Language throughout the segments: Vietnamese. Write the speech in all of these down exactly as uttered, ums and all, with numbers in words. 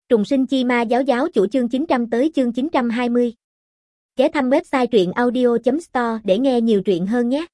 Trùng sinh chi ma giáo giáo chủ chương chín trăm tới chương chín trăm hai mươi. Ghé thăm website truyện audio chấm store để nghe nhiều truyện hơn nhé.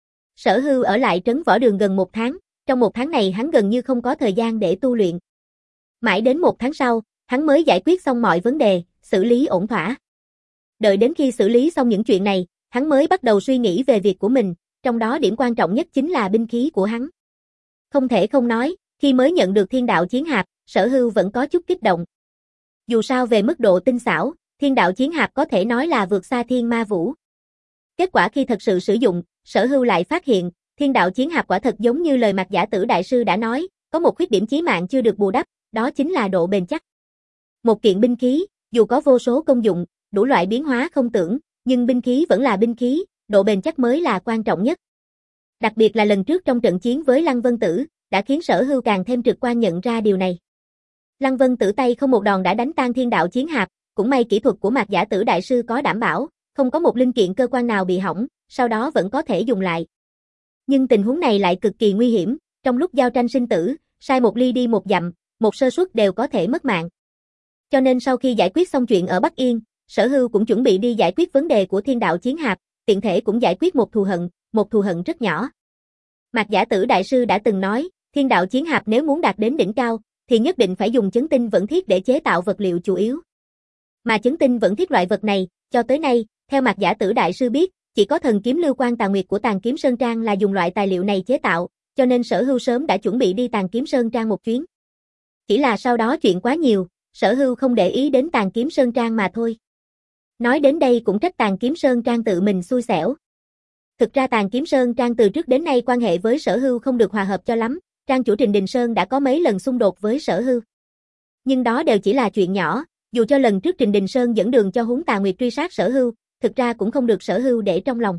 Sở Hưu ở lại trấn Võ Đường gần một tháng, trong một tháng này hắn gần như không có thời gian để tu luyện. Mãi đến một tháng sau, hắn mới giải quyết xong mọi vấn đề, xử lý ổn thỏa. Đợi đến khi xử lý xong những chuyện này, hắn mới bắt đầu suy nghĩ về việc của mình, trong đó điểm quan trọng nhất chính là binh khí của hắn. Không thể không nói, khi mới nhận được Thiên Đạo Chiến Hạp, Sở Hưu vẫn có chút kích động. Dù sao về mức độ tinh xảo, Thiên Đạo Chiến Hạp có thể nói là vượt xa Thiên Ma Vũ. Kết quả khi thật sự sử dụng, Sở Hưu lại phát hiện, Thiên Đạo Chiến Hạp quả thật giống như lời Mạc Giả Tử đại sư đã nói, có một khuyết điểm chí mạng chưa được bù đắp, đó chính là độ bền chắc. Một kiện binh khí, dù có vô số công dụng, đủ loại biến hóa không tưởng, nhưng binh khí vẫn là binh khí, độ bền chắc mới là quan trọng nhất. Đặc biệt là lần trước trong trận chiến với Lăng Vân Tử, đã khiến Sở Hưu càng thêm trực quan nhận ra điều này. Lăng Vân Tử tay không một đòn đã đánh tan Thiên Đạo Chiến Hạp, cũng may kỹ thuật của Mạc Giả Tử đại sư có đảm bảo, không có một linh kiện cơ quan nào bị hỏng, sau đó vẫn có thể dùng lại. Nhưng tình huống này lại cực kỳ nguy hiểm, trong lúc giao tranh sinh tử, sai một ly đi một dặm, một sơ suất đều có thể mất mạng. Cho nên sau khi giải quyết xong chuyện ở Bắc Yên, Sở Hưu cũng chuẩn bị đi giải quyết vấn đề của Thiên Đạo Chiến Hạp, tiện thể cũng giải quyết một thù hận, một thù hận rất nhỏ. Mạc Giả Tử đại sư đã từng nói, Thiên Đạo Chiến Hạp nếu muốn đạt đến đỉnh cao, thì nhất định phải dùng chấn tinh vẫn thiết để chế tạo vật liệu chủ yếu. Mà chấn tinh vẫn thiết loại vật này, cho tới nay, theo Mạc Giả Tử đại sư biết, chỉ có thần kiếm Lưu Quang Tà Nguyệt của Tàn Kiếm Sơn Trang là dùng loại tài liệu này chế tạo, cho nên Sở Hưu sớm đã chuẩn bị đi Tàn Kiếm Sơn Trang một chuyến. Chỉ là sau đó chuyện quá nhiều, Sở Hưu không để ý đến Tàn Kiếm Sơn Trang mà thôi. Nói đến đây cũng trách Tàn Kiếm Sơn Trang tự mình xui xẻo. Thực ra Tàn Kiếm Sơn Trang từ trước đến nay quan hệ với Sở Hưu không được hòa hợp cho lắm, Trang chủ Trình Đình Sơn đã có mấy lần xung đột với Sở Hưu. Nhưng đó đều chỉ là chuyện nhỏ, dù cho lần trước Trình Đình Sơn dẫn đường cho Húng Tà Nguyệt truy sát Sở Hưu, thực ra cũng không được Sở Hưu để trong lòng.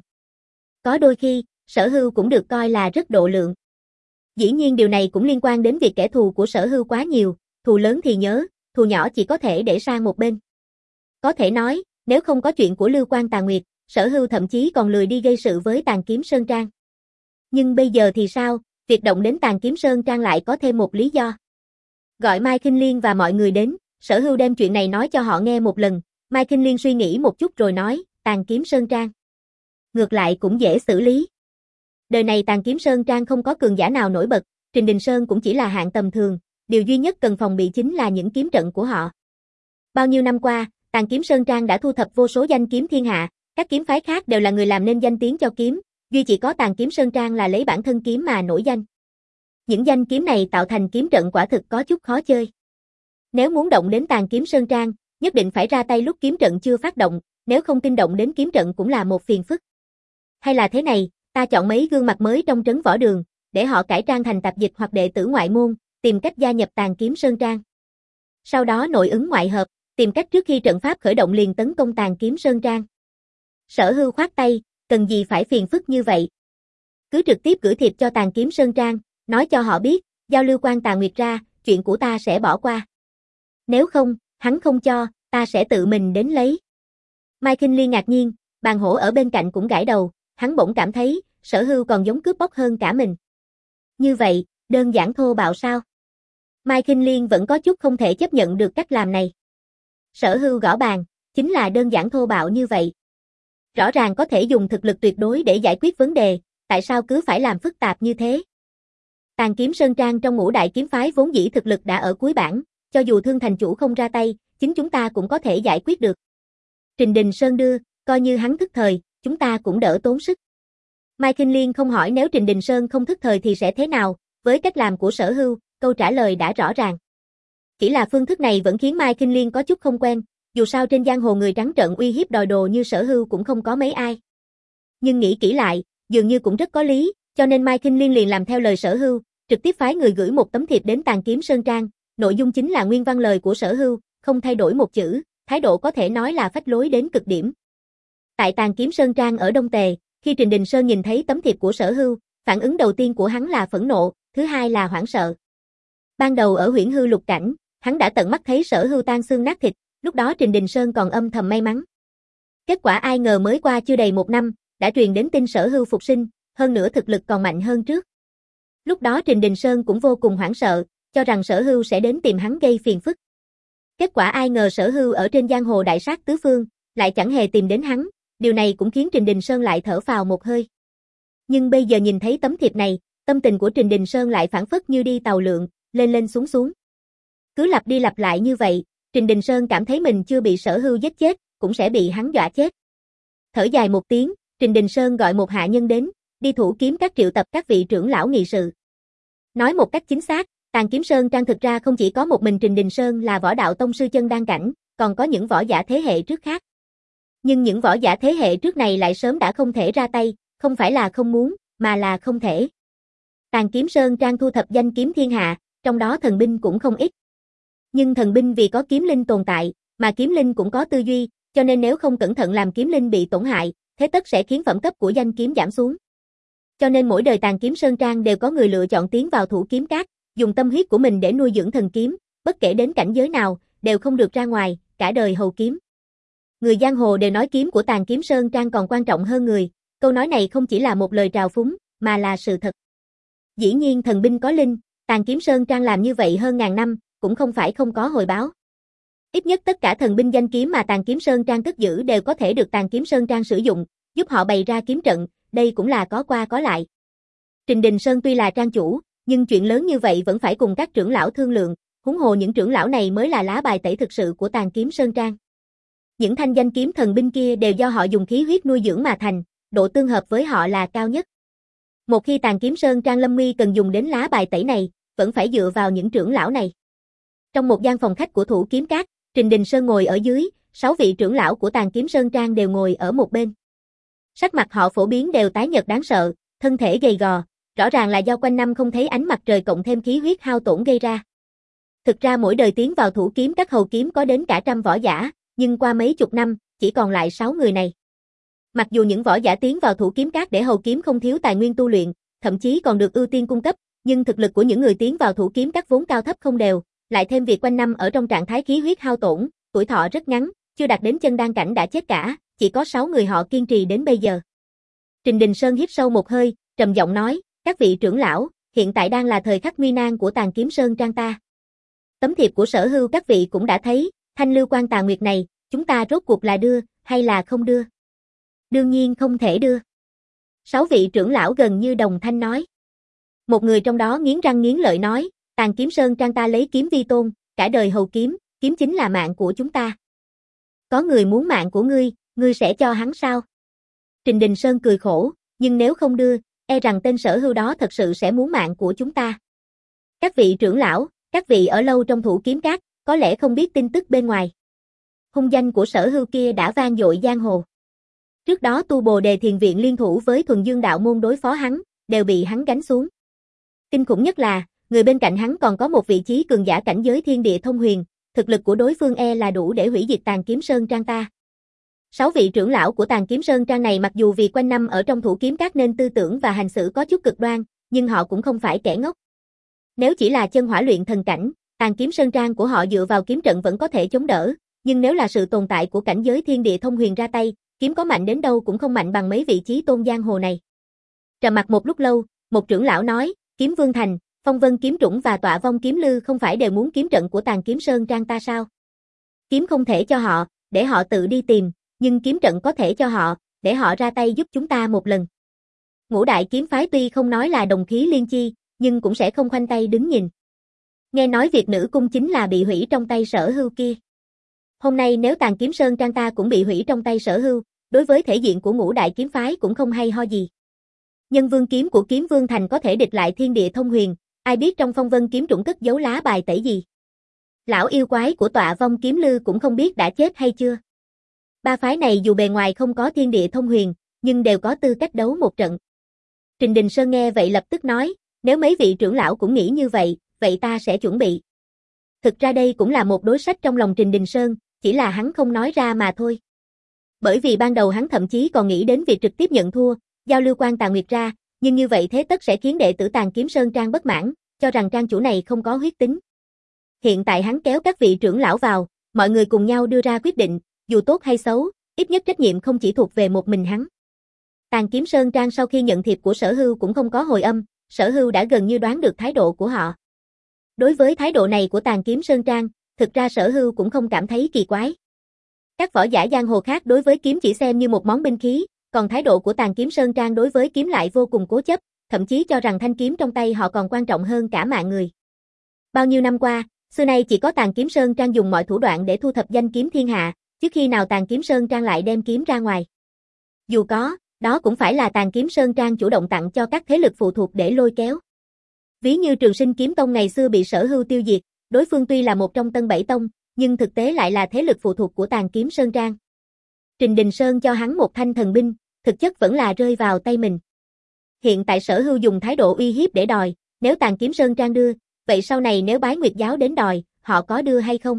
Có đôi khi, Sở Hưu cũng được coi là rất độ lượng. Dĩ nhiên điều này cũng liên quan đến việc kẻ thù của Sở Hưu quá nhiều, thù lớn thì nhớ, thù nhỏ chỉ có thể để sang một bên. Có thể nói, nếu không có chuyện của Lưu Quang Tà Nguyệt, Sở Hưu thậm chí còn lười đi gây sự với Tàn Kiếm Sơn Trang. Nhưng bây giờ thì sao, việc động đến Tàn Kiếm Sơn Trang lại có thêm một lý do. Gọi Mai Kinh Liên và mọi người đến, Sở Hưu đem chuyện này nói cho họ nghe một lần, Mai Kinh Liên suy nghĩ một chút rồi nói, Tàn Kiếm Sơn Trang. Ngược lại cũng dễ xử lý. Đời này Tàn Kiếm Sơn Trang không có cường giả nào nổi bật, Trình Đình Sơn cũng chỉ là hạng tầm thường, điều duy nhất cần phòng bị chính là những kiếm trận của họ. Bao nhiêu năm qua, Tàn Kiếm Sơn Trang đã thu thập vô số danh kiếm thiên hạ, các kiếm phái khác đều là người làm nên danh tiếng cho kiếm, duy chỉ có Tàn Kiếm Sơn Trang là lấy bản thân kiếm mà nổi danh. Những danh kiếm này tạo thành kiếm trận quả thực có chút khó chơi. Nếu muốn động đến Tàn Kiếm Sơn Trang, nhất định phải ra tay lúc kiếm trận chưa phát động, nếu không kinh động đến kiếm trận cũng là một phiền phức. Hay là thế này, ta chọn mấy gương mặt mới trong trấn Võ Đường, để họ cải trang thành tạp dịch hoặc đệ tử ngoại môn, tìm cách gia nhập Tàn Kiếm Sơn Trang. Sau đó nội ứng ngoại hợp, tìm cách trước khi trận pháp khởi động liền tấn công Tàn Kiếm Sơn Trang. Sở Hưu khoát tay, cần gì phải phiền phức như vậy. Cứ trực tiếp gửi thiệp cho Tàn Kiếm Sơn Trang, nói cho họ biết, giao Lưu Quang Tà Nguyệt ra, chuyện của ta sẽ bỏ qua. Nếu không, hắn không cho, ta sẽ tự mình đến lấy. Mai Kinh Liên ngạc nhiên, Bàn Hổ ở bên cạnh cũng gãi đầu, hắn bỗng cảm thấy, Sở Hưu còn giống cướp bóc hơn cả mình. Như vậy, đơn giản thô bạo sao? Mai Kinh Liên vẫn có chút không thể chấp nhận được cách làm này. Sở Hưu gõ bàn, chính là đơn giản thô bạo như vậy. Rõ ràng có thể dùng thực lực tuyệt đối để giải quyết vấn đề, tại sao cứ phải làm phức tạp như thế? Tàn Kiếm Sơn Trang trong ngũ đại kiếm phái vốn dĩ thực lực đã ở cuối bảng, cho dù Thương thành chủ không ra tay, chính chúng ta cũng có thể giải quyết được. Trình Đình Sơn đưa, coi như hắn thức thời, chúng ta cũng đỡ tốn sức. Mai Kinh Liên không hỏi nếu Trình Đình Sơn không thức thời thì sẽ thế nào, với cách làm của Sở Hưu, câu trả lời đã rõ ràng. Chỉ là phương thức này vẫn khiến Mai Kinh Liên có chút không quen, dù sao trên giang hồ người trắng trợn uy hiếp đòi đồ như Sở Hưu cũng không có mấy ai. Nhưng nghĩ kỹ lại, dường như cũng rất có lý, cho nên Mai Kinh Liên liền làm theo lời Sở Hưu, trực tiếp phái người gửi một tấm thiệp đến Tàn Kiếm Sơn Trang, nội dung chính là nguyên văn lời của Sở Hưu, không thay đổi một chữ, thái độ có thể nói là phách lối đến cực điểm. Tại Tàn Kiếm Sơn Trang ở Đông Tề, khi Trình Đình Sơn nhìn thấy tấm thiệp của Sở Hưu, phản ứng đầu tiên của hắn là phẫn nộ, thứ hai là hoảng sợ. Ban đầu ở Huyễn Hư Lục Cảnh, hắn đã tận mắt thấy Sở Hưu tan xương nát thịt, lúc đó Trình Đình Sơn còn âm thầm may mắn. Kết quả ai ngờ mới qua chưa đầy một năm, đã truyền đến tin Sở Hưu phục sinh, hơn nữa thực lực còn mạnh hơn trước. Lúc đó Trình Đình Sơn cũng vô cùng hoảng sợ, cho rằng Sở Hưu sẽ đến tìm hắn gây phiền phức. Kết quả ai ngờ Sở Hưu ở trên giang hồ đại sát tứ phương, lại chẳng hề tìm đến hắn, điều này cũng khiến Trình Đình Sơn lại thở phào một hơi. Nhưng bây giờ nhìn thấy tấm thiệp này, tâm tình của Trình Đình Sơn lại phảng phất như đi tàu lượn, lên lên xuống xuống. Cứ lặp đi lặp lại như vậy, Trình Đình Sơn cảm thấy mình chưa bị Sở Hưu giết chết, cũng sẽ bị hắn dọa chết. Thở dài một tiếng, Trình Đình Sơn gọi một hạ nhân đến, đi thủ kiếm các triệu tập các vị trưởng lão nghị sự. Nói một cách chính xác, Tàn Kiếm Sơn Trang thực ra không chỉ có một mình Trình Đình Sơn là võ đạo tông sư chân đan cảnh, còn có những võ giả thế hệ trước khác. Nhưng những võ giả thế hệ trước này lại sớm đã không thể ra tay, không phải là không muốn, mà là không thể. Tàn Kiếm Sơn Trang thu thập danh kiếm thiên hạ, trong đó thần binh cũng không ít. Nhưng thần binh vì có kiếm linh tồn tại, mà kiếm linh cũng có tư duy, cho nên nếu không cẩn thận làm kiếm linh bị tổn hại, thế tất sẽ khiến phẩm cấp của danh kiếm giảm xuống. Cho nên mỗi đời Tàn Kiếm Sơn Trang đều có người lựa chọn tiến vào thủ kiếm các, dùng tâm huyết của mình để nuôi dưỡng thần kiếm, bất kể đến cảnh giới nào, đều không được ra ngoài, cả đời hầu kiếm. Người giang hồ đều nói kiếm của Tàn Kiếm Sơn Trang còn quan trọng hơn người, câu nói này không chỉ là một lời trào phúng, mà là sự thật. Dĩ nhiên thần binh có linh, Tàn Kiếm Sơn Trang làm như vậy hơn ngàn năm, cũng không phải không có hồi báo. Ít nhất tất cả thần binh danh kiếm mà Tàn Kiếm Sơn Trang cất giữ đều có thể được Tàn Kiếm Sơn Trang sử dụng, giúp họ bày ra kiếm trận, đây cũng là có qua có lại. Trình Đình Sơn tuy là trang chủ, nhưng chuyện lớn như vậy vẫn phải cùng các trưởng lão thương lượng, huống hồ những trưởng lão này mới là lá bài tẩy thực sự của Tàn Kiếm Sơn Trang. Những thanh danh kiếm thần binh kia đều do họ dùng khí huyết nuôi dưỡng mà thành, độ tương hợp với họ là cao nhất. Một khi Tàn Kiếm Sơn Trang lâm nguy cần dùng đến lá bài tẩy này, vẫn phải dựa vào những trưởng lão này. Trong một gian phòng khách của thủ kiếm các, Trình Đình Sơn ngồi ở dưới, sáu vị trưởng lão của Tàn Kiếm Sơn Trang đều ngồi ở một bên. Sắc mặt họ phổ biến đều tái nhợt đáng sợ, thân thể gầy gò, rõ ràng là do quanh năm không thấy ánh mặt trời cộng thêm khí huyết hao tổn gây ra. Thực ra mỗi đời tiến vào thủ kiếm các hầu kiếm có đến cả trăm võ giả, nhưng qua mấy chục năm, chỉ còn lại sáu người này. Mặc dù những võ giả tiến vào thủ kiếm các để hầu kiếm không thiếu tài nguyên tu luyện, thậm chí còn được ưu tiên cung cấp, nhưng thực lực của những người tiến vào thủ kiếm các vốn cao thấp không đều, lại thêm việc quanh năm ở trong trạng thái khí huyết hao tổn, tuổi thọ rất ngắn, chưa đạt đến chân đan cảnh đã chết cả, chỉ có sáu người họ kiên trì đến bây giờ. Trình Đình Sơn hít sâu một hơi, trầm giọng nói, các vị trưởng lão, hiện tại đang là thời khắc nguy nan của Tàn Kiếm Sơn Trang ta. Tấm thiệp của Sở Hưu các vị cũng đã thấy, thanh lưu quan tà nguyệt này, chúng ta rốt cuộc là đưa, hay là không đưa? Đương nhiên không thể đưa. Sáu vị trưởng lão gần như đồng thanh nói. Một người trong đó nghiến răng nghiến lợi nói, Tàn Kiếm Sơn Trang ta lấy kiếm vi tôn, cả đời hầu kiếm, kiếm chính là mạng của chúng ta. Có người muốn mạng của ngươi, ngươi sẽ cho hắn sao? Trình Đình Sơn cười khổ, nhưng nếu không đưa, e rằng tên Sở Hưu đó thật sự sẽ muốn mạng của chúng ta. Các vị trưởng lão, các vị ở lâu trong thủ kiếm các, có lẽ không biết tin tức bên ngoài. Hung danh của Sở Hưu kia đã vang dội giang hồ. Trước đó Tu Bồ Đề Thiền Viện liên thủ với Thuần Dương Đạo Môn đối phó hắn, đều bị hắn gánh xuống. Kinh khủng nhất là, người bên cạnh hắn còn có một vị trí cường giả cảnh giới thiên địa thông huyền, thực lực của đối phương e là đủ để hủy diệt Tàn Kiếm Sơn Trang ta. Sáu vị trưởng lão của Tàn Kiếm Sơn Trang này mặc dù vì quanh năm ở trong thủ kiếm các nên tư tưởng và hành xử có chút cực đoan, nhưng họ cũng không phải kẻ ngốc. Nếu chỉ là chân hỏa luyện thần cảnh, Tàn Kiếm Sơn Trang của họ dựa vào kiếm trận vẫn có thể chống đỡ, nhưng nếu là sự tồn tại của cảnh giới thiên địa thông huyền ra tay, kiếm có mạnh đến đâu cũng không mạnh bằng mấy vị chí tôn giang hồ này. Trầm mặc một lúc lâu, một trưởng lão nói, Kiếm Vương Thành, Phong Vân Kiếm Trũng và Tọa Vong Kiếm Lư không phải đều muốn kiếm trận của Tàn Kiếm Sơn Trang ta sao? Kiếm không thể cho họ, để họ tự đi tìm, nhưng kiếm trận có thể cho họ, để họ ra tay giúp chúng ta một lần. Ngũ đại kiếm phái tuy không nói là đồng khí liên chi, nhưng cũng sẽ không khoanh tay đứng nhìn. Nghe nói việc nữ cung chính là bị hủy trong tay Sở Hưu kia. Hôm nay nếu Tàn Kiếm Sơn Trang ta cũng bị hủy trong tay Sở Hưu, đối với thể diện của ngũ đại kiếm phái cũng không hay ho gì. Nhân vương kiếm của Kiếm Vương Thành có thể địch lại thiên địa thông huyền, ai biết trong Phong Vân Kiếm Trũng cất giấu lá bài tẩy gì. Lão yêu quái của Tọa Vong Kiếm Lư cũng không biết đã chết hay chưa. Ba phái này dù bề ngoài không có thiên địa thông huyền, nhưng đều có tư cách đấu một trận. Trình Đình Sơn nghe vậy lập tức nói, nếu mấy vị trưởng lão cũng nghĩ như vậy, vậy ta sẽ chuẩn bị. Thực ra đây cũng là một đối sách trong lòng Trình Đình Sơn, chỉ là hắn không nói ra mà thôi. Bởi vì ban đầu hắn thậm chí còn nghĩ đến việc trực tiếp nhận thua, giao Lưu Quan Tà Nguyệt ra, nhưng như vậy thế tất sẽ khiến đệ tử Tàn Kiếm Sơn Trang bất mãn, cho rằng trang chủ này không có huyết tính. Hiện tại hắn kéo các vị trưởng lão vào, mọi người cùng nhau đưa ra quyết định, dù tốt hay xấu, ít nhất trách nhiệm không chỉ thuộc về một mình hắn. Tàn Kiếm Sơn Trang sau khi nhận thiệp của Sở Hưu cũng không có hồi âm, Sở Hưu đã gần như đoán được thái độ của họ. Đối với thái độ này của Tàn Kiếm Sơn Trang, thực ra Sở Hưu cũng không cảm thấy kỳ quái. Các võ giả giang hồ khác đối với kiếm chỉ xem như một món binh khí, còn thái độ của Tàn Kiếm Sơn Trang đối với kiếm lại vô cùng cố chấp, thậm chí cho rằng thanh kiếm trong tay họ còn quan trọng hơn cả mạng người. Bao nhiêu năm qua, xưa nay chỉ có Tàn Kiếm Sơn Trang dùng mọi thủ đoạn để thu thập danh kiếm thiên hạ, trước khi nào Tàn Kiếm Sơn Trang lại đem kiếm ra ngoài. Dù có, đó cũng phải là Tàn Kiếm Sơn Trang chủ động tặng cho các thế lực phụ thuộc để lôi kéo. Ví như Trường Sinh Kiếm Tông ngày xưa bị Sở Hưu tiêu diệt, đối phương tuy là một trong Tân Bảy Tông, nhưng thực tế lại là thế lực phụ thuộc của Tàn Kiếm Sơn Trang. Trình Đình Sơn cho hắn một thanh thần binh, thực chất vẫn là rơi vào tay mình. Hiện tại Sở Hưu dùng thái độ uy hiếp để đòi, nếu Tàn Kiếm Sơn Trang đưa, vậy sau này nếu Bái Nguyệt Giáo đến đòi, họ có đưa hay không?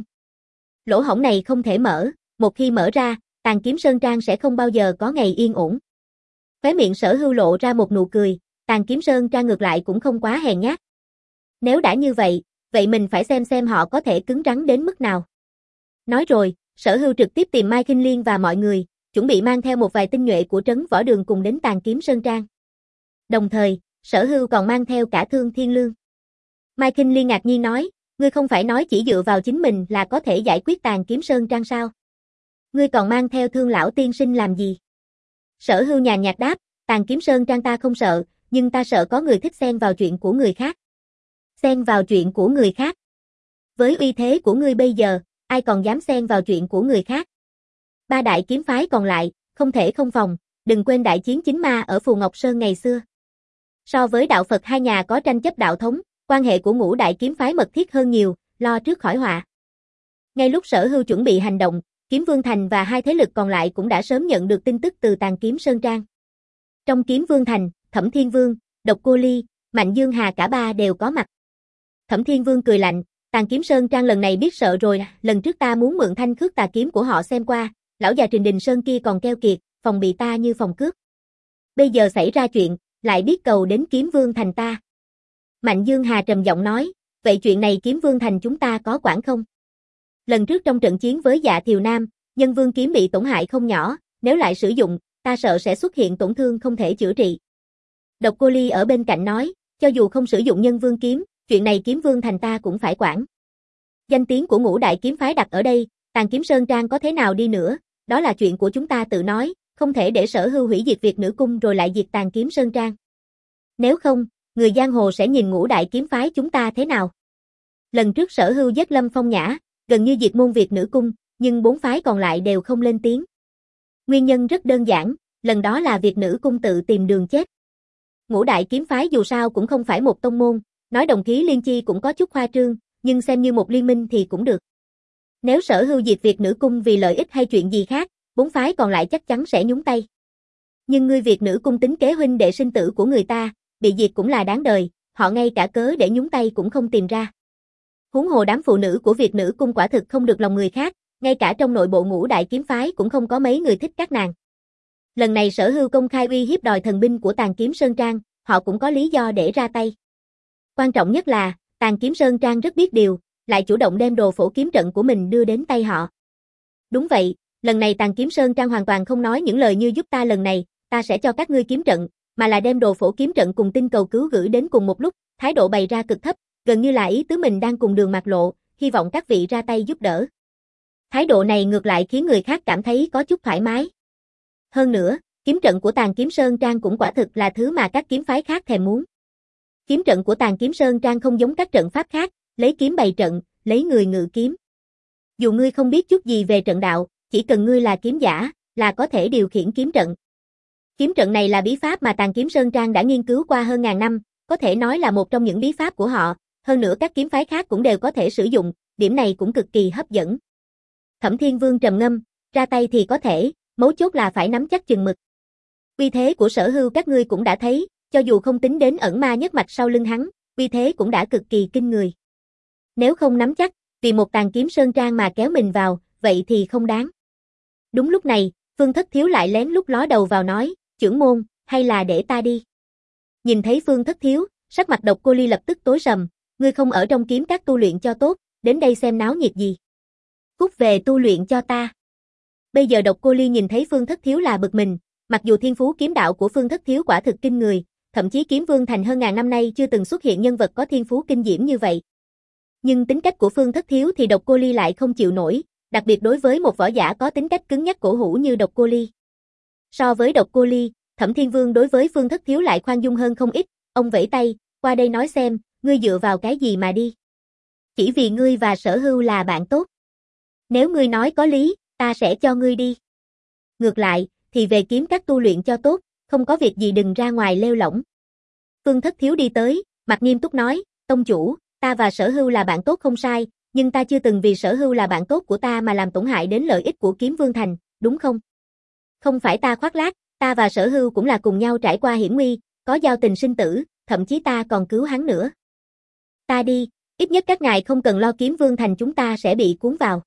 Lỗ hổng này không thể mở, một khi mở ra, Tàn Kiếm Sơn Trang sẽ không bao giờ có ngày yên ổn. Khóe miệng Sở Hưu lộ ra một nụ cười, Tàn Kiếm Sơn Trang ngược lại cũng không quá hèn nhát. Nếu đã như vậy, vậy mình phải xem xem họ có thể cứng rắn đến mức nào. Nói rồi, Sở Hưu trực tiếp tìm Mai Kinh Liên và mọi người, chuẩn bị mang theo một vài tinh nhuệ của trấn võ đường cùng đến Tàn Kiếm Sơn Trang. Đồng thời, Sở Hưu còn mang theo cả Thương Thiên Lương. Mai Kinh Liên ngạc nhiên nói, ngươi không phải nói chỉ dựa vào chính mình là có thể giải quyết Tàn Kiếm Sơn Trang sao? Ngươi còn mang theo Thương lão tiên sinh làm gì? Sở Hưu nhàn nhạt đáp, Tàn Kiếm Sơn Trang ta không sợ, nhưng ta sợ có người thích xen vào chuyện của người khác. Xen vào chuyện của người khác? Với uy thế của ngươi bây giờ, ai còn dám xen vào chuyện của người khác? Ba đại kiếm phái còn lại, không thể không phòng, đừng quên đại chiến chính ma ở Phù Ngọc Sơn ngày xưa. So với đạo Phật hai nhà có tranh chấp đạo thống, quan hệ của ngũ đại kiếm phái mật thiết hơn nhiều, lo trước khỏi họa. Ngay lúc Sở Hưu chuẩn bị hành động, Kiếm Vương Thành và hai thế lực còn lại cũng đã sớm nhận được tin tức từ Tàn Kiếm Sơn Trang. Trong Kiếm Vương Thành, Thẩm Thiên Vương, Độc Cô Ly, Mạnh Dương Hà cả ba đều có mặt. Thẩm Thiên Vương cười lạnh, Tàn Kiếm Sơn Trang lần này biết sợ rồi, lần trước ta muốn mượn thanh khước tà kiếm của họ xem qua, lão già Trình Đình Sơn kia còn keo kiệt, phòng bị ta như phòng cướp. Bây giờ xảy ra chuyện, lại biết cầu đến Kiếm Vương Thành ta. Mạnh Dương Hà trầm giọng nói, vậy chuyện này Kiếm Vương Thành chúng ta có quản không? Lần trước trong trận chiến với Dạ Thiều Nam, Nhân Vương kiếm bị tổn hại không nhỏ, nếu lại sử dụng, ta sợ sẽ xuất hiện tổn thương không thể chữa trị. Độc Cô Ly ở bên cạnh nói, cho dù không sử dụng Nhân Vương kiếm, chuyện này Kiếm Vương Thành ta cũng phải quản. Danh tiếng của ngũ đại kiếm phái đặt ở đây, Tàn Kiếm Sơn Trang có thế nào đi nữa, đó là chuyện của chúng ta tự nói, không thể để Sở Hưu hủy diệt Việt Nữ Cung rồi lại diệt Tàn Kiếm Sơn Trang. Nếu không, người giang hồ sẽ nhìn ngũ đại kiếm phái chúng ta thế nào? Lần trước Sở Hưu giết Lâm Phong Nhã, gần như diệt môn Việt Nữ Cung, nhưng bốn phái còn lại đều không lên tiếng. Nguyên nhân rất đơn giản, lần đó là Việt Nữ Cung tự tìm đường chết. Ngũ đại kiếm phái dù sao cũng không phải một tông môn, nói đồng khí liên chi cũng có chút khoa trương, nhưng xem như một liên minh thì cũng được. Nếu Sở Hưu diệt Việt Nữ Cung vì lợi ích hay chuyện gì khác, bốn phái còn lại chắc chắn sẽ nhúng tay. Nhưng ngươi Việt Nữ Cung tính kế huynh đệ sinh tử của người ta, bị diệt cũng là đáng đời, họ ngay cả cớ để nhúng tay cũng không tìm ra. Huống hồ đám phụ nữ của Việt Nữ Cung quả thực không được lòng người khác, ngay cả trong nội bộ ngũ đại kiếm phái cũng không có mấy người thích các nàng. Lần này Sở Hưu công khai uy hiếp đòi thần binh của Tàn Kiếm Sơn Trang, họ cũng có lý do để ra tay. Quan trọng nhất là, Tàn Kiếm Sơn Trang rất biết điều, lại chủ động đem đồ phổ kiếm trận của mình đưa đến tay họ. Đúng vậy, lần này Tàn Kiếm Sơn Trang hoàn toàn không nói những lời như giúp ta lần này, ta sẽ cho các ngươi kiếm trận, mà là đem đồ phổ kiếm trận cùng tinh cầu cứu gửi đến cùng một lúc, thái độ bày ra cực thấp, gần như là ý tứ mình đang cùng đường mạt lộ, hy vọng các vị ra tay giúp đỡ. Thái độ này ngược lại khiến người khác cảm thấy có chút thoải mái. Hơn nữa, kiếm trận của Tàn Kiếm Sơn Trang cũng quả thực là thứ mà các kiếm phái khác thèm muốn. Kiếm trận của Tàn Kiếm Sơn Trang không giống các trận pháp khác, lấy kiếm bày trận, lấy người ngự kiếm. Dù ngươi không biết chút gì về trận đạo, chỉ cần ngươi là kiếm giả, là có thể điều khiển kiếm trận. Kiếm trận này là bí pháp mà Tàn Kiếm Sơn Trang đã nghiên cứu qua hơn ngàn năm, có thể nói là một trong những bí pháp của họ, hơn nữa các kiếm phái khác cũng đều có thể sử dụng, điểm này cũng cực kỳ hấp dẫn. Thẩm Thiên Vương trầm ngâm, ra tay thì có thể, mấu chốt là phải nắm chắc chừng mực. Uy thế của Sở Hưu các ngươi cũng đã thấy, cho dù không tính đến ẩn ma nhất mạch sau lưng hắn, uy thế cũng đã cực kỳ kinh người. Nếu không nắm chắc, vì một Tàn Kiếm Sơn Trang mà kéo mình vào, vậy thì không đáng. Đúng lúc này, Phương Thất Thiếu lại lén lút ló đầu vào nói, trưởng môn, hay là để ta đi. Nhìn thấy Phương Thất Thiếu, sắc mặt Độc Cô Ly lập tức tối sầm, ngươi không ở trong kiếm các tu luyện cho tốt, đến đây xem náo nhiệt gì. Cút về tu luyện cho ta. Bây giờ Độc Cô Ly nhìn thấy Phương Thất Thiếu là bực mình, mặc dù thiên phú kiếm đạo của Phương Thất Thiếu quả thực kinh người, thậm chí Kiếm Vương Thành hơn ngàn năm nay chưa từng xuất hiện nhân vật có thiên phú kinh diễm như vậy. Nhưng tính cách của Phương Thất Thiếu thì Độc Cô Ly lại không chịu nổi, đặc biệt đối với một võ giả có tính cách cứng nhắc cổ hủ như Độc Cô Ly. So với Độc Cô Ly, Thẩm Thiên Vương đối với Phương Thất Thiếu lại khoan dung hơn không ít, ông vẫy tay, qua đây nói xem, ngươi dựa vào cái gì mà đi. Chỉ vì ngươi và Sở Hưu là bạn tốt. Nếu ngươi nói có lý, ta sẽ cho ngươi đi. Ngược lại, thì về kiếm các tu luyện cho tốt, không có việc gì đừng ra ngoài lêu lỏng. Phương Thất Thiếu đi tới, mặt nghiêm túc nói, tông chủ, ta và Sở Hưu là bạn tốt không sai, nhưng ta chưa từng vì Sở Hưu là bạn tốt của ta mà làm tổn hại đến lợi ích của Kiếm Vương Thành, đúng không? Không phải ta khoác lác, ta và Sở Hưu cũng là cùng nhau trải qua hiểm nguy, có giao tình sinh tử, thậm chí ta còn cứu hắn nữa. Ta đi, ít nhất các ngài không cần lo Kiếm Vương Thành chúng ta sẽ bị cuốn vào.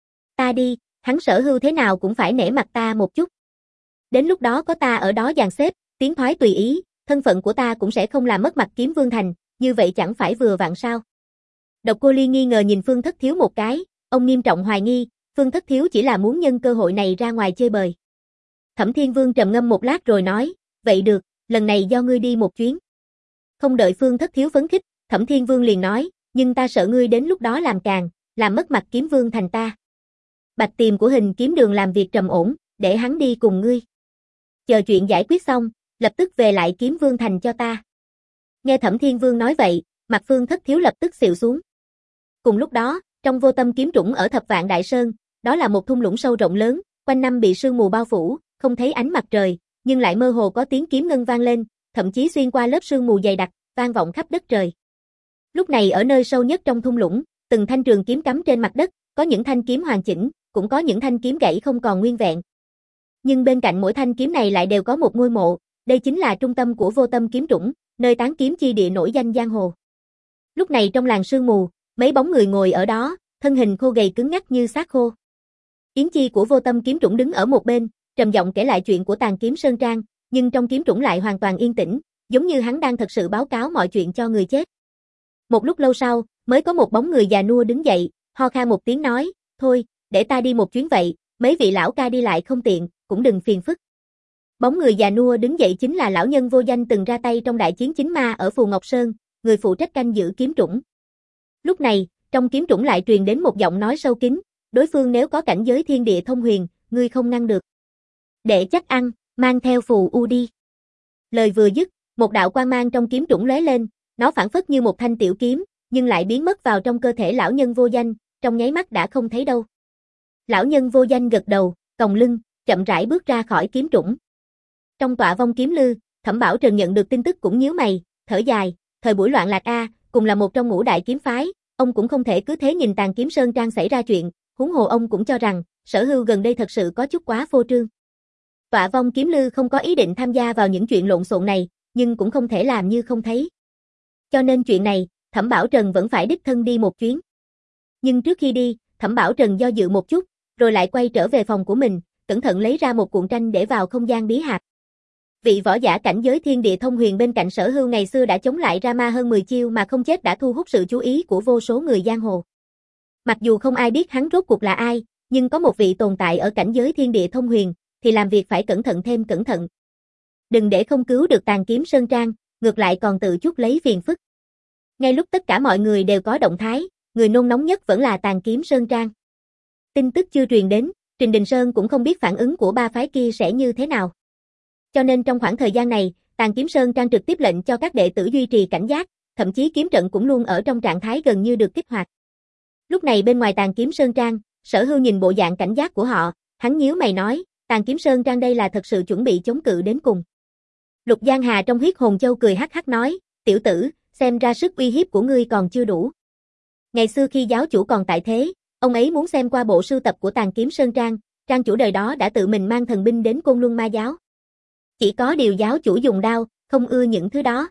Ta đi, hắn Sở Hưu thế nào cũng phải nể mặt ta một chút. Đến lúc đó có ta ở đó dàn xếp, tiến thoái tùy ý, thân phận của ta cũng sẽ không làm mất mặt Kiếm Vương Thành, như vậy chẳng phải vừa vặn sao? Độc Cô Ly nghi ngờ nhìn Phương Thất Thiếu một cái, ông nghiêm trọng hoài nghi, Phương Thất Thiếu chỉ là muốn nhân cơ hội này ra ngoài chơi bời. Thẩm Thiên Vương trầm ngâm một lát rồi nói, vậy được, lần này do ngươi đi một chuyến. Không đợi Phương Thất Thiếu phấn khích, Thẩm Thiên Vương liền nói, nhưng ta sợ ngươi đến lúc đó làm càng, làm mất mặt Kiếm Vương Thành ta. Bạch Tiềm của Hình Kiếm Đường làm việc trầm ổn, để hắn đi cùng ngươi. Chờ chuyện giải quyết xong, lập tức về lại Kiếm Vương Thành cho ta. Nghe Thẩm Thiên Vương nói vậy, mặt Phương Thất Thiếu lập tức xịu xuống. Cùng lúc đó, trong Vô Tâm Kiếm Trũng ở Thập Vạn Đại Sơn, đó là một thung lũng sâu rộng lớn, quanh năm bị sương mù bao phủ, không thấy ánh mặt trời, nhưng lại mơ hồ có tiếng kiếm ngân vang lên, thậm chí xuyên qua lớp sương mù dày đặc, vang vọng khắp đất trời. Lúc này ở nơi sâu nhất trong thung lũng, từng thanh trường kiếm cắm trên mặt đất, có những thanh kiếm hoàn chỉnh, cũng có những thanh kiếm gãy không còn nguyên vẹn. Nhưng bên cạnh mỗi thanh kiếm này lại đều có một ngôi mộ, đây chính là trung tâm của Vô Tâm Kiếm Trũng, nơi tán kiếm chi địa nổi danh giang hồ. Lúc này trong làng sương mù, mấy bóng người ngồi ở đó, thân hình khô gầy cứng ngắc như xác khô. Yến Chi của Vô Tâm Kiếm Trũng đứng ở một bên, trầm giọng kể lại chuyện của Tàn Kiếm Sơn Trang, nhưng trong kiếm trũng lại hoàn toàn yên tĩnh, giống như hắn đang thật sự báo cáo mọi chuyện cho người chết. Một lúc lâu sau, mới có một bóng người già nua đứng dậy, ho khan một tiếng nói, thôi, để ta đi một chuyến vậy, mấy vị lão ca đi lại không tiện, cũng đừng phiền phức. Bóng người già nua đứng dậy chính là lão nhân vô danh từng ra tay trong đại chiến chính ma ở Phù Ngọc Sơn, người phụ trách canh giữ kiếm trũng. Lúc này, trong kiếm trũng lại truyền đến một giọng nói sâu kín, đối phương nếu có cảnh giới thiên địa thông huyền, ngươi không ngăn được. Để chắc ăn, mang theo phù u đi. Lời vừa dứt, một đạo quang mang trong kiếm trũng lóe lên, nó phảng phất như một thanh tiểu kiếm, nhưng lại biến mất vào trong cơ thể lão nhân vô danh, trong nháy mắt đã không thấy đâu. Lão nhân vô danh gật đầu, còng lưng, chậm rãi bước ra khỏi kiếm trũng. Trong tọa vong kiếm lư, Thẩm Bảo Trần nhận được tin tức cũng nhíu mày, thở dài, thời buổi loạn lạc a, cùng là một trong ngũ đại kiếm phái, ông cũng không thể cứ thế nhìn Tàn Kiếm Sơn Trang xảy ra chuyện, huống hồ ông cũng cho rằng, Sở Hưu gần đây thật sự có chút quá phô trương. Tọa vong kiếm lư không có ý định tham gia vào những chuyện lộn xộn này, nhưng cũng không thể làm như không thấy. Cho nên chuyện này, Thẩm Bảo Trần vẫn phải đích thân đi một chuyến. Nhưng trước khi đi, Thẩm Bảo Trần do dự một chút, rồi lại quay trở về phòng của mình, cẩn thận lấy ra một cuộn tranh để vào không gian bí hạp. Vị võ giả cảnh giới thiên địa thông huyền bên cạnh Sở Hưu ngày xưa đã chống lại Rama hơn mười chiêu mà không chết đã thu hút sự chú ý của vô số người giang hồ. Mặc dù không ai biết hắn rốt cuộc là ai, nhưng có một vị tồn tại ở cảnh giới thiên địa thông huyền, thì làm việc phải cẩn thận thêm cẩn thận. Đừng để không cứu được Tàn Kiếm Sơn Trang, ngược lại còn tự chuốc lấy phiền phức. Ngay lúc tất cả mọi người đều có động thái, người nôn nóng nhất vẫn là Tàn Kiếm Sơn Trang. Tin tức chưa truyền đến, Trình Đình Sơn cũng không biết phản ứng của ba phái kia sẽ như thế nào. Cho nên trong khoảng thời gian này, Tàn Kiếm Sơn Trang trực tiếp lệnh cho các đệ tử duy trì cảnh giác, thậm chí kiếm trận cũng luôn ở trong trạng thái gần như được kích hoạt. Lúc này bên ngoài Tàn Kiếm Sơn Trang, Sở Hưu nhìn bộ dạng cảnh giác của họ, hắn nhíu mày nói, Tàn Kiếm Sơn Trang đây là thật sự chuẩn bị chống cự đến cùng. Lục Giang Hà trong Huyết Hồn Châu cười hắc hắc nói, tiểu tử, xem ra sức uy hiếp của ngươi còn chưa đủ. Ngày xưa khi giáo chủ còn tại thế, ông ấy muốn xem qua bộ sưu tập của Tàn Kiếm Sơn Trang, trang chủ đời đó đã tự mình mang thần binh đến Côn Luân Ma Giáo. Chỉ có điều giáo chủ dùng đao, không ưa những thứ đó.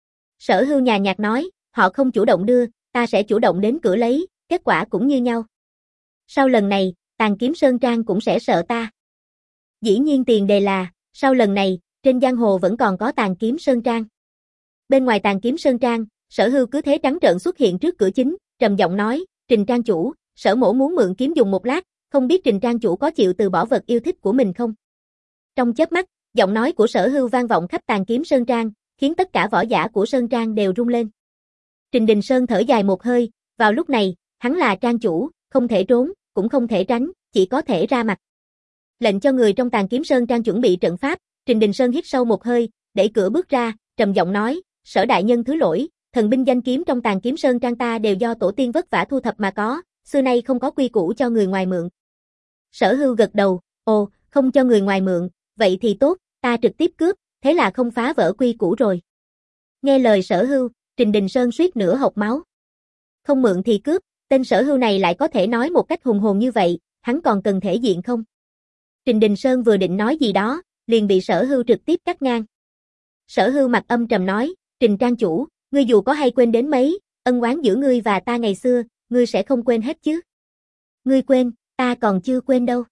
Sở Hưu nhàn nhạt nói, họ không chủ động đưa, ta sẽ chủ động đến cửa lấy, kết quả cũng như nhau. Sau lần này, Tàn Kiếm Sơn Trang cũng sẽ sợ ta. Dĩ nhiên tiền đề là, sau lần này, trên giang hồ vẫn còn có Tàn Kiếm Sơn Trang. Bên ngoài Tàn Kiếm Sơn Trang, Sở Hưu cứ thế trắng trợn xuất hiện trước cửa chính, trầm giọng nói, Trình Trang chủ, Sở mỗ muốn mượn kiếm dùng một lát, không biết Trình Trang chủ có chịu từ bỏ vật yêu thích của mình không? Trong chớp mắt, giọng nói của Sở Hưu vang vọng khắp Tàn Kiếm Sơn Trang, khiến tất cả võ giả của Sơn Trang đều rung lên. Trình Đình Sơn thở dài một hơi, Vào lúc này, hắn là trang chủ, không thể trốn, cũng không thể tránh, chỉ có thể ra mặt. Lệnh cho người trong Tàn Kiếm Sơn Trang chuẩn bị trận pháp, Trình Đình Sơn hít sâu một hơi, đẩy cửa bước ra, trầm giọng nói, Sở đại nhân thứ lỗi, thần binh danh kiếm trong Tàn Kiếm Sơn Trang ta đều do tổ tiên vất vả thu thập mà có, xưa nay không có quy củ cho người ngoài mượn. Sở Hưu gật đầu, ồ, không cho người ngoài mượn, vậy thì tốt, ta trực tiếp cướp, thế là không phá vỡ quy củ rồi. Nghe lời Sở Hưu, Trình Đình Sơn suýt nữa hộc máu. Không mượn thì cướp, tên Sở Hưu này lại có thể nói một cách hùng hồn như vậy, hắn còn cần thể diện không? Trình Đình Sơn vừa định nói gì đó, liền bị Sở Hưu trực tiếp cắt ngang. Sở Hưu mặt âm trầm nói, Trình trang chủ, ngươi dù có hay quên đến mấy, ân oán giữa ngươi và ta ngày xưa, ngươi sẽ không quên hết chứ? Ngươi quên, ta còn chưa quên đâu.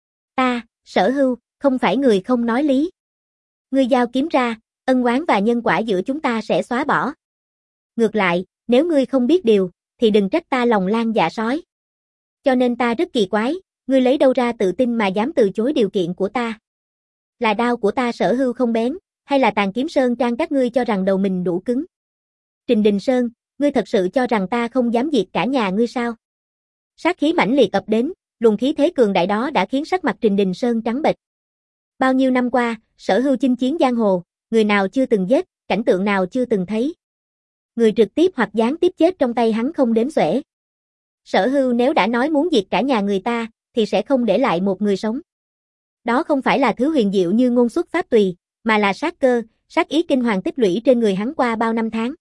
Ta, Sở Hưu, không phải người không nói lý. Ngươi giao kiếm ra, ân oán và nhân quả giữa chúng ta sẽ xóa bỏ. Ngược lại, nếu ngươi không biết điều, thì đừng trách ta lòng lan dạ sói. Cho nên ta rất kỳ quái, ngươi lấy đâu ra tự tin mà dám từ chối điều kiện của ta? Là đao của ta Sở Hưu không bén, hay là Tàn Kiếm Sơn Trang các ngươi cho rằng đầu mình đủ cứng? Trình Đình Sơn, ngươi thật sự cho rằng ta không dám diệt cả nhà ngươi sao? Sát khí mãnh liệt ập đến, luồng khí thế cường đại đó đã khiến sắc mặt Trình Đình Sơn trắng bệch. Bao nhiêu năm qua, Sở Hưu chinh chiến giang hồ, người nào chưa từng giết, cảnh tượng nào chưa từng thấy. Người trực tiếp hoặc gián tiếp chết trong tay hắn không đếm xuể. Sở Hưu nếu đã nói muốn diệt cả nhà người ta, thì sẽ không để lại một người sống. Đó không phải là thứ huyền diệu như ngôn xuất pháp tùy, mà là sát cơ, sát ý kinh hoàng tích lũy trên người hắn qua bao năm tháng.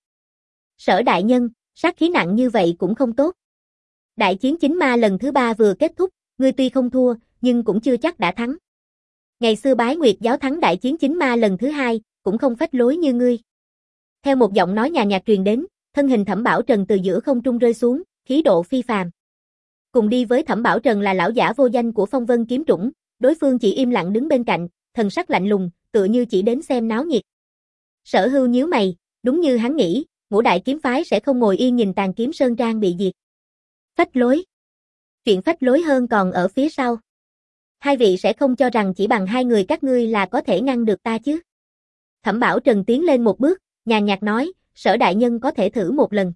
Sở đại nhân, sát khí nặng như vậy cũng không tốt. Đại chiến chính ma lần thứ ba vừa kết thúc, ngươi tuy không thua, nhưng cũng chưa chắc đã thắng. Ngày xưa Bái Nguyệt giáo thắng đại chiến chính ma lần thứ hai, cũng không phách lối như ngươi. Theo một giọng nói nhàn nhạt truyền đến, thân hình Thẩm Bảo Trần từ giữa không trung rơi xuống, khí độ phi phàm. Cùng đi với Thẩm Bảo Trần là lão giả vô danh của Phong Vân kiếm trũng, đối phương chỉ im lặng đứng bên cạnh, thần sắc lạnh lùng, tựa như chỉ đến xem náo nhiệt. Sở Hưu nhíu mày, đúng như hắn nghĩ, Ngũ đại kiếm phái sẽ không ngồi yên nhìn Tàn Kiếm Sơn Trang bị diệt. Phách lối. Chuyện phách lối hơn còn ở phía sau. Hai vị sẽ không cho rằng chỉ bằng hai người các ngươi là có thể ngăn được ta chứ? Thẩm Bảo Trần tiến lên một bước, nhàn nhạt nói, Sở đại nhân có thể thử một lần.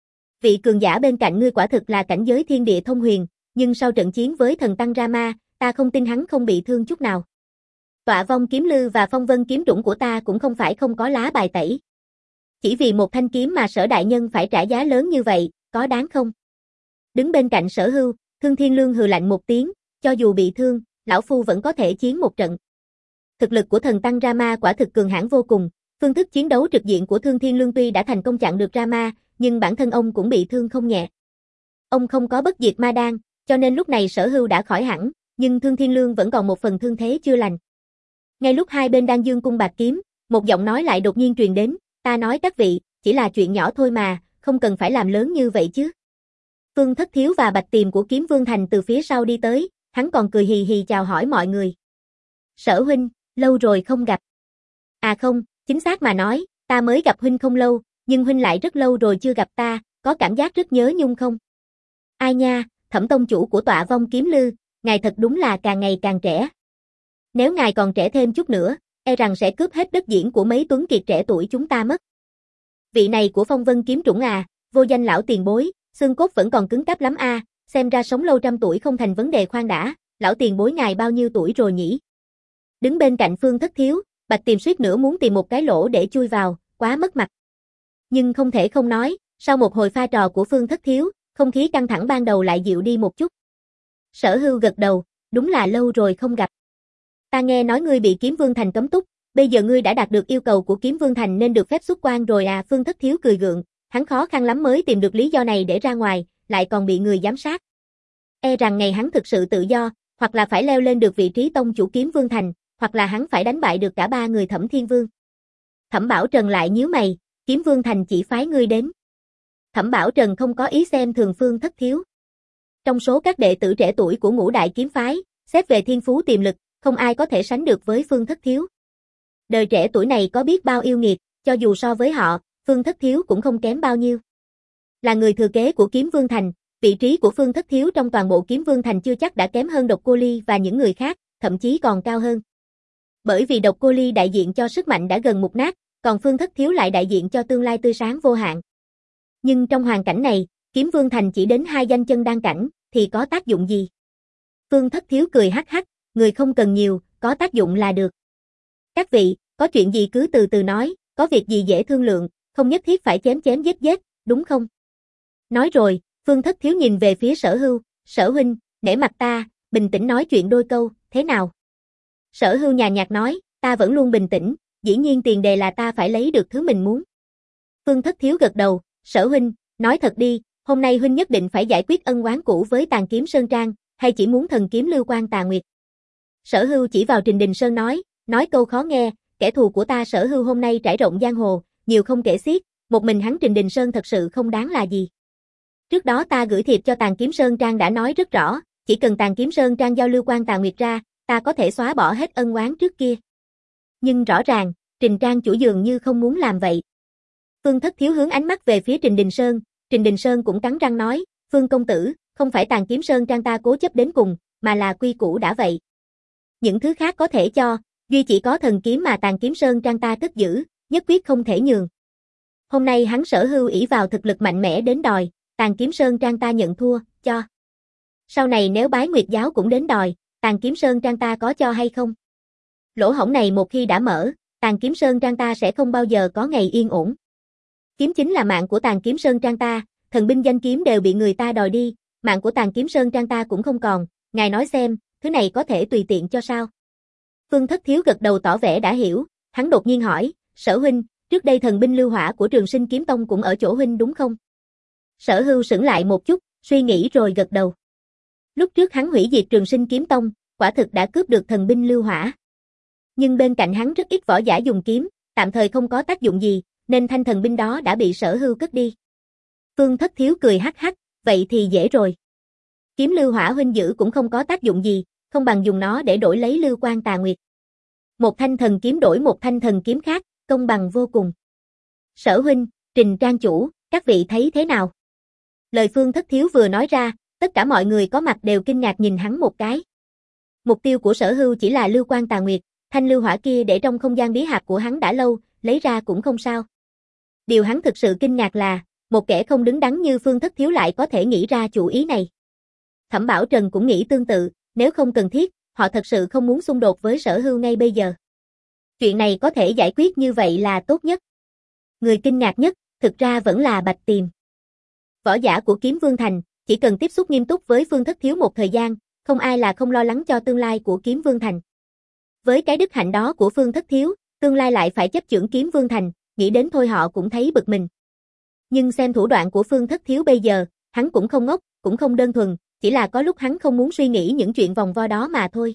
Vị cường giả bên cạnh ngươi quả thực là cảnh giới thiên địa thông huyền, nhưng sau trận chiến với thần tăng Rama, ta không tin hắn không bị thương chút nào. Tọa Vong kiếm lư và Phong Vân kiếm trũng của ta cũng không phải không có lá bài tẩy. Chỉ vì một thanh kiếm mà Sở đại nhân phải trả giá lớn như vậy, có đáng không? Đứng bên cạnh Sở Hưu, Thương Thiên Lương hừ lạnh một tiếng, cho dù bị thương, lão phu vẫn có thể chiến một trận. Thực lực của thần tăng Rama quả thực cường hãn vô cùng, phương thức chiến đấu trực diện của Thương Thiên Lương tuy đã thành công chặn được Rama, nhưng bản thân ông cũng bị thương không nhẹ. Ông không có bất diệt ma đan, cho nên lúc này Sở Hưu đã khỏi hẳn, nhưng Thương Thiên Lương vẫn còn một phần thương thế chưa lành. Ngay lúc hai bên đang dương cung bạc kiếm, một giọng nói lại đột nhiên truyền đến, ta nói các vị, chỉ là chuyện nhỏ thôi mà, không cần phải làm lớn như vậy chứ. Phương Thất Thiếu và Bạch Tiềm của Kiếm Vương Thành từ phía sau đi tới, hắn còn cười hì hì chào hỏi mọi người. Sở huynh, lâu rồi không gặp. À không, chính xác mà nói, ta mới gặp huynh không lâu, nhưng huynh lại rất lâu rồi chưa gặp ta, có cảm giác rất nhớ nhung không? Ai nha, Thẩm tông chủ của Tọa Vong kiếm lư, ngài thật đúng là càng ngày càng trẻ. Nếu ngài còn trẻ thêm chút nữa, e rằng sẽ cướp hết đất diễn của mấy tuấn kiệt trẻ tuổi chúng ta mất. Vị này của Phong Vân kiếm trũng à, vô danh lão tiền bối, xương cốt vẫn còn cứng cáp lắm a, à, xem ra sống lâu trăm tuổi không thành vấn đề. Khoan đã, lão tiền bối ngài bao nhiêu tuổi rồi nhỉ? Đứng bên cạnh Phương Thất Thiếu, Bạch Tiềm suýt nữa muốn tìm một cái lỗ để chui vào, quá mất mặt. Nhưng không thể không nói, sau một hồi pha trò của Phương Thất Thiếu, không khí căng thẳng ban đầu lại dịu đi một chút. Sở Hưu gật đầu, đúng là lâu rồi không gặp. Ta nghe nói ngươi bị Kiếm Vương Thành cấm túc, bây giờ ngươi đã đạt được yêu cầu của Kiếm Vương Thành nên được phép xuất quan rồi à? Phương Thất Thiếu cười gượng, hắn khó khăn lắm mới tìm được lý do này để ra ngoài, lại còn bị người giám sát. E rằng ngày hắn thực sự tự do, hoặc là phải leo lên được vị trí tông chủ Kiếm Vương Thành, hoặc là hắn phải đánh bại được cả ba người Thẩm Thiên Vương. Thẩm Bảo Trần lại nhíu mày, Kiếm Vương Thành chỉ phái ngươi đến. Thẩm Bảo Trần không có ý xem thường Phương Thất Thiếu. Trong số các đệ tử trẻ tuổi của Ngũ đại kiếm phái, xét về thiên phú tiềm lực, không ai có thể sánh được với Phương Thất Thiếu. Đời trẻ tuổi này có biết bao yêu nghiệt, cho dù so với họ, Phương Thất Thiếu cũng không kém bao nhiêu. Là người thừa kế của Kiếm Vương Thành, vị trí của Phương Thất Thiếu trong toàn bộ Kiếm Vương Thành chưa chắc đã kém hơn Độc Cô Ly và những người khác, thậm chí còn cao hơn. Bởi vì Độc Cô Ly đại diện cho sức mạnh đã gần mục nát, còn Phương Thất Thiếu lại đại diện cho tương lai tươi sáng vô hạn. Nhưng trong hoàn cảnh này, Kiếm Vương Thành chỉ đến hai danh chân đan cảnh, thì có tác dụng gì? Phương Thất Thiếu cười hắc hắc, người không cần nhiều, có tác dụng là được. Các vị, có chuyện gì cứ từ từ nói, có việc gì dễ thương lượng, không nhất thiết phải chém chém giết giết, đúng không? Nói rồi, Phương Thất Thiếu nhìn về phía Sở Hưu, Sở huynh, nể mặt ta, bình tĩnh nói chuyện đôi câu, thế nào? Sở Hưu nhàn nhạt nói, ta vẫn luôn bình tĩnh, dĩ nhiên tiền đề là ta phải lấy được thứ mình muốn. Phương Thất Thiếu gật đầu, Sở huynh, nói thật đi, hôm nay huynh nhất định phải giải quyết ân oán cũ với Tàn Kiếm Sơn Trang, hay chỉ muốn thần kiếm Lưu Quan Tà Nguyệt? Sở Hưu chỉ vào Trình Đình Sơn nói, nói câu khó nghe, kẻ thù của ta Sở Hưu hôm nay trải rộng giang hồ, nhiều không kể xiết, một mình hắn Trình Đình Sơn thật sự không đáng là gì. Trước đó ta gửi thiệp cho Tàn Kiếm Sơn Trang đã nói rất rõ, chỉ cần Tàn Kiếm Sơn Trang giao Lưu Quan Tà Nguyệt ra, ta có thể xóa bỏ hết ân oán trước kia. Nhưng rõ ràng, Trình Trang chủ dường như không muốn làm vậy. Phương Thất Thiếu hướng ánh mắt về phía Trình Đình Sơn, Trình Đình Sơn cũng cắn răng nói, Phương công tử, không phải Tàn Kiếm Sơn Trang ta cố chấp đến cùng, mà là quy củ đã vậy. Những thứ khác có thể cho, duy chỉ có thần kiếm mà Tàn Kiếm Sơn Trang ta cất giữ, nhất quyết không thể nhường. Hôm nay hắn Sở Hưu ỷ vào thực lực mạnh mẽ đến đòi, Tàn Kiếm Sơn Trang ta nhận thua, cho. Sau này nếu Bái Nguyệt giáo cũng đến đòi, Tàn Kiếm Sơn Trang ta có cho hay không? Lỗ hổng này một khi đã mở, Tàn Kiếm Sơn Trang ta sẽ không bao giờ có ngày yên ổn. Kiếm chính là mạng của Tàn Kiếm Sơn Trang ta, thần binh danh kiếm đều bị người ta đòi đi, mạng của Tàn Kiếm Sơn Trang ta cũng không còn, ngài nói xem, thứ này có thể tùy tiện cho sao? Phương Thất Thiếu gật đầu tỏ vẻ đã hiểu, hắn đột nhiên hỏi, Sở huynh, trước đây thần binh lưu hỏa của Trường Sinh Kiếm Tông cũng ở chỗ huynh đúng không? Sở Hưu sững lại một chút, suy nghĩ rồi gật đầu. Lúc trước hắn hủy diệt Trường Sinh Kiếm Tông, quả thực đã cướp được thần binh lưu hỏa. Nhưng bên cạnh hắn rất ít võ giả dùng kiếm, tạm thời không có tác dụng gì, nên thanh thần binh đó đã bị Sở Hưu cất đi. Phương Thất Thiếu cười hắc hắc, vậy thì dễ rồi. Kiếm lưu hỏa huynh giữ cũng không có tác dụng gì, không bằng dùng nó để đổi lấy Lưu Quan Tà Nguyệt. Một thanh thần kiếm đổi một thanh thần kiếm khác, công bằng vô cùng. Sở huynh, Trình Trang chủ, các vị thấy thế nào? Lời Phương Thất Thiếu vừa nói ra, tất cả mọi người có mặt đều kinh ngạc nhìn hắn một cái. Mục tiêu của Sở Hưu chỉ là Lưu Quan Tà Nguyệt, thanh lưu hỏa kia để trong không gian bí hạp của hắn đã lâu, lấy ra cũng không sao. Điều hắn thực sự kinh ngạc là, một kẻ không đứng đắn như Phương Thất Thiếu lại có thể nghĩ ra chủ ý này. Thẩm Bảo Trần cũng nghĩ tương tự, nếu không cần thiết, họ thật sự không muốn xung đột với Sở Hưu ngay bây giờ. Chuyện này có thể giải quyết như vậy là tốt nhất. Người kinh ngạc nhất, thực ra vẫn là Bạch Tiềm. Võ giả của Kiếm Vương Thành, chỉ cần tiếp xúc nghiêm túc với Phương Thất Thiếu một thời gian, không ai là không lo lắng cho tương lai của Kiếm Vương Thành. Với cái đức hạnh đó của Phương Thất Thiếu, tương lai lại phải chấp chưởng Kiếm Vương Thành, nghĩ đến thôi họ cũng thấy bực mình. Nhưng xem thủ đoạn của Phương Thất Thiếu bây giờ, hắn cũng không ngốc, cũng không đơn thuần, chỉ là có lúc hắn không muốn suy nghĩ những chuyện vòng vo đó mà thôi.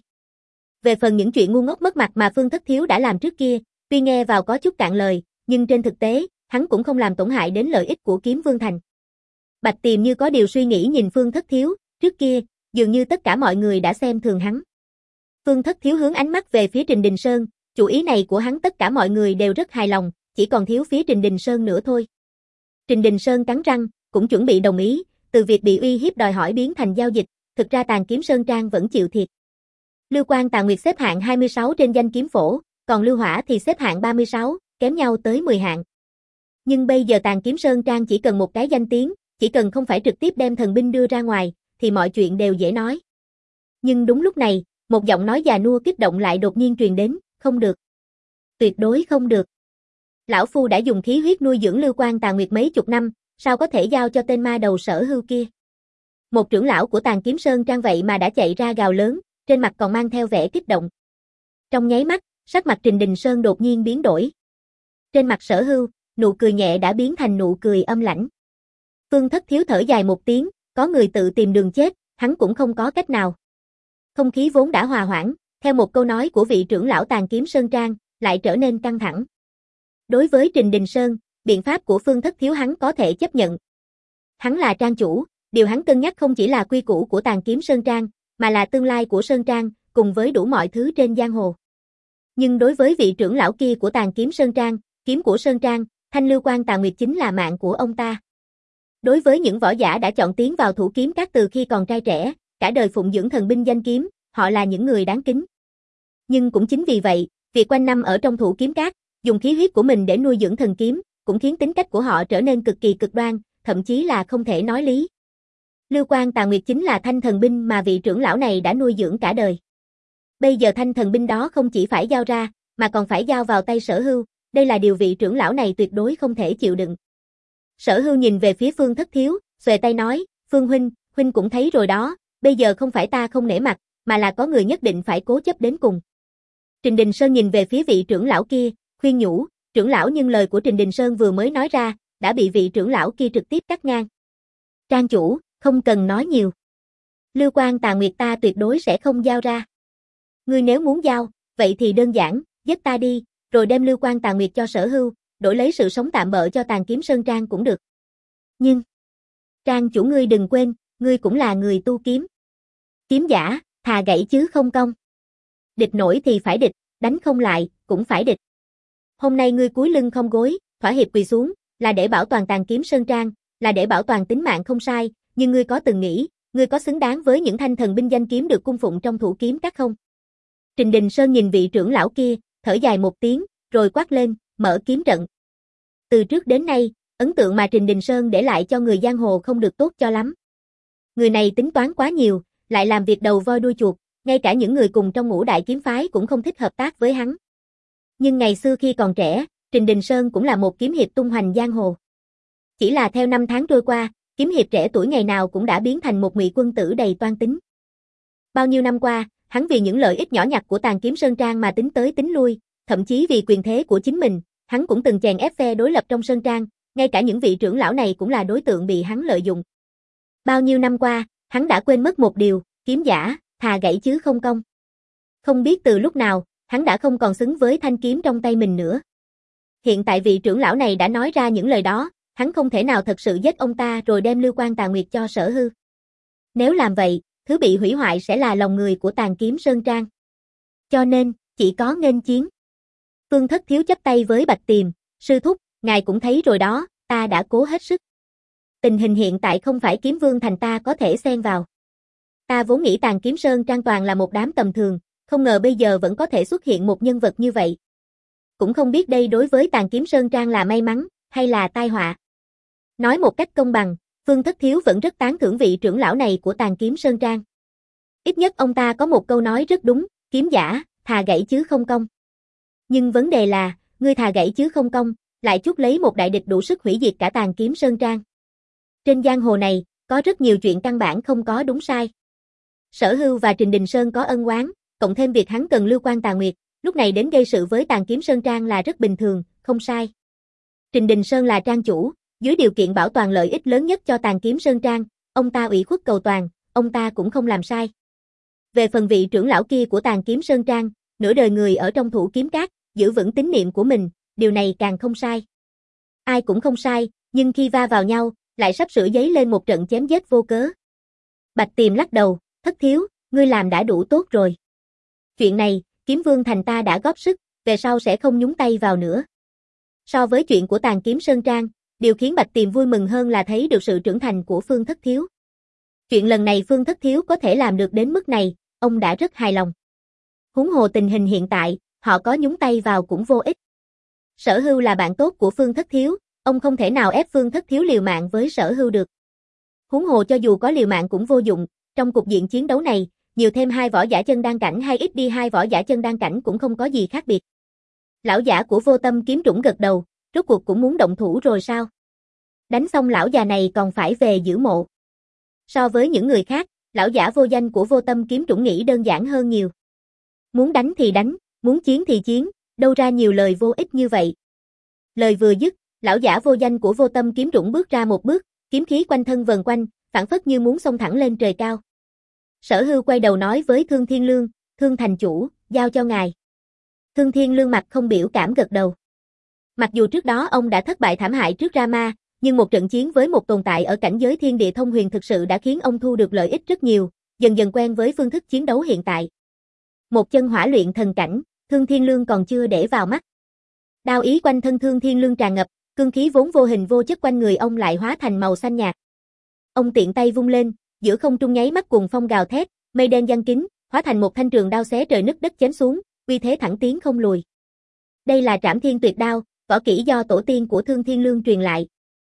Về phần những chuyện ngu ngốc mất mặt mà Phương Thất Thiếu đã làm trước kia, tuy nghe vào có chút cạn lời, nhưng trên thực tế, hắn cũng không làm tổn hại đến lợi ích của Kiếm Vương Thành. Bạch Tiềm như có điều suy nghĩ nhìn Phương Thất Thiếu, trước kia, dường như tất cả mọi người đã xem thường hắn. Phương Thất Thiếu hướng ánh mắt về phía Trình Đình Sơn, chủ ý này của hắn tất cả mọi người đều rất hài lòng, chỉ còn thiếu phía Trình Đình Sơn nữa thôi. Trình Đình Sơn cắn răng, cũng chuẩn bị đồng ý, từ việc bị uy hiếp đòi hỏi biến thành giao dịch, thực ra Tàn Kiếm Sơn Trang vẫn chịu thiệt. Lưu Quan Tà Nguyệt xếp hạng hai mươi sáu trên danh kiếm phổ, còn Lưu Hỏa thì xếp hạng ba mươi sáu, kém nhau tới mười hạng. Nhưng bây giờ Tàn Kiếm Sơn Trang chỉ cần một cái danh tiếng, chỉ cần không phải trực tiếp đem thần binh đưa ra ngoài, thì mọi chuyện đều dễ nói. Nhưng đúng lúc này, một giọng nói già nua kích động lại đột nhiên truyền đến, không được. Tuyệt đối không được. Lão Phu đã dùng khí huyết nuôi dưỡng Lưu Quan Tà Nguyệt mấy chục năm, sao có thể giao cho tên ma đầu Sở Hưu kia. Một trưởng lão của Tàn Kiếm Sơn Trang vậy mà đã chạy ra gào lớn, trên mặt còn mang theo vẻ kích động. Trong nháy mắt, sắc mặt Trình Đình Sơn đột nhiên biến đổi. Trên mặt Sở Hưu, nụ cười nhẹ đã biến thành nụ cười âm lãnh. Phương Thất Thiếu thở dài một tiếng, có người tự tìm đường chết, hắn cũng không có cách nào. Không khí vốn đã hòa hoãn, theo một câu nói của vị trưởng lão Tàn Kiếm Sơn Trang, lại trở nên căng thẳng. Đối với Trình Đình Sơn, biện pháp của Phương Thất Thiếu hắn có thể chấp nhận. Hắn là trang chủ, điều hắn cân nhắc không chỉ là quy củ của Tàn Kiếm Sơn Trang, mà là tương lai của Sơn Trang, cùng với đủ mọi thứ trên giang hồ. Nhưng đối với vị trưởng lão kia của Tàn Kiếm Sơn Trang, kiếm của Sơn Trang, thanh Lưu Quan Tà Nguyệt chính là mạng của ông ta. Đối với những võ giả đã chọn tiến vào thủ kiếm các từ khi còn trai trẻ, cả đời phụng dưỡng thần binh danh kiếm, họ là những người đáng kính. Nhưng cũng chính vì vậy, việc quanh năm ở trong thủ kiếm các, dùng khí huyết của mình để nuôi dưỡng thần kiếm, cũng khiến tính cách của họ trở nên cực kỳ cực đoan, thậm chí là không thể nói lý. Lưu Quan Tà Nguyệt chính là thanh thần binh mà vị trưởng lão này đã nuôi dưỡng cả đời. Bây giờ thanh thần binh đó không chỉ phải giao ra, mà còn phải giao vào tay Sở Hưu, đây là điều vị trưởng lão này tuyệt đối không thể chịu đựng. Sở Hưu nhìn về phía Phương Thất Thiếu, xuề tay nói, Phương huynh, huynh cũng thấy rồi đó, bây giờ không phải ta không nể mặt, mà là có người nhất định phải cố chấp đến cùng. Trình Đình Sơn nhìn về phía vị trưởng lão kia, khuyên nhủ, trưởng lão, nhưng lời của Trình Đình Sơn vừa mới nói ra, đã bị vị trưởng lão kia trực tiếp cắt ngang. Trang chủ, không cần nói nhiều. Lưu Quan Tà Nguyệt ta tuyệt đối sẽ không giao ra. Ngươi nếu muốn giao, vậy thì đơn giản, giết ta đi, rồi đem Lưu Quan Tà Nguyệt cho Sở Hưu, đổi lấy sự sống tạm bợ cho Tàn Kiếm Sơn Trang cũng được. Nhưng, Trang chủ ngươi đừng quên, ngươi cũng là người tu kiếm. Kiếm giả, thà gãy chứ không công. Địch nổi thì phải địch, đánh không lại, cũng phải địch. Hôm nay ngươi cúi lưng không gối, thỏa hiệp quỳ xuống, là để bảo toàn Tàn Kiếm Sơn Trang, là để bảo toàn tính mạng không sai, nhưng ngươi có từng nghĩ, ngươi có xứng đáng với những thanh thần binh danh kiếm được cung phụng trong thủ kiếm các không? Trình Đình Sơn nhìn vị trưởng lão kia, thở dài một tiếng, rồi quát lên, mở kiếm trận. Từ trước đến nay, ấn tượng mà Trình Đình Sơn để lại cho người giang hồ không được tốt cho lắm. Người này tính toán quá nhiều, lại làm việc đầu voi đuôi chuột, ngay cả những người cùng trong ngũ đại kiếm phái cũng không thích hợp tác với hắn. Nhưng ngày xưa khi còn trẻ, Trình Đình Sơn cũng là một kiếm hiệp tung hoành giang hồ. Chỉ là theo năm tháng trôi qua, kiếm hiệp trẻ tuổi ngày nào cũng đã biến thành một ngụy quân tử đầy toan tính. Bao nhiêu năm qua, hắn vì những lợi ích nhỏ nhặt của Tàn Kiếm Sơn Trang mà tính tới tính lui, thậm chí vì quyền thế của chính mình, hắn cũng từng chèn ép phe đối lập trong Sơn Trang, ngay cả những vị trưởng lão này cũng là đối tượng bị hắn lợi dụng. Bao nhiêu năm qua, hắn đã quên mất một điều, kiếm giả, thà gãy chứ không công. Không biết từ lúc nào, hắn đã không còn xứng với thanh kiếm trong tay mình nữa. Hiện tại vị trưởng lão này đã nói ra những lời đó, hắn không thể nào thật sự giết ông ta rồi đem Lưu Quan Tà Nguyệt cho Sở Hưu. Nếu làm vậy, thứ bị hủy hoại sẽ là lòng người của Tàn Kiếm Sơn Trang. Cho nên, chỉ có nghênh chiến. Phương Thất Thiếu chắp tay với Bạch Tiềm, sư thúc, ngài cũng thấy rồi đó, ta đã cố hết sức. Tình hình hiện tại không phải Kiếm Vương thành ta có thể xen vào. Ta vốn nghĩ Tàn Kiếm Sơn Trang toàn là một đám tầm thường, không ngờ bây giờ vẫn có thể xuất hiện một nhân vật như vậy. Cũng không biết đây đối với Tàn Kiếm Sơn Trang là may mắn, hay là tai họa. Nói một cách công bằng, Phương Thất Thiếu vẫn rất tán thưởng vị trưởng lão này của Tàn Kiếm Sơn Trang. Ít nhất ông ta có một câu nói rất đúng, kiếm giả, thà gãy chứ không công. Nhưng vấn đề là, ngươi thà gãy chứ không công, lại chuốc lấy một đại địch đủ sức hủy diệt cả Tàn Kiếm Sơn Trang. Trên giang hồ này, có rất nhiều chuyện căn bản không có đúng sai. Sở Hưu và Trình Đình Sơn có ân oán, cộng thêm việc hắn cần Lưu Quan Tà Nguyệt, lúc này đến gây sự với Tàn Kiếm Sơn Trang là rất bình thường, không sai. Trình Đình Sơn là trang chủ, dưới điều kiện bảo toàn lợi ích lớn nhất cho Tàn Kiếm Sơn Trang, ông ta ủy khuất cầu toàn, ông ta cũng không làm sai. Về phần vị trưởng lão kia của Tàn Kiếm Sơn Trang, nửa đời người ở trong thủ kiếm các, giữ vững tín niệm của mình, điều này càng không sai. Ai cũng không sai, nhưng khi va vào nhau, lại sắp sửa dấy lên một trận chém giết vô cớ. Bạch Tiềm lắc đầu, Thất Thiếu, ngươi làm đã đủ tốt rồi. Chuyện này, Kiếm Vương thành ta đã góp sức, về sau sẽ không nhúng tay vào nữa. So với chuyện của Tàn Kiếm Sơn Trang, điều khiến Bạch Tiềm vui mừng hơn là thấy được sự trưởng thành của Phương Thất Thiếu. Chuyện lần này Phương Thất Thiếu có thể làm được đến mức này, ông đã rất hài lòng. Huống hồ tình hình hiện tại, họ có nhúng tay vào cũng vô ích. Sở Hưu là bạn tốt của Phương Thất Thiếu, ông không thể nào ép Phương Thất Thiếu liều mạng với Sở Hưu được. Huống hồ cho dù có liều mạng cũng vô dụng, trong cục diện chiến đấu này, nhiều thêm hai võ giả chân đan cảnh hay ít đi hai võ giả chân đan cảnh cũng không có gì khác biệt. Lão giả của Vô Tâm Kiếm Trũng gật đầu, rốt cuộc cũng muốn động thủ rồi sao? Đánh xong lão già này còn phải về giữ mộ. So với những người khác, lão giả vô danh của Vô Tâm Kiếm Trũng nghĩ đơn giản hơn nhiều. Muốn đánh thì đánh, muốn chiến thì chiến, đâu ra nhiều lời vô ích như vậy. Lời vừa dứt, lão giả vô danh của Vô Tâm Kiếm Trũng bước ra một bước, kiếm khí quanh thân vần quanh, phảng phất như muốn xông thẳng lên trời cao. Sở Hưu quay đầu nói với Thương Thiên Lương, Thương thành chủ, giao cho ngài. Thương Thiên Lương mặt không biểu cảm gật đầu. Mặc dù trước đó ông đã thất bại thảm hại trước Rama, nhưng một trận chiến với một tồn tại ở cảnh giới thiên địa thông huyền thực sự đã khiến ông thu được lợi ích rất nhiều, dần dần quen với phương thức chiến đấu hiện tại. Một chân hỏa luyện thần cảnh, Thương Thiên Lương còn chưa để vào mắt. Đao ý quanh thân Thương Thiên Lương tràn ngập, cương khí vốn vô hình vô chất quanh người ông lại hóa thành màu xanh nhạt. Ông tiện tay vung lên, giữa không trung nháy mắt cuồng phong gào thét, mây đen giăng kín, hóa thành một thanh trường đao xé trời nứt đất chém xuống, uy thế thẳng tiến không lùi. Đây là Trảm Thiên Tuyệt Đao, võ kỹ do tổ tiên của Thương Thiên Lương truyền lại.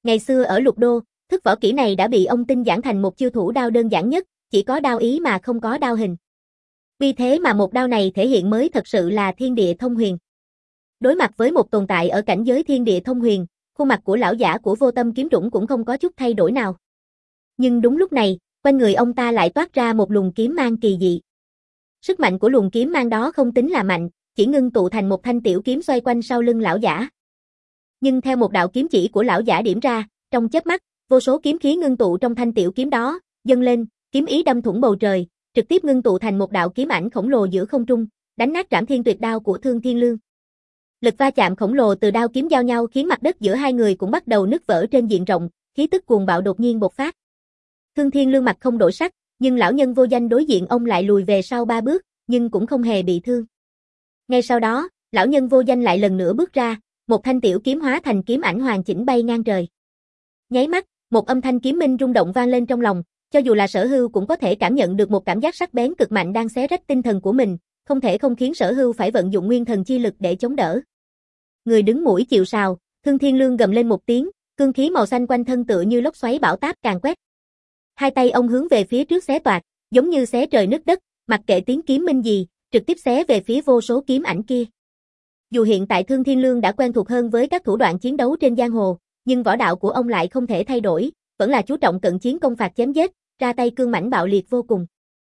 Ngày xưa ở Lục Đô, thức võ kỹ này đã bị ông tinh giản thành một chiêu thủ đao đơn giản nhất, chỉ có đao ý mà không có đao hình. Vì thế mà một đao này thể hiện mới thật sự là thiên địa thông huyền. Đối mặt với một tồn tại ở cảnh giới thiên địa thông huyền, khuôn mặt của lão giả của Vô Tâm Kiếm Trũng cũng không có chút thay đổi nào. Nhưng đúng lúc này, quanh người ông ta lại toát ra một luồng kiếm mang kỳ dị. Sức mạnh của luồng kiếm mang đó không tính là mạnh, chỉ ngưng tụ thành một thanh tiểu kiếm xoay quanh sau lưng lão giả. Nhưng theo một đạo kiếm chỉ của lão giả điểm ra, trong chớp mắt, vô số kiếm khí ngưng tụ trong thanh tiểu kiếm đó, dâng lên, kiếm ý đâm thủng bầu trời, trực tiếp ngưng tụ thành một đạo kiếm ảnh khổng lồ giữa không trung, đánh nát Trảm Thiên Tuyệt Đao của Thương Thiên Lương. Lực va chạm khổng lồ từ đao kiếm giao nhau khiến mặt đất giữa hai người cũng bắt đầu nứt vỡ trên diện rộng, khí tức cuồng bạo đột nhiên bộc phát. Thương Thiên Lương mặt không đổi sắc, nhưng lão nhân Vô Danh đối diện ông lại lùi về sau ba bước, nhưng cũng không hề bị thương. Ngay sau đó, lão nhân Vô Danh lại lần nữa bước ra, một thanh tiểu kiếm hóa thành kiếm ảnh hoàn chỉnh bay ngang trời. Nháy mắt, một âm thanh kiếm minh rung động vang lên trong lòng, cho dù là Sở Hưu cũng có thể cảm nhận được một cảm giác sắc bén cực mạnh đang xé rách tinh thần của mình, không thể không khiến Sở Hưu phải vận dụng nguyên thần chi lực để chống đỡ. Người đứng mũi chịu sào, Thương Thiên Lương gầm lên một tiếng, cương khí màu xanh quanh thân tựa như lốc xoáy bão táp càn quét. Hai tay ông hướng về phía trước xé toạc, giống như xé trời nứt đất, mặc kệ tiếng kiếm minh gì, trực tiếp xé về phía vô số kiếm ảnh kia. Dù hiện tại Thương Thiên Lương đã quen thuộc hơn với các thủ đoạn chiến đấu trên giang hồ, nhưng võ đạo của ông lại không thể thay đổi, vẫn là chú trọng cận chiến công phạt chém giết, ra tay cương mãnh bạo liệt vô cùng.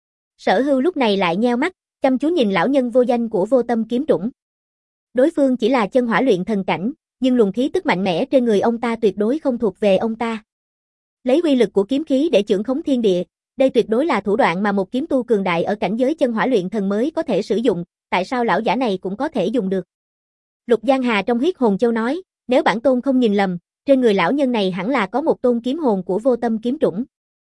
Sở Hưu lúc này lại nheo mắt, chăm chú nhìn lão nhân Vô Danh của Vô Tâm Kiếm Trũng. Đối phương chỉ là chân hỏa luyện thần cảnh, nhưng luồng khí tức mạnh mẽ trên người ông ta tuyệt đối không thuộc về ông ta. Lấy uy lực của kiếm khí để chưởng khống thiên địa, đây tuyệt đối là thủ đoạn mà một kiếm tu cường đại ở cảnh giới chân hỏa luyện thần mới có thể sử dụng, tại sao lão giả này cũng có thể dùng được? Lục Giang Hà trong Huyết Hồn Châu nói, nếu bản tôn không nhìn lầm, trên người lão nhân này hẳn là có một tôn kiếm hồn của Vô Tâm Kiếm Trũng.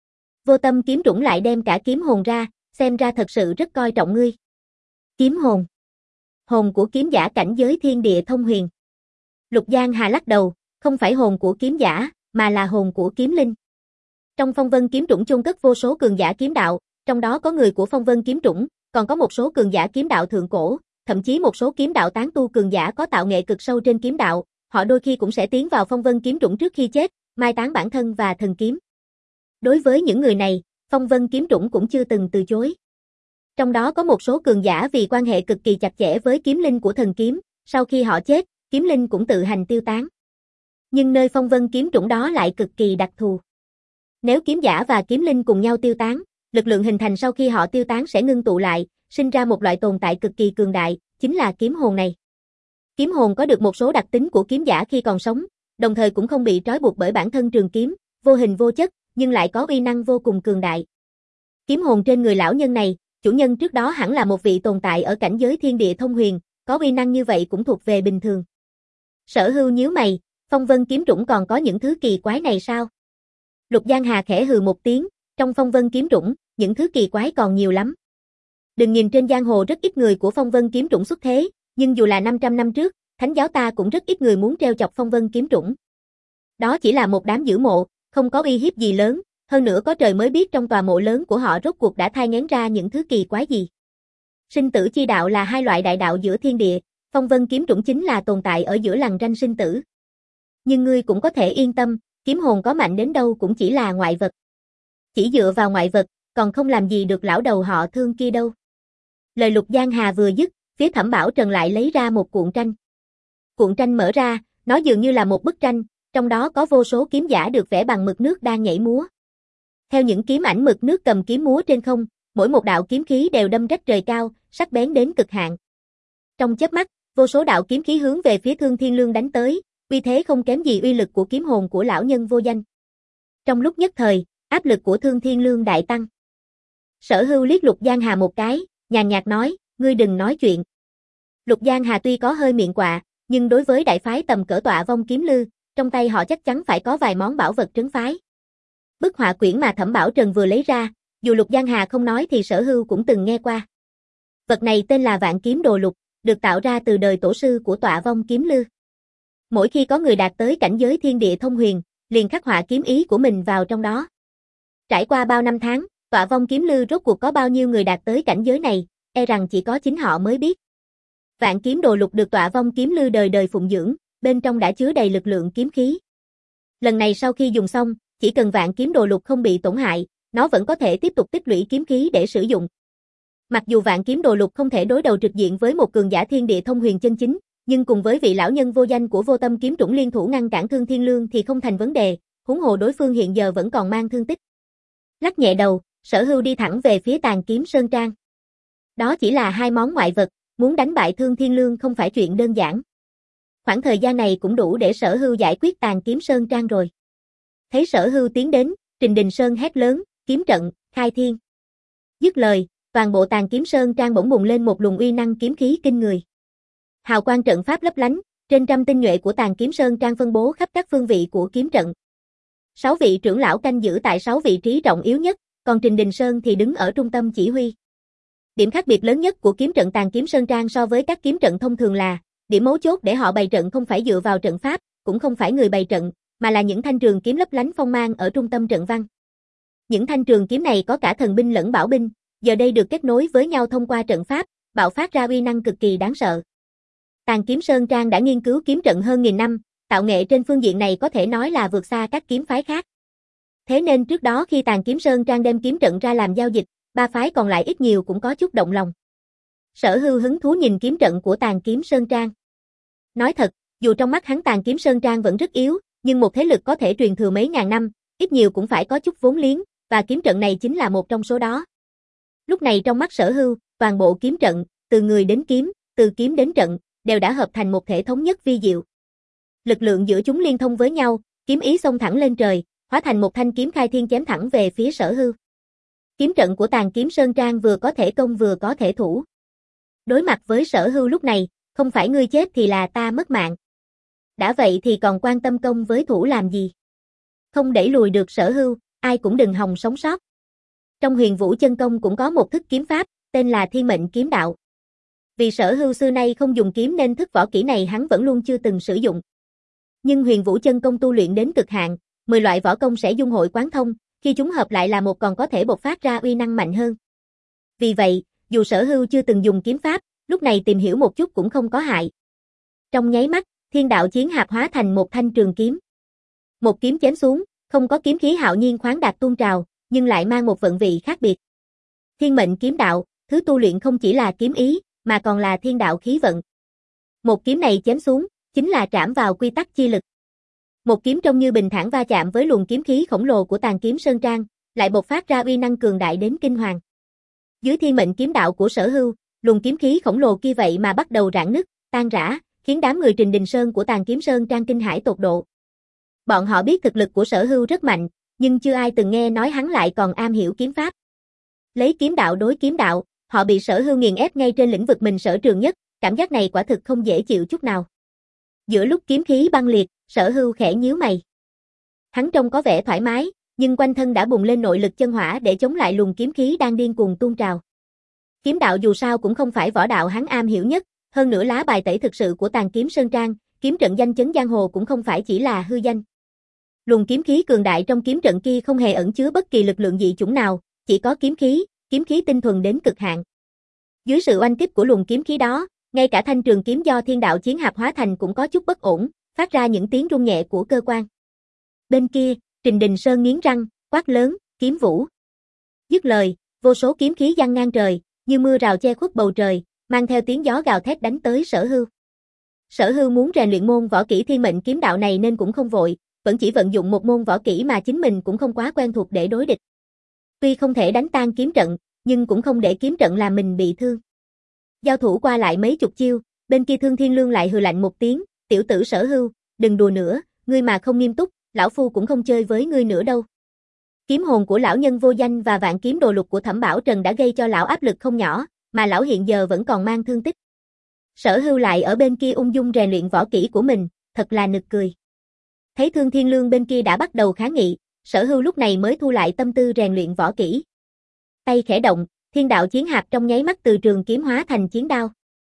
Vô Tâm Kiếm Trũng lại đem cả kiếm hồn ra, xem ra thật sự rất coi trọng ngươi. Kiếm hồn. Hồn của kiếm giả cảnh giới thiên địa thông huyền. Lục Giang Hà lắc đầu, không phải hồn của kiếm giả, mà là hồn của kiếm linh. Trong Phong Vân Kiếm Trũng chôn cất vô số cường giả kiếm đạo, trong đó có người của Phong Vân Kiếm Trũng, còn có một số cường giả kiếm đạo thượng cổ, thậm chí một số kiếm đạo tán tu cường giả có tạo nghệ cực sâu trên kiếm đạo, họ đôi khi cũng sẽ tiến vào Phong Vân Kiếm Trũng trước khi chết, mai táng bản thân và thần kiếm. Đối với những người này, Phong Vân Kiếm Trũng cũng chưa từng từ chối. Trong đó có một số cường giả vì quan hệ cực kỳ chặt chẽ với kiếm linh của thần kiếm, sau khi họ chết, kiếm linh cũng tự hành tiêu tán. Nhưng nơi Phong Vân Kiếm Trũng đó lại cực kỳ đặc thù. Nếu kiếm giả và kiếm linh cùng nhau tiêu tán, lực lượng hình thành sau khi họ tiêu tán sẽ ngưng tụ lại, sinh ra một loại tồn tại cực kỳ cường đại, chính là kiếm hồn này. Kiếm hồn có được một số đặc tính của kiếm giả khi còn sống, đồng thời cũng không bị trói buộc bởi bản thân trường kiếm, vô hình vô chất, nhưng lại có uy năng vô cùng cường đại. Kiếm hồn trên người lão nhân này, chủ nhân trước đó hẳn là một vị tồn tại ở cảnh giới thiên địa thông huyền, có uy năng như vậy cũng thuộc về bình thường. Sở Hưu nhíu mày, Phong Vân Kiếm Trũng còn có những thứ kỳ quái này sao? Lục Giang Hà khẽ hừ một tiếng, trong Phong Vân Kiếm Trũng, những thứ kỳ quái còn nhiều lắm. Đừng nhìn trên giang hồ rất ít người của Phong Vân Kiếm Trũng xuất thế, nhưng dù là năm trăm năm trước, thánh giáo ta cũng rất ít người muốn treo chọc Phong Vân Kiếm Trũng. Đó chỉ là một đám giữ mộ, không có uy hiếp gì lớn, hơn nữa có trời mới biết trong tòa mộ lớn của họ rốt cuộc đã thai nghén ra những thứ kỳ quái gì. Sinh tử chi đạo là hai loại đại đạo giữa thiên địa, Phong Vân Kiếm Trũng chính là tồn tại ở giữa lằn ranh sinh tử. Nhưng ngươi cũng có thể yên tâm, kiếm hồn có mạnh đến đâu cũng chỉ là ngoại vật. Chỉ dựa vào ngoại vật, còn không làm gì được lão đầu họ Thương kia đâu. Lời Lục Giang Hà vừa dứt, phía Thẩm Bảo Trần lại lấy ra một cuộn tranh. Cuộn tranh mở ra, nó dường như là một bức tranh, trong đó có vô số kiếm giả được vẽ bằng mực nước đang nhảy múa. Theo những kiếm ảnh mực nước cầm kiếm múa trên không, mỗi một đạo kiếm khí đều đâm rách trời cao, sắc bén đến cực hạn. Trong chớp mắt, vô số đạo kiếm khí hướng về phía Thương Thiên Lương đánh tới, uy thế không kém gì uy lực của kiếm hồn của lão nhân Vô Danh. Trong lúc nhất thời, áp lực của Thương Thiên Lương đại tăng. Sở Hưu liếc Lục Giang Hà một cái, nhàn nhạt nói, ngươi đừng nói chuyện. Lục Giang Hà tuy có hơi miệng quạ, nhưng đối với đại phái tầm cỡ Tọa Vong Kiếm Lư, trong tay họ chắc chắn phải có vài món bảo vật trấn phái. Bức họa quyển mà Thẩm Bảo Trần vừa lấy ra, dù Lục Giang Hà không nói thì Sở Hưu cũng từng nghe qua. Vật này tên là Vạn Kiếm Đồ Lục, được tạo ra từ đời tổ sư của Tọa Vong Kiếm Lư. Mỗi khi có người đạt tới cảnh giới thiên địa thông huyền, liền khắc họa kiếm ý của mình vào trong đó. Trải qua bao năm tháng, Tọa Vong Kiếm Lư rốt cuộc có bao nhiêu người đạt tới cảnh giới này, e rằng chỉ có chính họ mới biết. Vạn Kiếm Đồ Lục được Tọa Vong Kiếm Lư đời đời phụng dưỡng, bên trong đã chứa đầy lực lượng kiếm khí. Lần này sau khi dùng xong, chỉ cần vạn kiếm đồ lục không bị tổn hại, nó vẫn có thể tiếp tục tích lũy kiếm khí để sử dụng. Mặc dù vạn kiếm đồ lục không thể đối đầu trực diện với một cường giả thiên địa thông huyền chân chính, nhưng cùng với vị lão nhân vô danh của Vô Tâm kiếm chủng liên thủ ngăn cản Thương Thiên Lương thì không thành vấn đề, huống hồ đối phương hiện giờ vẫn còn mang thương tích. Lắc nhẹ đầu, Sở Hưu đi thẳng về phía Tàn Kiếm Sơn Trang. Đó chỉ là hai món ngoại vật, muốn đánh bại Thương Thiên Lương không phải chuyện đơn giản. Khoảng thời gian này cũng đủ để Sở Hưu giải quyết Tàn Kiếm Sơn Trang rồi. Thấy Sở Hưu tiến đến, Trình Đình Sơn hét lớn, kiếm trận, khai thiên. Dứt lời, toàn bộ Tàn Kiếm Sơn Trang bỗng bùng lên một luồng uy năng kiếm khí kinh người. Hào quang trận pháp lấp lánh, trên trăm tinh nhuệ của Tàn Kiếm Sơn Trang phân bố khắp các phương vị của kiếm trận. Sáu vị trưởng lão canh giữ tại sáu vị trí trọng yếu nhất, còn Trình Đình Sơn thì đứng ở trung tâm chỉ huy. Điểm khác biệt lớn nhất của kiếm trận Tàn Kiếm Sơn Trang so với các kiếm trận thông thường là, điểm mấu chốt để họ bày trận không phải dựa vào trận pháp, cũng không phải người bày trận, mà là những thanh trường kiếm lấp lánh phong mang ở trung tâm trận văn. Những thanh trường kiếm này có cả thần binh lẫn bảo binh, giờ đây được kết nối với nhau thông qua trận pháp, bạo phát ra uy năng cực kỳ đáng sợ. Tàn Kiếm Sơn Trang đã nghiên cứu kiếm trận hơn nghìn năm, tạo nghệ trên phương diện này có thể nói là vượt xa các kiếm phái khác. Thế nên trước đó khi Tàn Kiếm Sơn Trang đem kiếm trận ra làm giao dịch, ba phái còn lại ít nhiều cũng có chút động lòng. Sở Hưu hứng thú nhìn kiếm trận của Tàn Kiếm Sơn Trang. Nói thật, dù trong mắt hắn Tàn Kiếm Sơn Trang vẫn rất yếu, nhưng một thế lực có thể truyền thừa mấy ngàn năm, ít nhiều cũng phải có chút vốn liếng, và kiếm trận này chính là một trong số đó. Lúc này trong mắt Sở Hưu, toàn bộ kiếm trận, từ người đến kiếm, từ kiếm đến trận, đều đã hợp thành một thể thống nhất vi diệu. Lực lượng giữa chúng liên thông với nhau, kiếm ý xông thẳng lên trời, hóa thành một thanh kiếm khai thiên chém thẳng về phía Sở Hưu. Kiếm trận của Tàn Kiếm Sơn Trang vừa có thể công vừa có thể thủ. Đối mặt với Sở Hưu lúc này, không phải ngươi chết thì là ta mất mạng. Đã vậy thì còn quan tâm công với thủ làm gì? Không đẩy lùi được Sở Hưu, ai cũng đừng hòng sống sót. Trong Huyền Vũ chân công cũng có một thức kiếm pháp, tên là Thiên Mệnh Kiếm Đạo. Vì Sở Hưu xưa nay không dùng kiếm nên thức võ kỹ này hắn vẫn luôn chưa từng sử dụng. Nhưng Huyền Vũ chân công tu luyện đến cực hạn, mười loại võ công sẽ dung hội quán thông, khi chúng hợp lại là một còn có thể bộc phát ra uy năng mạnh hơn. Vì vậy, dù Sở Hưu chưa từng dùng kiếm pháp, lúc này tìm hiểu một chút cũng không có hại. Trong nháy mắt, Thiên Đạo Chiến Hạp hóa thành một thanh trường kiếm. Một kiếm chém xuống, không có kiếm khí hạo nhiên khoáng đạt tuôn trào, nhưng lại mang một vận vị khác biệt. Thiên Mệnh Kiếm Đạo, thứ tu luyện không chỉ là kiếm ý, mà còn là thiên đạo khí vận. Một kiếm này chém xuống, chính là trảm vào quy tắc chi lực. Một kiếm trông như bình thản va chạm với luồng kiếm khí khổng lồ của Tàn Kiếm Sơn Trang, lại bộc phát ra uy năng cường đại đến kinh hoàng. Dưới Thiên Mệnh Kiếm Đạo của Sở Hưu, luồng kiếm khí khổng lồ kia vậy mà bắt đầu rạn nứt, tan rã, khiến đám người Trình Đình Sơn của Tàn Kiếm Sơn Trang kinh hãi tột độ. Bọn họ biết thực lực của Sở Hưu rất mạnh, nhưng chưa ai từng nghe nói hắn lại còn am hiểu kiếm pháp. Lấy kiếm đạo đối kiếm đạo, họ bị Sở Hưu nghiền ép ngay trên lĩnh vực mình sở trường nhất, cảm giác này quả thực không dễ chịu chút nào. Giữa lúc kiếm khí băng liệt, Sở Hưu khẽ nhíu mày. Hắn trông có vẻ thoải mái, nhưng quanh thân đã bùng lên nội lực chân hỏa để chống lại luồng kiếm khí đang điên cuồng tuôn trào. Kiếm đạo dù sao cũng không phải võ đạo hắn am hiểu nhất, hơn nữa lá bài tẩy thực sự của Tàn Kiếm Sơn Trang, kiếm trận danh chấn giang hồ cũng không phải chỉ là hư danh. Luồng kiếm khí cường đại trong kiếm trận kia không hề ẩn chứa bất kỳ lực lượng dị chủng nào, chỉ có kiếm khí, kiếm khí tinh thuần đến cực hạn. Dưới sự oanh kích của luồng kiếm khí đó, ngay cả thanh trường kiếm do Thiên Đạo Chiến Hạp hóa thành cũng có chút bất ổn, phát ra những tiếng rung nhẹ của cơ quan. Bên kia, Trình Đình Sơn nghiến răng, quát lớn, kiếm vũ. Dứt lời, vô số kiếm khí giăng ngang trời, như mưa rào che khuất bầu trời, mang theo tiếng gió gào thét đánh tới Sở Hưu. Sở Hưu muốn rèn luyện môn võ kỹ Thiên Mệnh Kiếm Đạo này nên cũng không vội, vẫn chỉ vận dụng một môn võ kỹ mà chính mình cũng không quá quen thuộc để đối địch. Tuy không thể đánh tan kiếm trận, nhưng cũng không để kiếm trận làm mình bị thương. Giao thủ qua lại mấy chục chiêu, bên kia Thương Thiên Lương lại hừ lạnh một tiếng, tiểu tử Sở Hưu, đừng đùa nữa, ngươi mà không nghiêm túc, lão phu cũng không chơi với ngươi nữa đâu. Kiếm hồn của lão nhân vô danh và vạn kiếm đồ lục của Thẩm Bảo Trần đã gây cho lão áp lực không nhỏ, mà lão hiện giờ vẫn còn mang thương tích. Sở Hưu lại ở bên kia ung dung rèn luyện võ kỹ của mình, thật là nực cười. Thấy Thương Thiên Lương bên kia đã bắt đầu kháng nghị, Sở Hưu lúc này mới thu lại tâm tư rèn luyện võ kỹ. Tay khẽ động, Thiên Đạo Chiến Hạp trong nháy mắt từ trường kiếm hóa thành chiến đao.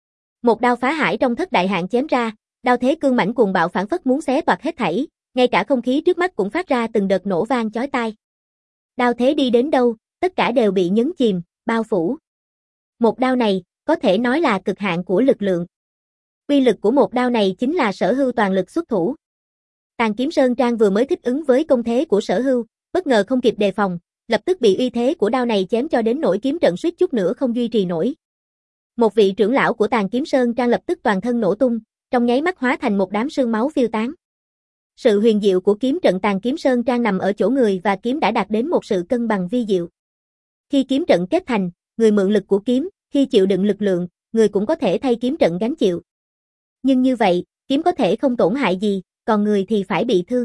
Một đao phá hải trong thất đại hạn chém ra, đao thế cương mãnh cuồng bạo phản phất muốn xé toạc hết thảy, ngay cả không khí trước mắt cũng phát ra từng đợt nổ vang chói tai. Đao thế đi đến đâu, tất cả đều bị nhấn chìm, bao phủ. Một đao này, có thể nói là cực hạn của lực lượng. Uy lực của một đao này chính là Sở Hưu toàn lực xuất thủ. Tàn Kiếm Sơn Trang vừa mới thích ứng với công thế của Sở Hưu, bất ngờ không kịp đề phòng, lập tức bị uy thế của đao này chém cho đến nỗi kiếm trận suýt chút nữa không duy trì nổi. Một vị trưởng lão của Tàn Kiếm Sơn Trang lập tức toàn thân nổ tung, trong nháy mắt hóa thành một đám sương máu phiêu tán. Sự huyền diệu của kiếm trận Tàn Kiếm Sơn Trang nằm ở chỗ người và kiếm đã đạt đến một sự cân bằng vi diệu. Khi kiếm trận kết thành, người mượn lực của kiếm, khi chịu đựng lực lượng, người cũng có thể thay kiếm trận gánh chịu. Nhưng như vậy, kiếm có thể không tổn hại gì, còn người thì phải bị thương.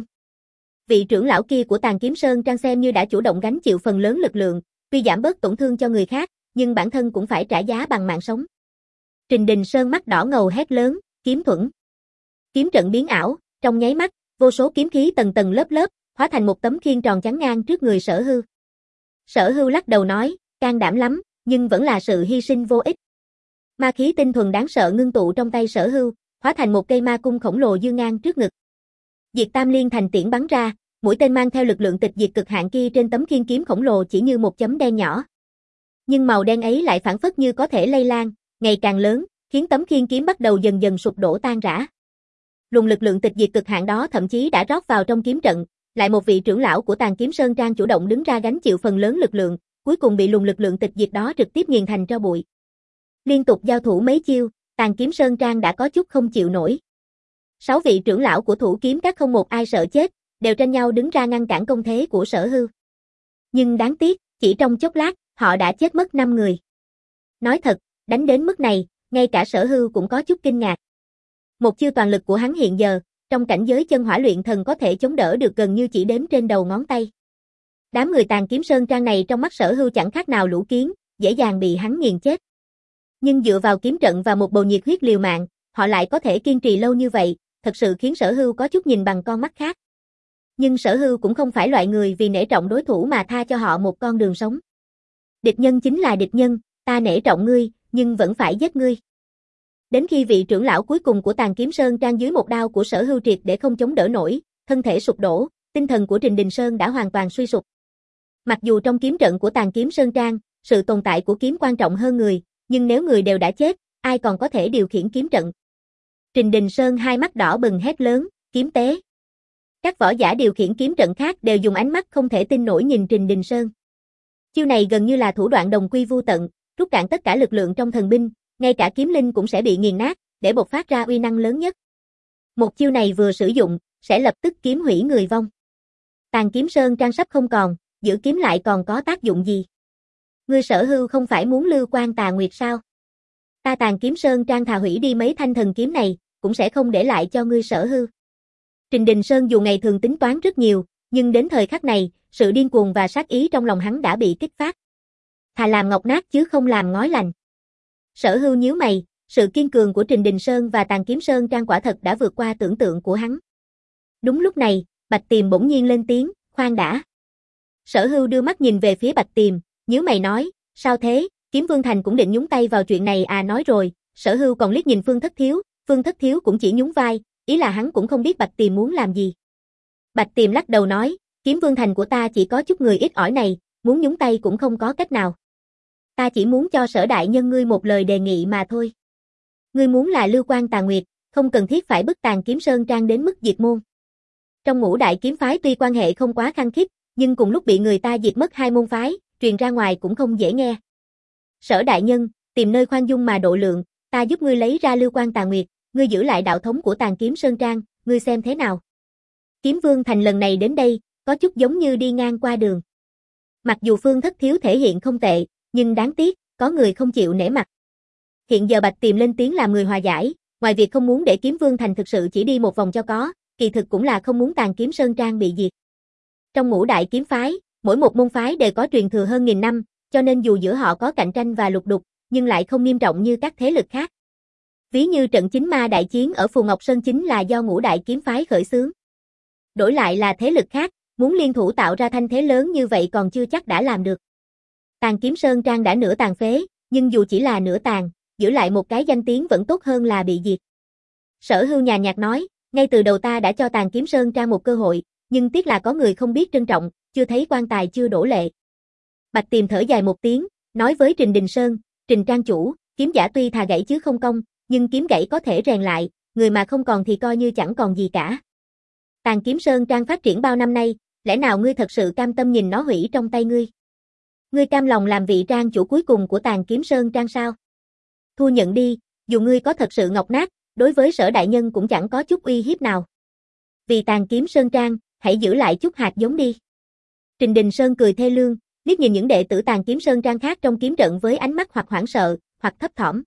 Vị trưởng lão kia của Tàn Kiếm Sơn Trang xem như đã chủ động gánh chịu phần lớn lực lượng, tuy giảm bớt tổn thương cho người khác, nhưng bản thân cũng phải trả giá bằng mạng sống. Trình Đình Sơn mắt đỏ ngầu hét lớn, kiếm thuẫn. Kiếm trận biến ảo, trong nháy mắt, vô số kiếm khí tầng tầng lớp lớp, hóa thành một tấm khiên tròn chắn ngang trước người Sở Hưu. Sở Hưu lắc đầu nói, can đảm lắm, nhưng vẫn là sự hy sinh vô ích. Ma khí tinh thuần đáng sợ ngưng tụ trong tay Sở Hưu, hóa thành một cây ma cung khổng lồ dương ngang trước ngực. Diệt Tam Liên thành tiễn bắn ra, mũi tên mang theo lực lượng tịch diệt cực hạn kia trên tấm khiên kiếm khổng lồ chỉ như một chấm đen nhỏ. Nhưng màu đen ấy lại phản phất như có thể lây lan, ngày càng lớn, khiến tấm khiên kiếm bắt đầu dần dần sụp đổ tan rã. Luồng lực lượng tịch diệt cực hạn đó thậm chí đã rót vào trong kiếm trận, lại một vị trưởng lão của Tàn Kiếm Sơn Trang chủ động đứng ra gánh chịu phần lớn lực lượng, cuối cùng bị luồng lực lượng tịch diệt đó trực tiếp nghiền thành tro bụi. Liên tục giao thủ mấy chiêu, Tàn Kiếm Sơn Trang đã có chút không chịu nổi. Sáu vị trưởng lão của Thủ Kiếm Các không một ai sợ chết, đều tranh nhau đứng ra ngăn cản công thế của Sở Hưu. Nhưng đáng tiếc, chỉ trong chốc lát, họ đã chết mất năm người. Nói thật, đánh đến mức này, ngay cả Sở Hưu cũng có chút kinh ngạc. Một chiêu toàn lực của hắn hiện giờ, trong cảnh giới chân hỏa luyện thần có thể chống đỡ được gần như chỉ đếm trên đầu ngón tay. Đám người Tàn Kiếm Sơn Trang này trong mắt Sở Hưu chẳng khác nào lũ kiến, dễ dàng bị hắn nghiền chết. Nhưng dựa vào kiếm trận và một bầu nhiệt huyết liều mạng, họ lại có thể kiên trì lâu như vậy, thật sự khiến Sở Hưu có chút nhìn bằng con mắt khác. Nhưng Sở Hưu cũng không phải loại người vì nể trọng đối thủ mà tha cho họ một con đường sống. Địch nhân chính là địch nhân, ta nể trọng ngươi, nhưng vẫn phải giết ngươi. Đến khi vị trưởng lão cuối cùng của Tàn Kiếm Sơn Trang dưới một đao của Sở Hưu triệt để không chống đỡ nổi, thân thể sụp đổ, tinh thần của Trình Đình Sơn đã hoàn toàn suy sụp. Mặc dù trong kiếm trận của Tàn Kiếm Sơn Trang, sự tồn tại của kiếm quan trọng hơn người, nhưng nếu người đều đã chết, ai còn có thể điều khiển kiếm trận? Trình Đình Sơn hai mắt đỏ bừng hét lớn, kiếm tế. Các võ giả điều khiển kiếm trận khác đều dùng ánh mắt không thể tin nổi nhìn Trình Đình Sơn. Chiêu này gần như là thủ đoạn đồng quy vu tận, rút cạn tất cả lực lượng trong thần binh, ngay cả kiếm linh cũng sẽ bị nghiền nát, để bộc phát ra uy năng lớn nhất. Một chiêu này vừa sử dụng, sẽ lập tức kiếm hủy người vong. Tàn Kiếm Sơn Trang sắp không còn, giữ kiếm lại còn có tác dụng gì? Ngươi Sở Hưu không phải muốn lưu quan Tà Nguyệt sao? Ta Tàn Kiếm Sơn Trang thà hủy đi mấy thanh thần kiếm này, cũng sẽ không để lại cho ngươi Sở Hưu. Trình Đình Sơn dù ngày thường tính toán rất nhiều, nhưng đến thời khắc này, sự điên cuồng và sát ý trong lòng hắn đã bị kích phát. Thà làm ngọc nát chứ không làm ngói lành. Sở Hưu nhíu mày, sự kiên cường của Trình Đình Sơn và Tàn Kiếm Sơn Trang quả thật đã vượt qua tưởng tượng của hắn. Đúng lúc này, Bạch Tiềm bỗng nhiên lên tiếng, khoan đã. Sở Hưu đưa mắt nhìn về phía Bạch Tiềm, nhíu mày nói, sao thế, Kiếm Vương Thành cũng định nhúng tay vào chuyện này à? Nói rồi, Sở Hưu còn liếc nhìn Phương Thất Thiếu, Phương Thất Thiếu cũng chỉ nhún vai, ý là hắn cũng không biết Bạch Tiềm muốn làm gì. Bạch Tiềm lắc đầu nói, Kiếm Vương Thành của ta chỉ có chút người ít ỏi này, muốn nhúng tay cũng không có cách nào. Ta chỉ muốn cho Sở đại nhân ngươi một lời đề nghị mà thôi. Ngươi muốn là lưu quan Tà Nguyệt, không cần thiết phải bức Tàn Kiếm Sơn Trang đến mức diệt môn. Trong ngũ đại kiếm phái tuy quan hệ không quá khăng khít, nhưng cùng lúc bị người ta diệt mất hai môn phái, truyền ra ngoài cũng không dễ nghe. Sở đại nhân, tìm nơi khoan dung mà độ lượng, ta giúp ngươi lấy ra lưu quan Tà Nguyệt, ngươi giữ lại đạo thống của Tàn Kiếm Sơn Trang, ngươi xem thế nào? Kiếm Vương Thành lần này đến đây, có chút giống như đi ngang qua đường. Mặc dù Phương Thất Thiếu thể hiện không tệ, nhưng đáng tiếc, có người không chịu nể mặt. Hiện giờ Bạch Tiềm lên tiếng làm người hòa giải, ngoài việc không muốn để Kiếm Vương Thành thực sự chỉ đi một vòng cho có, kỳ thực cũng là không muốn Tàn Kiếm Sơn Trang bị diệt. Trong ngũ đại kiếm phái, mỗi một môn phái đều có truyền thừa hơn nghìn năm, cho nên dù giữa họ có cạnh tranh và lục đục, nhưng lại không nghiêm trọng như các thế lực khác. Ví như trận Chính Ma đại chiến ở Phù Ngọc Sơn chính là do ngũ đại kiếm phái khởi xướng. Đổi lại là thế lực khác, muốn liên thủ tạo ra thanh thế lớn như vậy còn chưa chắc đã làm được. Tàn Kiếm Sơn Trang đã nửa tàn phế, nhưng dù chỉ là nửa tàn, giữ lại một cái danh tiếng vẫn tốt hơn là bị diệt. Sở Hưu nhàn nhạt nói, ngay từ đầu ta đã cho Tàn Kiếm Sơn Trang một cơ hội, nhưng tiếc là có người không biết trân trọng, chưa thấy quan tài chưa đổ lệ. Bạch Tiềm thở dài một tiếng, nói với Trình Đình Sơn, Trình Trang chủ, kiếm giả tuy thà gãy chứ không cong, nhưng kiếm gãy có thể rèn lại, người mà không còn thì coi như chẳng còn gì cả. Tàn Kiếm Sơn Trang phát triển bao năm nay, lẽ nào ngươi thật sự cam tâm nhìn nó hủy trong tay ngươi? Ngươi cam lòng làm vị trang chủ cuối cùng của Tàn Kiếm Sơn Trang sao? Thu nhận đi, dù ngươi có thật sự ngọc nát, đối với Sở đại nhân cũng chẳng có chút uy hiếp nào. Vì Tàn Kiếm Sơn Trang, hãy giữ lại chút hạt giống đi. Trình Đình Sơn cười thê lương, liếc nhìn những đệ tử Tàn Kiếm Sơn Trang khác trong kiếm trận với ánh mắt hoặc hoảng sợ, hoặc thấp thỏm.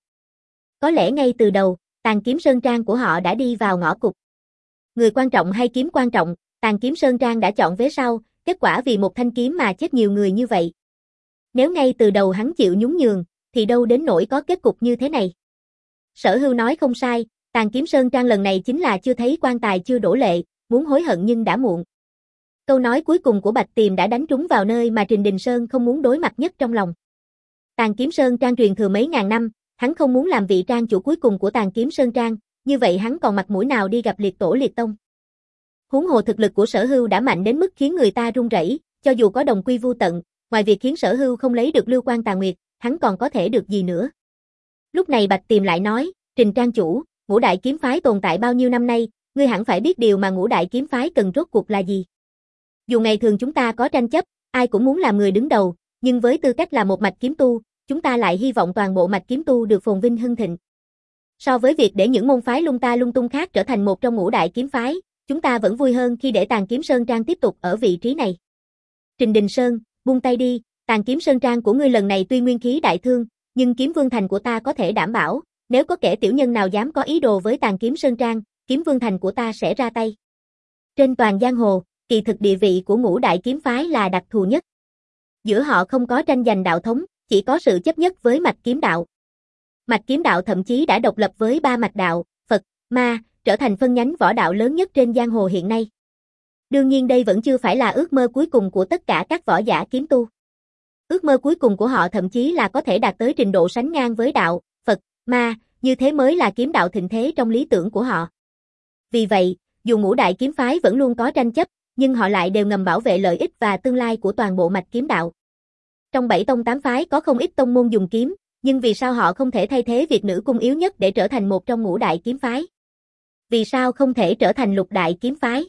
Có lẽ ngay từ đầu, Tàn Kiếm Sơn Trang của họ đã đi vào ngõ cụt. Người quan trọng hay kiếm quan trọng, Tàn Kiếm Sơn Trang đã chọn vế sau, kết quả vì một thanh kiếm mà chết nhiều người như vậy. Nếu ngay từ đầu hắn chịu nhún nhường, thì đâu đến nỗi có kết cục như thế này. Sở Hưu nói không sai, Tàn Kiếm Sơn Trang lần này chính là chưa thấy quan tài chưa đổ lệ, muốn hối hận nhưng đã muộn. Câu nói cuối cùng của Bạch Tiềm đã đánh trúng vào nơi mà Trình Đình Sơn không muốn đối mặt nhất trong lòng. Tàn Kiếm Sơn Trang truyền thừa mấy ngàn năm, hắn không muốn làm vị trang chủ cuối cùng của Tàn Kiếm Sơn Trang, như vậy hắn còn mặt mũi nào đi gặp liệt tổ liệt tông. Huống hồ thực lực của Sở Hưu đã mạnh đến mức khiến người ta run rẩy, cho dù có đồng quy vu tận, ngoài việc khiến Sở Hưu không lấy được Lưu Quan Tà Nguyệt, hắn còn có thể được gì nữa. Lúc này Bạch Tiềm lại nói, Trình trang chủ, Ngũ Đại Kiếm Phái tồn tại bao nhiêu năm nay, ngươi hẳn phải biết điều mà Ngũ Đại Kiếm Phái cần rốt cuộc là gì. Dù ngày thường chúng ta có tranh chấp, ai cũng muốn làm người đứng đầu, nhưng với tư cách là một mạch kiếm tu, chúng ta lại hy vọng toàn bộ mạch kiếm tu được phồn vinh hưng thịnh. So với việc để những môn phái lung ta lung tung khác trở thành một trong Ngũ Đại Kiếm Phái, chúng ta vẫn vui hơn khi để Tàn Kiếm Sơn Trang tiếp tục ở vị trí này. Trình Đình Sơn, buông tay đi, Tàn Kiếm Sơn Trang của ngươi lần này tuy nguyên khí đại thương, nhưng Kiếm Vương Thành của ta có thể đảm bảo, nếu có kẻ tiểu nhân nào dám có ý đồ với Tàn Kiếm Sơn Trang, Kiếm Vương Thành của ta sẽ ra tay. Trên toàn giang hồ, kỳ thực địa vị của Ngũ Đại Kiếm Phái là đặc thù nhất. Giữa họ không có tranh giành đạo thống, chỉ có sự chấp nhất với mạch kiếm đạo. Mạch kiếm đạo thậm chí đã độc lập với ba mạch đạo, Phật, Ma, trở thành phân nhánh võ đạo lớn nhất trên giang hồ hiện nay. Đương nhiên đây vẫn chưa phải là ước mơ cuối cùng của tất cả các võ giả kiếm tu. Ước mơ cuối cùng của họ thậm chí là có thể đạt tới trình độ sánh ngang với đạo, Phật, Ma, như thế mới là kiếm đạo thịnh thế trong lý tưởng của họ. Vì vậy, dù Ngũ Đại Kiếm Phái vẫn luôn có tranh chấp, nhưng họ lại đều ngầm bảo vệ lợi ích và tương lai của toàn bộ mạch kiếm đạo. Trong bảy tông tám phái có không ít tông môn dùng kiếm, nhưng vì sao họ không thể thay thế việc nữ cung yếu nhất để trở thành một trong Ngũ Đại Kiếm Phái? Vì sao không thể trở thành Lục Đại Kiếm Phái?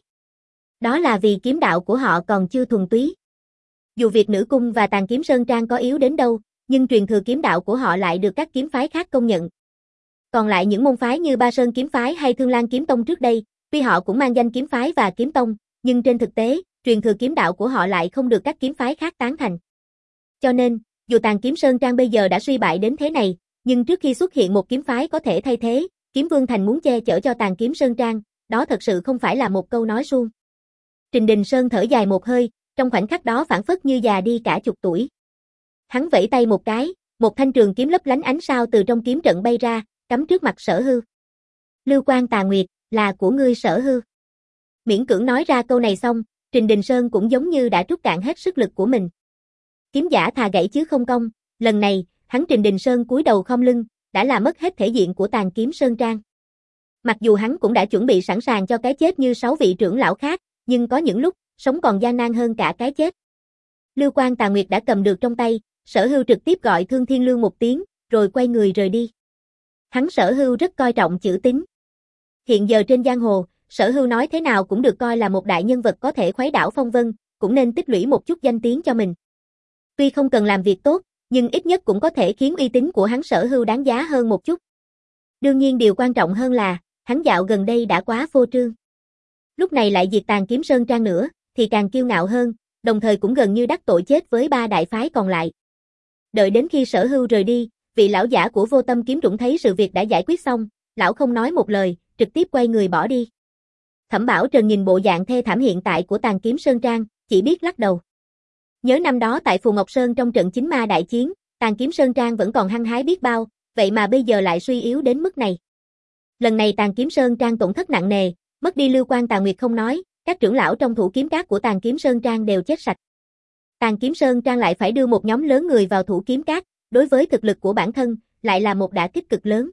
Đó là vì kiếm đạo của họ còn chưa thuần túy. Dù việc nữ cung và Tàn Kiếm Sơn Trang có yếu đến đâu, nhưng truyền thừa kiếm đạo của họ lại được các kiếm phái khác công nhận. Còn lại những môn phái như Ba Sơn Kiếm Phái hay Thương Lan Kiếm Tông trước đây, tuy họ cũng mang danh kiếm phái và kiếm tông, nhưng trên thực tế, truyền thừa kiếm đạo của họ lại không được các kiếm phái khác tán thành. Cho nên, dù Tàn Kiếm Sơn Trang bây giờ đã suy bại đến thế này, nhưng trước khi xuất hiện một kiếm phái có thể thay thế, Kiếm Vương Thành muốn che chở cho Tàn Kiếm Sơn Trang, đó thật sự không phải là một câu nói suông. Trình Đình Sơn thở dài một hơi, trong khoảnh khắc đó phảng phất như già đi cả chục tuổi. Hắn vẫy tay một cái, một thanh trường kiếm lấp lánh ánh sao từ trong kiếm trận bay ra, cắm trước mặt Sở Hưu. Lưu Quan Tà Nguyệt, là của ngươi Sở Hưu. Miễn cưỡng nói ra câu này xong, Trình Đình Sơn cũng giống như đã trút cạn hết sức lực của mình. Kiếm giả thà gãy chứ không cong, lần này, hắn Trình Đình Sơn cúi đầu khom lưng, đã làm mất hết thể diện của Tàn Kiếm Sơn Trang. Mặc dù hắn cũng đã chuẩn bị sẵn sàng cho cái chết như sáu vị trưởng lão khác, nhưng có những lúc, sống còn gian nan hơn cả cái chết. Lưu Quan Tà Nguyệt đã cầm được trong tay, Sở Hưu trực tiếp gọi Thương Thiên Lương một tiếng, rồi quay người rời đi. Hắn Sở Hưu rất coi trọng chữ tín. Hiện giờ trên giang hồ, Sở Hưu nói thế nào cũng được coi là một đại nhân vật có thể khuấy đảo phong vân, cũng nên tích lũy một chút danh tiếng cho mình. Tuy không cần làm việc tốt, nhưng ít nhất cũng có thể khiến uy tín của hắn Sở Hưu đáng giá hơn một chút. Đương nhiên điều quan trọng hơn là, hắn dạo gần đây đã quá phô trương. Lúc này lại diệt Tàn Kiếm Sơn Trang nữa, thì càng kiêu ngạo hơn, đồng thời cũng gần như đắc tội chết với ba đại phái còn lại. Đợi đến khi Sở Hưu rời đi, vị lão giả của Vô Tâm Kiếm Trũng thấy sự việc đã giải quyết xong, lão không nói một lời, trực tiếp quay người bỏ đi. Thẩm Bảo Trần nhìn bộ dạng thê thảm hiện tại của Tàn Kiếm Sơn Trang, chỉ biết lắc đầu. Nhớ năm đó tại Phù Ngọc Sơn trong trận Chính Ma đại chiến, Tàn Kiếm Sơn Trang vẫn còn hăng hái biết bao, vậy mà bây giờ lại suy yếu đến mức này. Lần này Tàn Kiếm Sơn Trang tổn thất nặng nề, mất đi Lưu Quan Tà Nguyệt không nói, các trưởng lão trong thủ kiếm các của Tàn Kiếm Sơn Trang đều chết sạch. Tàn Kiếm Sơn Trang lại phải đưa một nhóm lớn người vào thủ kiếm các, đối với thực lực của bản thân, lại là một đả kích cực lớn.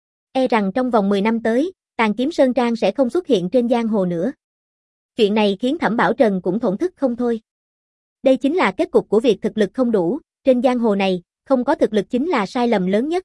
E rằng trong vòng mười năm tới, Tàn Kiếm Sơn Trang sẽ không xuất hiện trên giang hồ nữa. Chuyện này khiến Thẩm Bảo Trần cũng thổn thức không thôi. Đây chính là kết cục của việc thực lực không đủ, trên giang hồ này, không có thực lực chính là sai lầm lớn nhất.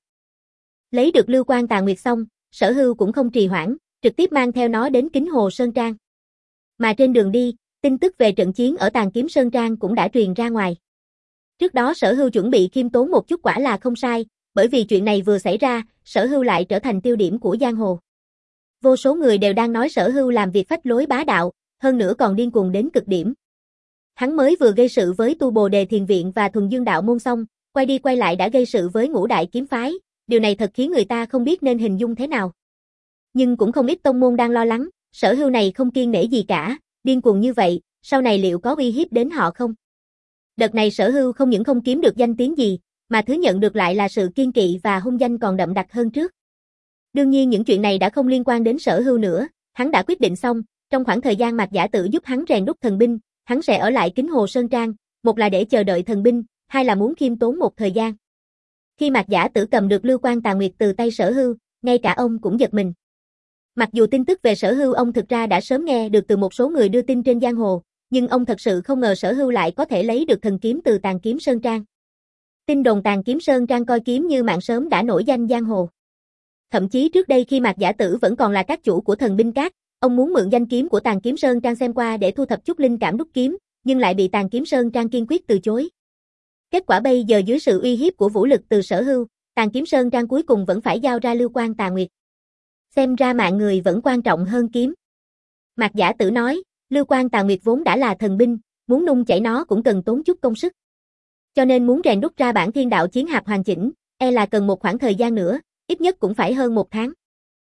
Lấy được Lưu Quan Tà Nguyệt xong, Sở Hưu cũng không trì hoãn, trực tiếp mang theo nó đến Kính Hồ Sơn Trang. Mà trên đường đi, tin tức về trận chiến ở Tàn Kiếm Sơn Trang cũng đã truyền ra ngoài. Trước đó Sở Hưu chuẩn bị khiêm tốn một chút quả là không sai, bởi vì chuyện này vừa xảy ra, Sở Hưu lại trở thành tiêu điểm của giang hồ. Vô số người đều đang nói Sở Hưu làm việc phách lối bá đạo, hơn nữa còn điên cuồng đến cực điểm. Hắn mới vừa gây sự với Tu Bồ Đề Thiền Viện và Thuần Dương Đạo Môn xong, quay đi quay lại đã gây sự với Ngũ Đại Kiếm Phái, điều này thật khiến người ta không biết nên hình dung thế nào. Nhưng cũng không ít tông môn đang lo lắng, Sở Hưu này không kiêng nể gì cả, điên cuồng như vậy, sau này liệu có uy hiếp đến họ không? Đợt này Sở Hưu không những không kiếm được danh tiếng gì, mà thứ nhận được lại là sự kiên kỵ và hung danh còn đậm đặc hơn trước. Đương nhiên những chuyện này đã không liên quan đến Sở Hưu nữa, hắn đã quyết định xong, trong khoảng thời gian Mạc Giả Tử giúp hắn rèn đúc thần binh, hắn sẽ ở lại Kính Hồ Sơn Trang, một là để chờ đợi thần binh, hai là muốn khiêm tốn một thời gian. Khi Mạc Giả Tử cầm được Lưu Quan Tà Nguyệt từ tay Sở Hưu, ngay cả ông cũng giật mình. Mặc dù tin tức về Sở Hưu ông thực ra đã sớm nghe được từ một số người đưa tin trên giang hồ, nhưng ông thật sự không ngờ Sở Hưu lại có thể lấy được thần kiếm từ Tàn Kiếm Sơn Trang. Tin đồn Tàn Kiếm Sơn Trang coi kiếm như mạng sớm đã nổi danh giang hồ. Thậm chí trước đây khi Mạc Giả Tử vẫn còn là các chủ của Thần Binh Các, ông muốn mượn danh kiếm của Tàn Kiếm Sơn Trang xem qua để thu thập chút linh cảm đúc kiếm, nhưng lại bị Tàn Kiếm Sơn Trang kiên quyết từ chối. Kết quả bây giờ dưới sự uy hiếp của vũ lực từ Sở Hưu, Tàn Kiếm Sơn Trang cuối cùng vẫn phải giao ra Lưu Quan Tà Nguyệt. Xem ra mạng người vẫn quan trọng hơn kiếm. Mạc Giả Tử nói, Lưu Quan Tà Nguyệt vốn đã là thần binh, muốn nung chảy nó cũng cần tốn chút công sức. Cho nên muốn rèn đúc ra bản thiên đạo chiến hạp hoàn chỉnh, e là cần một khoảng thời gian nữa, ít nhất cũng phải hơn một tháng.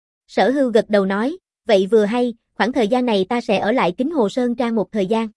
Sở Hưu gật đầu nói, vậy vừa hay, khoảng thời gian này ta sẽ ở lại Kính Hồ Sơn Trang một thời gian.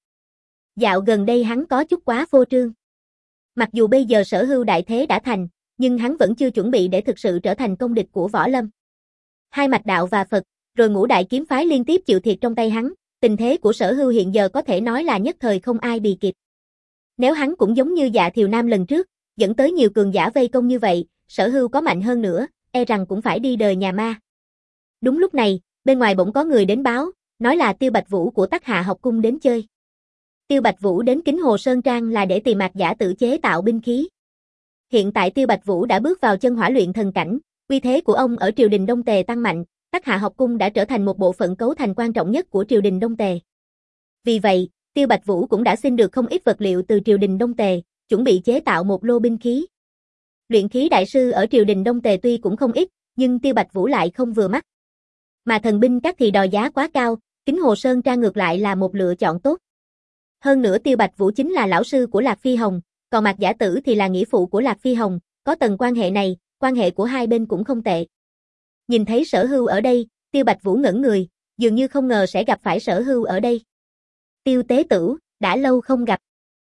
Dạo gần đây hắn có chút quá phô trương. Mặc dù bây giờ Sở Hưu đại thế đã thành, nhưng hắn vẫn chưa chuẩn bị để thực sự trở thành công địch của Võ Lâm. Hai mạch đạo và Phật, rồi Ngũ Đại Kiếm Phái liên tiếp chịu thiệt trong tay hắn, tình thế của Sở Hưu hiện giờ có thể nói là nhất thời không ai bì kịp. Nếu hắn cũng giống như Dạ Thiều Nam lần trước, dẫn tới nhiều cường giả vây công như vậy, Sở Hưu có mạnh hơn nữa, e rằng cũng phải đi đời nhà ma. Đúng lúc này, bên ngoài bỗng có người đến báo, nói là Tiêu Bạch Vũ của Tắc Hạ học cung đến chơi. Tiêu Bạch Vũ đến Kính Hồ Sơn Trang là để tìm Mạc Giả Tử chế tạo binh khí. Hiện tại Tiêu Bạch Vũ đã bước vào chân hỏa luyện thần cảnh, uy thế của ông ở triều đình Đông Tề tăng mạnh, Tắc Hạ học cung đã trở thành một bộ phận cấu thành quan trọng nhất của triều đình Đông Tề. Vì vậy, Tiêu Bạch Vũ cũng đã xin được không ít vật liệu từ triều đình Đông Tề, chuẩn bị chế tạo một lô binh khí. Luyện khí đại sư ở triều đình Đông Tề tuy cũng không ít, nhưng Tiêu Bạch Vũ lại không vừa mắt. Mà thần binh các thì đòi giá quá cao, Kính Hồ Sơn Trang ngược lại là một lựa chọn tốt. Hơn nữa Tiêu Bạch Vũ chính là lão sư của Lạc Phi Hồng, còn Mạc Giả Tử thì là nghĩa phụ của Lạc Phi Hồng, có tầng quan hệ này, quan hệ của hai bên cũng không tệ. Nhìn thấy Sở Hưu ở đây, Tiêu Bạch Vũ ngẩn người, dường như không ngờ sẽ gặp phải Sở Hưu ở đây. Tiêu tế tử, đã lâu không gặp.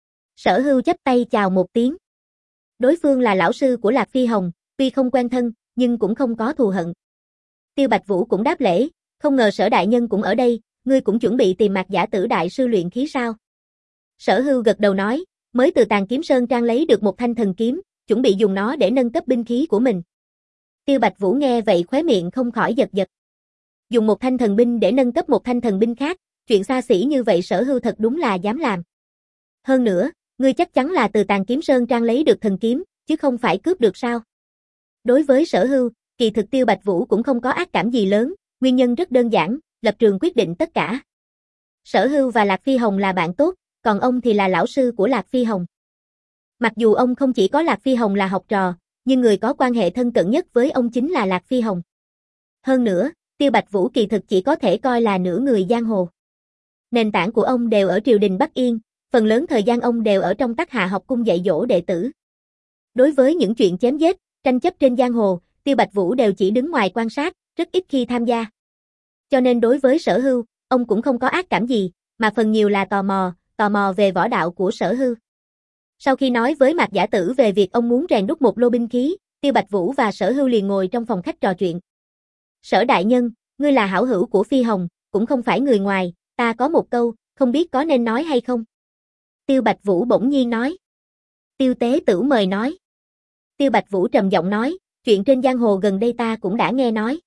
Sở Hưu chắp tay chào một tiếng. Đối phương là lão sư của Lạc Phi Hồng, tuy không quen thân, nhưng cũng không có thù hận. Tiêu Bạch Vũ cũng đáp lễ, không ngờ Sở đại nhân cũng ở đây, ngươi cũng chuẩn bị tìm Mạc Giả Tử đại sư luyện khí sao? Sở Hưu gật đầu nói, mới từ Tàn Kiếm Sơn Trang lấy được một thanh thần kiếm, chuẩn bị dùng nó để nâng cấp binh khí của mình. Tiêu Bạch Vũ nghe vậy khóe miệng không khỏi giật giật. Dùng một thanh thần binh để nâng cấp một thanh thần binh khác, chuyện xa xỉ như vậy Sở Hưu thật đúng là dám làm. Hơn nữa, ngươi chắc chắn là từ Tàn Kiếm Sơn Trang lấy được thần kiếm, chứ không phải cướp được sao? Đối với Sở Hưu, kỳ thực Tiêu Bạch Vũ cũng không có ác cảm gì lớn, nguyên nhân rất đơn giản, lập trường quyết định tất cả. Sở Hưu và Lạc Phi Hồng là bạn tốt, còn ông thì là lão sư của Lạc Phi Hồng. Mặc dù ông không chỉ có Lạc Phi Hồng là học trò, nhưng người có quan hệ thân cận nhất với ông chính là Lạc Phi Hồng. Hơn nữa, Tiêu Bạch Vũ kỳ thực chỉ có thể coi là nửa người giang hồ. Nền tảng của ông đều ở triều đình Bắc Yên, phần lớn thời gian ông đều ở trong Tắc Hạ học cung dạy dỗ đệ tử. Đối với những chuyện chém giết, tranh chấp trên giang hồ, Tiêu Bạch Vũ đều chỉ đứng ngoài quan sát, rất ít khi tham gia. Cho nên đối với Sở Hưu, ông cũng không có ác cảm gì, mà phần nhiều là tò mò, tò mò về võ đạo của Sở Hưu. Sau khi nói với Mạc Giả Tử về việc ông muốn rèn đúc một lô binh khí, Tiêu Bạch Vũ và Sở Hưu liền ngồi trong phòng khách trò chuyện. Sở đại nhân, ngươi là hảo hữu của Phi Hồng, cũng không phải người ngoài, ta có một câu, không biết có nên nói hay không? Tiêu Bạch Vũ bỗng nhiên nói. Tiêu tế tử mời nói. Tiêu Bạch Vũ trầm giọng nói, chuyện trên giang hồ gần đây ta cũng đã nghe nói.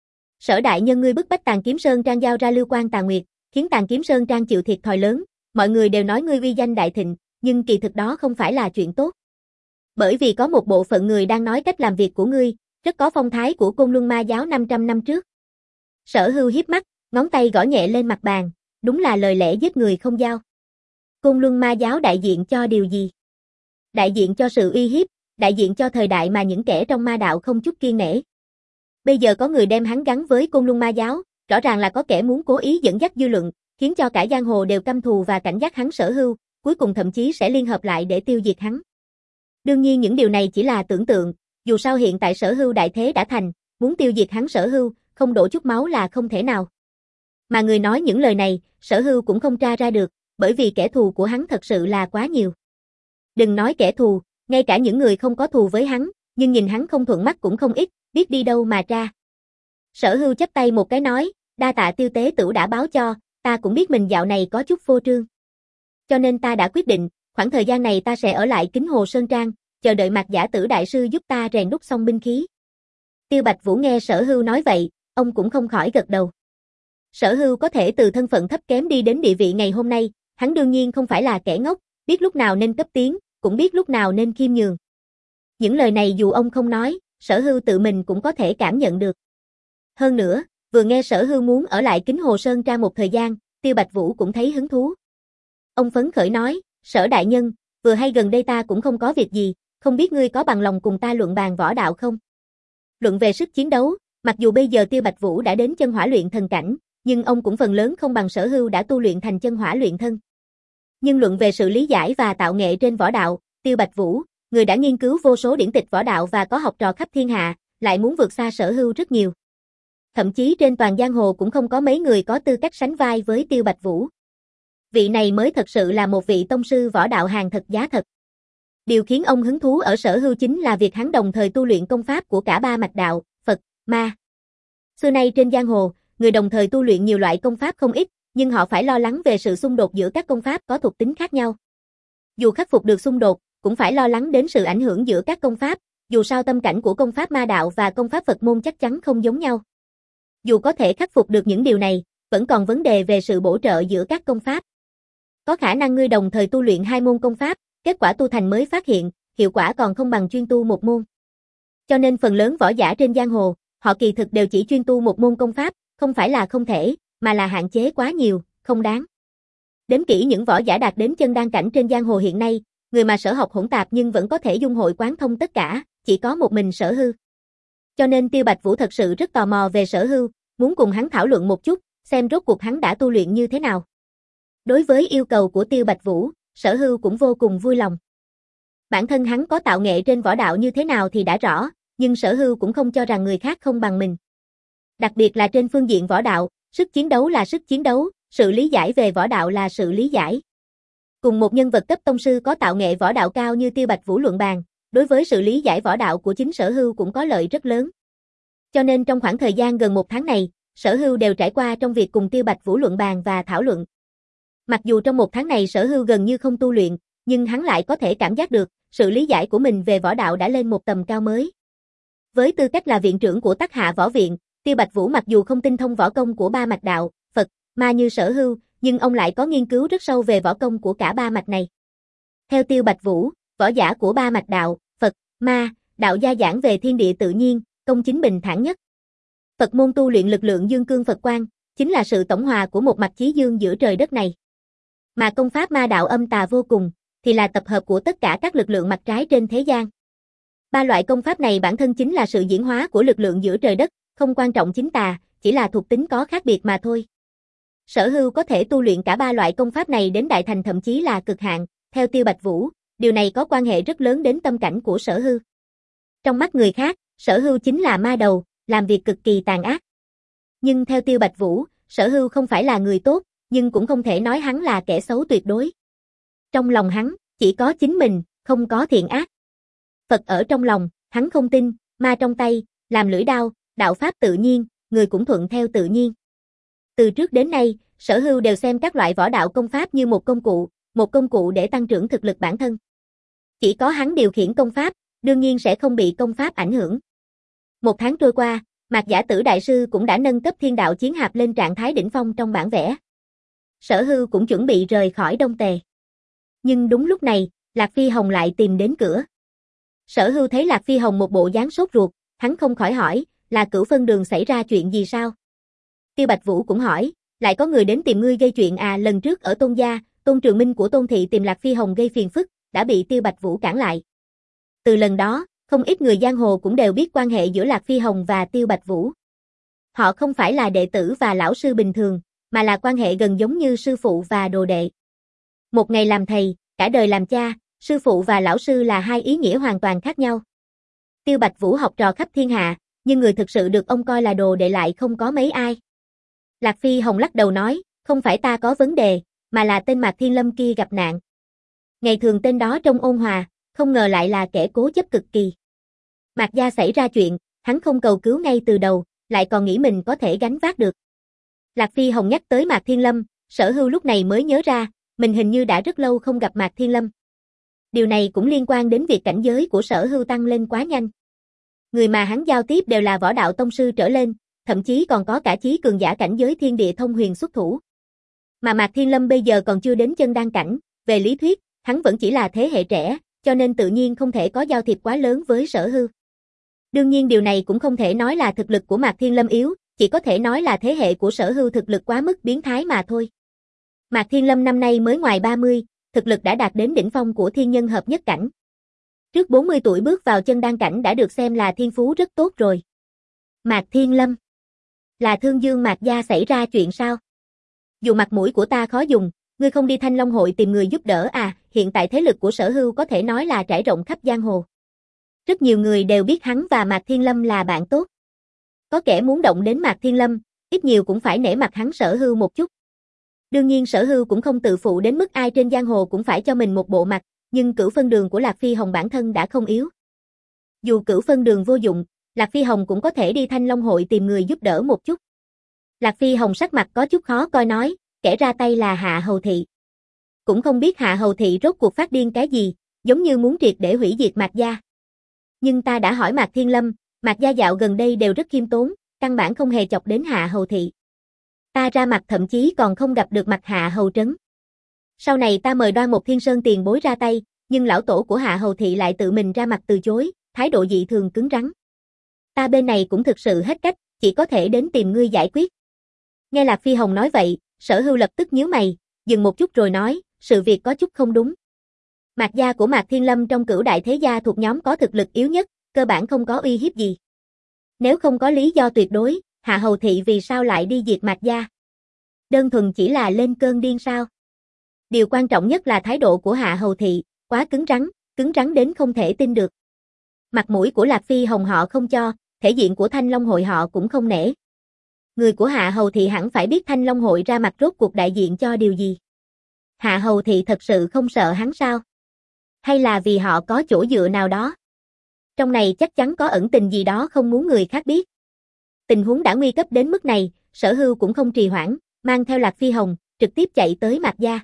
Sở đại nhân ngươi bức bách Tàn Kiếm Sơn Trang giao ra Lưu Quan Tà Nguyệt, khiến Tàn Kiếm Sơn Trang chịu thiệt thòi lớn, mọi người đều nói ngươi uy danh đại thịnh, nhưng kỳ thực đó không phải là chuyện tốt. Bởi vì có một bộ phận người đang nói cách làm việc của ngươi, rất có phong thái của Côn Luân Ma giáo năm trăm năm trước. Sở Hưu hiếp mắt, ngón tay gõ nhẹ lên mặt bàn, đúng là lời lẽ giết người không dao. Côn Luân Ma giáo đại diện cho điều gì? Đại diện cho sự uy hiếp, đại diện cho thời đại mà những kẻ trong ma đạo không chút kiêng nể. Bây giờ có người đem hắn gắn với Côn Luân Ma giáo, rõ ràng là có kẻ muốn cố ý dẫn dắt dư luận, khiến cho cả giang hồ đều căm thù và cảnh giác hắn Sở Hưu, cuối cùng thậm chí sẽ liên hợp lại để tiêu diệt hắn. Đương nhiên những điều này chỉ là tưởng tượng, dù sao hiện tại Sở Hưu đại thế đã thành, muốn tiêu diệt hắn Sở Hưu, không đổ chút máu là không thể nào. Mà người nói những lời này, Sở Hưu cũng không tra ra được, bởi vì kẻ thù của hắn thật sự là quá nhiều. Đừng nói kẻ thù, ngay cả những người không có thù với hắn, nhưng nhìn hắn không thuận mắt cũng không ít, biết đi đâu mà tra. Sở Hưu chắp tay một cái nói, đa tạ Tiêu tế tửu đã báo cho, ta cũng biết mình dạo này có chút phô trương. Cho nên ta đã quyết định, khoảng thời gian này ta sẽ ở lại Kính Hồ Sơn Trang, chờ đợi Mạc Giả Tử đại sư giúp ta rèn đúc xong binh khí. Tiêu Bạch Vũ nghe Sở Hưu nói vậy, ông cũng không khỏi gật đầu. Sở Hưu có thể từ thân phận thấp kém đi đến địa vị ngày hôm nay, hắn đương nhiên không phải là kẻ ngốc, biết lúc nào nên cấp tiến, cũng biết lúc nào nên khiêm nhường. Những lời này dù ông không nói, Sở Hưu tự mình cũng có thể cảm nhận được. Hơn nữa, vừa nghe Sở Hưu muốn ở lại Kính Hồ Sơn Trang một thời gian, Tiêu Bạch Vũ cũng thấy hứng thú. Ông phấn khởi nói, Sở đại nhân, vừa hay gần đây ta cũng không có việc gì, không biết ngươi có bằng lòng cùng ta luận bàn võ đạo không? Luận về sức chiến đấu, mặc dù bây giờ Tiêu Bạch Vũ đã đến chân hỏa luyện thần cảnh, nhưng ông cũng phần lớn không bằng Sở Hưu đã tu luyện thành chân hỏa luyện thân. Nhưng luận về sự lý giải và tạo nghệ trên võ đạo, Tiêu Bạch Vũ, người đã nghiên cứu vô số điển tịch võ đạo và có học trò khắp thiên hạ, lại muốn vượt xa Sở Hưu rất nhiều. Thậm chí trên toàn giang hồ cũng không có mấy người có tư cách sánh vai với Tiêu Bạch Vũ. Vị này mới thật sự là một vị tông sư võ đạo hàng thật giá thật. Điều khiến ông hứng thú ở Sở Hưu chính là việc hắn đồng thời tu luyện công pháp của cả ba mạch đạo, Phật, Ma. Xưa nay trên giang hồ, người đồng thời tu luyện nhiều loại công pháp không ít, nhưng họ phải lo lắng về sự xung đột giữa các công pháp có thuộc tính khác nhau. Dù khắc phục được xung đột, cũng phải lo lắng đến sự ảnh hưởng giữa các công pháp, dù sao tâm cảnh của công pháp ma đạo và công pháp Phật môn chắc chắn không giống nhau. Dù có thể khắc phục được những điều này, vẫn còn vấn đề về sự bổ trợ giữa các công pháp. Có khả năng ngươi đồng thời tu luyện hai môn công pháp, kết quả tu thành mới phát hiện, hiệu quả còn không bằng chuyên tu một môn. Cho nên phần lớn võ giả trên giang hồ, họ kỳ thực đều chỉ chuyên tu một môn công pháp, không phải là không thể, mà là hạn chế quá nhiều, không đáng. Đếm kỹ những võ giả đạt đến chân đan cảnh trên giang hồ hiện nay, người mà sở học hỗn tạp nhưng vẫn có thể dung hội quán thông tất cả, chỉ có một mình Sở Hưu. Cho nên Tiêu Bạch Vũ thật sự rất tò mò về Sở Hưu, muốn cùng hắn thảo luận một chút, xem rốt cuộc hắn đã tu luyện như thế nào. Đối với yêu cầu của Tiêu Bạch Vũ, Sở Hưu cũng vô cùng vui lòng. Bản thân hắn có tạo nghệ trên võ đạo như thế nào thì đã rõ, nhưng Sở Hưu cũng không cho rằng người khác không bằng mình. Đặc biệt là trên phương diện võ đạo, sức chiến đấu là sức chiến đấu, sự lý giải về võ đạo là sự lý giải. Cùng một nhân vật cấp tông sư có tạo nghệ võ đạo cao như Tiêu Bạch Vũ luận bàn, đối với sự lý giải võ đạo của chính Sở Hưu cũng có lợi rất lớn. Cho nên trong khoảng thời gian gần một tháng này, Sở Hưu đều trải qua trong việc cùng Tiêu Bạch Vũ luận bàn và thảo luận. Mặc dù trong một tháng này Sở Hưu gần như không tu luyện, nhưng hắn lại có thể cảm giác được, sự lý giải của mình về võ đạo đã lên một tầm cao mới. Với tư cách là viện trưởng của Tắc Hạ Võ Viện, Tiêu Bạch Vũ mặc dù không tinh thông võ công của ba mạch đạo, Phật, Ma như Sở Hưu, nhưng ông lại có nghiên cứu rất sâu về võ công của cả ba mạch này. Theo Tiêu Bạch Vũ, võ giả của ba mạch đạo, Phật, Ma, đạo gia giảng về thiên địa tự nhiên, công chính bình thản nhất. Phật môn tu luyện lực lượng dương cương Phật quang, chính là sự tổng hòa của một mạch chí dương giữa trời đất này. Mà công pháp ma đạo âm tà vô cùng, thì là tập hợp của tất cả các lực lượng mặt trái trên thế gian. Ba loại công pháp này bản thân chính là sự diễn hóa của lực lượng giữa trời đất, không quan trọng chính tà, chỉ là thuộc tính có khác biệt mà thôi. Sở Hưu có thể tu luyện cả ba loại công pháp này đến đại thành thậm chí là cực hạn, theo Tiêu Bạch Vũ, điều này có quan hệ rất lớn đến tâm cảnh của Sở Hưu. Trong mắt người khác, Sở Hưu chính là ma đầu, làm việc cực kỳ tàn ác. Nhưng theo Tiêu Bạch Vũ, Sở Hưu không phải là người tốt, nhưng cũng không thể nói hắn là kẻ xấu tuyệt đối. Trong lòng hắn, chỉ có chính mình, không có thiện ác. Phật ở trong lòng, hắn không tin, ma trong tay, làm lưỡi đao, đạo pháp tự nhiên, người cũng thuận theo tự nhiên. Từ trước đến nay, Sở Hưu đều xem các loại võ đạo công pháp như một công cụ, một công cụ để tăng trưởng thực lực bản thân. Chỉ có hắn điều khiển công pháp, đương nhiên sẽ không bị công pháp ảnh hưởng. Một tháng trôi qua, Mạc Giả Tử đại sư cũng đã nâng cấp Thiên Đạo Chiến Hạp lên trạng thái đỉnh phong trong bản vẽ. Sở Hưu cũng chuẩn bị rời khỏi Đông Tề. Nhưng đúng lúc này, Lạc Phi Hồng lại tìm đến cửa. Sở Hưu thấy Lạc Phi Hồng một bộ dáng sốt ruột, hắn không khỏi hỏi, là Cửu Phân Đường xảy ra chuyện gì sao? Tiêu Bạch Vũ cũng hỏi, lại có người đến tìm ngươi gây chuyện à? Lần trước ở Tôn gia, Tôn Trường Minh của Tôn thị tìm Lạc Phi Hồng gây phiền phức, đã bị Tiêu Bạch Vũ cản lại. Từ lần đó, không ít người giang hồ cũng đều biết quan hệ giữa Lạc Phi Hồng và Tiêu Bạch Vũ. Họ không phải là đệ tử và lão sư bình thường, mà là quan hệ gần giống như sư phụ và đồ đệ. Một ngày làm thầy, cả đời làm cha, sư phụ và lão sư là hai ý nghĩa hoàn toàn khác nhau. Tiêu Bạch Vũ học trò khắp thiên hạ, nhưng người thực sự được ông coi là đồ đệ lại không có mấy ai. Lạc Phi Hồng lắc đầu nói, không phải ta có vấn đề, mà là tên Mạc Thiên Lâm kia gặp nạn. Ngày thường tên đó trông ôn hòa, không ngờ lại là kẻ cố chấp cực kỳ. Mạc gia xảy ra chuyện, hắn không cầu cứu ngay từ đầu, lại còn nghĩ mình có thể gánh vác được. Lạc Phi Hồng nhắc tới Mạc Thiên Lâm, Sở Hưu lúc này mới nhớ ra, mình hình như đã rất lâu không gặp Mạc Thiên Lâm. Điều này cũng liên quan đến việc cảnh giới của Sở Hưu tăng lên quá nhanh. Người mà hắn giao tiếp đều là võ đạo tông sư trở lên, thậm chí còn có cả chí cường giả cảnh giới thiên địa thông huyền xuất thủ. Mà Mạc Thiên Lâm bây giờ còn chưa đến chân đan cảnh, về lý thuyết, hắn vẫn chỉ là thế hệ trẻ, cho nên tự nhiên không thể có giao thiệp quá lớn với Sở Hưu. Đương nhiên điều này cũng không thể nói là thực lực của Mạc Thiên Lâm yếu, chỉ có thể nói là thế hệ của Sở Hưu thực lực quá mức biến thái mà thôi. Mạc Thiên Lâm năm nay mới ngoài ba mươi, thực lực đã đạt đến đỉnh phong của thiên nhân hợp nhất cảnh. Trước bốn mươi tuổi bước vào chân đan cảnh đã được xem là thiên phú rất tốt rồi. Mạc Thiên Lâm, là Thương Dương Mạc gia xảy ra chuyện sao? Dù mặt mũi của ta khó dùng, ngươi không đi Thanh Long hội tìm người giúp đỡ à? Hiện tại thế lực của Sở Hưu có thể nói là trải rộng khắp giang hồ. Rất nhiều người đều biết hắn và Mạc Thiên Lâm là bạn tốt. Có kẻ muốn động đến Mạc Thiên Lâm, ít nhiều cũng phải nể mặt hắn Sở Hưu một chút. Đương nhiên Sở Hưu cũng không tự phụ đến mức ai trên giang hồ cũng phải cho mình một bộ mặt, nhưng Cửu Phân Đường của Lạc Phi Hồng bản thân đã không yếu. Dù Cửu Phân Đường vô dụng, Lạc Phi Hồng cũng có thể đi Thanh Long hội tìm người giúp đỡ một chút. Lạc Phi Hồng sắc mặt có chút khó coi nói, kẻ ra tay là Hạ Hầu Thị. Cũng không biết Hạ Hầu Thị rốt cuộc phát điên cái gì, giống như muốn triệt để hủy diệt Mạc gia. Nhưng ta đã hỏi Mạc Thiên Lâm, Mạc gia dạo gần đây đều rất khiêm tốn, căn bản không hề chọc đến Hạ Hầu Thị. Ta ra mặt thậm chí còn không gặp được mặt Hạ Hầu Trấn. Sau này ta mời Đoan Một Thiên Sơn tiền bối ra tay, nhưng lão tổ của Hạ Hầu Thị lại tự mình ra mặt từ chối, thái độ dị thường cứng rắn. Ta bên này cũng thực sự hết cách, chỉ có thể đến tìm ngươi giải quyết. Nghe Lạc Phi Hồng nói vậy, Sở Hưu lập tức nhíu mày, dừng một chút rồi nói, sự việc có chút không đúng. Mạc gia của Mạc Thiên Lâm trong cửu đại thế gia thuộc nhóm có thực lực yếu nhất, cơ bản không có uy hiếp gì. Nếu không có lý do tuyệt đối, Hạ Hầu Thị vì sao lại đi diệt Mạc gia? Đơn thuần chỉ là lên cơn điên sao? Điều quan trọng nhất là thái độ của Hạ Hầu Thị, quá cứng rắn, cứng rắn đến không thể tin được. Mặt mũi của Lạc Phi Hồng họ không cho, thể diện của Thanh Long hội họ cũng không nể. Người của Hạ Hầu Thị hẳn phải biết Thanh Long hội ra mặt rốt cuộc đại diện cho điều gì. Hạ Hầu Thị thật sự không sợ hắn sao? Hay là vì họ có chỗ dựa nào đó? Trong này chắc chắn có ẩn tình gì đó không muốn người khác biết. Tình huống đã nguy cấp đến mức này, Sở Hưu cũng không trì hoãn, mang theo Lạc Phi Hồng, trực tiếp chạy tới Mạc gia.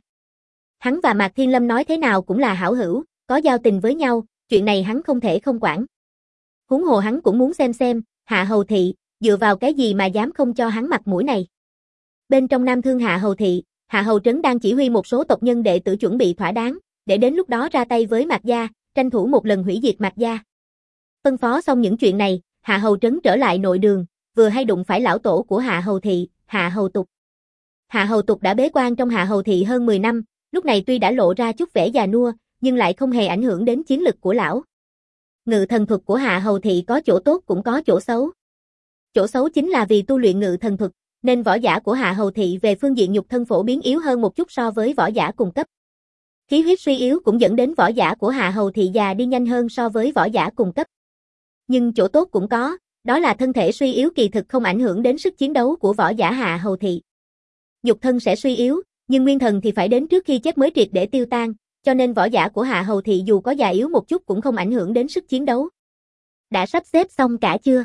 Hắn và Mạc Thiên Lâm nói thế nào cũng là hảo hữu, có giao tình với nhau, chuyện này hắn không thể không quản. Huống hồ hắn cũng muốn xem xem, Hạ Hầu Thị, dựa vào cái gì mà dám không cho hắn mặt mũi này. Bên trong Nam Thương Hạ Hầu Thị, Hạ Hầu Trấn đang chỉ huy một số tộc nhân đệ tử chuẩn bị thỏa đáng, để đến lúc đó ra tay với Mạc gia, tranh thủ một lần hủy diệt Mạc gia. Phân phó xong những chuyện này, Hạ Hầu Trấn trở lại nội đường, vừa hay đụng phải lão tổ của Hạ Hầu Thị, Hạ Hầu Tục. Hạ Hầu Tục đã bế quan trong Hạ Hầu Thị hơn mười năm, lúc này tuy đã lộ ra chút vẻ già nua, nhưng lại không hề ảnh hưởng đến chiến lực của lão. Ngự thần thuật của Hạ Hầu Thị có chỗ tốt cũng có chỗ xấu. Chỗ xấu chính là vì tu luyện ngự thần thuật, nên võ giả của Hạ Hầu Thị về phương diện nhục thân phổ biến yếu hơn một chút so với võ giả cùng cấp. Khí huyết suy yếu cũng dẫn đến võ giả của Hạ Hầu Thị già đi nhanh hơn so với võ giả cùng cấp. Nhưng chỗ tốt cũng có, đó là thân thể suy yếu kỳ thực không ảnh hưởng đến sức chiến đấu của võ giả Hạ Hầu Thị. Nhục thân sẽ suy yếu, nhưng nguyên thần thì phải đến trước khi chết mới triệt để tiêu tan, cho nên võ giả của Hạ Hầu Thị dù có già yếu một chút cũng không ảnh hưởng đến sức chiến đấu. Đã sắp xếp xong cả chưa?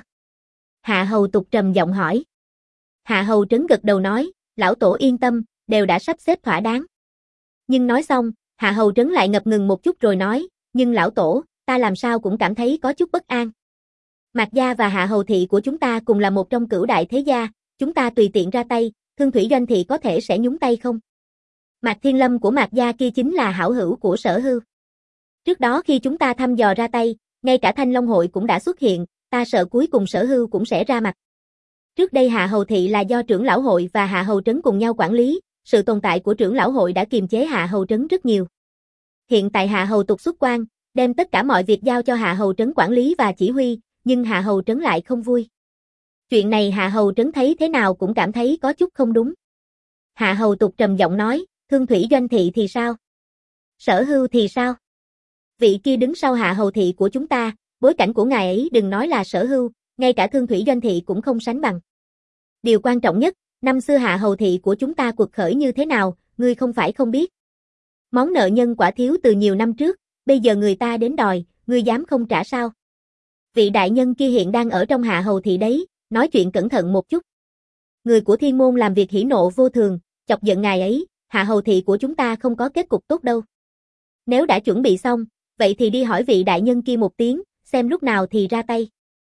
Hạ Hầu Tục trầm giọng hỏi. Hạ Hầu Trấn gật đầu nói, lão tổ yên tâm, đều đã sắp xếp thỏa đáng. Nhưng nói xong, Hạ Hầu Trấn lại ngập ngừng một chút rồi nói, nhưng lão tổ, ta làm sao cũng cảm thấy có chút bất an. Mạc gia và Hạ Hầu Thị của chúng ta cùng là một trong cửu đại thế gia, chúng ta tùy tiện ra tay, Thương Thủy Doanh Thị có thể sẽ nhúng tay không? Mạc Thiên Lâm của Mạc gia kia chính là hảo hữu của Sở Hưu. Trước đó khi chúng ta thăm dò ra tay, ngay cả Thanh Long hội cũng đã xuất hiện, ta sợ cuối cùng Sở Hưu cũng sẽ ra mặt. Trước đây Hạ Hầu Thị là do trưởng lão hội và Hạ Hầu Trấn cùng nhau quản lý, sự tồn tại của trưởng lão hội đã kiềm chế Hạ Hầu Trấn rất nhiều. Hiện tại Hạ Hầu Tục xuất quan, đem tất cả mọi việc giao cho Hạ Hầu Trấn quản lý và chỉ huy, nhưng Hạ Hầu Trấn lại không vui. Chuyện này Hạ Hầu Trấn thấy thế nào cũng cảm thấy có chút không đúng. Hạ Hầu Tục trầm giọng nói, Thương Thủy Doanh Thị thì sao? Sở Hưu thì sao? Vị kia đứng sau Hạ Hầu Thị của chúng ta, bối cảnh của ngài ấy đừng nói là Sở Hưu, ngay cả Thương Thủy Doanh Thị cũng không sánh bằng. Điều quan trọng nhất, năm xưa Hạ Hầu Thị của chúng ta cuộc khởi như thế nào, ngươi không phải không biết. Món nợ nhân quả thiếu từ nhiều năm trước, bây giờ người ta đến đòi, ngươi dám không trả sao? Vị đại nhân kia hiện đang ở trong Hạ Hầu Thị đấy, nói chuyện cẩn thận một chút. Người của Thiên Môn làm việc hỉ nộ vô thường, chọc giận ngài ấy, Hạ Hầu Thị của chúng ta không có kết cục tốt đâu. Nếu đã chuẩn bị xong, vậy thì đi hỏi vị đại nhân kia một tiếng, xem lúc nào thì ra tay.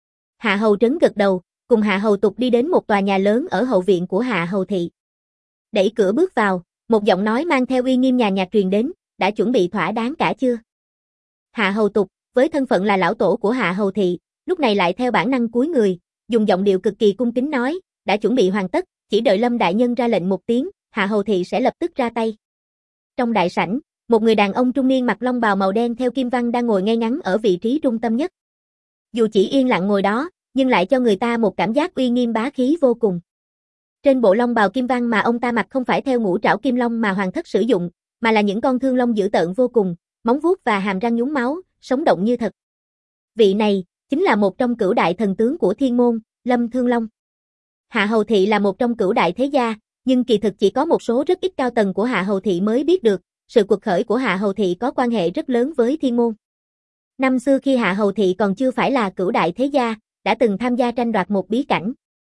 Hạ Hầu Trấn gật đầu, cùng Hạ Hầu Tục đi đến một tòa nhà lớn ở hậu viện của Hạ Hầu Thị. Đẩy cửa bước vào, một giọng nói mang theo uy nghiêm nhà nhạc truyền đến, đã chuẩn bị thỏa đáng cả chưa? Hạ Hầu Tục, với thân phận là lão tổ của Hạ Hầu Thị, lúc này lại theo bản năng cúi người, dùng giọng điệu cực kỳ cung kính nói, đã chuẩn bị hoàn tất, chỉ đợi Lâm đại nhân ra lệnh một tiếng, Hạ Hầu Thị sẽ lập tức ra tay. Trong đại sảnh, một người đàn ông trung niên mặc long bào màu đen theo kim văn đang ngồi ngay ngắn ở vị trí trung tâm nhất. Dù chỉ yên lặng ngồi đó, nhưng lại cho người ta một cảm giác uy nghiêm bá khí vô cùng. Trên bộ long bào kim văn mà ông ta mặc không phải theo ngũ trảo kim long mà hoàng thất sử dụng, mà là những con thương long dữ tợn vô cùng, móng vuốt và hàm răng nhúng máu, sống động như thật. Vị này chính là một trong cửu đại thần tướng của Thiên Môn, Lâm Thương Long. Hạ Hầu Thị là một trong cửu đại thế gia, nhưng kỳ thực chỉ có một số rất ít cao tầng của Hạ Hầu Thị mới biết được, sự cuộc khởi của Hạ Hầu Thị có quan hệ rất lớn với Thiên Môn. Năm xưa khi Hạ Hầu Thị còn chưa phải là cửu đại thế gia, đã từng tham gia tranh đoạt một bí cảnh.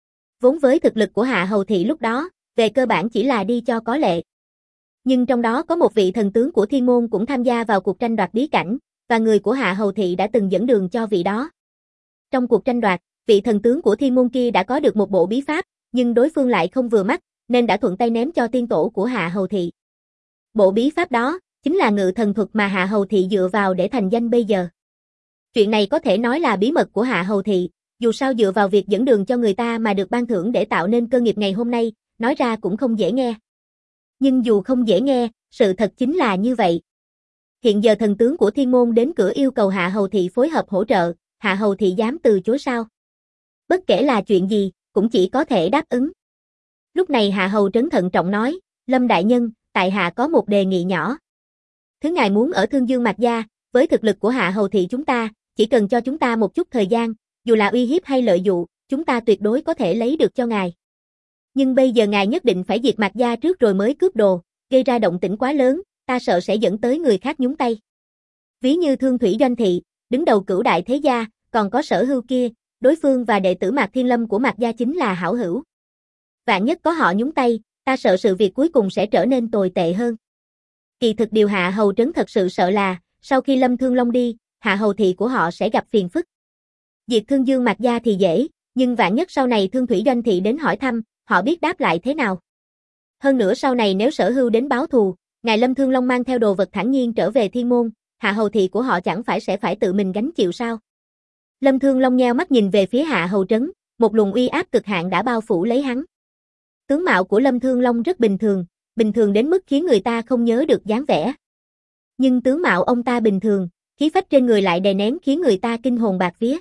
Vốn với thực lực của Hạ Hầu Thị lúc đó, về cơ bản chỉ là đi cho có lệ. Nhưng trong đó có một vị thần tướng của Thiên Môn cũng tham gia vào cuộc tranh đoạt bí cảnh, và người của Hạ Hầu Thị đã từng dẫn đường cho vị đó. Trong cuộc tranh đoạt, vị thần tướng của Thiên Môn kia đã có được một bộ bí pháp, nhưng đối phương lại không vừa mắt, nên đã thuận tay ném cho tiên tổ của Hạ Hầu Thị. Bộ bí pháp đó, chính là ngự thần thuật mà Hạ Hầu Thị dựa vào để thành danh bây giờ. Chuyện này có thể nói là bí mật của Hạ Hầu Thị, dù sao dựa vào việc dẫn đường cho người ta mà được ban thưởng để tạo nên cơ nghiệp ngày hôm nay, nói ra cũng không dễ nghe. Nhưng dù không dễ nghe, sự thật chính là như vậy. Hiện giờ thần tướng của Thiên Môn đến cửa yêu cầu Hạ Hầu Thị phối hợp hỗ trợ, Hạ Hầu Thị dám từ chối sao? Bất kể là chuyện gì, cũng chỉ có thể đáp ứng. Lúc này Hạ Hầu Trấn thận trọng nói, Lâm đại nhân, tại hạ có một đề nghị nhỏ. Thứ ngài muốn ở Thương Dương Mạc Gia, với thực lực của Hạ Hầu Thị chúng ta, chỉ cần cho chúng ta một chút thời gian, dù là uy hiếp hay lợi dụ, chúng ta tuyệt đối có thể lấy được cho ngài. Nhưng bây giờ ngài nhất định phải diệt Mạc Gia trước rồi mới cướp đồ, gây ra động tĩnh quá lớn, ta sợ sẽ dẫn tới người khác nhúng tay. Ví như Thương Thủy Doanh Thị, đứng đầu cửu đại thế gia, còn có Sở Hưu kia, đối phương và đệ tử Mạc Thiên Lâm của Mạc Gia chính là hảo hữu. Vạn nhất có họ nhúng tay, ta sợ sự việc cuối cùng sẽ trở nên tồi tệ hơn. Kỳ thực điều Hạ Hầu Trấn thật sự sợ là, sau khi Lâm Thương Long đi, Hạ Hầu Thị của họ sẽ gặp phiền phức. Diệt Thương Dương Mạc Gia thì dễ, nhưng vạn nhất sau này Thương Thủy Doanh Thị đến hỏi thăm, họ biết đáp lại thế nào. Hơn nữa sau này nếu Sở Hưu đến báo thù, ngài Lâm Thương Long mang theo đồ vật thản nhiên trở về Thiên Môn, Hạ Hầu Thị của họ chẳng phải sẽ phải tự mình gánh chịu sao? Lâm Thương Long nheo mắt nhìn về phía Hạ Hầu Trấn, một luồng uy áp cực hạn đã bao phủ lấy hắn. Tướng mạo của Lâm Thương Long rất bình thường, bình thường đến mức khiến người ta không nhớ được dáng vẻ. Nhưng tướng mạo ông ta bình thường, khí phách trên người lại đè nén khiến người ta kinh hồn bạt vía.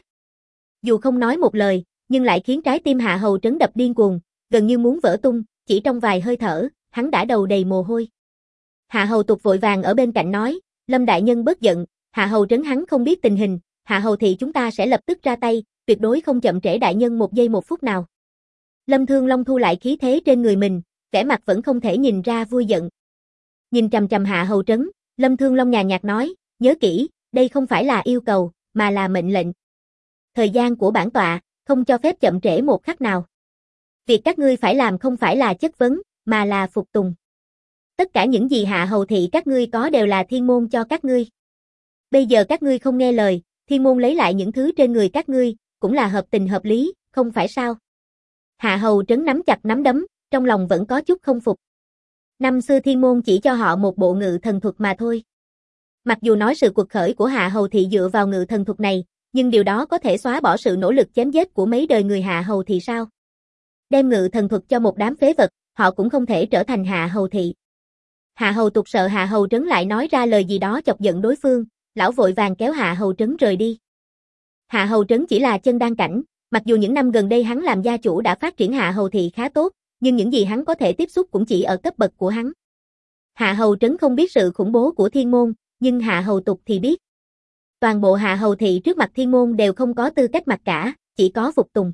Dù không nói một lời, nhưng lại khiến trái tim Hạ Hầu Trấn đập điên cuồng, gần như muốn vỡ tung, chỉ trong vài hơi thở, hắn đã đầu đầy mồ hôi. Hạ Hầu Tục vội vàng ở bên cạnh nói, Lâm đại nhân bớt giận, Hạ Hầu Trấn hắn không biết tình hình, Hạ Hầu Thị chúng ta sẽ lập tức ra tay, tuyệt đối không chậm trễ đại nhân một giây một phút nào. Lâm Thương Long thu lại khí thế trên người mình, vẻ mặt vẫn không thể nhìn ra vui giận. Nhìn chằm chằm Hạ Hầu Trấn, Lâm Thương Long nhàn nhạt nói, nhớ kỹ, đây không phải là yêu cầu, mà là mệnh lệnh. Thời gian của bản tọa, không cho phép chậm trễ một khắc nào. Việc các ngươi phải làm không phải là chất vấn, mà là phục tùng. Tất cả những gì Hạ Hầu Thị các ngươi có đều là Thiên Môn cho các ngươi. Bây giờ các ngươi không nghe lời, Thiên Môn lấy lại những thứ trên người các ngươi, cũng là hợp tình hợp lý, không phải sao? Hạ Hầu Trấn nắm chặt nắm đấm, trong lòng vẫn có chút không phục. Năm xưa Thiên Môn chỉ cho họ một bộ ngự thần thuật mà thôi. Mặc dù nói sự cuộc khởi của Hạ Hầu Thị dựa vào ngự thần thuật này, nhưng điều đó có thể xóa bỏ sự nỗ lực chém giết của mấy đời người Hạ Hầu Thị sao? Đem ngự thần thuật cho một đám phế vật, họ cũng không thể trở thành Hạ Hầu thị. Hạ Hầu Tục sợ Hạ Hầu Trấn lại nói ra lời gì đó chọc giận đối phương, lão vội vàng kéo Hạ Hầu Trấn rời đi. Hạ Hầu Trấn chỉ là chân đan cảnh, mặc dù những năm gần đây hắn làm gia chủ đã phát triển Hạ Hầu thị khá tốt, nhưng những gì hắn có thể tiếp xúc cũng chỉ ở cấp bậc của hắn. Hạ Hầu Trấn không biết sự khủng bố của Thiên Môn, nhưng Hạ Hầu Tục thì biết. Toàn bộ Hạ Hầu thị trước mặt Thiên Môn đều không có tư cách mặc cả, chỉ có phục tùng.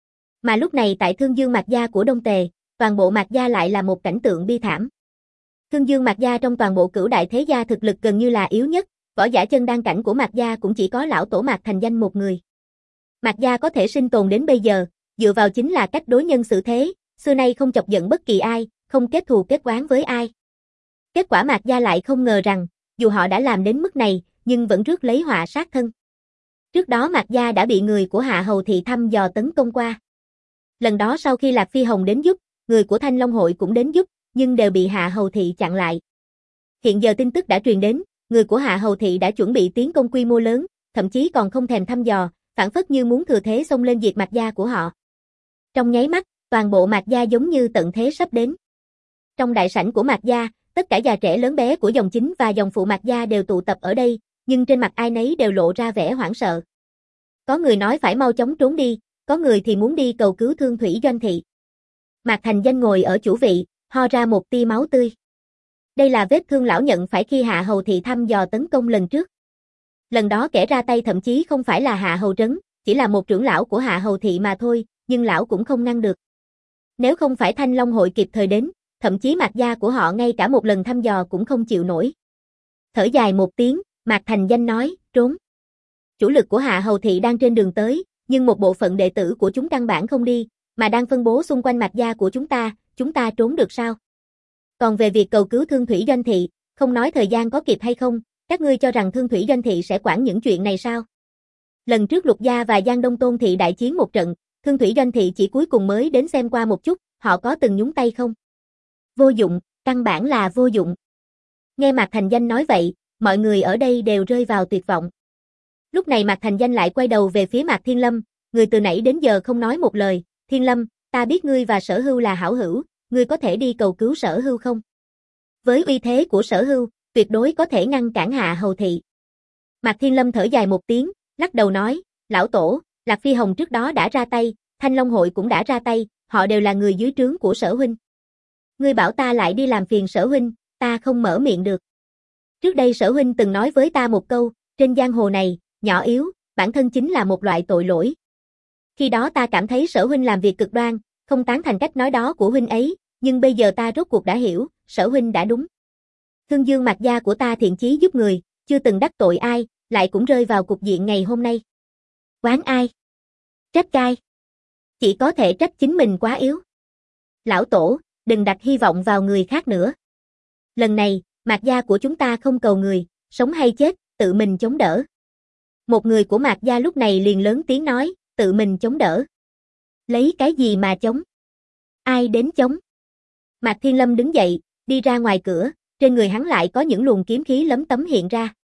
Mà lúc này tại Thương Dương Mạc Gia của Đông Tề, toàn bộ Mạc Gia lại là một cảnh tượng bi thảm. Thương Dương Mạc Gia trong toàn bộ cửu đại thế gia thực lực gần như là yếu nhất, võ giả chân đan cảnh của Mạc Gia cũng chỉ có lão tổ Mạc Thành Danh một người. Mạc Gia có thể sinh tồn đến bây giờ, dựa vào chính là cách đối nhân xử thế, xưa nay không chọc giận bất kỳ ai, không kết thù kết oán với ai. Kết quả Mạc Gia lại không ngờ rằng, dù họ đã làm đến mức này, nhưng vẫn rước lấy họa sát thân. Trước đó Mạc Gia đã bị người của Hạ Hầu thị thăm dò tấn công qua. Lần đó sau khi Lạc Phi Hồng đến giúp, người của Thanh Long hội cũng đến giúp, nhưng đều bị Hạ Hầu thị chặn lại. Hiện giờ tin tức đã truyền đến, người của Hạ Hầu thị đã chuẩn bị tiến công quy mô lớn, thậm chí còn không thèm thăm dò, phản phất như muốn thừa thế xông lên diệt Mạc Gia của họ. Trong nháy mắt, toàn bộ Mạc Gia giống như tận thế sắp đến. Trong đại sảnh của Mạc Gia, tất cả già trẻ lớn bé của dòng chính và dòng phụ Mạc Gia đều tụ tập ở đây, nhưng trên mặt ai nấy đều lộ ra vẻ hoảng sợ. Có người nói phải mau chóng trốn đi, có người thì muốn đi cầu cứu Thương Thủy Doanh thị. Mạc Thành Danh ngồi ở chủ vị, ho ra một tia máu tươi. Đây là vết thương lão nhận phải khi Hạ Hầu thị thăm dò tấn công lần trước. Lần đó kẻ ra tay thậm chí không phải là Hạ Hầu Trấn, chỉ là một trưởng lão của Hạ Hầu thị mà thôi, nhưng lão cũng không ngăn được. Nếu không phải Thanh Long hội kịp thời đến, thậm chí Mạc Gia của họ ngay cả một lần thăm dò cũng không chịu nổi. Thở dài một tiếng, Mạc Thành Danh nói, trốn. Chủ lực của Hạ Hầu thị đang trên đường tới, nhưng một bộ phận đệ tử của chúng căn bản không đi, mà đang phân bố xung quanh Mạc Gia của chúng ta, chúng ta trốn được sao? Còn về việc cầu cứu Thương Thủy Doanh thị, không nói thời gian có kịp hay không, các ngươi cho rằng Thương Thủy Doanh thị sẽ quản những chuyện này sao? Lần trước Lục Gia và Giang Đông Tôn thị đại chiến một trận, Thương Thủy Doanh thị chỉ cuối cùng mới đến xem qua một chút, họ có từng nhúng tay không? Vô dụng, căn bản là vô dụng. Nghe Mạc Thành Danh nói vậy, mọi người ở đây đều rơi vào tuyệt vọng. Lúc này Mạc Thành Danh lại quay đầu về phía Mạc Thiên Lâm, người từ nãy đến giờ không nói một lời, Thiên Lâm, ta biết ngươi và Sở Hưu là hảo hữu, ngươi có thể đi cầu cứu Sở Hưu không? Với uy thế của Sở Hưu, tuyệt đối có thể ngăn cản Hạ Hầu thị. Mạc Thiên Lâm thở dài một tiếng, lắc đầu nói, lão tổ, Lạc Phi Hồng trước đó đã ra tay, Thanh Long hội cũng đã ra tay, họ đều là người dưới trướng của Sở huynh. Ngươi bảo ta lại đi làm phiền Sở huynh, ta không mở miệng được. Trước đây Sở huynh từng nói với ta một câu, trên giang hồ này, nhỏ yếu, bản thân chính là một loại tội lỗi. Khi đó ta cảm thấy Sở huynh làm việc cực đoan, không tán thành cách nói đó của huynh ấy, nhưng bây giờ ta rốt cuộc đã hiểu, Sở huynh đã đúng. Thương Dương Mạc Gia của ta thiện chí giúp người, chưa từng đắc tội ai, lại cũng rơi vào cục diện ngày hôm nay. Oán ai? Trách cai? Chỉ có thể trách chính mình quá yếu. Lão tổ, đừng đặt hy vọng vào người khác nữa. Lần này, Mạc Gia của chúng ta không cầu người, sống hay chết, tự mình chống đỡ. Một người của Mạc Gia lúc này liền lớn tiếng nói, tự mình chống đỡ. Lấy cái gì mà chống? Ai đến chống? Mạc Thiên Lâm đứng dậy, đi ra ngoài cửa, trên người hắn lại có những luồng kiếm khí lấm tấm hiện ra.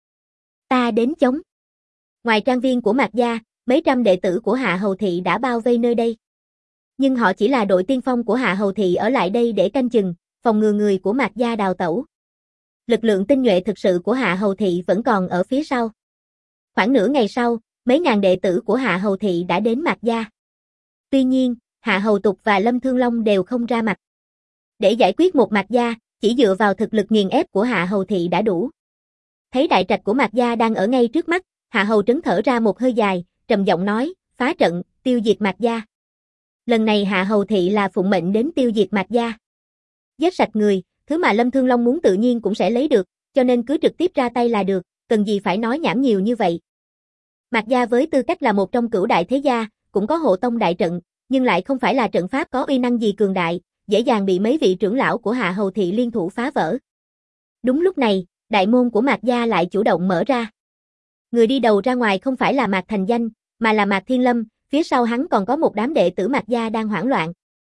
Ta đến chống. Ngoài trang viên của Mạc Gia, mấy trăm đệ tử của Hạ Hầu thị đã bao vây nơi đây. Nhưng họ chỉ là đội tiên phong của Hạ Hầu thị ở lại đây để canh chừng, phòng ngừa người của Mạc Gia đào tẩu. Lực lượng tinh nhuệ thực sự của Hạ Hầu thị vẫn còn ở phía sau. Khoảng nửa ngày sau, mấy ngàn đệ tử của Hạ Hầu thị đã đến Mạc Gia. Tuy nhiên, Hạ Hầu Tục và Lâm Thương Long đều không ra mặt. Để giải quyết một Mạc Gia, chỉ dựa vào thực lực nghiền ép của Hạ Hầu thị đã đủ. Thấy đại trạch của Mạc Gia đang ở ngay trước mắt, Hạ Hầu Trấn thở ra một hơi dài, trầm giọng nói, phá trận, tiêu diệt Mạc Gia. Lần này Hạ Hầu thị là phụng mệnh đến tiêu diệt Mạc Gia. Giết sạch người, thứ mà Lâm Thương Long muốn tự nhiên cũng sẽ lấy được, cho nên cứ trực tiếp ra tay là được, cần gì phải nói nhảm nhiều như vậy. Mạc Gia với tư cách là một trong cửu đại thế gia, cũng có hộ tông đại trận, nhưng lại không phải là trận pháp có uy năng gì cường đại, dễ dàng bị mấy vị trưởng lão của Hạ Hầu thị liên thủ phá vỡ. Đúng lúc này, đại môn của Mạc Gia lại chủ động mở ra. Người đi đầu ra ngoài không phải là Mạc Thành Danh, mà là Mạc Thiên Lâm, phía sau hắn còn có một đám đệ tử Mạc Gia đang hoảng loạn.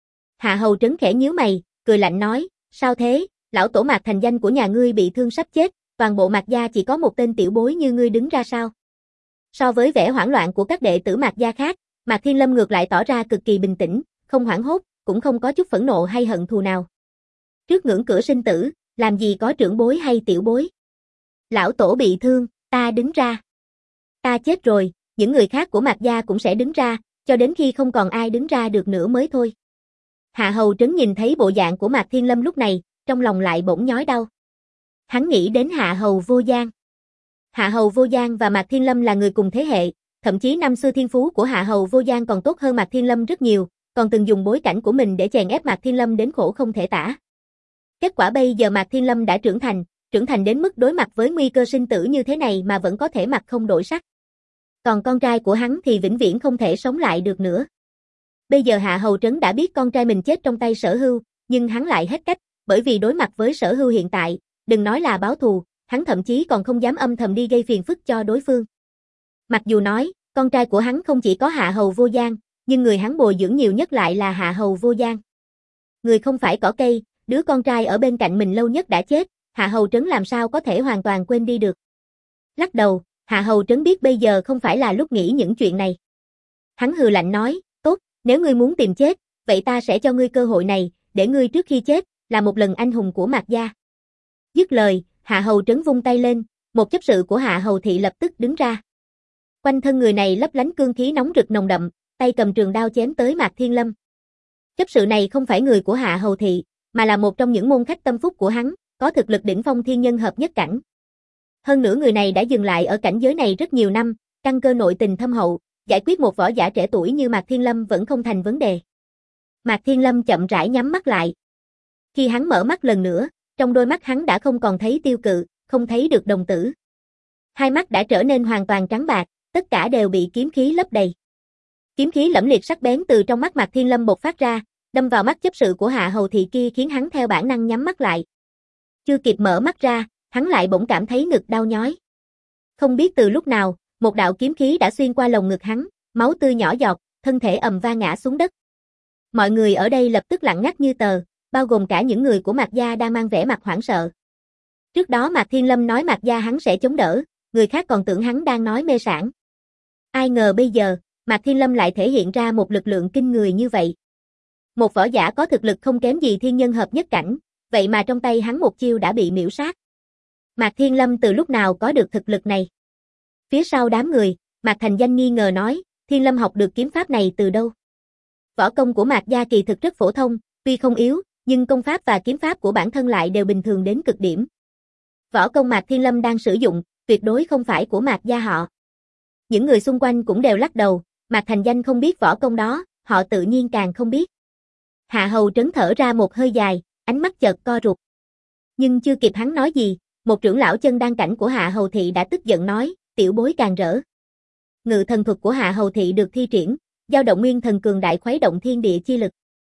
Hạ Hầu Trấn khẽ nhíu mày, cười lạnh nói, sao thế, lão tổ Mạc Thành Danh của nhà ngươi bị thương sắp chết, toàn bộ Mạc Gia chỉ có một tên tiểu bối như ngươi đứng ra sao? So với vẻ hoảng loạn của các đệ tử Mạc Gia khác, Mạc Thiên Lâm ngược lại tỏ ra cực kỳ bình tĩnh, không hoảng hốt, cũng không có chút phẫn nộ hay hận thù nào. Trước ngưỡng cửa sinh tử, làm gì có trưởng bối hay tiểu bối. Lão tổ bị thương, ta đứng ra. Ta chết rồi, những người khác của Mạc gia cũng sẽ đứng ra, cho đến khi không còn ai đứng ra được nữa mới thôi. Hạ Hầu Trấn nhìn thấy bộ dạng của Mạc Thiên Lâm lúc này, trong lòng lại bỗng nhói đau. Hắn nghĩ đến Hạ Hầu Vô Gian. Hạ Hầu Vô Gian và Mạc Thiên Lâm là người cùng thế hệ, thậm chí năm xưa thiên phú của Hạ Hầu Vô Gian còn tốt hơn Mạc Thiên Lâm rất nhiều, còn từng dùng bối cảnh của mình để chèn ép Mạc Thiên Lâm đến khổ không thể tả. Kết quả bây giờ Mạc Thiên Lâm đã trưởng thành, trưởng thành đến mức đối mặt với nguy cơ sinh tử như thế này mà vẫn có thể mặt không đổi sắc. Còn con trai của hắn thì vĩnh viễn không thể sống lại được nữa. Bây giờ Hạ Hầu Trấn đã biết con trai mình chết trong tay Sở Hưu, nhưng hắn lại hết cách, bởi vì đối mặt với Sở Hưu hiện tại, đừng nói là báo thù, hắn thậm chí còn không dám âm thầm đi gây phiền phức cho đối phương. Mặc dù nói, con trai của hắn không chỉ có Hạ Hầu Vô Gian, nhưng người hắn bồi dưỡng nhiều nhất lại là Hạ Hầu Vô Gian. Người không phải cỏ cây, đứa con trai ở bên cạnh mình lâu nhất đã chết, Hạ Hầu Trấn làm sao có thể hoàn toàn quên đi được. Lắc đầu, Hạ Hầu Trấn biết bây giờ không phải là lúc nghĩ những chuyện này. Hắn hừ lạnh nói, tốt, nếu ngươi muốn tìm chết, vậy ta sẽ cho ngươi cơ hội này, để ngươi trước khi chết, là một lần anh hùng của Mạc gia. Dứt lời, Hạ Hầu Trấn vung tay lên, một chấp sự của Hạ Hầu Thị lập tức đứng ra. Quanh thân người này lấp lánh cương khí nóng rực nồng đậm, tay cầm trường đao chém tới Mạc Thiên Lâm. Chấp sự này không phải người của Hạ Hầu Thị, mà là một trong những môn khách tâm phúc của hắn, có thực lực đỉnh phong thiên nhân hợp nhất cảnh. Hơn nữa người này đã dừng lại ở cảnh giới này rất nhiều năm, căn cơ nội tình thâm hậu, giải quyết một võ giả trẻ tuổi như Mạc Thiên Lâm vẫn không thành vấn đề. Mạc Thiên Lâm chậm rãi nhắm mắt lại. Khi hắn mở mắt lần nữa, trong đôi mắt hắn đã không còn thấy tiêu cự, không thấy được đồng tử. Hai mắt đã trở nên hoàn toàn trắng bạc, tất cả đều bị kiếm khí lấp đầy. Kiếm khí lẫm liệt sắc bén từ trong mắt Mạc Thiên Lâm bộc phát ra, đâm vào mắt chấp sự của Hạ Hầu Thị kia khiến hắn theo bản năng nhắm mắt lại. Chưa kịp mở mắt ra, hắn lại bỗng cảm thấy ngực đau nhói. Không biết từ lúc nào, một đạo kiếm khí đã xuyên qua lồng ngực hắn, máu tươi nhỏ giọt, thân thể ầm vang ngã xuống đất. Mọi người ở đây lập tức lặng ngắt như tờ, bao gồm cả những người của Mạc gia đang mang vẻ mặt hoảng sợ. Trước đó Mạc Thiên Lâm nói Mạc gia hắn sẽ chống đỡ, người khác còn tưởng hắn đang nói mê sảng. Ai ngờ bây giờ, Mạc Thiên Lâm lại thể hiện ra một lực lượng kinh người như vậy. Một võ giả có thực lực không kém gì thiên nhân hợp nhất cảnh, vậy mà trong tay hắn một chiêu đã bị miễu sát. Mạc Thiên Lâm từ lúc nào có được thực lực này? Phía sau đám người, Mạc Thành Danh nghi ngờ nói, Thiên Lâm học được kiếm pháp này từ đâu? Võ công của Mạc gia kỳ thực rất phổ thông, tuy không yếu, nhưng công pháp và kiếm pháp của bản thân lại đều bình thường đến cực điểm. Võ công Mạc Thiên Lâm đang sử dụng, tuyệt đối không phải của Mạc gia họ. Những người xung quanh cũng đều lắc đầu, Mạc Thành Danh không biết võ công đó, họ tự nhiên càng không biết. Hạ Hầu Trấn thở ra một hơi dài, ánh mắt chợt co rụt. Nhưng chưa kịp hắn nói gì, một trưởng lão chân đan cảnh của Hạ Hầu Thị đã tức giận nói, tiểu bối càng rỡ. Ngự thần thuật của Hạ Hầu Thị được thi triển, dao động nguyên thần cường đại khuấy động thiên địa chi lực.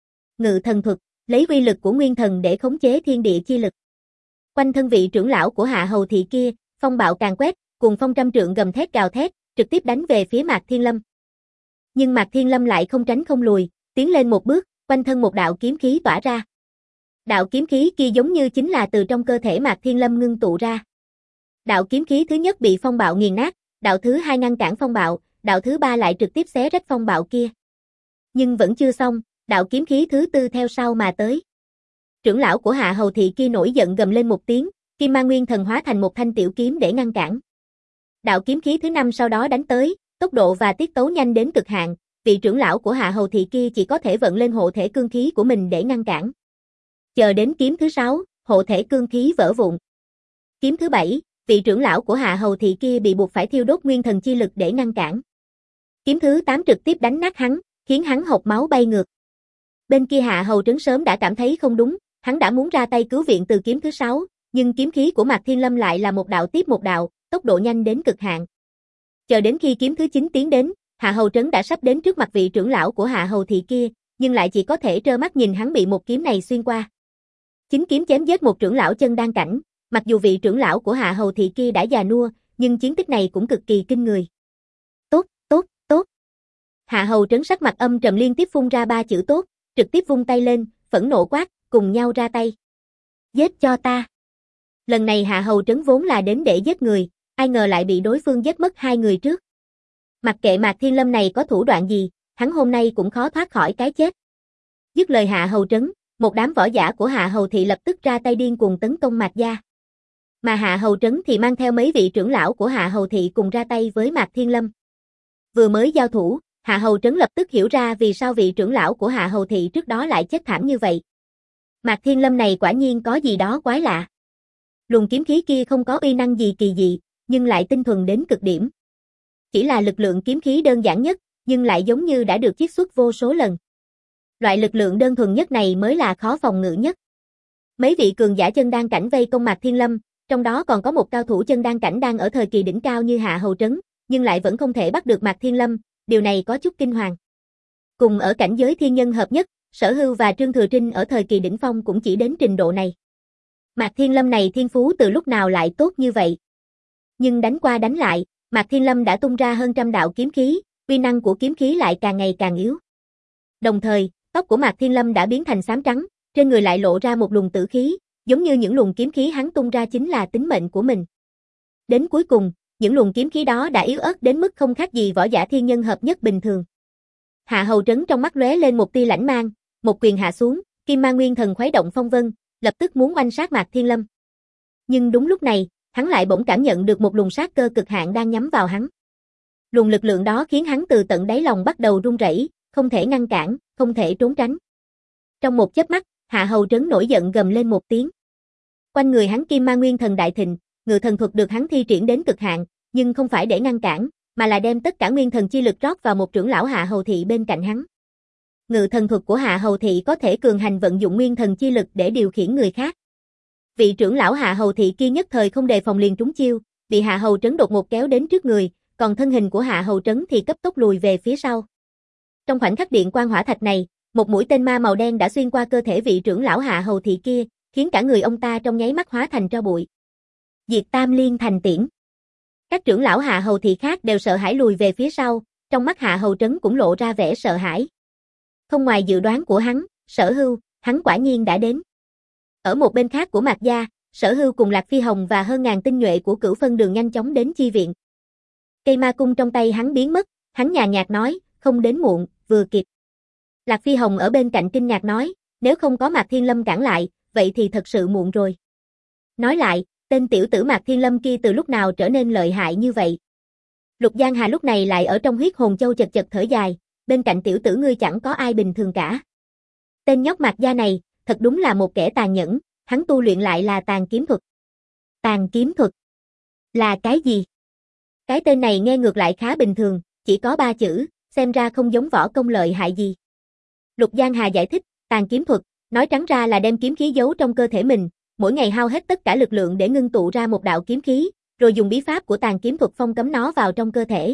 Ngự thần thuật, lấy uy lực của nguyên thần để khống chế thiên địa chi lực. Quanh thân vị trưởng lão của Hạ Hầu Thị kia, phong bạo càng quét, cùng phong trăm trượng gầm thét gào thét, trực tiếp đánh về phía Mạc Thiên Lâm. Nhưng Mạc Thiên Lâm lại không tránh không lùi, tiến lên một bước, quanh thân một đạo kiếm khí tỏa ra. Đạo kiếm khí kia giống như chính là từ trong cơ thể Mạc Thiên Lâm ngưng tụ ra. Đạo kiếm khí thứ nhất bị phong bạo nghiền nát, đạo thứ hai ngăn cản phong bạo, đạo thứ ba lại trực tiếp xé rách phong bạo kia. Nhưng vẫn chưa xong, đạo kiếm khí thứ tư theo sau mà tới. Trưởng lão của Hạ Hầu Thị kia nổi giận gầm lên một tiếng, Kim Ma Nguyên Thần hóa thành một thanh tiểu kiếm để ngăn cản. Đạo kiếm khí thứ năm sau đó đánh tới, tốc độ và tiết tấu nhanh đến cực hạn, vị trưởng lão của Hạ Hầu Thị kia chỉ có thể vận lên hộ thể cương khí của mình để ngăn cản. Chờ đến kiếm thứ sáu, hộ thể cương khí vỡ vụn. Kiếm thứ bảy, vị trưởng lão của Hạ Hầu Thị kia bị buộc phải thiêu đốt nguyên thần chi lực để ngăn cản. Kiếm thứ tám trực tiếp đánh nát hắn, khiến hắn hộc máu bay ngược. Bên kia Hạ Hầu Trấn sớm đã cảm thấy không đúng, hắn đã muốn ra tay cứu viện từ kiếm thứ sáu, nhưng kiếm khí của Mạc Thiên Lâm lại là một đạo tiếp một đạo, tốc độ nhanh đến cực hạn. Chờ đến khi kiếm thứ chín tiến đến, Hạ Hầu Trấn đã sắp đến trước mặt vị trưởng lão của Hạ Hầu Thị kia, nhưng lại chỉ có thể trơ mắt nhìn hắn bị một kiếm này xuyên qua. Chính kiếm chém giết một trưởng lão chân đan cảnh, mặc dù vị trưởng lão của Hạ Hầu Thị kia đã già nua, nhưng chiến tích này cũng cực kỳ kinh người. Tốt, tốt, tốt. Hạ Hầu Trấn sắc mặt âm trầm liên tiếp phun ra ba chữ tốt, trực tiếp vung tay lên, phẫn nộ quát, cùng nhau ra tay. Giết cho ta. Lần này Hạ Hầu Trấn vốn là đến để giết người, ai ngờ lại bị đối phương giết mất hai người trước. Mặc kệ Mạc Thiên Lâm này có thủ đoạn gì, hắn hôm nay cũng khó thoát khỏi cái chết. Dứt lời Hạ Hầu Trấn, một đám võ giả của Hạ Hầu thị lập tức ra tay điên cuồng tấn công Mạc gia. Mà Hạ Hầu Trấn thì mang theo mấy vị trưởng lão của Hạ Hầu thị cùng ra tay với Mạc Thiên Lâm. Vừa mới giao thủ, Hạ Hầu Trấn lập tức hiểu ra vì sao vị trưởng lão của Hạ Hầu thị trước đó lại chết thảm như vậy. Mạc Thiên Lâm này quả nhiên có gì đó quái lạ. Luồng kiếm khí kia không có uy năng gì kỳ dị, nhưng lại tinh thuần đến cực điểm. Chỉ là lực lượng kiếm khí đơn giản nhất, nhưng lại giống như đã được chiết xuất vô số lần. Loại lực lượng đơn thuần nhất này mới là khó phòng ngự nhất. Mấy vị cường giả chân đan cảnh vây công Mạc Thiên Lâm, trong đó còn có một cao thủ chân đan cảnh đang ở thời kỳ đỉnh cao như Hạ Hầu Trấn, nhưng lại vẫn không thể bắt được Mạc Thiên Lâm, điều này có chút kinh hoàng. Cùng ở cảnh giới thiên nhân hợp nhất, Sở Hưu và Trương Thừa Trinh ở thời kỳ đỉnh phong cũng chỉ đến trình độ này. Mạc Thiên Lâm này thiên phú từ lúc nào lại tốt như vậy? Nhưng đánh qua đánh lại, Mạc Thiên Lâm đã tung ra hơn trăm đạo kiếm khí, uy năng của kiếm khí lại càng ngày càng yếu. Đồng thời, tóc của Mạc Thiên Lâm đã biến thành xám trắng, trên người lại lộ ra một luồng tử khí, giống như những luồng kiếm khí hắn tung ra chính là tính mệnh của mình. Đến cuối cùng, những luồng kiếm khí đó đã yếu ớt đến mức không khác gì võ giả thiên nhân hợp nhất bình thường. Hạ Hầu Trấn trong mắt lóe lên một tia lãnh mang, một quyền hạ xuống, Kim Ma Nguyên Thần khuấy động phong vân, lập tức muốn oanh sát Mạc Thiên Lâm. Nhưng đúng lúc này, hắn lại bỗng cảm nhận được một luồng sát cơ cực hạn đang nhắm vào hắn. Luồng lực lượng đó khiến hắn từ tận đáy lòng bắt đầu run rẩy, không thể ngăn cản, không thể trốn tránh. Trong một chớp mắt, Hạ Hầu Trấn nổi giận gầm lên một tiếng. Quanh người hắn Kim Ma Nguyên Thần đại thịnh, ngự thần thuật được hắn thi triển đến cực hạn, nhưng không phải để ngăn cản, mà là đem tất cả nguyên thần chi lực rót vào một trưởng lão Hạ Hầu thị bên cạnh hắn. Ngự thần thuật của Hạ Hầu thị có thể cường hành vận dụng nguyên thần chi lực để điều khiển người khác. Vị trưởng lão Hạ Hầu thị kia nhất thời không đề phòng liền trúng chiêu, bị Hạ Hầu Trấn đột ngột kéo đến trước người, còn thân hình của Hạ Hầu Trấn thì cấp tốc lùi về phía sau. Trong khoảnh khắc điện quang hỏa thạch này, một mũi tên ma màu đen đã xuyên qua cơ thể vị trưởng lão Hạ Hầu thị kia, khiến cả người ông ta trong nháy mắt hóa thành tro bụi. Diệt Tam Liên thành tiễn. Các trưởng lão Hạ Hầu thị khác đều sợ hãi lùi về phía sau, trong mắt Hạ Hầu Trấn cũng lộ ra vẻ sợ hãi. Không ngoài dự đoán của hắn, Sở Hưu, hắn quả nhiên đã đến. Ở một bên khác của Mạc gia, Sở Hưu cùng Lạc Phi Hồng và hơn ngàn tinh nhuệ của Cửu Phân Đường nhanh chóng đến chi viện. Cây ma cung trong tay hắn biến mất, hắn nhàn nhạt nói, không đến muộn, vừa kịp. Lạc Phi Hồng ở bên cạnh kinh ngạc nói, nếu không có Mạc Thiên Lâm cản lại, vậy thì thật sự muộn rồi. Nói lại, tên tiểu tử Mạc Thiên Lâm kia từ lúc nào trở nên lợi hại như vậy? Lục Giang Hà lúc này lại ở trong huyết hồn châu chật chật thở dài, bên cạnh tiểu tử ngươi chẳng có ai bình thường cả. Tên nhóc Mạc gia này, thật đúng là một kẻ tàn nhẫn, hắn tu luyện lại là tàn kiếm thuật. Tàn kiếm thuật? Là cái gì? Cái tên này nghe ngược lại khá bình thường, chỉ có ba chữ, xem ra không giống võ công lợi hại gì. Lục Giang Hà giải thích, tàn kiếm thuật, nói trắng ra là đem kiếm khí giấu trong cơ thể mình, mỗi ngày hao hết tất cả lực lượng để ngưng tụ ra một đạo kiếm khí, rồi dùng bí pháp của tàn kiếm thuật phong cấm nó vào trong cơ thể.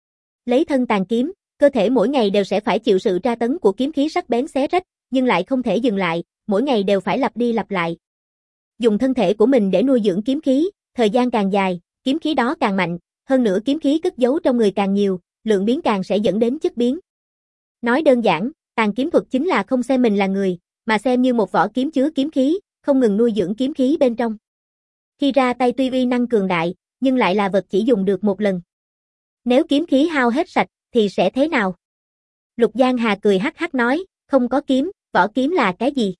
Lấy thân tàn kiếm, cơ thể mỗi ngày đều sẽ phải chịu sự tra tấn của kiếm khí sắc bén xé rách, nhưng lại không thể dừng lại, mỗi ngày đều phải lặp đi lặp lại. Dùng thân thể của mình để nuôi dưỡng kiếm khí, thời gian càng dài, kiếm khí đó càng mạnh, hơn nữa kiếm khí cất giấu trong người càng nhiều, lượng biến càng sẽ dẫn đến chất biến. Nói đơn giản, tàn kiếm thuật chính là không xem mình là người, mà xem như một vỏ kiếm chứa kiếm khí, không ngừng nuôi dưỡng kiếm khí bên trong. Khi ra tay tuy uy năng cường đại, nhưng lại là vật chỉ dùng được một lần. Nếu kiếm khí hao hết sạch, thì sẽ thế nào? Lục Giang Hà cười hắc hắc nói, không có kiếm, vỏ kiếm là cái gì?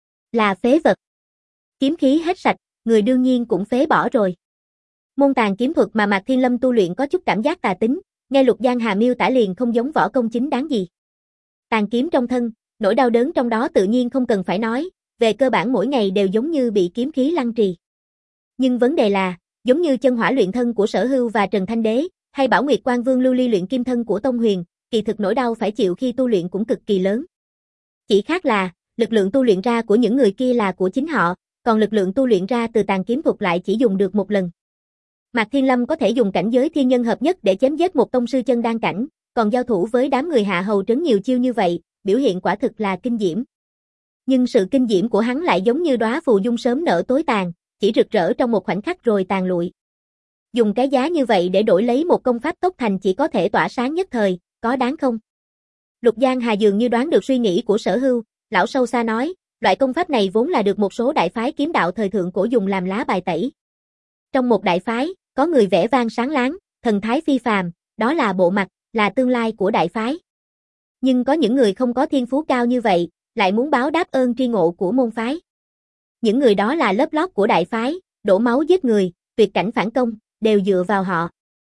Là phế vật. Kiếm khí hết sạch, người đương nhiên cũng phế bỏ rồi. Môn tàn kiếm thuật mà Mạc Thiên Lâm tu luyện có chút cảm giác tà tính, nghe Lục Giang Hà miêu tả liền không giống võ công chính đáng gì. Tàn kiếm trong thân, nỗi đau đớn trong đó tự nhiên không cần phải nói, về cơ bản mỗi ngày đều giống như bị kiếm khí lăng trì. Nhưng vấn đề là, giống như chân hỏa luyện thân của Sở Hưu và Trần Thanh Đế, hay Bảo Nguyệt Quan Vương Lưu Ly luyện kim thân của Tông Huyền, kỳ thực nỗi đau phải chịu khi tu luyện cũng cực kỳ lớn. Chỉ khác là, lực lượng tu luyện ra của những người kia là của chính họ, còn lực lượng tu luyện ra từ tàn kiếm thuật lại chỉ dùng được một lần. Mạc Thiên Lâm có thể dùng cảnh giới thiên nhân hợp nhất để chém giết một tông sư chân đan cảnh, còn giao thủ với đám người Hạ Hầu Trấn nhiều chiêu như vậy, biểu hiện quả thực là kinh diễm. Nhưng sự kinh diễm của hắn lại giống như đóa phù dung sớm nở tối tàn, chỉ rực rỡ trong một khoảnh khắc rồi tàn lụi. Dùng cái giá như vậy để đổi lấy một công pháp tốc thành chỉ có thể tỏa sáng nhất thời, có đáng không? Lục Giang Hà dường như đoán được suy nghĩ của Sở Hưu, lão sâu xa nói, loại công pháp này vốn là được một số đại phái kiếm đạo thời thượng cổ dùng làm lá bài tẩy. Trong một đại phái, có người vẻ vang sáng láng, thần thái phi phàm, đó là bộ mặt, là tương lai của đại phái. Nhưng có những người không có thiên phú cao như vậy, lại muốn báo đáp ơn tri ngộ của môn phái. Những người đó là lớp lót của đại phái, đổ máu giết người, tuyệt cảnh phản công, đều dựa vào họ.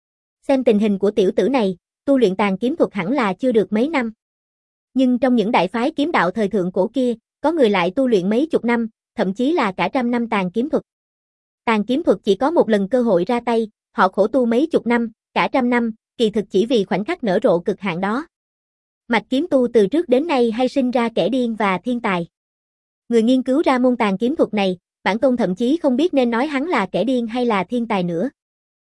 Xem tình hình của tiểu tử này, tu luyện tàn kiếm thuật hẳn là chưa được mấy năm. Nhưng trong những đại phái kiếm đạo thời thượng cổ kia, có người lại tu luyện mấy chục năm, thậm chí là cả trăm năm tàn kiếm thuật. Tàn kiếm thuật chỉ có một lần cơ hội ra tay, họ khổ tu mấy chục năm, cả trăm năm, kỳ thực chỉ vì khoảnh khắc nở rộ cực hạn đó. Mạch kiếm tu từ trước đến nay hay sinh ra kẻ điên và thiên tài. Người nghiên cứu ra môn tàn kiếm thuật này, bản tôn thậm chí không biết nên nói hắn là kẻ điên hay là thiên tài nữa.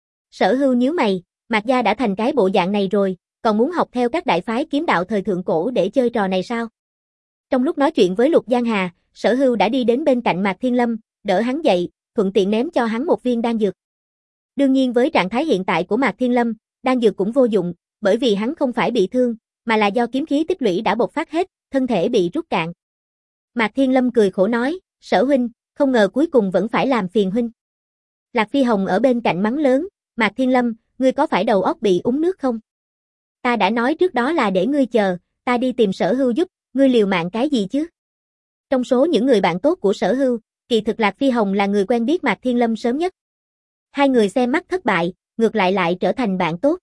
Sở Hưu nhíu mày, Mạc gia đã thành cái bộ dạng này rồi, còn muốn học theo các đại phái kiếm đạo thời thượng cổ để chơi trò này sao? Trong lúc nói chuyện với Lục Giang Hà, Sở Hưu đã đi đến bên cạnh Mạc Thiên Lâm, đỡ hắn dậy, thuận tiện ném cho hắn một viên đan dược. Đương nhiên với trạng thái hiện tại của Mạc Thiên Lâm, đan dược cũng vô dụng, bởi vì hắn không phải bị thương, mà là do kiếm khí tích lũy đã bộc phát hết, thân thể bị rút cạn. Mạc Thiên Lâm cười khổ nói, Sở huynh, không ngờ cuối cùng vẫn phải làm phiền huynh. Lạc Phi Hồng ở bên cạnh mắng lớn, Mạc Thiên Lâm, ngươi có phải đầu óc bị uống nước không? Ta đã nói trước đó là để ngươi chờ, ta đi tìm Sở Hưu giúp, ngươi liều mạng cái gì chứ? Trong số những người bạn tốt của Sở Hưu, kỳ thực Lạc Phi Hồng là người quen biết Mạc Thiên Lâm sớm nhất. Hai người xem mắt thất bại, ngược lại lại trở thành bạn tốt.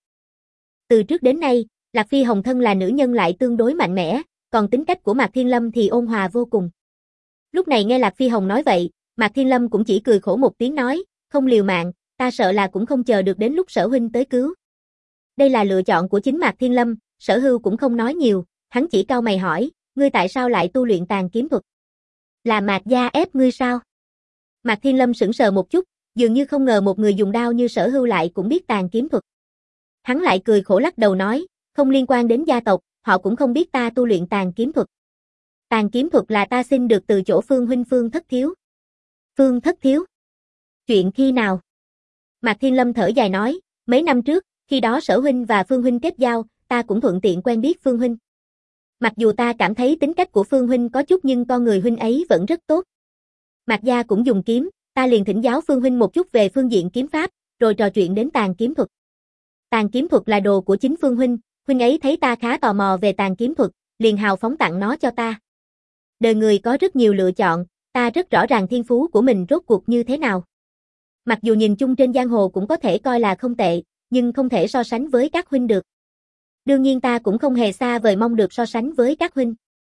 Từ trước đến nay, Lạc Phi Hồng thân là nữ nhân lại tương đối mạnh mẽ, còn tính cách của Mạc Thiên Lâm thì ôn hòa vô cùng. Lúc này nghe Lạc Phi Hồng nói vậy, Mạc Thiên Lâm cũng chỉ cười khổ một tiếng nói, không liều mạng, ta sợ là cũng không chờ được đến lúc Sở huynh tới cứu. Đây là lựa chọn của chính Mạc Thiên Lâm, Sở Hưu cũng không nói nhiều, hắn chỉ cau mày hỏi, ngươi tại sao lại tu luyện tàn kiếm thuật? Là Mạc gia ép ngươi sao? Mạc Thiên Lâm sững sờ một chút, dường như không ngờ một người dùng đao như Sở Hưu lại cũng biết tàn kiếm thuật. Hắn lại cười khổ lắc đầu nói, không liên quan đến gia tộc, họ cũng không biết ta tu luyện tàn kiếm thuật. Tàn kiếm thuật là ta xin được từ chỗ Phương huynh Phương Thất Thiếu. Phương Thất Thiếu? Chuyện khi nào? Mạc Thiên Lâm thở dài nói, mấy năm trước, khi đó Sở huynh và Phương huynh kết giao, ta cũng thuận tiện quen biết Phương huynh. Mặc dù ta cảm thấy tính cách của Phương huynh có chút nhưng con người huynh ấy vẫn rất tốt. Mạc gia cũng dùng kiếm, ta liền thỉnh giáo Phương huynh một chút về phương diện kiếm pháp, rồi trò chuyện đến tàn kiếm thuật. Tàn kiếm thuật là đồ của chính Phương huynh, huynh ấy thấy ta khá tò mò về tàn kiếm thuật, liền hào phóng tặng nó cho ta. Đời người có rất nhiều lựa chọn, ta rất rõ ràng thiên phú của mình rốt cuộc như thế nào. Mặc dù nhìn chung trên giang hồ cũng có thể coi là không tệ, nhưng không thể so sánh với các huynh được. Đương nhiên ta cũng không hề xa vời mong được so sánh với các huynh.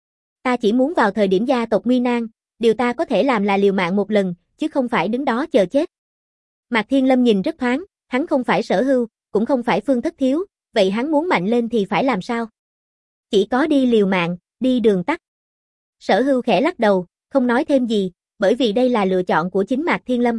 Ta chỉ muốn vào thời điểm gia tộc nguy nan, điều ta có thể làm là liều mạng một lần, chứ không phải đứng đó chờ chết. Mạc Thiên Lâm nhìn rất thoáng, hắn không phải Sở Hưu, cũng không phải Phương Thất Thiếu, vậy hắn muốn mạnh lên thì phải làm sao? Chỉ có đi liều mạng, đi đường tắt. Sở Hưu khẽ lắc đầu, không nói thêm gì, bởi vì đây là lựa chọn của chính Mạc Thiên Lâm.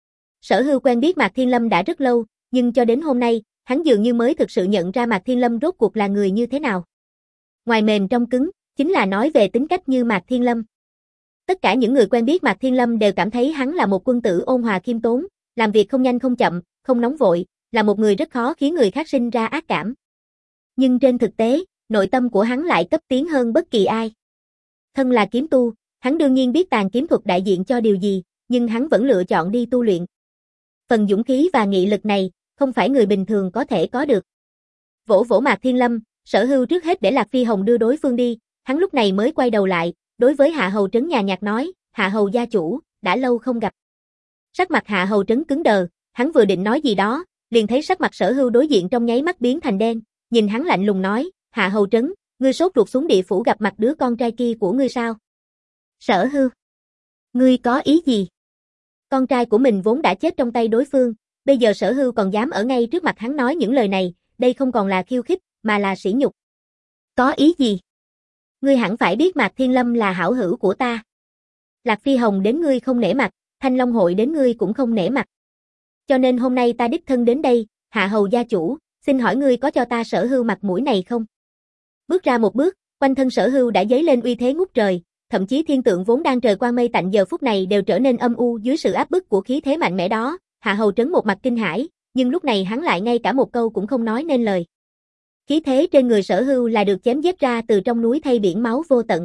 Sở Hưu quen biết Mạc Thiên Lâm đã rất lâu, nhưng cho đến hôm nay, hắn dường như mới thực sự nhận ra Mạc Thiên Lâm rốt cuộc là người như thế nào. Ngoài mềm trong cứng, chính là nói về tính cách như Mạc Thiên Lâm. Tất cả những người quen biết Mạc Thiên Lâm đều cảm thấy hắn là một quân tử ôn hòa khiêm tốn, làm việc không nhanh không chậm, không nóng vội, là một người rất khó khiến người khác sinh ra ác cảm. Nhưng trên thực tế, nội tâm của hắn lại cấp tiến hơn bất kỳ ai. Thân là kiếm tu, hắn đương nhiên biết tàn kiếm thuật đại diện cho điều gì, nhưng hắn vẫn lựa chọn đi tu luyện. Phần dũng khí và nghị lực này, không phải người bình thường có thể có được. Vỗ vỗ Mạc Thiên Lâm, Sở Hưu trước hết để Lạc Phi Hồng đưa đối phương đi, hắn lúc này mới quay đầu lại, đối với Hạ Hầu Trấn nhàn nhạt nói, Hạ Hầu gia chủ, đã lâu không gặp. Sắc mặt Hạ Hầu Trấn cứng đờ, hắn vừa định nói gì đó, liền thấy sắc mặt Sở Hưu đối diện trong nháy mắt biến thành đen, nhìn hắn lạnh lùng nói, Hạ Hầu Trấn, ngươi sốt ruột xuống địa phủ gặp mặt đứa con trai kia của ngươi sao? Sở Hưu, ngươi có ý gì? Con trai của mình vốn đã chết trong tay đối phương, bây giờ Sở Hưu còn dám ở ngay trước mặt hắn nói những lời này, đây không còn là khiêu khích, mà là sỉ nhục. Có ý gì? Ngươi hẳn phải biết Mạc Thiên Lâm là hảo hữu của ta. Lạc Phi Hồng đến ngươi không nể mặt, Thanh Long hội đến ngươi cũng không nể mặt. Cho nên hôm nay ta đích thân đến đây, Hạ Hầu gia chủ, xin hỏi ngươi có cho ta Sở Hưu mặt mũi này không? Bước ra một bước, quanh thân Sở Hưu đã dấy lên uy thế ngút trời, thậm chí thiên tượng vốn đang trời quang mây tạnh giờ phút này đều trở nên âm u dưới sự áp bức của khí thế mạnh mẽ đó. Hạ Hầu Trấn một mặt kinh hãi, nhưng lúc này hắn lại ngay cả một câu cũng không nói nên lời. Khí thế trên người Sở Hưu là được chém giết ra từ trong núi thay biển máu vô tận.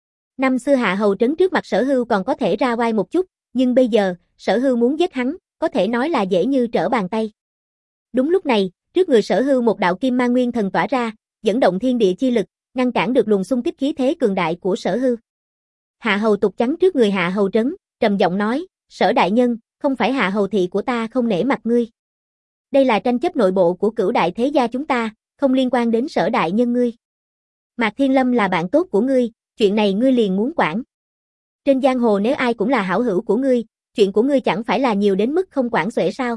Năm xưa Hạ Hầu Trấn trước mặt Sở Hưu còn có thể ra oai một chút, nhưng bây giờ, Sở Hưu muốn giết hắn, có thể nói là dễ như trở bàn tay. Đúng lúc này, trước người Sở Hưu một đạo kim mang nguyên thần tỏa ra, dẫn động thiên địa chi lực, ngăn cản được luồng xung kích khí thế cường đại của Sở Hưu. Hạ Hầu Tục chắn trước người Hạ Hầu Trấn, trầm giọng nói, Sở đại nhân, không phải Hạ Hầu thị của ta không nể mặt ngươi. Đây là tranh chấp nội bộ của Cửu đại thế gia chúng ta, không liên quan đến Sở đại nhân ngươi. Mạc Thiên Lâm là bạn tốt của ngươi, chuyện này ngươi liền muốn quản. Trên giang hồ nếu ai cũng là hảo hữu của ngươi, chuyện của ngươi chẳng phải là nhiều đến mức không quản xuể sao?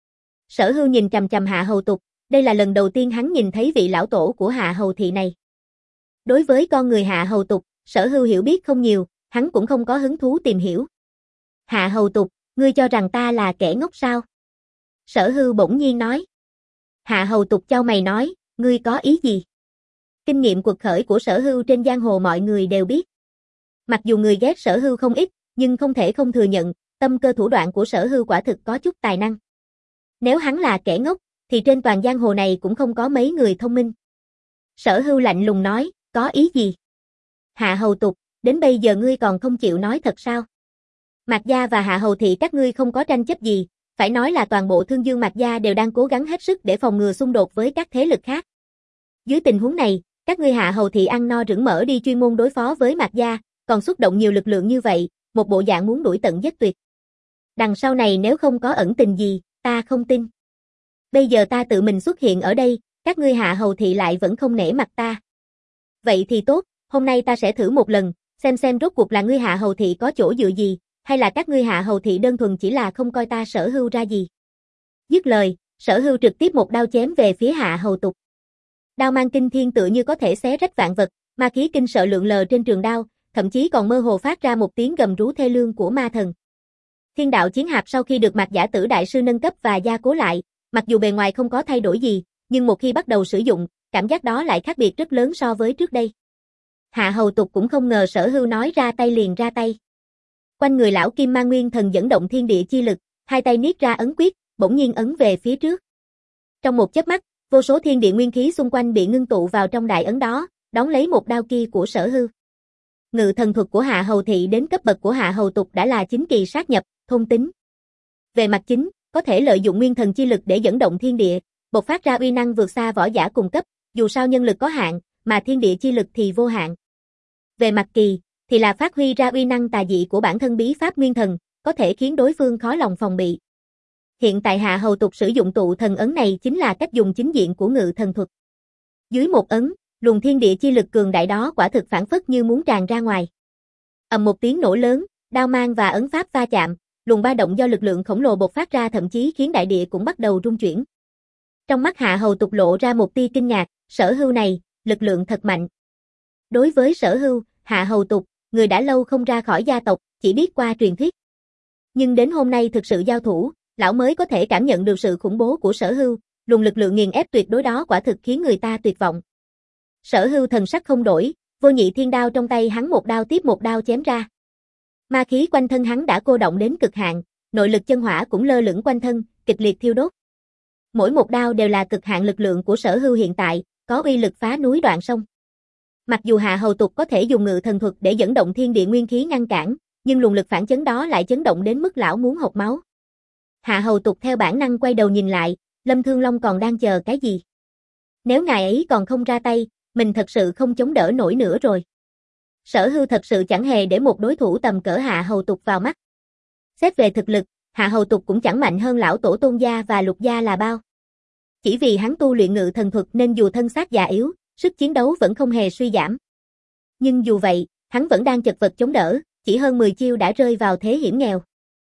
Sở Hưu nhìn chằm chằm Hạ Hầu Tục, đây là lần đầu tiên hắn nhìn thấy vị lão tổ của Hạ Hầu thị này. Đối với con người Hạ Hầu Tục, Sở Hưu hiểu biết không nhiều, hắn cũng không có hứng thú tìm hiểu. Hạ Hầu Tục, ngươi cho rằng ta là kẻ ngốc sao? Sở Hưu bỗng nhiên nói. Hạ Hầu Tục chau mày nói, ngươi có ý gì? Kinh nghiệm quật khởi của Sở Hưu trên giang hồ mọi người đều biết. Mặc dù người ghét Sở Hưu không ít, nhưng không thể không thừa nhận, tâm cơ thủ đoạn của Sở Hưu quả thực có chút tài năng. Nếu hắn là kẻ ngốc, thì trên toàn giang hồ này cũng không có mấy người thông minh. Sở Hưu lạnh lùng nói, có ý gì? Hạ Hầu Tục, đến bây giờ ngươi còn không chịu nói thật sao? Mạc gia và Hạ Hầu thị các ngươi không có tranh chấp gì, phải nói là toàn bộ Thương Dương Mạc gia đều đang cố gắng hết sức để phòng ngừa xung đột với các thế lực khác. Dưới tình huống này, các ngươi Hạ Hầu thị ăn no rửng mỡ đi chuyên môn đối phó với Mạc gia, còn xuất động nhiều lực lượng như vậy, một bộ dạng muốn đuổi tận giết tuyệt. Đằng sau này nếu không có ẩn tình gì, ta không tin. Bây giờ ta tự mình xuất hiện ở đây, các ngươi Hạ Hầu thị lại vẫn không nể mặt ta. Vậy thì tốt, hôm nay ta sẽ thử một lần, xem xem rốt cuộc là ngươi Hạ Hầu thị có chỗ dựa gì, hay là các ngươi Hạ Hầu thị đơn thuần chỉ là không coi ta Sở Hưu ra gì. Dứt lời, Sở Hưu trực tiếp một đao chém về phía Hạ Hầu Tục. Đao mang kinh thiên tựa như có thể xé rách vạn vật, ma khí kinh sợ lượn lờ trên trường đao, thậm chí còn mơ hồ phát ra một tiếng gầm rú thê lương của ma thần. Thiên đạo chiến hạp sau khi được Mạc Giả Tử đại sư nâng cấp và gia cố lại, mặc dù bề ngoài không có thay đổi gì, nhưng một khi bắt đầu sử dụng, cảm giác đó lại khác biệt rất lớn so với trước đây. Hạ Hầu Tục cũng không ngờ Sở Hưu nói ra tay liền ra tay. Quanh người lão Kim Ma Nguyên Thần dẫn động thiên địa chi lực, hai tay niết ra ấn quyết, bỗng nhiên ấn về phía trước. Trong một chớp mắt, vô số thiên địa nguyên khí xung quanh bị ngưng tụ vào trong đại ấn đó, đón lấy một đao kia của Sở Hưu. Ngự thần thuật của Hạ Hầu thị đến cấp bậc của Hạ Hầu Tục đã là chính kỳ sát nhập, thôn tính. Về mặt chính, có thể lợi dụng nguyên thần chi lực để dẫn động thiên địa, bộc phát ra uy năng vượt xa võ giả cùng cấp, dù sao nhân lực có hạn, mà thiên địa chi lực thì vô hạn. Về mặt kỳ, thì là phát huy ra uy năng tà dị của bản thân bí pháp nguyên thần, có thể khiến đối phương khó lòng phòng bị. Hiện tại Hạ Hầu Tục sử dụng tụ thần ấn này chính là cách dùng chính diện của ngự thần thuật. Dưới một ấn, luồng thiên địa chi lực cường đại đó quả thực phản phất như muốn tràn ra ngoài. Ầm một tiếng nổ lớn, đao mang và ấn pháp va chạm, luồng ba động do lực lượng khổng lồ bộc phát ra thậm chí khiến đại địa cũng bắt đầu rung chuyển. Trong mắt Hạ Hầu Tục lộ ra một tia kinh ngạc, Sở Hưu này, lực lượng thật mạnh. Đối với Sở Hưu, Hạ Hầu Tục, người đã lâu không ra khỏi gia tộc, chỉ biết qua truyền thuyết. Nhưng đến hôm nay thực sự giao thủ, lão mới có thể cảm nhận được sự khủng bố của Sở Hưu, luồng lực lượng nghiền ép tuyệt đối đó quả thực khiến người ta tuyệt vọng. Sở Hưu thần sắc không đổi, vô nhị thiên đao trong tay hắn một đao tiếp một đao chém ra. Ma khí quanh thân hắn đã cô động đến cực hạn, nội lực chân hỏa cũng lơ lửng quanh thân, kịch liệt thiêu đốt. Mỗi một đao đều là cực hạn lực lượng của Sở Hưu hiện tại, có uy lực phá núi đoạn sông. Mặc dù Hạ Hầu Tục có thể dùng ngự thần thuật để dẫn động thiên địa nguyên khí ngăn cản, nhưng luồng lực phản chấn đó lại chấn động đến mức lão muốn hộc máu. Hạ Hầu Tục theo bản năng quay đầu nhìn lại, Lâm Thương Long còn đang chờ cái gì? Nếu ngài ấy còn không ra tay, mình thật sự không chống đỡ nổi nữa rồi. Sở Hưu thật sự chẳng hề để một đối thủ tầm cỡ Hạ Hầu Tục vào mắt. Xét về thực lực, Hạ Hầu Tục cũng chẳng mạnh hơn lão tổ Tôn gia và Lục gia là bao. Chỉ vì hắn tu luyện ngự thần thuật nên dù thân xác già yếu, sức chiến đấu vẫn không hề suy giảm. Nhưng dù vậy, hắn vẫn đang chật vật chống đỡ, chỉ hơn mười chiêu đã rơi vào thế hiểm nghèo.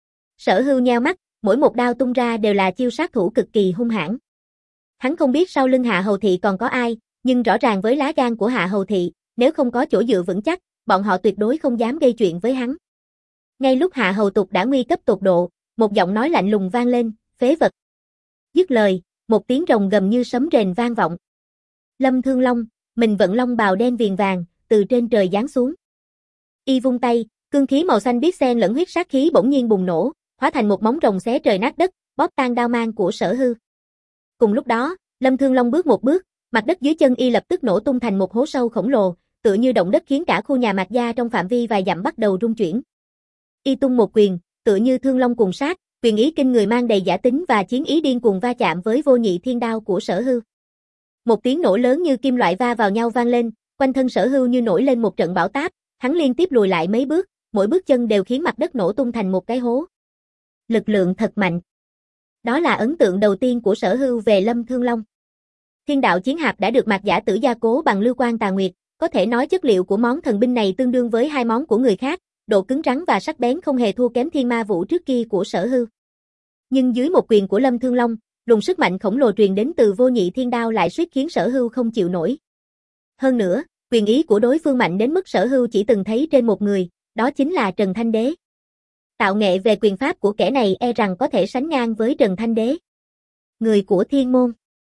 Sở Hưu nheo mắt, mỗi một đao tung ra đều là chiêu sát thủ cực kỳ hung hãn. Hắn không biết sau lưng Hạ Hầu thị còn có ai, nhưng rõ ràng với lá gan của Hạ Hầu thị, nếu không có chỗ dựa vững chắc, bọn họ tuyệt đối không dám gây chuyện với hắn. Ngay lúc Hạ Hầu Tục đã nguy cấp tột độ, một giọng nói lạnh lùng vang lên, phế vật. Dứt lời, một tiếng rồng gầm như sấm rền vang vọng. Lâm Thương Long, mình vận long bào đen viền vàng, từ trên trời giáng xuống. Y vung tay, cương khí màu xanh biếc xen lẫn huyết sát khí bỗng nhiên bùng nổ, hóa thành một móng rồng xé trời nát đất, bóp tan đao mang của Sở Hưu. Cùng lúc đó, Lâm Thương Long bước một bước, mặt đất dưới chân y lập tức nổ tung thành một hố sâu khổng lồ, tựa như động đất khiến cả khu nhà Mạc gia trong phạm vi vài dặm bắt đầu rung chuyển. Y tung một quyền, tựa như thương long cùng sát, quyền ý kinh người mang đầy giả tính và chiến ý điên cuồng va chạm với vô nhị thiên đao của Sở Hưu. Một tiếng nổ lớn như kim loại va vào nhau vang lên, quanh thân Sở Hưu như nổi lên một trận bão táp, Hắn liên tiếp lùi lại mấy bước, mỗi bước chân đều khiến mặt đất nổ tung thành một cái hố. Lực lượng thật mạnh. Đó là ấn tượng đầu tiên của Sở Hưu về Lâm Thương Long. Thiên đạo chiến hạp đã được Mạc Giả Tử gia cố bằng lưu quan tà nguyệt, có thể nói chất liệu của món thần binh này tương đương với hai món của người khác, độ cứng rắn và sắc bén không hề thua kém Thiên Ma Vũ trước kia của Sở Hưu. Nhưng dưới một quyền của Lâm Thương Long, luồng sức mạnh khổng lồ truyền đến từ vô nhị thiên đao lại suýt khiến Sở Hưu không chịu nổi. Hơn nữa, quyền ý của đối phương mạnh đến mức Sở Hưu chỉ từng thấy trên một người, đó chính là Trần Thanh Đế. Tạo nghệ về quyền pháp của kẻ này e rằng có thể sánh ngang với Trần Thanh Đế. Người của Thiên Môn.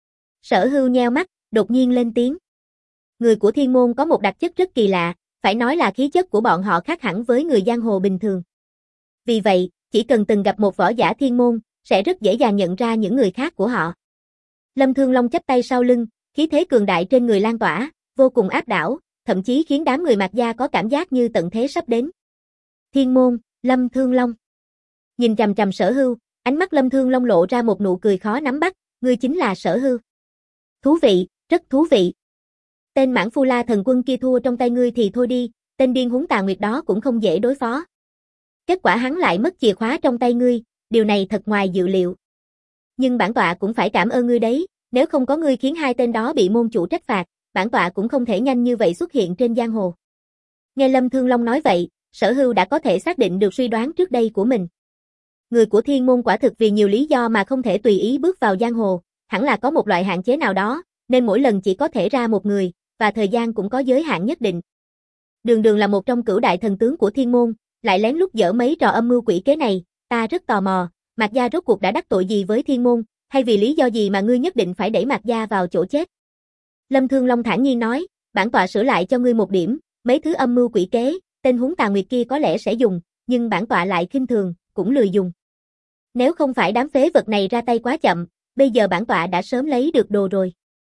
Sở Hưu nheo mắt, đột nhiên lên tiếng. Người của Thiên Môn có một đặc chất rất kỳ lạ, phải nói là khí chất của bọn họ khác hẳn với người giang hồ bình thường. Vì vậy, chỉ cần từng gặp một võ giả Thiên Môn, sẽ rất dễ dàng nhận ra những người khác của họ. Lâm Thương Long chắp tay sau lưng, khí thế cường đại trên người lan tỏa, vô cùng áp đảo, thậm chí khiến đám người Mạc gia có cảm giác như tận thế sắp đến. Thiên Môn, Lâm Thương Long. Nhìn chằm chằm Sở Hưu, ánh mắt Lâm Thương Long lộ ra một nụ cười khó nắm bắt, ngươi chính là Sở Hưu. Thú vị, rất thú vị. Tên Mãn Phu La thần quân kia thua trong tay ngươi thì thôi đi, tên điên huống tà nguyệt đó cũng không dễ đối phó. Kết quả hắn lại mất chìa khóa trong tay ngươi, điều này thật ngoài dự liệu. Nhưng bản tọa cũng phải cảm ơn ngươi đấy, nếu không có ngươi khiến hai tên đó bị môn chủ trách phạt, bản tọa cũng không thể nhanh như vậy xuất hiện trên giang hồ. Nghe Lâm Thương Long nói vậy, Sở Hưu đã có thể xác định được suy đoán trước đây của mình. Người của Thiên Môn quả thực vì nhiều lý do mà không thể tùy ý bước vào giang hồ, hẳn là có một loại hạn chế nào đó, nên mỗi lần chỉ có thể ra một người, và thời gian cũng có giới hạn nhất định. Đường Đường là một trong cửu đại thần tướng của Thiên Môn, lại lén lút dở mấy trò âm mưu quỷ kế này, ta rất tò mò, Mạc gia rốt cuộc đã đắc tội gì với Thiên Môn, hay vì lý do gì mà ngươi nhất định phải đẩy Mạc gia vào chỗ chết? Lâm Thương Long thản nhiên nói, bản tọa sửa lại cho ngươi một điểm, mấy thứ âm mưu quỷ kế, tên huống tà nguyệt kia có lẽ sẽ dùng, nhưng bản tọa lại khinh thường, cũng lười dùng. Nếu không phải đám phế vật này ra tay quá chậm, bây giờ bản tọa đã sớm lấy được đồ rồi.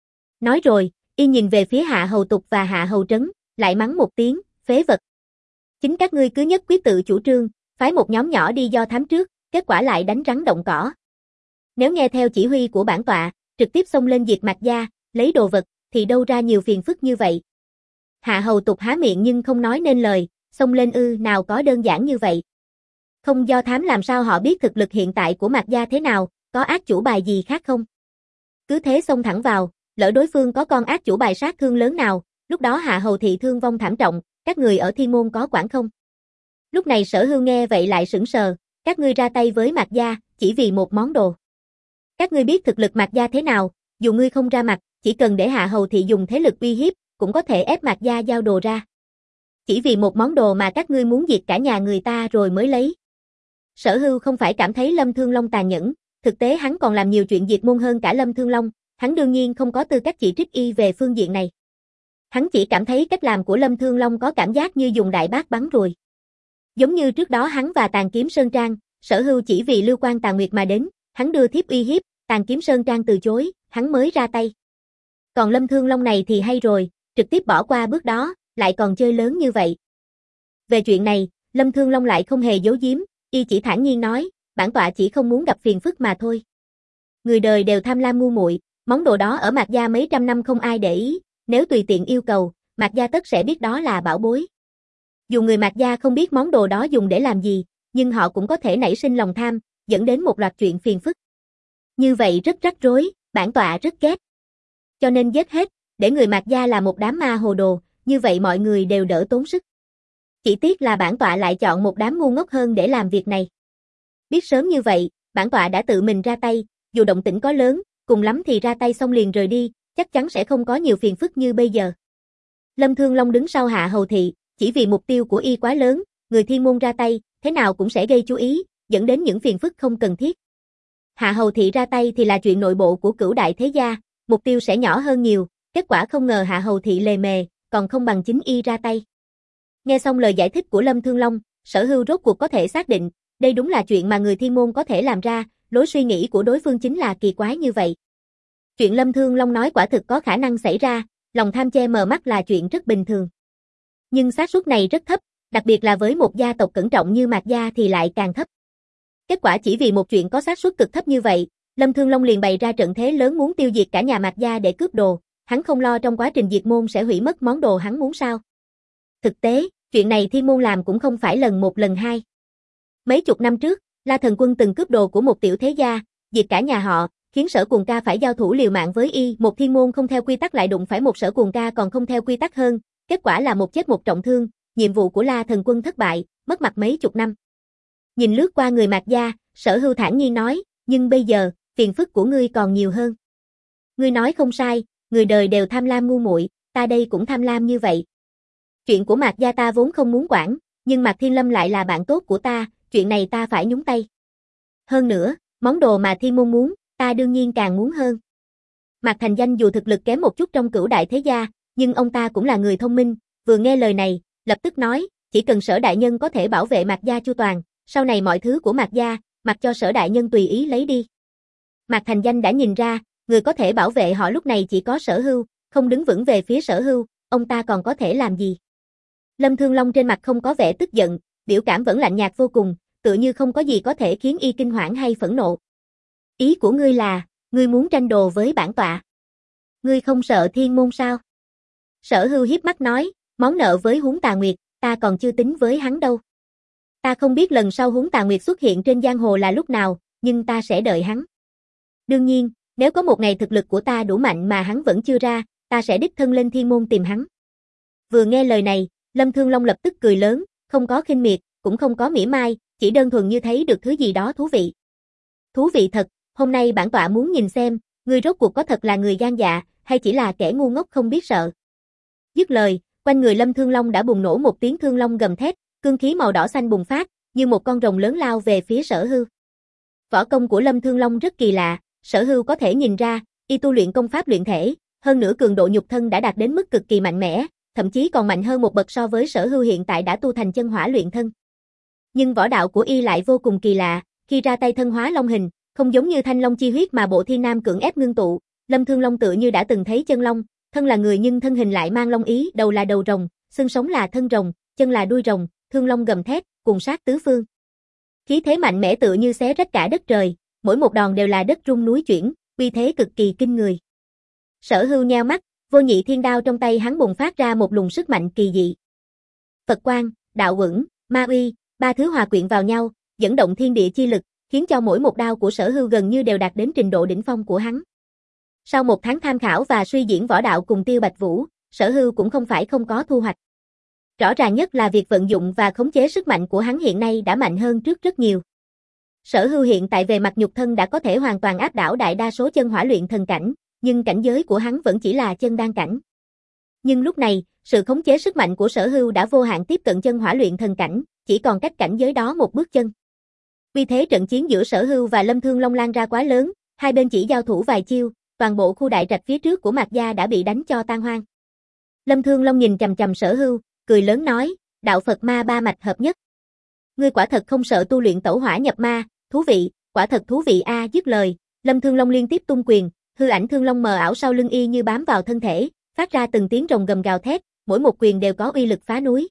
Nói rồi, y nhìn về phía Hạ Hầu Tục và Hạ Hầu Trấn, lại mắng một tiếng, phế vật. Chính các ngươi cứ nhất quyết tự chủ trương, phái một nhóm nhỏ đi do thám trước, kết quả lại đánh rắn động cỏ. Nếu nghe theo chỉ huy của bản tọa, trực tiếp xông lên diệt Mạc gia, lấy đồ vật, thì đâu ra nhiều phiền phức như vậy. Hạ Hầu Tục há miệng nhưng không nói nên lời, xông lên ư, nào có đơn giản như vậy. Không do thám làm sao họ biết thực lực hiện tại của Mạc gia thế nào, có ác chủ bài gì khác không? Cứ thế xông thẳng vào, lỡ đối phương có con ác chủ bài sát thương lớn nào, lúc đó Hạ Hầu thị thương vong thảm trọng, các người ở Thiên Môn có quản không? Lúc này Sở Hưu nghe vậy lại sững sờ, các ngươi ra tay với Mạc gia, chỉ vì một món đồ. Các ngươi biết thực lực Mạc gia thế nào, dù ngươi không ra mặt, chỉ cần để Hạ Hầu thị dùng thế lực uy hiếp, cũng có thể ép Mạc gia giao đồ ra. Chỉ vì một món đồ mà các ngươi muốn diệt cả nhà người ta rồi mới lấy. Sở Hưu không phải cảm thấy Lâm Thương Long tàn nhẫn, thực tế hắn còn làm nhiều chuyện diệt môn hơn cả Lâm Thương Long, hắn đương nhiên không có tư cách chỉ trích y về phương diện này. Hắn chỉ cảm thấy cách làm của Lâm Thương Long có cảm giác như dùng đại bác bắn ruồi. Giống như trước đó hắn và Tàn Kiếm Sơn Trang, Sở Hưu chỉ vì lưu quan Tà Nguyệt mà đến, hắn đưa thiếp uy hiếp, Tàn Kiếm Sơn Trang từ chối, hắn mới ra tay. Còn Lâm Thương Long này thì hay rồi, trực tiếp bỏ qua bước đó, lại còn chơi lớn như vậy. Về chuyện này, Lâm Thương Long lại không hề giấu giếm, y chỉ thản nhiên nói, bản tọa chỉ không muốn gặp phiền phức mà thôi. Người đời đều tham lam ngu muội, món đồ đó ở Mạc gia mấy trăm năm không ai để ý, nếu tùy tiện yêu cầu, Mạc gia tất sẽ biết đó là bảo bối. Dù người Mạc gia không biết món đồ đó dùng để làm gì, nhưng họ cũng có thể nảy sinh lòng tham, dẫn đến một loạt chuyện phiền phức. Như vậy rất rắc rối, bản tọa rất ghét. Cho nên giết hết, để người Mạc gia là một đám ma hồ đồ, như vậy mọi người đều đỡ tốn sức. Chỉ tiếc là bản tọa lại chọn một đám ngu ngốc hơn để làm việc này. Biết sớm như vậy, bản tọa đã tự mình ra tay, dù động tĩnh có lớn, cùng lắm thì ra tay xong liền rời đi, chắc chắn sẽ không có nhiều phiền phức như bây giờ. Lâm Thương Long đứng sau Hạ Hầu thị, chỉ vì mục tiêu của y quá lớn, người Thiên Môn ra tay, thế nào cũng sẽ gây chú ý, dẫn đến những phiền phức không cần thiết. Hạ Hầu thị ra tay thì là chuyện nội bộ của cửu đại thế gia, mục tiêu sẽ nhỏ hơn nhiều, kết quả không ngờ Hạ Hầu thị lề mề, còn không bằng chính y ra tay. Nghe xong lời giải thích của Lâm Thương Long, Sở Hưu rốt cuộc có thể xác định, đây đúng là chuyện mà người Thiên Môn có thể làm ra, lối suy nghĩ của đối phương chính là kỳ quái như vậy. Chuyện Lâm Thương Long nói quả thực có khả năng xảy ra, lòng tham che mờ mắt là chuyện rất bình thường. Nhưng xác suất này rất thấp, đặc biệt là với một gia tộc cẩn trọng như Mạc gia thì lại càng thấp. Kết quả chỉ vì một chuyện có xác suất cực thấp như vậy, Lâm Thương Long liền bày ra trận thế lớn muốn tiêu diệt cả nhà Mạc gia để cướp đồ, hắn không lo trong quá trình diệt môn sẽ hủy mất món đồ hắn muốn sao. Thực tế, Chuyện này Thiên Môn làm cũng không phải lần một lần hai. Mấy chục năm trước, La Thần Quân từng cướp đồ của một tiểu thế gia, diệt cả nhà họ, khiến Sở Cuồng Ca phải giao thủ liều mạng với y, một Thiên Môn không theo quy tắc lại đụng phải một Sở Cuồng Ca còn không theo quy tắc hơn, kết quả là một chết một trọng thương, nhiệm vụ của La Thần Quân thất bại, mất mặt mấy chục năm. Nhìn lướt qua người Mạc gia, Sở Hưu thản nhiên nói, nhưng bây giờ, phiền phức của ngươi còn nhiều hơn. Ngươi nói không sai, người đời đều tham lam ngu muội, ta đây cũng tham lam như vậy. Chuyện của Mạc gia ta vốn không muốn quản, nhưng Mạc Thiên Lâm lại là bạn tốt của ta, chuyện này ta phải nhúng tay. Hơn nữa, món đồ mà Thiên Môn muốn, ta đương nhiên càng muốn hơn. Mạc Thành Danh dù thực lực kém một chút trong cửu đại thế gia, nhưng ông ta cũng là người thông minh, vừa nghe lời này, lập tức nói, chỉ cần Sở đại nhân có thể bảo vệ Mạc gia chu toàn, sau này mọi thứ của Mạc gia, mặc cho Sở đại nhân tùy ý lấy đi. Mạc Thành Danh đã nhìn ra, người có thể bảo vệ họ lúc này chỉ có Sở Hưu, không đứng vững về phía Sở Hưu, ông ta còn có thể làm gì? Lâm Thương Long trên mặt không có vẻ tức giận, biểu cảm vẫn lạnh nhạt vô cùng, tựa như không có gì có thể khiến y kinh hoảng hay phẫn nộ. Ý của ngươi là, ngươi muốn tranh đồ với bản tọa. Ngươi không sợ Thiên Môn sao? Sở Hưu hiếp mắt nói, món nợ với Huống Tà Nguyệt, ta còn chưa tính với hắn đâu. Ta không biết lần sau Huống Tà Nguyệt xuất hiện trên giang hồ là lúc nào, nhưng ta sẽ đợi hắn. Đương nhiên, nếu có một ngày thực lực của ta đủ mạnh mà hắn vẫn chưa ra, ta sẽ đích thân lên Thiên Môn tìm hắn. Vừa nghe lời này, Lâm Thương Long lập tức cười lớn, không có khinh miệt, cũng không có mỉa mai, chỉ đơn thuần như thấy được thứ gì đó thú vị. Thú vị thật, hôm nay bản tọa muốn nhìn xem, ngươi rốt cuộc có thật là người gan dạ, hay chỉ là kẻ ngu ngốc không biết sợ. Dứt lời, quanh người Lâm Thương Long đã bùng nổ một tiếng thương long gầm thét, cương khí màu đỏ xanh bùng phát, như một con rồng lớn lao về phía Sở Hưu. Võ công của Lâm Thương Long rất kỳ lạ, Sở Hưu có thể nhìn ra, y tu luyện công pháp luyện thể, hơn nữa cường độ nhục thân đã đạt đến mức cực kỳ mạnh mẽ, thậm chí còn mạnh hơn một bậc so với Sở Hưu hiện tại đã tu thành chân hỏa luyện thân. Nhưng võ đạo của y lại vô cùng kỳ lạ, khi ra tay thân hóa long hình, không giống như thanh long chi huyết mà Bộ Thiên Nam cưỡng ép ngưng tụ, Lâm Thương Long tự như đã từng thấy chân long, thân là người nhưng thân hình lại mang long ý, đầu là đầu rồng, xương sống là thân rồng, chân là đuôi rồng, thương long gầm thét, cùng sát tứ phương. Khí thế mạnh mẽ tự như xé rách cả đất trời, mỗi một đòn đều là đất rung núi chuyển, uy thế cực kỳ kinh người. Sở Hưu nheo mắt, vô nhị thiên đao trong tay hắn bùng phát ra một luồng sức mạnh kỳ dị. Phật quang, đạo uẩn, ma uy, ba thứ hòa quyện vào nhau, dẫn động thiên địa chi lực, khiến cho mỗi một đao của Sở Hưu gần như đều đạt đến trình độ đỉnh phong của hắn. Sau một tháng tham khảo và suy diễn võ đạo cùng Tiêu Bạch Vũ, Sở Hưu cũng không phải không có thu hoạch. Rõ ràng nhất là việc vận dụng và khống chế sức mạnh của hắn hiện nay đã mạnh hơn trước rất nhiều. Sở Hưu hiện tại về mặt nhục thân đã có thể hoàn toàn áp đảo đại đa số chân hỏa luyện thần cảnh, nhưng cảnh giới của hắn vẫn chỉ là chân đan cảnh. Nhưng lúc này, sự khống chế sức mạnh của Sở Hưu đã vô hạn tiếp cận chân hỏa luyện thần cảnh, chỉ còn cách cảnh giới đó một bước chân. Vì thế trận chiến giữa Sở Hưu và Lâm Thương Long lan ra quá lớn, hai bên chỉ giao thủ vài chiêu, toàn bộ khu đại trạch phía trước của Mạc gia đã bị đánh cho tan hoang. Lâm Thương Long nhìn chằm chằm Sở Hưu, cười lớn nói, đạo Phật ma ba mạch hợp nhất. Ngươi quả thật không sợ tu luyện tẩu hỏa nhập ma, thú vị, quả thật thú vị a. Dứt lời, Lâm Thương Long liên tiếp tung quyền, hư ảnh thương long mờ ảo sau lưng y như bám vào thân thể, phát ra từng tiếng rồng gầm gào thét, mỗi một quyền đều có uy lực phá núi.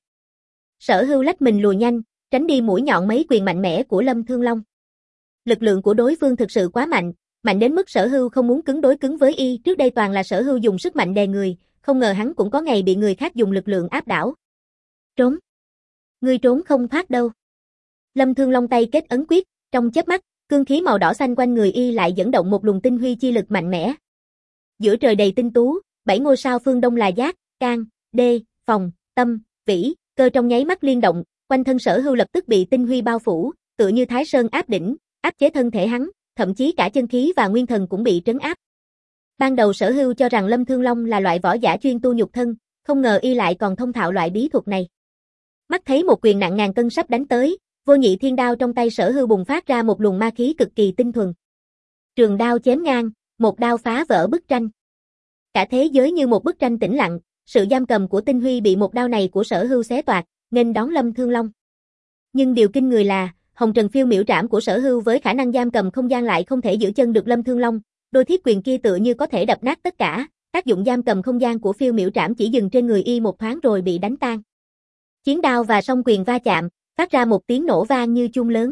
Sở Hưu lách mình lùi nhanh, tránh đi mũi nhọn mấy quyền mạnh mẽ của Lâm Thương Long. Lực lượng của đối phương thực sự quá mạnh, mạnh đến mức Sở Hưu không muốn cứng đối cứng với y, trước đây toàn là Sở Hưu dùng sức mạnh đè người, không ngờ hắn cũng có ngày bị người khác dùng lực lượng áp đảo. Trốn. Ngươi trốn không thoát đâu. Lâm Thương Long tay kết ấn quyết, trong chớp mắt, cương khí màu đỏ xanh quanh người y lại dẫn động một luồng tinh huy chi lực mạnh mẽ. Giữa trời đầy tinh tú, bảy ngôi sao phương đông là Giác, Can, Đê, Phòng, Tâm, Vĩ, Cơ trong nháy mắt liên động, quanh thân Sở Hưu lập tức bị tinh huy bao phủ, tựa như Thái Sơn áp đỉnh, áp chế thân thể hắn, thậm chí cả chân khí và nguyên thần cũng bị trấn áp. Ban đầu Sở Hưu cho rằng Lâm Thương Long là loại võ giả chuyên tu nhục thân, không ngờ y lại còn thông thạo loại bí thuật này. Mắt thấy một quyền nặng ngàn cân sắp đánh tới, vô nhị thiên đao trong tay Sở Hưu bùng phát ra một luồng ma khí cực kỳ tinh thuần. Trường đao chém ngang, một đao phá vỡ bức tranh. Cả thế giới như một bức tranh tĩnh lặng, sự giam cầm của tinh huy bị một đao này của Sở Hưu xé toạc, nghênh đón Lâm Thương Long. Nhưng điều kinh người là, hồng trần phiêu miểu trảm của Sở Hưu với khả năng giam cầm không gian lại không thể giữ chân được Lâm Thương Long, đôi thiết quyền kia tựa như có thể đập nát tất cả, tác dụng giam cầm không gian của phiêu miểu trảm chỉ dừng trên người y một thoáng rồi bị đánh tan. Chiến đao và song quyền va chạm, phát ra một tiếng nổ vang như chuông lớn.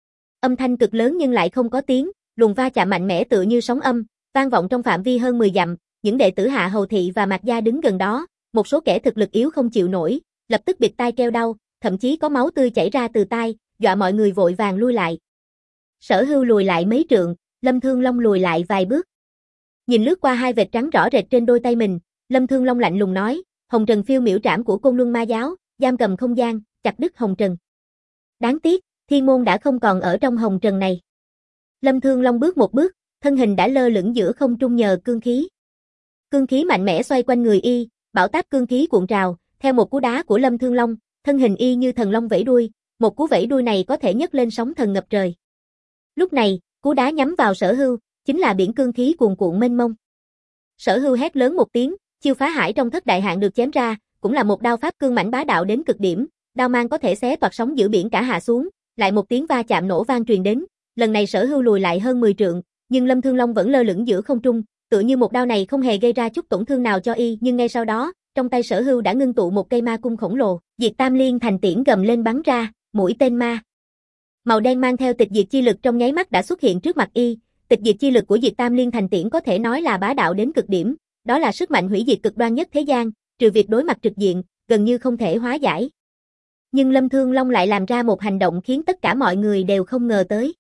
Âm thanh cực lớn nhưng lại không có tiếng, luồng va chạm mạnh mẽ tựa như sóng âm, vang vọng trong phạm vi hơn mười dặm, những đệ tử Hạ Hầu thị và Mạc gia đứng gần đó, một số kẻ thực lực yếu không chịu nổi, lập tức bịt tai kêu đau, thậm chí có máu tươi chảy ra từ tai, dọa mọi người vội vàng lui lại. Sở Hưu lùi lại mấy trượng, Lâm Thương Long lùi lại vài bước. Nhìn lướt qua hai vệt trắng rõ rệt trên đôi tay mình, Lâm Thương Long lạnh lùng nói, hồng trần phiêu miểu trảm của Côn Luân Ma giáo, giam cầm không gian, chặt đứt hồng trần. Đáng tiếc, thiên môn đã không còn ở trong hồng trần này. Lâm Thương Long bước một bước, thân hình đã lơ lửng giữa không trung nhờ cương khí. Cương khí mạnh mẽ xoay quanh người y, bão táp cương khí cuộn trào, theo một cú đá của Lâm Thương Long, thân hình y như thần long vẫy đuôi, một cú vẫy đuôi này có thể nhấc lên sóng thần ngập trời. Lúc này, cú đá nhắm vào Sở Hưu, chính là biển cương khí cuồn cuộn mênh mông. Sở Hưu hét lớn một tiếng, chiêu phá hải trong thất đại hạn được chém ra, cũng là một đao pháp cương mãnh bá đạo đến cực điểm, đao mang có thể xé toạc sóng giữa biển cả hạ xuống, lại một tiếng va chạm nổ vang truyền đến. Lần này Sở Hưu lùi lại hơn mười trượng, nhưng Lâm Thương Long vẫn lơ lửng giữa không trung, tựa như một đao này không hề gây ra chút tổn thương nào cho y, nhưng ngay sau đó, trong tay Sở Hưu đã ngưng tụ một cây ma cung khổng lồ, Diệt Tam Liên thành tiễn gầm lên bắn ra, mũi tên ma màu đen mang theo tịch diệt chi lực trong nháy mắt đã xuất hiện trước mặt y. Tịch diệt chi lực của Diệt Tam Liên thành tiễn có thể nói là bá đạo đến cực điểm, đó là sức mạnh hủy diệt cực đoan nhất thế gian, trừ việc đối mặt trực diện, gần như không thể hóa giải. Nhưng Lâm Thương Long lại làm ra một hành động khiến tất cả mọi người đều không ngờ tới.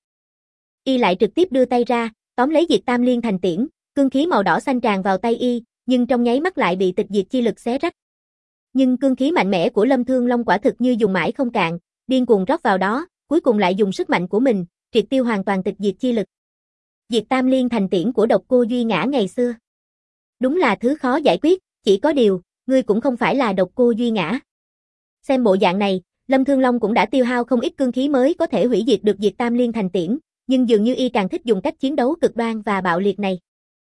Y lại trực tiếp đưa tay ra, tóm lấy Diệt Tam Liên thành tiễn, cương khí màu đỏ xanh tràn vào tay y, nhưng trong nháy mắt lại bị tịch diệt chi lực xé rách. Nhưng cương khí mạnh mẽ của Lâm Thương Long quả thực như dùng mãi không cạn, điên cuồng rót vào đó, cuối cùng lại dùng sức mạnh của mình, triệt tiêu hoàn toàn tịch diệt chi lực. Diệt Tam Liên thành tiễn của Độc Cô Duy Ngã ngày xưa. Đúng là thứ khó giải quyết, chỉ có điều, ngươi cũng không phải là Độc Cô Duy Ngã. Xem bộ dạng này, Lâm Thương Long cũng đã tiêu hao không ít cương khí mới có thể hủy diệt được Diệt Tam Liên thành tiễn, nhưng dường như y càng thích dùng cách chiến đấu cực đoan và bạo liệt này.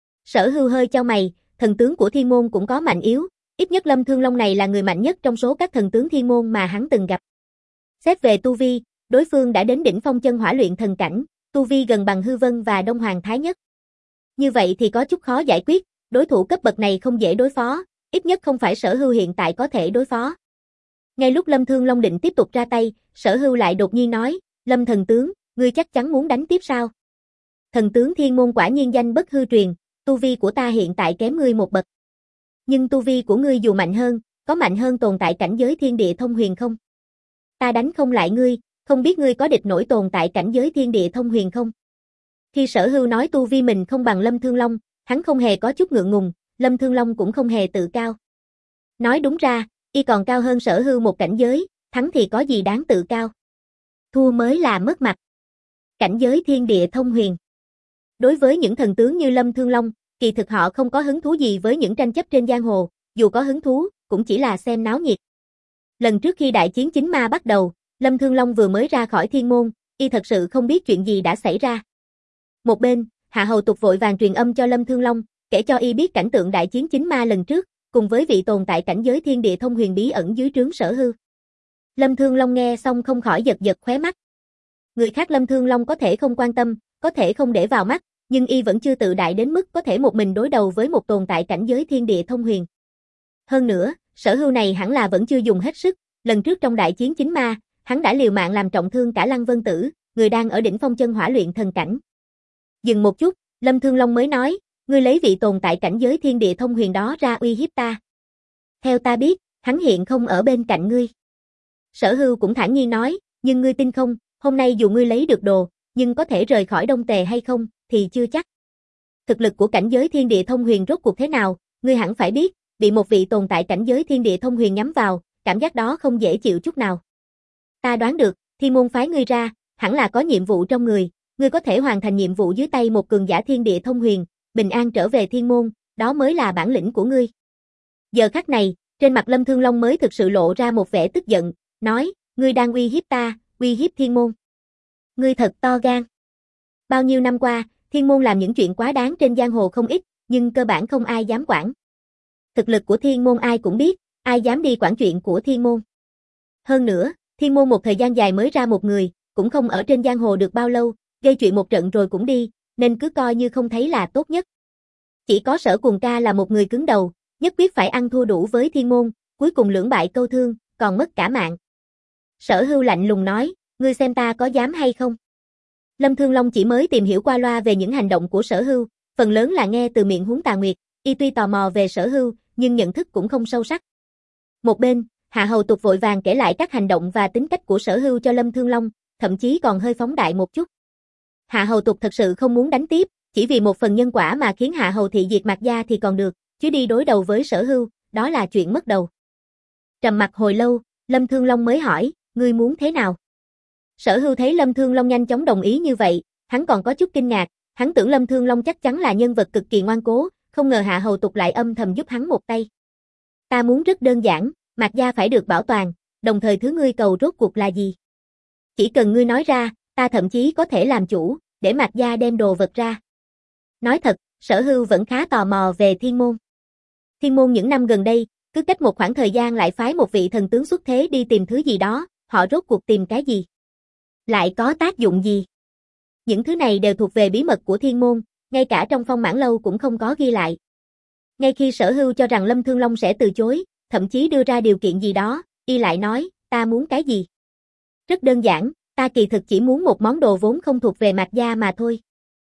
Sở Hưu hơi chau mày, thần tướng của thiên môn cũng có mạnh yếu, ít nhất Lâm Thương Long này là người mạnh nhất trong số các thần tướng thiên môn mà hắn từng gặp. Xét về tu vi, đối phương đã đến đỉnh phong chân hỏa luyện thần cảnh, tu vi gần bằng Hư Vân và Đông Hoàng Thái Nhất. Như vậy thì có chút khó giải quyết, đối thủ cấp bậc này không dễ đối phó, ít nhất không phải Sở Hưu hiện tại có thể đối phó. Ngay lúc Lâm Thương Long định tiếp tục ra tay, Sở Hưu lại đột nhiên nói, Lâm thần tướng, ngươi chắc chắn muốn đánh tiếp sao? Thần tướng thiên môn quả nhiên danh bất hư truyền, tu vi của ta hiện tại kém ngươi một bậc. Nhưng tu vi của ngươi dù mạnh hơn, có mạnh hơn tồn tại cảnh giới thiên địa thông huyền không? Ta đánh không lại ngươi, không biết ngươi có địch nổi tồn tại cảnh giới thiên địa thông huyền không? Khi Sở Hưu nói tu vi mình không bằng Lâm Thương Long, hắn không hề có chút ngượng ngùng, Lâm Thương Long cũng không hề tự cao. Nói đúng ra, y còn cao hơn Sở Hưu một cảnh giới, thắng thì có gì đáng tự cao. Thua mới là mất mặt. Cảnh giới thiên địa thông huyền. Đối với những thần tướng như Lâm Thương Long, kỳ thực họ không có hứng thú gì với những tranh chấp trên giang hồ, dù có hứng thú, cũng chỉ là xem náo nhiệt. Lần trước khi đại chiến chính ma bắt đầu, Lâm Thương Long vừa mới ra khỏi thiên môn, y thật sự không biết chuyện gì đã xảy ra. Một bên, Hạ Hầu Tục vội vàng truyền âm cho Lâm Thương Long, kể cho y biết cảnh tượng đại chiến chính ma lần trước, cùng với vị tồn tại cảnh giới thiên địa thông huyền bí ẩn dưới trướng Sở Hưu. Lâm Thương Long nghe xong không khỏi giật giật khóe mắt. Người khác Lâm Thương Long có thể không quan tâm, có thể không để vào mắt, nhưng y vẫn chưa tự đại đến mức có thể một mình đối đầu với một tồn tại cảnh giới thiên địa thông huyền. Hơn nữa, Sở Hưu này hẳn là vẫn chưa dùng hết sức, lần trước trong đại chiến chính ma, hắn đã liều mạng làm trọng thương cả Lăng Vân Tử, người đang ở đỉnh phong chân hỏa luyện thần cảnh. Dừng một chút, Lâm Thương Long mới nói, ngươi lấy vị tồn tại cảnh giới thiên địa thông huyền đó ra uy hiếp ta. Theo ta biết, hắn hiện không ở bên cạnh ngươi. Sở Hưu cũng thản nhiên nói, nhưng ngươi tin không, hôm nay dù ngươi lấy được đồ, nhưng có thể rời khỏi Đông Tề hay không, thì chưa chắc. Thực lực của cảnh giới thiên địa thông huyền rốt cuộc thế nào, ngươi hẳn phải biết, bị một vị tồn tại cảnh giới thiên địa thông huyền nhắm vào, cảm giác đó không dễ chịu chút nào. Ta đoán được, thiên môn phái ngươi ra, hẳn là có nhiệm vụ trong người, ngươi có thể hoàn thành nhiệm vụ dưới tay một cường giả thiên địa thông huyền, bình an trở về thiên môn, đó mới là bản lĩnh của ngươi. Giờ khắc này, trên mặt Lâm Thương Long mới thực sự lộ ra một vẻ tức giận, nói, ngươi đang uy hiếp ta, uy hiếp thiên môn. Ngươi thật to gan. Bao nhiêu năm qua, thiên môn làm những chuyện quá đáng trên giang hồ không ít, nhưng cơ bản không ai dám quản. Thực lực của thiên môn ai cũng biết, ai dám đi quản chuyện của thiên môn. Hơn nữa, thiên môn một thời gian dài mới ra một người, cũng không ở trên giang hồ được bao lâu, gây chuyện một trận rồi cũng đi, nên cứ coi như không thấy là tốt nhất. Chỉ có Sở Cuồng Ca là một người cứng đầu, nhất quyết phải ăn thua đủ với thiên môn, cuối cùng lưỡng bại câu thương, còn mất cả mạng. Sở Hưu lạnh lùng nói, ngươi xem ta có dám hay không? Lâm Thương Long chỉ mới tìm hiểu qua loa về những hành động của Sở Hưu, phần lớn là nghe từ miệng Huống Tà Nguyệt, y tuy tò mò về Sở Hưu, nhưng nhận thức cũng không sâu sắc. Một bên, Hạ Hầu Tục vội vàng kể lại các hành động và tính cách của Sở Hưu cho Lâm Thương Long, thậm chí còn hơi phóng đại một chút. Hạ Hầu Tục thật sự không muốn đánh tiếp, chỉ vì một phần nhân quả mà khiến Hạ Hầu thị diệt Mạc gia thì còn được, chứ đi đối đầu với Sở Hưu, đó là chuyện mất đầu. Trầm mặc hồi lâu, Lâm Thương Long mới hỏi, ngươi muốn thế nào? Sở Hưu thấy Lâm Thương Long nhanh chóng đồng ý như vậy, hắn còn có chút kinh ngạc, hắn tưởng Lâm Thương Long chắc chắn là nhân vật cực kỳ ngoan cố, không ngờ Hạ Hầu Tục lại âm thầm giúp hắn một tay. Ta muốn rất đơn giản, Mạc gia phải được bảo toàn, đồng thời thứ ngươi cầu rốt cuộc là gì? Chỉ cần ngươi nói ra, ta thậm chí có thể làm chủ, để Mạc gia đem đồ vật ra. Nói thật, Sở Hưu vẫn khá tò mò về Thiên Môn. Thiên Môn những năm gần đây, cứ cách một khoảng thời gian lại phái một vị thần tướng xuất thế đi tìm thứ gì đó, họ rốt cuộc tìm cái gì? Lại có tác dụng gì? Những thứ này đều thuộc về bí mật của Thiên Môn, ngay cả trong Phong Mãn Lâu cũng không có ghi lại. Ngay khi Sở Hưu cho rằng Lâm Thương Long sẽ từ chối, thậm chí đưa ra điều kiện gì đó, y lại nói, ta muốn cái gì? Rất đơn giản, ta kỳ thực chỉ muốn một món đồ vốn không thuộc về Mạc gia mà thôi.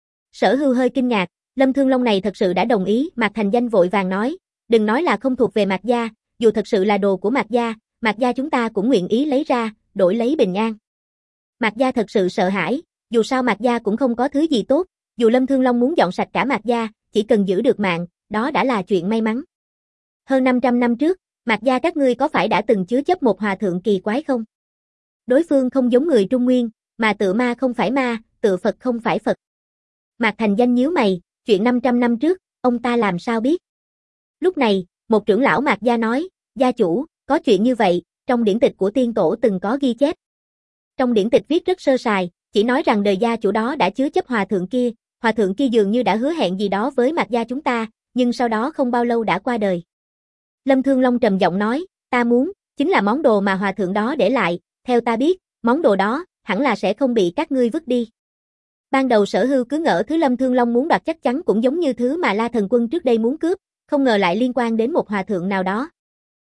Sở Hưu hơi kinh ngạc, Lâm Thương Long này thật sự đã đồng ý, Mạc Thành Danh vội vàng nói, đừng nói là không thuộc về Mạc gia, dù thật sự là đồ của Mạc gia, Mạc gia chúng ta cũng nguyện ý lấy ra, đổi lấy bình an. Mạc gia thật sự sợ hãi, dù sao Mạc gia cũng không có thứ gì tốt, dù Lâm Thương Long muốn dọn sạch cả Mạc gia, chỉ cần giữ được mạng, đó đã là chuyện may mắn. Hơn năm trăm năm trước, Mạc gia các ngươi có phải đã từng chứa chấp một hòa thượng kỳ quái không? Đối phương không giống người Trung Nguyên, mà tự ma không phải ma, tự Phật không phải Phật. Mạc Thành Danh nhíu mày, chuyện năm trăm năm trước, ông ta làm sao biết? Lúc này, một trưởng lão Mạc gia nói, gia chủ, có chuyện như vậy, trong điển tịch của tiên tổ từng có ghi chép. Trong điển tịch viết rất sơ sài, chỉ nói rằng đời gia chủ đó đã chứa chấp hòa thượng kia, hòa thượng kia dường như đã hứa hẹn gì đó với Mạc gia chúng ta, nhưng sau đó không bao lâu đã qua đời. Lâm Thương Long trầm giọng nói, ta muốn, chính là món đồ mà hòa thượng đó để lại, theo ta biết, món đồ đó, hẳn là sẽ không bị các ngươi vứt đi. Ban đầu Sở Hưu cứ ngỡ thứ Lâm Thương Long muốn đoạt chắc chắn cũng giống như thứ mà La Thần Quân trước đây muốn cướp, không ngờ lại liên quan đến một hòa thượng nào đó.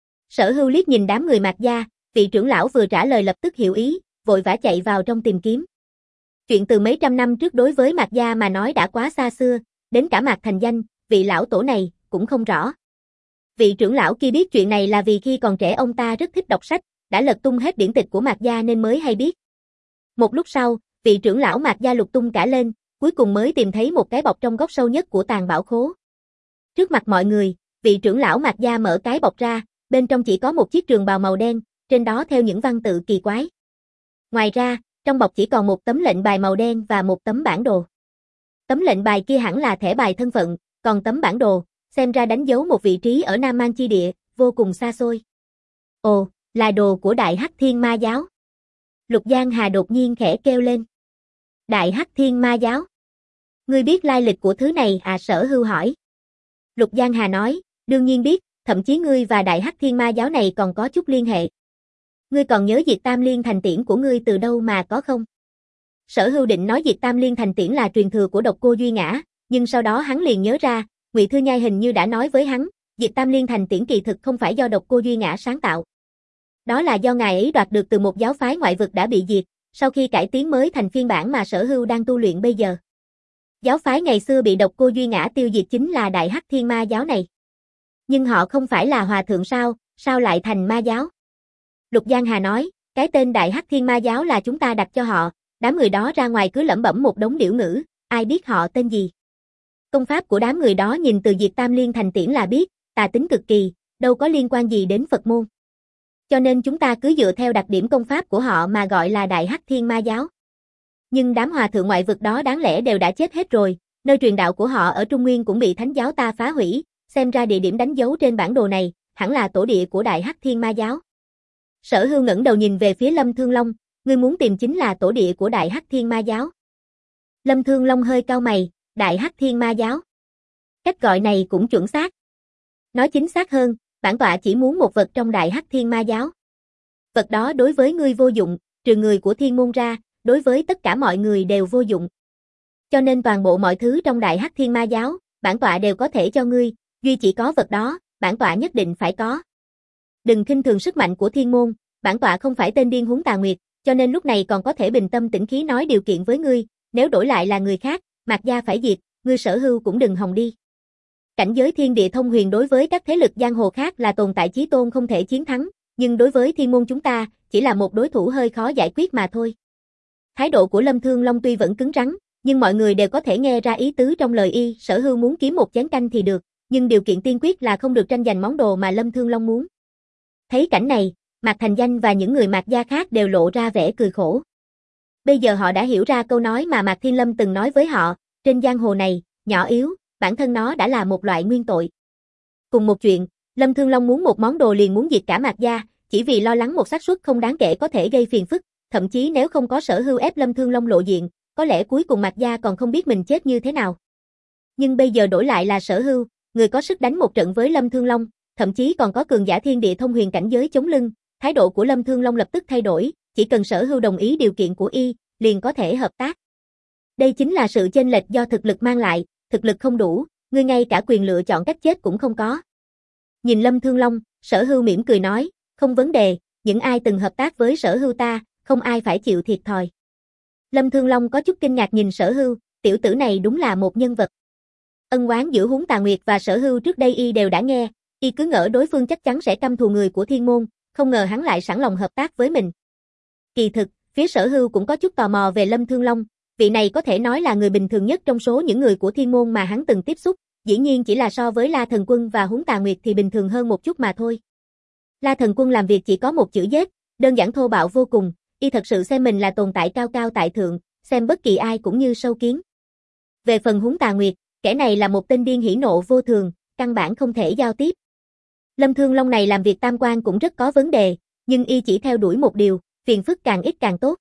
Sở Hưu liếc nhìn đám người Mạc gia, vị trưởng lão vừa trả lời lập tức hiểu ý, vội vã chạy vào trong tìm kiếm. Chuyện từ mấy trăm năm trước đối với Mạc gia mà nói đã quá xa xưa, đến cả Mạc Thành Danh, vị lão tổ này, cũng không rõ. Vị trưởng lão kia biết chuyện này là vì khi còn trẻ ông ta rất thích đọc sách, đã lật tung hết điển tịch của Mạc gia nên mới hay biết. Một lúc sau, vị trưởng lão Mạc gia lục tung cả lên, cuối cùng mới tìm thấy một cái bọc trong góc sâu nhất của tàng bảo khố. Trước mặt mọi người, vị trưởng lão Mạc gia mở cái bọc ra, bên trong chỉ có một chiếc trường bào màu đen, trên đó theo những văn tự kỳ quái. Ngoài ra, trong bọc chỉ còn một tấm lệnh bài màu đen và một tấm bản đồ. Tấm lệnh bài kia hẳn là thẻ bài thân phận, còn tấm bản đồ, xem ra đánh dấu một vị trí ở Nam Man chi địa, vô cùng xa xôi. Ồ, là đồ của Đại Hắc Thiên Ma giáo. Lục Giang Hà đột nhiên khẽ kêu lên. Đại Hắc Thiên Ma giáo? Ngươi biết lai lịch của thứ này à? Sở Hưu hỏi. Lục Giang Hà nói, đương nhiên biết, thậm chí ngươi và Đại Hắc Thiên Ma giáo này còn có chút liên hệ. Ngươi còn nhớ Diệt Tam Liên Thành Tiễn của ngươi từ đâu mà có không? Sở Hưu định nói Diệt Tam Liên Thành Tiễn là truyền thừa của Độc Cô Duy Ngã, nhưng sau đó hắn liền nhớ ra, Ngụy Thư Nhai hình như đã nói với hắn, Diệt Tam Liên Thành Tiễn kỳ thực không phải do Độc Cô Duy Ngã sáng tạo. Đó là do ngài ấy đoạt được từ một giáo phái ngoại vực đã bị diệt, sau khi cải tiến mới thành phiên bản mà Sở Hưu đang tu luyện bây giờ. Giáo phái ngày xưa bị Độc Cô Duy Ngã tiêu diệt chính là Đại Hắc Thiên Ma giáo này. Nhưng họ không phải là hòa thượng sao, sao lại thành ma giáo? Lục Giang Hà nói, cái tên Đại Hắc Thiên Ma giáo là chúng ta đặt cho họ, đám người đó ra ngoài cứ lẩm bẩm một đống điểu ngữ, ai biết họ tên gì. Công pháp của đám người đó nhìn từ Diệt Tam Liên Thành Tiễn là biết, tà tính cực kỳ, đâu có liên quan gì đến Phật môn. Cho nên chúng ta cứ dựa theo đặc điểm công pháp của họ mà gọi là Đại Hắc Thiên Ma giáo. Nhưng đám hòa thượng ngoại vực đó đáng lẽ đều đã chết hết rồi, nơi truyền đạo của họ ở Trung Nguyên cũng bị thánh giáo ta phá hủy, xem ra địa điểm đánh dấu trên bản đồ này, hẳn là tổ địa của Đại Hắc Thiên Ma giáo. Sở Hưu ngẩng đầu nhìn về phía Lâm Thương Long, ngươi muốn tìm chính là tổ địa của Đại Hắc Thiên Ma giáo. Lâm Thương Long hơi cau mày, Đại Hắc Thiên Ma giáo. Cách gọi này cũng chuẩn xác. Nói chính xác hơn, bản tọa chỉ muốn một vật trong Đại Hắc Thiên Ma giáo. Vật đó đối với ngươi vô dụng, trừ người của Thiên môn ra, đối với tất cả mọi người đều vô dụng. Cho nên toàn bộ mọi thứ trong Đại Hắc Thiên Ma giáo, bản tọa đều có thể cho ngươi, duy chỉ có vật đó, bản tọa nhất định phải có. Đừng khinh thường sức mạnh của Thiên môn, bản tọa không phải tên điên huống tà nguyệt, cho nên lúc này còn có thể bình tâm tĩnh khí nói điều kiện với ngươi, nếu đổi lại là người khác, Mạc gia phải diệt, ngươi Sở Hưu cũng đừng hòng đi. Cảnh giới thiên địa thông huyền đối với các thế lực giang hồ khác là tồn tại chí tôn không thể chiến thắng, nhưng đối với thiên môn chúng ta, chỉ là một đối thủ hơi khó giải quyết mà thôi. Thái độ của Lâm Thương Long tuy vẫn cứng rắn, nhưng mọi người đều có thể nghe ra ý tứ trong lời y. Sở Hưu muốn kiếm một chén canh thì được, nhưng điều kiện tiên quyết là không được tranh giành món đồ mà Lâm Thương Long muốn. Thấy cảnh này, Mạc Thành Danh và những người Mạc gia khác đều lộ ra vẻ cười khổ. Bây giờ họ đã hiểu ra câu nói mà Mạc Thiên Lâm từng nói với họ, trên giang hồ này, nhỏ yếu, bản thân nó đã là một loại nguyên tội. Cùng một chuyện, Lâm Thương Long muốn một món đồ liền muốn diệt cả Mạc gia, chỉ vì lo lắng một xác suất không đáng kể có thể gây phiền phức, thậm chí nếu không có Sở Hưu ép Lâm Thương Long lộ diện, có lẽ cuối cùng Mạc gia còn không biết mình chết như thế nào. Nhưng bây giờ đổi lại là Sở Hưu, người có sức đánh một trận với Lâm Thương Long, thậm chí còn có cường giả thiên địa thông huyền cảnh giới chống lưng, thái độ của Lâm Thương Long lập tức thay đổi, chỉ cần Sở Hưu đồng ý điều kiện của y, liền có thể hợp tác. Đây chính là sự chênh lệch do thực lực mang lại, thực lực không đủ, ngươi ngay cả quyền lựa chọn cách chết cũng không có. Nhìn Lâm Thương Long, Sở Hưu mỉm cười nói, không vấn đề, những ai từng hợp tác với Sở Hưu ta, không ai phải chịu thiệt thòi. Lâm Thương Long có chút kinh ngạc nhìn Sở Hưu, tiểu tử này đúng là một nhân vật. Ân oán giữa Húng Tà Nguyệt và Sở Hưu trước đây y đều đã nghe, y cứ ngỡ đối phương chắc chắn sẽ căm thù người của thiên môn, không ngờ hắn lại sẵn lòng hợp tác với mình. Kỳ thực, phía Sở Hưu cũng có chút tò mò về Lâm Thương Long, vị này có thể nói là người bình thường nhất trong số những người của thiên môn mà hắn từng tiếp xúc, dĩ nhiên chỉ là so với La Thần Quân và Húng Tà Nguyệt thì bình thường hơn một chút mà thôi. La Thần Quân làm việc chỉ có một chữ giết, đơn giản thô bạo vô cùng, y thật sự xem mình là tồn tại cao cao tại thượng, xem bất kỳ ai cũng như sâu kiến. Về phần Húng Tà Nguyệt, kẻ này là một tên điên hỉ nộ vô thường, căn bản không thể giao tiếp. Lâm Thương Long này làm việc tam quan cũng rất có vấn đề, nhưng y chỉ theo đuổi một điều, phiền phức càng ít càng tốt.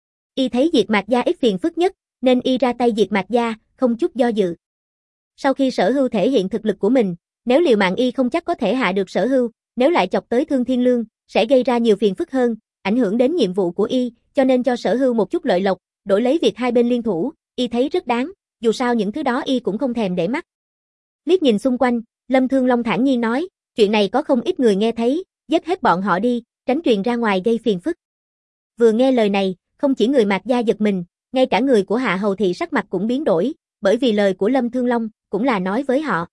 Y thấy diệt Mạc gia ít phiền phức nhất, nên y ra tay diệt Mạc gia, không chút do dự. Sau khi Sở Hưu thể hiện thực lực của mình, nếu liều mạng y không chắc có thể hạ được Sở Hưu, nếu lại chọc tới Thương Thiên Lương, sẽ gây ra nhiều phiền phức hơn, ảnh hưởng đến nhiệm vụ của y, cho nên cho Sở Hưu một chút lợi lộc, đổi lấy việc hai bên liên thủ, y thấy rất đáng, dù sao những thứ đó y cũng không thèm để mắt. Liếc nhìn xung quanh, Lâm Thương Long thản nhiên nói, chuyện này có không ít người nghe thấy, giết hết bọn họ đi, tránh truyền ra ngoài gây phiền phức. Vừa nghe lời này, không chỉ người Mạc gia giật mình, ngay cả người của Hạ Hầu thị sắc mặt cũng biến đổi, bởi vì lời của Lâm Thương Long cũng là nói với họ.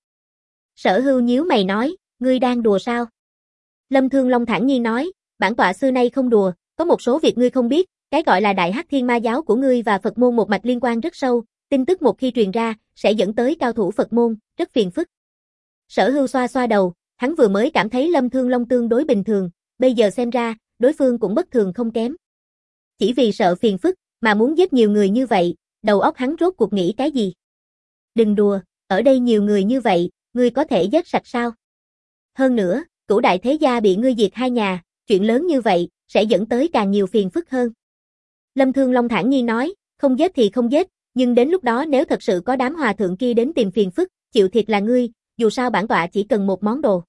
Sở Hưu nhíu mày nói, ngươi đang đùa sao? Lâm Thương Long thản nhiên nói, bản tọa xưa nay không đùa, có một số việc ngươi không biết, cái gọi là Đại Hắc Thiên Ma giáo của ngươi và Phật môn một mạch liên quan rất sâu, tin tức một khi truyền ra, sẽ dẫn tới cao thủ Phật môn, rất phiền phức. Sở Hưu xoa xoa đầu, hắn vừa mới cảm thấy Lâm Thương Long tương đối bình thường, bây giờ xem ra, đối phương cũng bất thường không kém. Chỉ vì sợ phiền phức, mà muốn giết nhiều người như vậy, đầu óc hắn rốt cuộc nghĩ cái gì? Đừng đùa, ở đây nhiều người như vậy, ngươi có thể giết sạch sao? Hơn nữa, Cửu đại thế gia bị ngươi diệt hai nhà, chuyện lớn như vậy, sẽ dẫn tới càng nhiều phiền phức hơn. Lâm Thương Long thản nhiên nói, không giết thì không giết, nhưng đến lúc đó nếu thật sự có đám hòa thượng kia đến tìm phiền phức, chịu thiệt là ngươi, dù sao bản tọa chỉ cần một món đồ.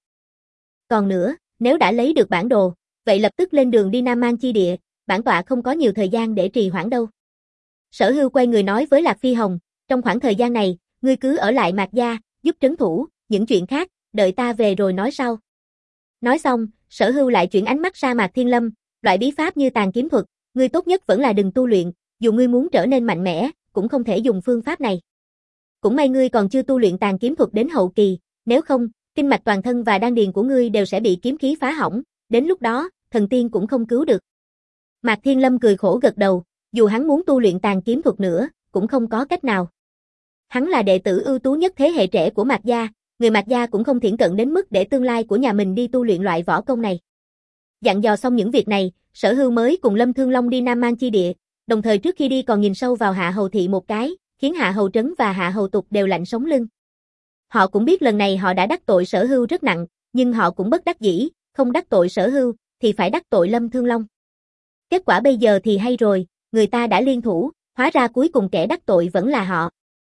Còn nữa, nếu đã lấy được bản đồ, vậy lập tức lên đường đi Nam Mang chi địa, bản tọa không có nhiều thời gian để trì hoãn đâu. Sở Hưu quay người nói với Lạc Phi Hồng, trong khoảng thời gian này, ngươi cứ ở lại Mạc gia, giúp trấn thủ, những chuyện khác, đợi ta về rồi nói sau. Nói xong, Sở Hưu lại chuyển ánh mắt sang Mạc Thiên Lâm, loại bí pháp như tàn kiếm thuật, ngươi tốt nhất vẫn là đừng tu luyện, dù ngươi muốn trở nên mạnh mẽ, cũng không thể dùng phương pháp này. Cũng may ngươi còn chưa tu luyện tàn kiếm thuật đến hậu kỳ, nếu không, kinh mạch toàn thân và đan điền của ngươi đều sẽ bị kiếm khí phá hỏng, đến lúc đó, thần tiên cũng không cứu được. Mạc Thiên Lâm cười khổ gật đầu, dù hắn muốn tu luyện tàn kiếm thuật nữa, cũng không có cách nào. Hắn là đệ tử ưu tú nhất thế hệ trẻ của Mạc gia, người Mạc gia cũng không thiển cận đến mức để tương lai của nhà mình đi tu luyện loại võ công này. Dặn dò xong những việc này, Sở Hưu mới cùng Lâm Thương Long đi Nam Mang chi địa, đồng thời trước khi đi còn nhìn sâu vào Hạ Hầu thị một cái, khiến Hạ Hầu Trấn và Hạ Hầu Tục đều lạnh sống lưng. Họ cũng biết lần này họ đã đắc tội Sở Hưu rất nặng, nhưng họ cũng bất đắc dĩ, không đắc tội Sở Hưu thì phải đắc tội Lâm Thương Long. Kết quả bây giờ thì hay rồi, người ta đã liên thủ, hóa ra cuối cùng kẻ đắc tội vẫn là họ.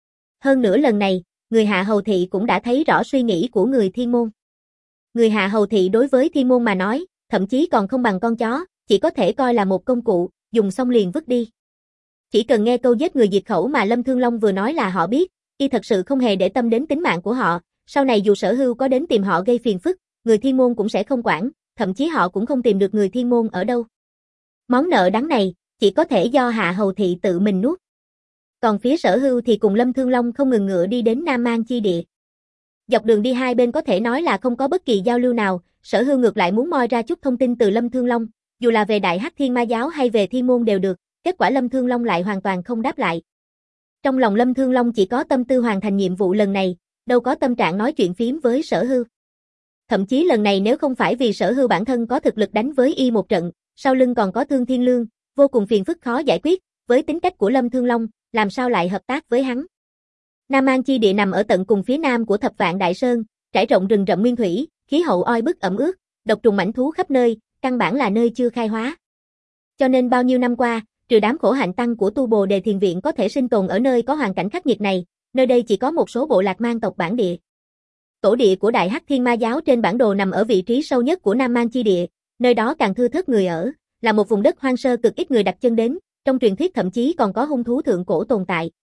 Hơn nữa lần này, người Hạ Hầu thị cũng đã thấy rõ suy nghĩ của người Thiên môn. Người Hạ Hầu thị đối với Thiên môn mà nói, thậm chí còn không bằng con chó, chỉ có thể coi là một công cụ, dùng xong liền vứt đi. Chỉ cần nghe câu giết người diệt khẩu mà Lâm Thương Long vừa nói là họ biết, y thật sự không hề để tâm đến tính mạng của họ, sau này dù Sở Hưu có đến tìm họ gây phiền phức, người Thiên môn cũng sẽ không quản, thậm chí họ cũng không tìm được người Thiên môn ở đâu. Món nợ đắng này, chỉ có thể do Hạ Hầu thị tự mình nuốt. Còn phía Sở Hưu thì cùng Lâm Thương Long không ngừng ngựa đi đến Nam Mang chi địa. Dọc đường đi hai bên có thể nói là không có bất kỳ giao lưu nào, Sở Hưu ngược lại muốn moi ra chút thông tin từ Lâm Thương Long, dù là về Đại Hắc Thiên Ma Giáo hay về Thiên Môn đều được, kết quả Lâm Thương Long lại hoàn toàn không đáp lại. Trong lòng Lâm Thương Long chỉ có tâm tư hoàn thành nhiệm vụ lần này, đâu có tâm trạng nói chuyện phiếm với Sở Hưu. Thậm chí lần này nếu không phải vì Sở Hưu bản thân có thực lực đánh với y một trận, sau lưng còn có Thương Thiên Lương, vô cùng phiền phức khó giải quyết, với tính cách của Lâm Thương Long, làm sao lại hợp tác với hắn. Nam An chi địa nằm ở tận cùng phía nam của Thập Vạn Đại Sơn, trải rộng rừng rậm nguyên thủy, khí hậu oi bức ẩm ướt, độc trùng mãnh thú khắp nơi, căn bản là nơi chưa khai hóa. Cho nên bao nhiêu năm qua, trừ đám khổ hạnh tăng của Tu Bồ Đề Thiền Viện có thể sinh tồn ở nơi có hoàn cảnh khắc nghiệt này, nơi đây chỉ có một số bộ lạc mang tộc bản địa. Tổ địa của Đại Hắc Thiên Ma Giáo trên bản đồ nằm ở vị trí sâu nhất của Nam An chi địa, nơi đó càng thưa thớt người ở, là một vùng đất hoang sơ cực ít người đặt chân đến, trong truyền thuyết thậm chí còn có hung thú thượng cổ tồn tại.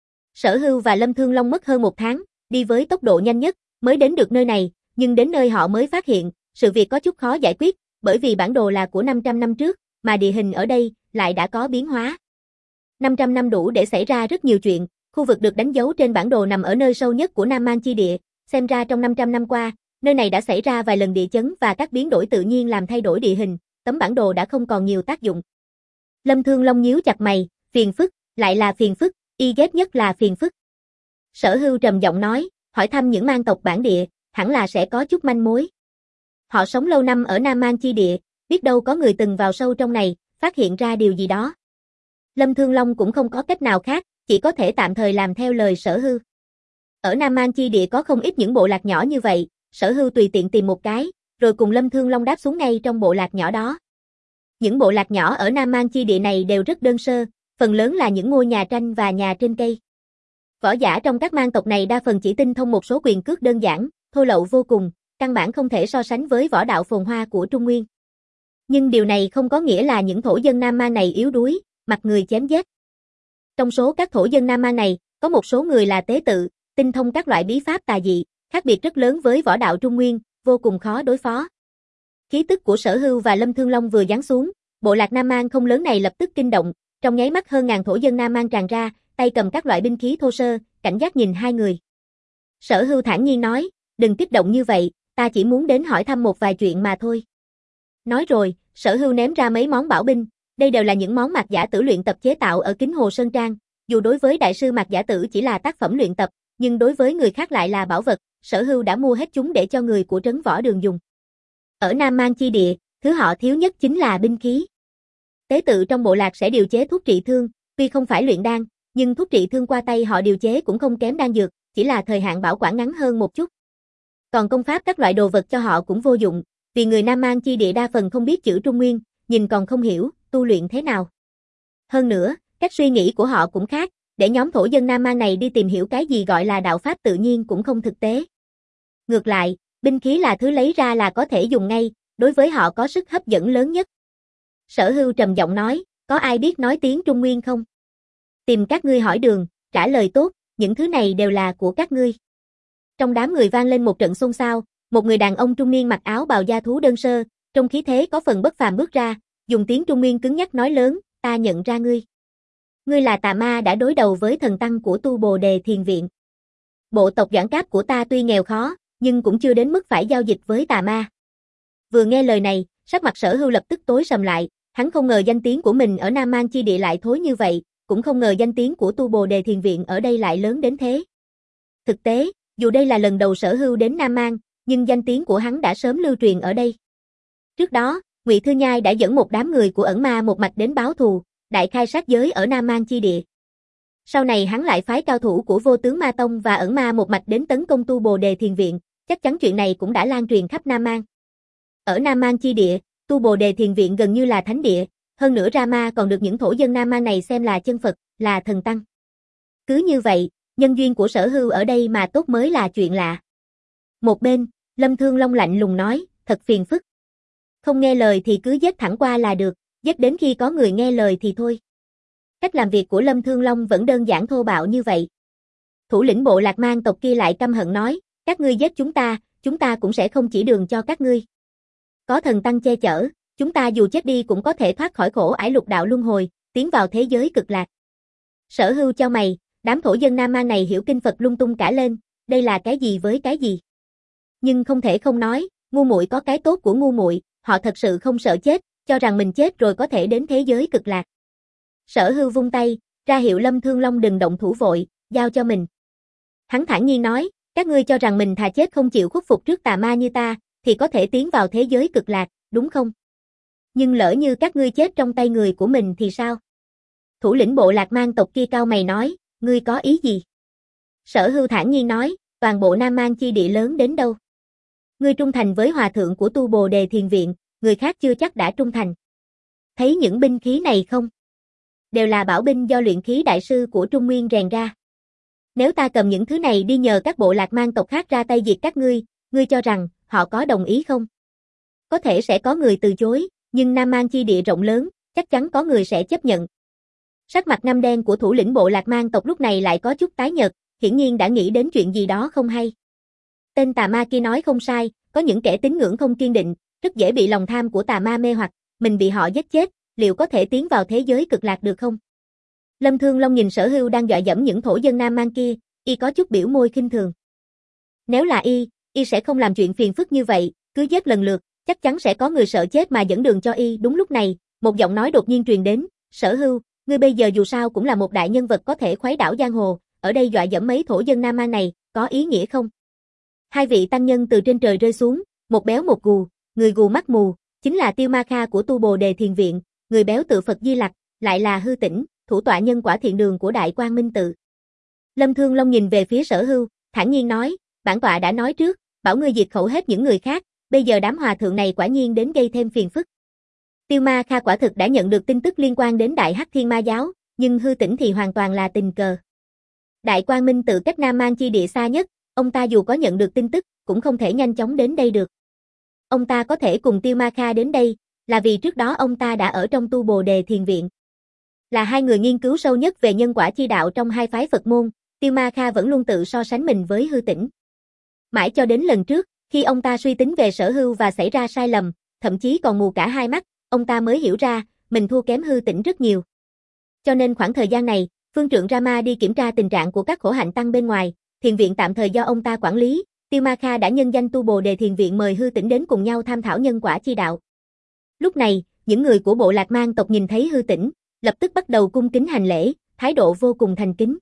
Sở Hưu và Lâm Thương Long mất hơn một tháng, đi với tốc độ nhanh nhất, mới đến được nơi này, nhưng đến nơi họ mới phát hiện, sự việc có chút khó giải quyết, bởi vì bản đồ là của năm trăm năm trước, mà địa hình ở đây lại đã có biến hóa. năm trăm năm đủ để xảy ra rất nhiều chuyện, khu vực được đánh dấu trên bản đồ nằm ở nơi sâu nhất của Nam An chi địa, xem ra trong năm trăm năm qua, nơi này đã xảy ra vài lần địa chấn và các biến đổi tự nhiên làm thay đổi địa hình, tấm bản đồ đã không còn nhiều tác dụng. Lâm Thương Long nhíu chặt mày, phiền phức, lại là phiền phức, y ghét nhất là phiền phức. Sở Hưu trầm giọng nói, hỏi thăm những mang tộc bản địa, hẳn là sẽ có chút manh mối. Họ sống lâu năm ở Nam An chi địa, biết đâu có người từng vào sâu trong này, phát hiện ra điều gì đó. Lâm Thương Long cũng không có cách nào khác, chỉ có thể tạm thời làm theo lời Sở Hưu. Ở Nam An chi địa có không ít những bộ lạc nhỏ như vậy, Sở Hưu tùy tiện tìm một cái, rồi cùng Lâm Thương Long đáp xuống ngay trong bộ lạc nhỏ đó. Những bộ lạc nhỏ ở Nam An chi địa này đều rất đơn sơ, phần lớn là những ngôi nhà tranh và nhà trên cây. Võ giả trong các mang tộc này đa phần chỉ tinh thông một số quyền cước đơn giản, thô lậu vô cùng, căn bản không thể so sánh với võ đạo phồn hoa của Trung Nguyên. Nhưng điều này không có nghĩa là những thổ dân Nam Man này yếu đuối, mặt người chém giết. Trong số các thổ dân Nam Man này, có một số người là tế tự, tinh thông các loại bí pháp tà dị, khác biệt rất lớn với võ đạo Trung Nguyên, vô cùng khó đối phó. Khí tức của Sở Hưu và Lâm Thương Long vừa giáng xuống, bộ lạc Nam Man không lớn này lập tức kinh động, trong nháy mắt hơn ngàn thổ dân Nam Man tràn ra, tay cầm các loại binh khí thô sơ, cảnh giác nhìn hai người. Sở Hưu thản nhiên nói, đừng kích động như vậy, ta chỉ muốn đến hỏi thăm một vài chuyện mà thôi. Nói rồi, Sở Hưu ném ra mấy món bảo binh, đây đều là những món mạc giả tử luyện tập chế tạo ở Kính Hồ Sơn Trang, dù đối với đại sư mạc giả tử chỉ là tác phẩm luyện tập, nhưng đối với người khác lại là bảo vật, Sở Hưu đã mua hết chúng để cho người của trấn võ đường dùng. Ở Nam Man chi địa, thứ họ thiếu nhất chính là binh khí. Tế tự trong bộ lạc sẽ điều chế thuốc trị thương, tuy không phải luyện đan, nhưng thuốc trị thương qua tay họ điều chế cũng không kém đan dược, chỉ là thời hạn bảo quản ngắn hơn một chút. Còn công pháp các loại đồ vật cho họ cũng vô dụng, vì người Nam Man chi địa đa phần không biết chữ Trung Nguyên, nhìn còn không hiểu, tu luyện thế nào. Hơn nữa, cách suy nghĩ của họ cũng khác, để nhóm thổ dân Nam Man này đi tìm hiểu cái gì gọi là đạo pháp tự nhiên cũng không thực tế. Ngược lại, binh khí là thứ lấy ra là có thể dùng ngay, đối với họ có sức hấp dẫn lớn nhất. Sở Hưu trầm giọng nói, có ai biết nói tiếng Trung Nguyên không? Tìm các ngươi hỏi đường, trả lời tốt, những thứ này đều là của các ngươi. Trong đám người vang lên một trận xôn xao, một người đàn ông trung niên mặc áo bào da thú đơn sơ, trong khí thế có phần bất phàm bước ra, dùng tiếng Trung Nguyên cứng nhắc nói lớn, ta nhận ra ngươi. Ngươi là tà ma đã đối đầu với thần tăng của Tu Bồ Đề Thiền Viện. Bộ tộc Doãn Cáp của ta tuy nghèo khó, nhưng cũng chưa đến mức phải giao dịch với tà ma. Vừa nghe lời này, sắc mặt Sở Hưu lập tức tối sầm lại, hắn không ngờ danh tiếng của mình ở Nam Man chi địa lại thối như vậy, cũng không ngờ danh tiếng của Tu Bồ Đề Thiền Viện ở đây lại lớn đến thế. Thực tế, dù đây là lần đầu Sở Hưu đến Nam Man, nhưng danh tiếng của hắn đã sớm lưu truyền ở đây. Trước đó, Ngụy Thư Nhai đã dẫn một đám người của ẩn ma một mạch đến báo thù, đại khai sát giới ở Nam Man chi địa. Sau này hắn lại phái cao thủ của Vô Tướng Ma Tông và ẩn ma một mạch đến tấn công Tu Bồ Đề Thiền Viện, chắc chắn chuyện này cũng đã lan truyền khắp Nam Man. Ở Nam Man chi địa, Tu Bồ Đề Thiền Viện gần như là thánh địa, hơn nữa Rama còn được những thổ dân Nam Man này xem là chân Phật, là thần tăng. Cứ như vậy, nhân duyên của Sở Hưu ở đây mà tốt mới là chuyện lạ. Một bên, Lâm Thương Long lạnh lùng nói, thật phiền phức. Không nghe lời thì cứ giết thẳng qua là được, giết đến khi có người nghe lời thì thôi. Cách làm việc của Lâm Thương Long vẫn đơn giản thô bạo như vậy. Thủ lĩnh bộ lạc mang tộc kia lại căm hận nói, các ngươi giết chúng ta, chúng ta cũng sẽ không chỉ đường cho các ngươi. Có thần tăng che chở, chúng ta dù chết đi cũng có thể thoát khỏi khổ ải lục đạo luân hồi, tiến vào thế giới cực lạc. Sở Hưu cho mày, đám thổ dân Nam Man này hiểu kinh Phật lung tung cả lên, đây là cái gì với cái gì. Nhưng không thể không nói, Ngu muội có cái tốt của ngu muội, họ thật sự không sợ chết, cho rằng mình chết rồi có thể đến thế giới cực lạc. Sở Hưu vung tay, ra hiệu Lâm Thương Long đừng động thủ vội, giao cho mình. Hắn thản nhiên nói, các ngươi cho rằng mình thà chết không chịu khuất phục trước tà ma như ta, thì có thể tiến vào thế giới cực lạc, đúng không? Nhưng lỡ như các ngươi chết trong tay người của mình thì sao? Thủ lĩnh bộ Lạc Mang tộc kia cao mày nói, ngươi có ý gì? Sở Hưu thản nhiên nói, toàn bộ Nam Mang chi địa lớn đến đâu? Ngươi trung thành với hòa thượng của Tu Bồ Đề Thiền Viện, người khác chưa chắc đã trung thành. Thấy những binh khí này không? Đều là bảo binh do luyện khí đại sư của Trung Nguyên rèn ra. Nếu ta cầm những thứ này đi nhờ các bộ Lạc Mang tộc khác ra tay diệt các ngươi, ngươi cho rằng họ có đồng ý không? Có thể sẽ có người từ chối, nhưng Nam Mang chi địa rộng lớn, chắc chắn có người sẽ chấp nhận. Sắc mặt ngăm đen của thủ lĩnh bộ Lạc Mang tộc lúc này lại có chút tái nhợt, hiển nhiên đã nghĩ đến chuyện gì đó không hay. Tên tà ma kia nói không sai, có những kẻ tín ngưỡng không kiên định, rất dễ bị lòng tham của tà ma mê hoặc, mình bị họ giết chết, liệu có thể tiến vào thế giới cực lạc được không? Lâm Thương Long nhìn Sở Hưu đang dọa dẫm những thổ dân Nam Mang kia, y có chút biểu môi khinh thường. Nếu là y, y sẽ không làm chuyện phiền phức như vậy, cứ giết lần lượt, chắc chắn sẽ có người sợ chết mà dẫn đường cho y. Đúng lúc này, một giọng nói đột nhiên truyền đến, Sở Hưu, ngươi bây giờ dù sao cũng là một đại nhân vật có thể khuấy đảo giang hồ, ở đây dọa dẫm mấy thổ dân Nam Mang này, có ý nghĩa không? Hai vị tăng nhân từ trên trời rơi xuống, một béo một gù, người gù mắt mù, chính là Tiêu Ma Kha của Tu Bồ Đề Thiền Viện, người béo tự Phật Di Lặc, lại là Hư Tĩnh, thủ tọa nhân quả thiện đường của Đại Quang Minh Tự. Lâm Thương Long nhìn về phía Sở Hưu, thản nhiên nói, bản tọa đã nói trước, bảo ngươi diệt khẩu hết những người khác, bây giờ đám hòa thượng này quả nhiên đến gây thêm phiền phức. Tiêu Ma Kha quả thực đã nhận được tin tức liên quan đến Đại Hắc Thiên Ma Giáo, nhưng Hư Tĩnh thì hoàn toàn là tình cờ. Đại Quang Minh Tự cách Nam Mang chi địa xa nhất, ông ta dù có nhận được tin tức, cũng không thể nhanh chóng đến đây được. Ông ta có thể cùng Tiêu Ma Kha đến đây, là vì trước đó ông ta đã ở trong Tu Bồ Đề Thiền Viện. Là hai người nghiên cứu sâu nhất về nhân quả chi đạo trong hai phái Phật môn, Tiêu Ma Kha vẫn luôn tự so sánh mình với Hư Tĩnh. Mãi cho đến lần trước, khi ông ta suy tính về Sở Hưu và xảy ra sai lầm, thậm chí còn mù cả hai mắt, ông ta mới hiểu ra, mình thua kém Hư Tĩnh rất nhiều. Cho nên khoảng thời gian này, Phương Trượng Rama đi kiểm tra tình trạng của các khổ hạnh tăng bên ngoài, thiền viện tạm thời do ông ta quản lý, Tiêu Ma Kha đã nhân danh Tu Bồ Đề Thiền Viện mời Hư Tĩnh đến cùng nhau tham thảo nhân quả chi đạo. Lúc này, những người của bộ Lạc Mang tộc nhìn thấy Hư Tĩnh, lập tức bắt đầu cung kính hành lễ, thái độ vô cùng thành kính.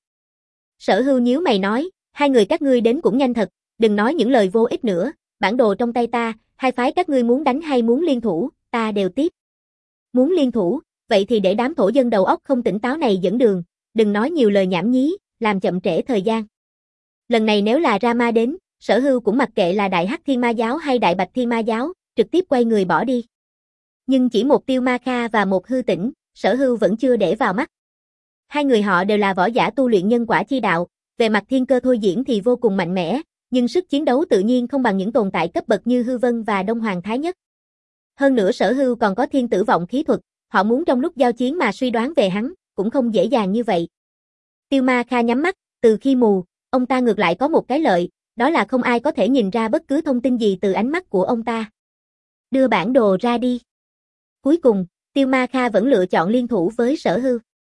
Sở Hưu nhíu mày nói, hai người các ngươi đến cũng nhanh thật, đừng nói những lời vô ích nữa, bản đồ trong tay ta, hai phái các ngươi muốn đánh hay muốn liên thủ, ta đều tiếp. Muốn liên thủ, vậy thì để đám thổ dân đầu óc không tỉnh táo này dẫn đường, đừng nói nhiều lời nhảm nhí, làm chậm trễ thời gian. Lần này nếu là Rama đến, Sở Hưu cũng mặc kệ là Đại Hắc Thiên Ma Giáo hay Đại Bạch Thiên Ma Giáo, trực tiếp quay người bỏ đi. Nhưng chỉ một Tiêu Ma Kha và một Hư Tĩnh, Sở Hưu vẫn chưa để vào mắt. Hai người họ đều là võ giả tu luyện nhân quả chi đạo, về mặt thiên cơ thôi diễn thì vô cùng mạnh mẽ, nhưng sức chiến đấu tự nhiên không bằng những tồn tại cấp bậc như Hư Vân và Đông Hoàng Thái Nhất. Hơn nữa Sở Hưu còn có thiên tử vọng khí thuật, họ muốn trong lúc giao chiến mà suy đoán về hắn, cũng không dễ dàng như vậy. Tiêu Ma Kha nhắm mắt, từ khi mù, ông ta ngược lại có một cái lợi, đó là không ai có thể nhìn ra bất cứ thông tin gì từ ánh mắt của ông ta. Đưa bản đồ ra đi. Cuối cùng, Tiêu Ma Kha vẫn lựa chọn liên thủ với Sở Hưu.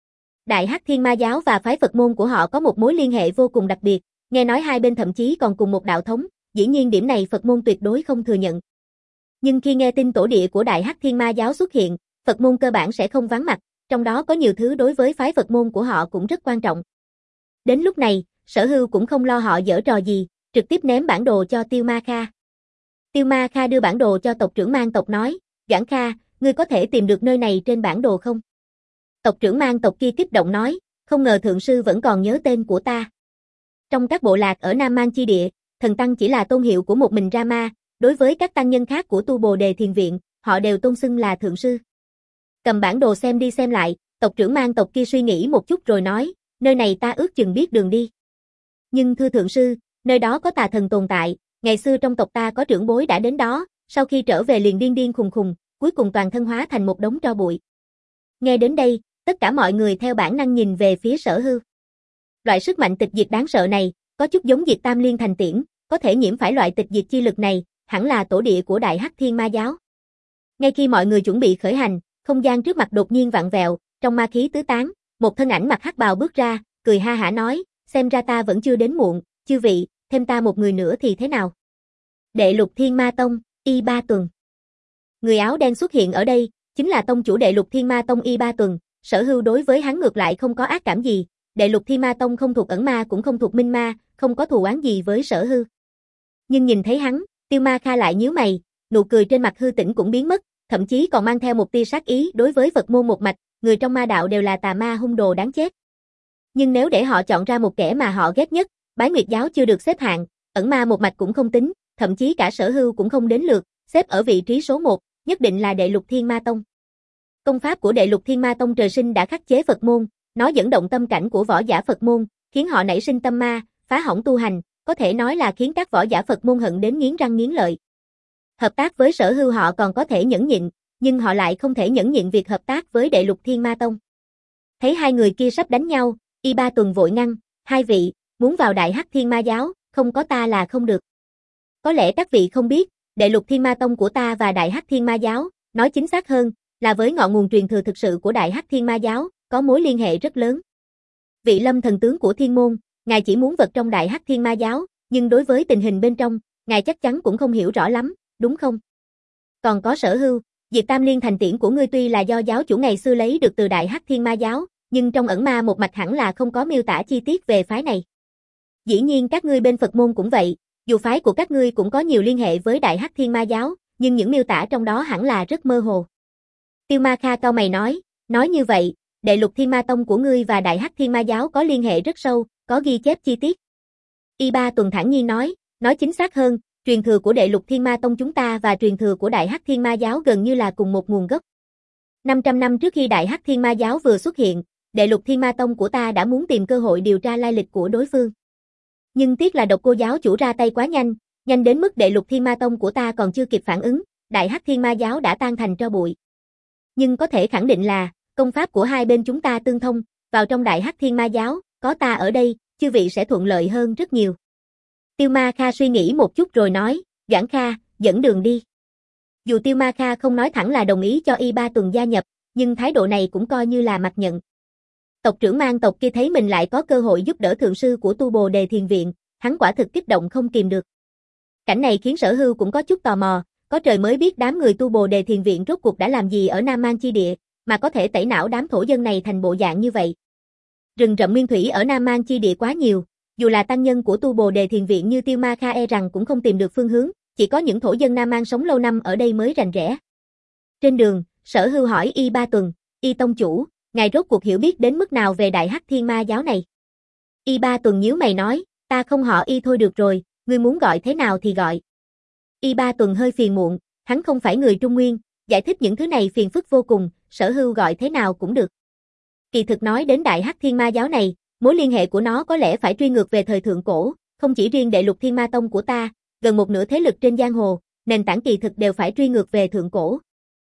Đại Hắc Thiên Ma Giáo và phái Phật môn của họ có một mối liên hệ vô cùng đặc biệt, nghe nói hai bên thậm chí còn cùng một đạo thống, dĩ nhiên điểm này Phật môn tuyệt đối không thừa nhận. Nhưng khi nghe tin tổ địa của Đại Hắc Thiên Ma Giáo xuất hiện, Phật môn cơ bản sẽ không vắng mặt, trong đó có nhiều thứ đối với phái Phật môn của họ cũng rất quan trọng. Đến lúc này, Sở Hưu cũng không lo họ giở trò gì, trực tiếp ném bản đồ cho Tiêu Ma Kha. Tiêu Ma Kha đưa bản đồ cho tộc trưởng Mang tộc nói, Doãn Kha, ngươi có thể tìm được nơi này trên bản đồ không? Tộc trưởng Mang tộc kia kích động nói, không ngờ thượng sư vẫn còn nhớ tên của ta. Trong các bộ lạc ở Nam Mang chi địa, thần tăng chỉ là tôn hiệu của một mình Rama, đối với các tăng nhân khác của Tu Bồ Đề Thiền Viện, họ đều tôn xưng là thượng sư. Cầm bản đồ xem đi xem lại, tộc trưởng Mang tộc kia suy nghĩ một chút rồi nói, nơi này ta ước chừng biết đường đi. Nhưng thưa thượng sư, nơi đó có tà thần tồn tại, ngày xưa trong tộc ta có trưởng bối đã đến đó, sau khi trở về liền điên điên khùng khùng, cuối cùng toàn thân hóa thành một đống tro bụi. Nghe đến đây, tất cả mọi người theo bản năng nhìn về phía Sở Hưu. Loại sức mạnh tịch diệt đáng sợ này, có chút giống diệt tam liên thành tiễn, có thể nhiễm phải loại tịch diệt chi lực này, hẳn là tổ địa của Đại Hắc Thiên Ma Giáo. Ngay khi mọi người chuẩn bị khởi hành, không gian trước mặt đột nhiên vặn vẹo, trong ma khí tứ tán, một thân ảnh mặc hắc bào bước ra, cười ha hả nói, xem ra ta vẫn chưa đến muộn, chư vị, thêm ta một người nữa thì thế nào? Đệ Lục Thiên Ma Tông, Y Ba Tuần. Người áo đen xuất hiện ở đây, chính là tông chủ Đệ Lục Thiên Ma Tông Y Ba Tuần, Sở Hưu đối với hắn ngược lại không có ác cảm gì, Đệ Lục Thiên Ma Tông không thuộc ẩn ma cũng không thuộc minh ma, không có thù oán gì với Sở Hưu. Nhưng nhìn thấy hắn, Tiêu Ma Kha lại nhíu mày, nụ cười trên mặt Hư Tĩnh cũng biến mất, thậm chí còn mang theo một tia sát ý đối với Phật môn một mạch, người trong ma đạo đều là tà ma hung đồ đáng chết. Nhưng nếu để họ chọn ra một kẻ mà họ ghét nhất, Bái Nguyệt giáo chưa được xếp hạng, ẩn ma một mạch cũng không tính, thậm chí cả Sở Hưu cũng không đến lượt, xếp ở vị trí số một, nhất định là Đệ Lục Thiên Ma Tông. Công pháp của Đệ Lục Thiên Ma Tông trời sinh đã khắc chế Phật môn, nó dẫn động tâm cảnh của võ giả Phật môn, khiến họ nảy sinh tâm ma, phá hỏng tu hành, có thể nói là khiến các võ giả Phật môn hận đến nghiến răng nghiến lợi. Hợp tác với Sở Hưu họ còn có thể nhẫn nhịn, nhưng họ lại không thể nhẫn nhịn việc hợp tác với Đệ Lục Thiên Ma Tông. Thấy hai người kia sắp đánh nhau, Y Ba Tuần vội ngăn, hai vị, muốn vào Đại Hắc Thiên Ma giáo, không có ta là không được. Có lẽ các vị không biết, Đệ Lục Thiên Ma Tông của ta và Đại Hắc Thiên Ma giáo, nói chính xác hơn, là với ngọn nguồn truyền thừa thực sự của Đại Hắc Thiên Ma giáo, có mối liên hệ rất lớn. Vị Lâm thần tướng của Thiên môn, ngài chỉ muốn vật trong Đại Hắc Thiên Ma giáo, nhưng đối với tình hình bên trong, ngài chắc chắn cũng không hiểu rõ lắm, đúng không? Còn có Sở Hưu, Diệt Tam Liên thành tiễn của ngươi tuy là do giáo chủ ngày xưa lấy được từ Đại Hắc Thiên Ma giáo, nhưng trong ẩn ma một mạch hẳn là không có miêu tả chi tiết về phái này. Dĩ nhiên các ngươi bên Phật môn cũng vậy, dù phái của các ngươi cũng có nhiều liên hệ với Đại Hắc Thiên Ma giáo, nhưng những miêu tả trong đó hẳn là rất mơ hồ. Tiêu Ma Kha cau mày nói, nói như vậy, Đệ Lục Thiên Ma Tông của ngươi và Đại Hắc Thiên Ma giáo có liên hệ rất sâu, có ghi chép chi tiết. Y Ba Tuần thản nhiên nói, nói chính xác hơn, truyền thừa của Đệ Lục Thiên Ma Tông chúng ta và truyền thừa của Đại Hắc Thiên Ma giáo gần như là cùng một nguồn gốc. năm trăm năm trước khi Đại Hắc Thiên Ma giáo vừa xuất hiện, Đệ Lục Thiên Ma Tông của ta đã muốn tìm cơ hội điều tra lai lịch của đối phương. Nhưng tiếc là Độc Cô giáo chủ ra tay quá nhanh, nhanh đến mức Đệ Lục Thiên Ma Tông của ta còn chưa kịp phản ứng, Đại Hắc Thiên Ma giáo đã tan thành tro bụi. Nhưng có thể khẳng định là, công pháp của hai bên chúng ta tương thông, vào trong Đại Hắc Thiên Ma giáo, có ta ở đây, chư vị sẽ thuận lợi hơn rất nhiều. Tiêu Ma Kha suy nghĩ một chút rồi nói, Doãn Kha, dẫn đường đi. Dù Tiêu Ma Kha không nói thẳng là đồng ý cho Y Ba Tuần gia nhập, nhưng thái độ này cũng coi như là mặc nhận. Tộc trưởng Mang tộc kia thấy mình lại có cơ hội giúp đỡ thượng sư của Tu Bồ Đề Thiền Viện, hắn quả thực kích động không kìm được. Cảnh này khiến Sở Hưu cũng có chút tò mò, có trời mới biết đám người Tu Bồ Đề Thiền Viện rốt cuộc đã làm gì ở Nam Man chi địa, mà có thể tẩy não đám thổ dân này thành bộ dạng như vậy. Rừng rậm nguyên thủy ở Nam Man chi địa quá nhiều, dù là tăng nhân của Tu Bồ Đề Thiền Viện như Tiêu Ma Kha e rằng cũng không tìm được phương hướng, chỉ có những thổ dân Nam Man sống lâu năm ở đây mới rành rẽ. Trên đường, Sở Hưu hỏi Y Ba Tuần, Y tông chủ, ngài rốt cuộc hiểu biết đến mức nào về Đại Hắc Thiên Ma giáo này? Y Ba Tuần nhíu mày nói, ta không họ Y thôi được rồi, ngươi muốn gọi thế nào thì gọi. Y Ba Tuần hơi phiền muộn, hắn không phải người Trung Nguyên, giải thích những thứ này phiền phức vô cùng, Sở Hưu gọi thế nào cũng được. Kỳ thực nói đến Đại Hắc Thiên Ma giáo này, mối liên hệ của nó có lẽ phải truy ngược về thời thượng cổ, không chỉ riêng Đệ Lục Thiên Ma Tông của ta, gần một nửa thế lực trên giang hồ, nền tảng kỳ thực đều phải truy ngược về thượng cổ.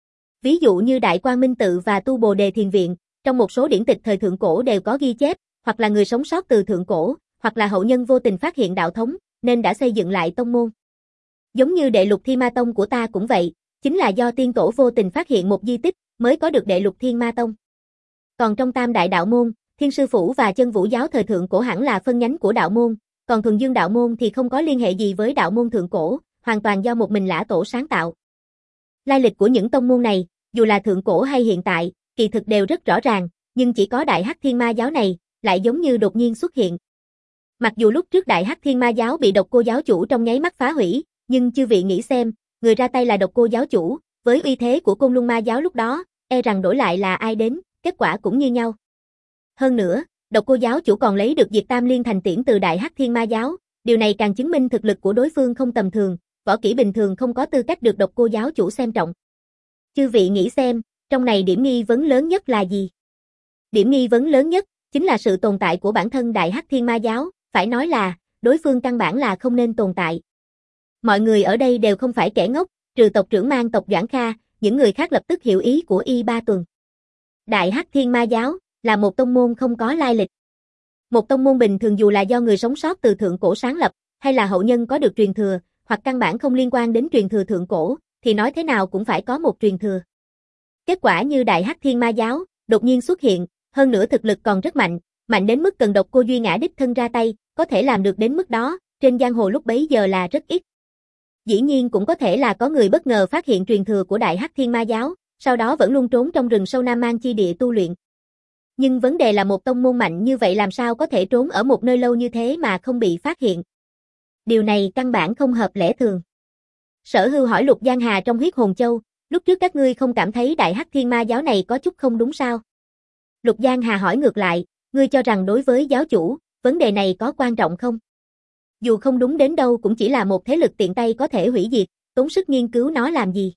Ví dụ như Đại Quang Minh Tự và Tu Bồ Đề Thiền Viện, trong một số điển tịch thời thượng cổ đều có ghi chép, hoặc là người sống sót từ thượng cổ, hoặc là hậu nhân vô tình phát hiện đạo thống, nên đã xây dựng lại tông môn. Giống như Đệ Lục Thiên Ma Tông của ta cũng vậy, chính là do tiên tổ vô tình phát hiện một di tích, mới có được Đệ Lục Thiên Ma Tông. Còn trong Tam Đại Đạo Môn, Thiên Sư Phủ và Chân Vũ giáo thời thượng cổ hẳn là phân nhánh của đạo môn, còn Thuần Dương đạo môn thì không có liên hệ gì với đạo môn thượng cổ, hoàn toàn do một mình Lã Tổ sáng tạo. Lai lịch của những tông môn này, dù là thượng cổ hay hiện tại, kỳ thực đều rất rõ ràng, nhưng chỉ có Đại Hắc Thiên Ma giáo này, lại giống như đột nhiên xuất hiện. Mặc dù lúc trước Đại Hắc Thiên Ma giáo bị Độc Cô giáo chủ trong nháy mắt phá hủy, nhưng chư vị nghĩ xem, người ra tay là Độc Cô giáo chủ, với uy thế của Côn Luân Ma giáo lúc đó, e rằng đổi lại là ai đến, kết quả cũng như nhau. Hơn nữa, Độc Cô giáo chủ còn lấy được Diệt Tam Liên thành tiễn từ Đại Hắc Thiên Ma giáo, điều này càng chứng minh thực lực của đối phương không tầm thường, võ kỹ bình thường không có tư cách được Độc Cô giáo chủ xem trọng. Chư vị nghĩ xem, trong này điểm nghi vấn lớn nhất là gì? Điểm nghi vấn lớn nhất chính là sự tồn tại của bản thân Đại Hắc Thiên Ma giáo, phải nói là đối phương căn bản là không nên tồn tại. Mọi người ở đây đều không phải kẻ ngốc, trừ tộc trưởng Mang tộc Doãn Kha, những người khác lập tức hiểu ý của Y Ba Tuần. Đại Hắc Thiên Ma giáo là một tông môn không có lai lịch. Một tông môn bình thường dù là do người sống sót từ thượng cổ sáng lập, hay là hậu nhân có được truyền thừa, hoặc căn bản không liên quan đến truyền thừa thượng cổ, thì nói thế nào cũng phải có một truyền thừa. Kết quả như Đại Hắc Thiên Ma giáo, đột nhiên xuất hiện, hơn nữa thực lực còn rất mạnh, mạnh đến mức cần Độc Cô Duy Ngã đích thân ra tay, có thể làm được đến mức đó, trên giang hồ lúc bấy giờ là rất ít. Dĩ nhiên cũng có thể là có người bất ngờ phát hiện truyền thừa của Đại Hắc Thiên Ma Giáo, sau đó vẫn luôn trốn trong rừng sâu Nam Mang chi địa tu luyện. Nhưng vấn đề là một tông môn mạnh như vậy làm sao có thể trốn ở một nơi lâu như thế mà không bị phát hiện. Điều này căn bản không hợp lẽ thường. Sở Hưu hỏi Lục Giang Hà trong Huyết Hồn Châu, lúc trước các ngươi không cảm thấy Đại Hắc Thiên Ma Giáo này có chút không đúng sao? Lục Giang Hà hỏi ngược lại, ngươi cho rằng đối với giáo chủ, vấn đề này có quan trọng không? Dù không đúng đến đâu cũng chỉ là một thế lực tiện tay có thể hủy diệt, tốn sức nghiên cứu nó làm gì?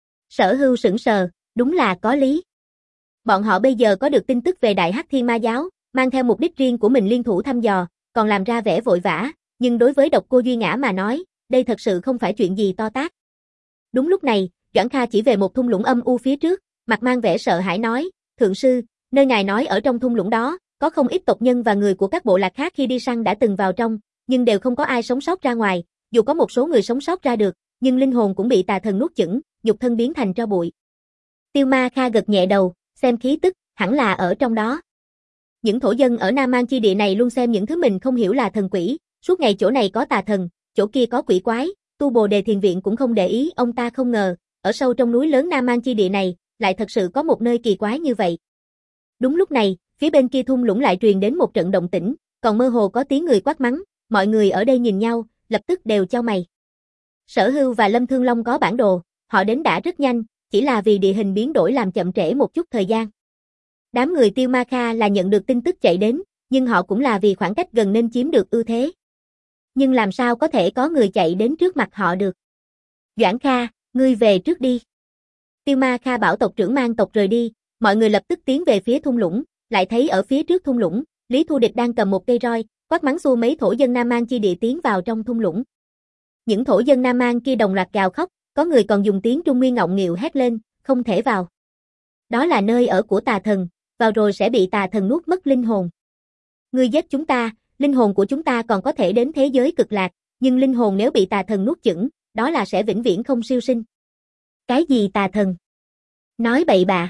Sở Hưu sững sờ, đúng là có lý. Bọn họ bây giờ có được tin tức về Đại Hắc Thiên Ma Giáo, mang theo mục đích riêng của mình liên thủ thăm dò, còn làm ra vẻ vội vã, nhưng đối với Độc Cô Duy Ngã mà nói, đây thật sự không phải chuyện gì to tát. Đúng lúc này, Doãn Kha chỉ về một thung lũng âm u phía trước, mặt mang vẻ sợ hãi nói, thượng sư, nơi ngài nói ở trong thung lũng đó, có không ít tộc nhân và người của các bộ lạc khác khi đi săn đã từng vào trong, nhưng đều không có ai sống sót ra ngoài, dù có một số người sống sót ra được, nhưng linh hồn cũng bị tà thần nuốt chửng, nhục thân biến thành tro bụi. Tiêu Ma Kha gật nhẹ đầu, xem khí tức, hẳn là ở trong đó. Những thổ dân ở Nam Mang chi địa này luôn xem những thứ mình không hiểu là thần quỷ, suốt ngày chỗ này có tà thần, chỗ kia có quỷ quái, tu Bồ Đề Thiền Viện cũng không để ý, ông ta không ngờ, ở sâu trong núi lớn Nam Mang chi địa này, lại thật sự có một nơi kỳ quái như vậy. Đúng lúc này, phía bên kia thung lũng lại truyền đến một trận động tĩnh, còn mơ hồ có tiếng người quát mắng, mọi người ở đây nhìn nhau, lập tức đều chau mày. Sở Hưu và Lâm Thương Long có bản đồ, họ đến đã rất nhanh, chỉ là vì địa hình biến đổi làm chậm trễ một chút thời gian. Đám người Tiêu Ma Kha là nhận được tin tức chạy đến, nhưng họ cũng là vì khoảng cách gần nên chiếm được ưu thế. Nhưng làm sao có thể có người chạy đến trước mặt họ được? Doãn Kha, ngươi về trước đi. Tiêu Ma Kha bảo tộc trưởng mang tộc rời đi, mọi người lập tức tiến về phía thung lũng, lại thấy ở phía trước thung lũng, Lý Thu Địch đang cầm một cây roi, quát mắng xua mấy thổ dân Nam Mang chi địa tiến vào trong thung lũng. Những thổ dân Nam Mang kia đồng loạt gào khóc, có người còn dùng tiếng Trung Nguyên ngọng nghịu hét lên, không thể vào. Đó là nơi ở của tà thần, vào rồi sẽ bị tà thần nuốt mất linh hồn. Ngươi giết chúng ta, linh hồn của chúng ta còn có thể đến thế giới cực lạc, nhưng linh hồn nếu bị tà thần nuốt chửng, đó là sẽ vĩnh viễn không siêu sinh. Cái gì tà thần? Nói bậy bạ.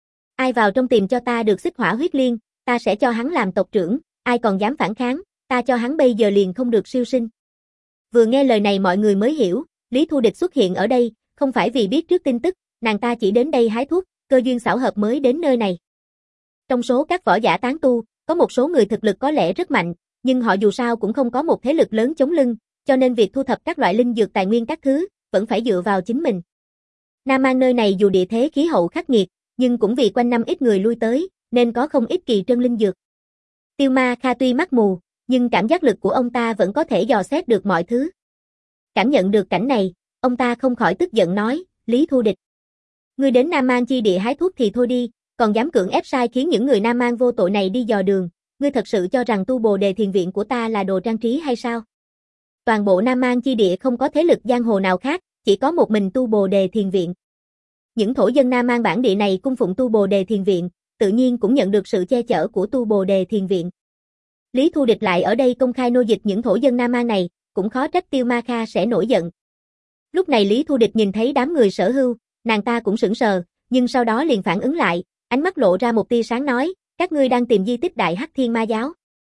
Ai vào trong tìm cho ta được xích hỏa huyết liên, ta sẽ cho hắn làm tộc trưởng, ai còn dám phản kháng, ta cho hắn bây giờ liền không được siêu sinh. Vừa nghe lời này mọi người mới hiểu, Lý Thu Địch xuất hiện ở đây, không phải vì biết trước tin tức, nàng ta chỉ đến đây hái thuốc, cơ duyên xảo hợp mới đến nơi này. Trong số các võ giả tán tu, có một số người thực lực có lẽ rất mạnh, nhưng họ dù sao cũng không có một thế lực lớn chống lưng, cho nên việc thu thập các loại linh dược tài nguyên các thứ, vẫn phải dựa vào chính mình. Nam Mang nơi này dù địa thế khí hậu khắc nghiệt, nhưng cũng vì quanh năm ít người lui tới, nên có không ít kỳ trân linh dược. Tiêu Ma Kha tuy mắt mù, nhưng cảm giác lực của ông ta vẫn có thể dò xét được mọi thứ. Cảm nhận được cảnh này, ông ta không khỏi tức giận nói, Lý Thu Địch. Ngươi đến Nam Mang chi địa hái thuốc thì thôi đi, còn dám cưỡng ép sai khiến những người Nam Mang vô tội này đi dò đường, ngươi thật sự cho rằng tu Bồ Đề Thiền Viện của ta là đồ trang trí hay sao? Toàn bộ Nam Mang chi địa không có thế lực giang hồ nào khác, chỉ có một mình tu Bồ Đề Thiền Viện. Những thổ dân Nam Mang bản địa này cung phụng tu Bồ Đề Thiền Viện, tự nhiên cũng nhận được sự che chở của tu Bồ Đề Thiền Viện. Lý Thu Địch lại ở đây công khai nô dịch những thổ dân Nam Mang này, cũng khó trách Tiêu Ma Kha sẽ nổi giận. Lúc này Lý Thu Địch nhìn thấy đám người Sở Hưu, nàng ta cũng sững sờ, nhưng sau đó liền phản ứng lại, ánh mắt lộ ra một tia sáng nói, các ngươi đang tìm di tích Đại Hắc Thiên Ma Giáo.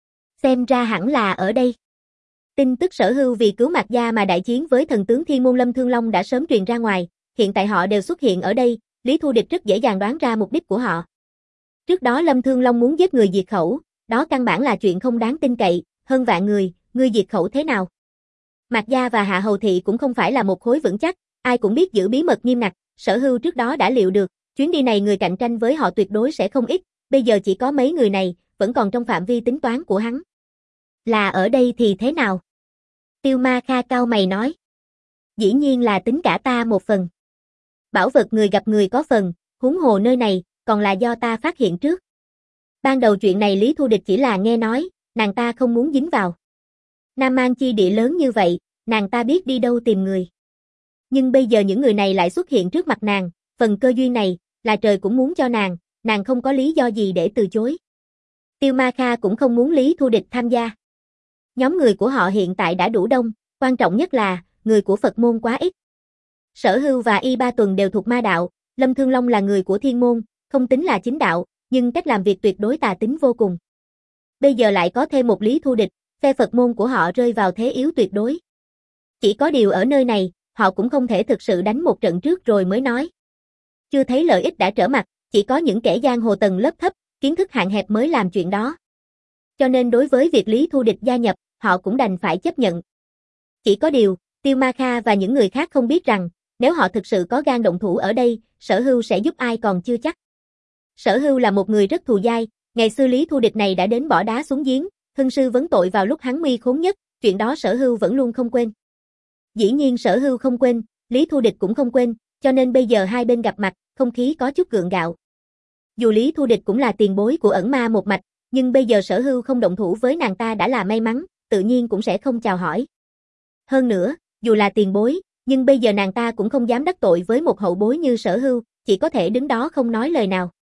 Xem ra hẳn là ở đây. Tin tức Sở Hưu vì cứu Mạc Gia mà đại chiến với thần tướng Thiên Môn Lâm Thương Long đã sớm truyền ra ngoài, hiện tại họ đều xuất hiện ở đây, Lý Thu Địch rất dễ dàng đoán ra mục đích của họ. Trước đó Lâm Thương Long muốn giết người diệt khẩu, đó căn bản là chuyện không đáng tin cậy, hơn vạn người, ngươi diệt khẩu thế nào? Mạc Gia và Hạ Hầu Thị cũng không phải là một khối vững chắc, ai cũng biết giữ bí mật nghiêm ngặt, Sở Hưu trước đó đã liệu được, chuyến đi này người cạnh tranh với họ tuyệt đối sẽ không ít, bây giờ chỉ có mấy người này, vẫn còn trong phạm vi tính toán của hắn. Là ở đây thì thế nào? Tiêu Ma Kha cau mày nói. Dĩ nhiên là tính cả ta một phần. Bảo vật người gặp người có phần, huống hồ nơi này, còn là do ta phát hiện trước. Ban đầu chuyện này Lý Thu Địch chỉ là nghe nói, nàng ta không muốn dính vào. Nam Mang chi địa lớn như vậy, nàng ta biết đi đâu tìm người. Nhưng bây giờ những người này lại xuất hiện trước mặt nàng, phần cơ duyên này, là trời cũng muốn cho nàng, nàng không có lý do gì để từ chối. Tiêu Ma Kha cũng không muốn Lý Thu Địch tham gia. Nhóm người của họ hiện tại đã đủ đông, quan trọng nhất là, người của Phật môn quá ít. Sở Hưu và Y Ba Tuần đều thuộc ma đạo, Lâm Thương Long là người của thiên môn, không tính là chính đạo, nhưng cách làm việc tuyệt đối tà tính vô cùng. Bây giờ lại có thêm một Lý Thu Địch, phe Phật môn của họ rơi vào thế yếu tuyệt đối. Chỉ có điều ở nơi này, họ cũng không thể thực sự đánh một trận trước rồi mới nói. Chưa thấy lợi ích đã trở mặt, chỉ có những kẻ giang hồ tầng lớp thấp, kiến thức hạn hẹp mới làm chuyện đó. Cho nên đối với việc Lý Thu Địch gia nhập, họ cũng đành phải chấp nhận. Chỉ có điều, Tiêu Ma Kha và những người khác không biết rằng, nếu họ thực sự có gan động thủ ở đây, Sở Hưu sẽ giúp ai còn chưa chắc. Sở Hưu là một người rất thù dai, ngày xưa Lý Thu Địch này đã đến bỏ đá xuống giếng, hưng sư vấn tội vào lúc hắn nguy khốn nhất, chuyện đó Sở Hưu vẫn luôn không quên. Dĩ nhiên Sở Hưu không quên, Lý Thu Địch cũng không quên, cho nên bây giờ hai bên gặp mặt, không khí có chút gượng gạo. Dù Lý Thu Địch cũng là tiền bối của ẩn ma một mạch, nhưng bây giờ Sở Hưu không động thủ với nàng ta đã là may mắn, tự nhiên cũng sẽ không chào hỏi. Hơn nữa, dù là tiền bối, nhưng bây giờ nàng ta cũng không dám đắc tội với một hậu bối như Sở Hưu, chỉ có thể đứng đó không nói lời nào.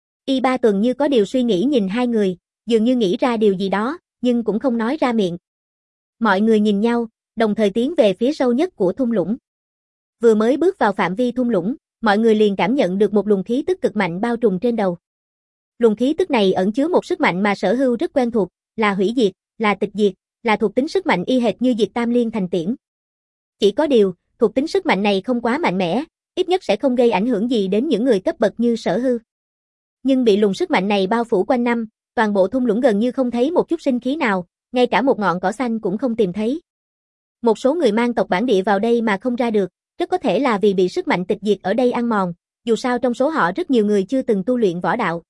Y Ba Tuần như có điều suy nghĩ nhìn hai người, dường như nghĩ ra điều gì đó, nhưng cũng không nói ra miệng. Mọi người nhìn nhau, đồng thời tiến về phía sâu nhất của thung lũng. Vừa mới bước vào phạm vi thung lũng, mọi người liền cảm nhận được một luồng khí tức cực mạnh bao trùm trên đầu. Luồng khí tức này ẩn chứa một sức mạnh mà Sở Hưu rất quen thuộc, là hủy diệt, là tịch diệt, là thuộc tính sức mạnh y hệt như Diệt Tam Liên Thành Tiễn. Chỉ có điều, thuộc tính sức mạnh này không quá mạnh mẽ, ít nhất sẽ không gây ảnh hưởng gì đến những người cấp bậc như Sở Hưu. Nhưng bị luồng sức mạnh này bao phủ quanh năm, toàn bộ thung lũng gần như không thấy một chút sinh khí nào, ngay cả một ngọn cỏ xanh cũng không tìm thấy. Một số người mang tộc bản địa vào đây mà không ra được, rất có thể là vì bị sức mạnh tịch diệt ở đây ăn mòn, dù sao trong số họ rất nhiều người chưa từng tu luyện võ đạo.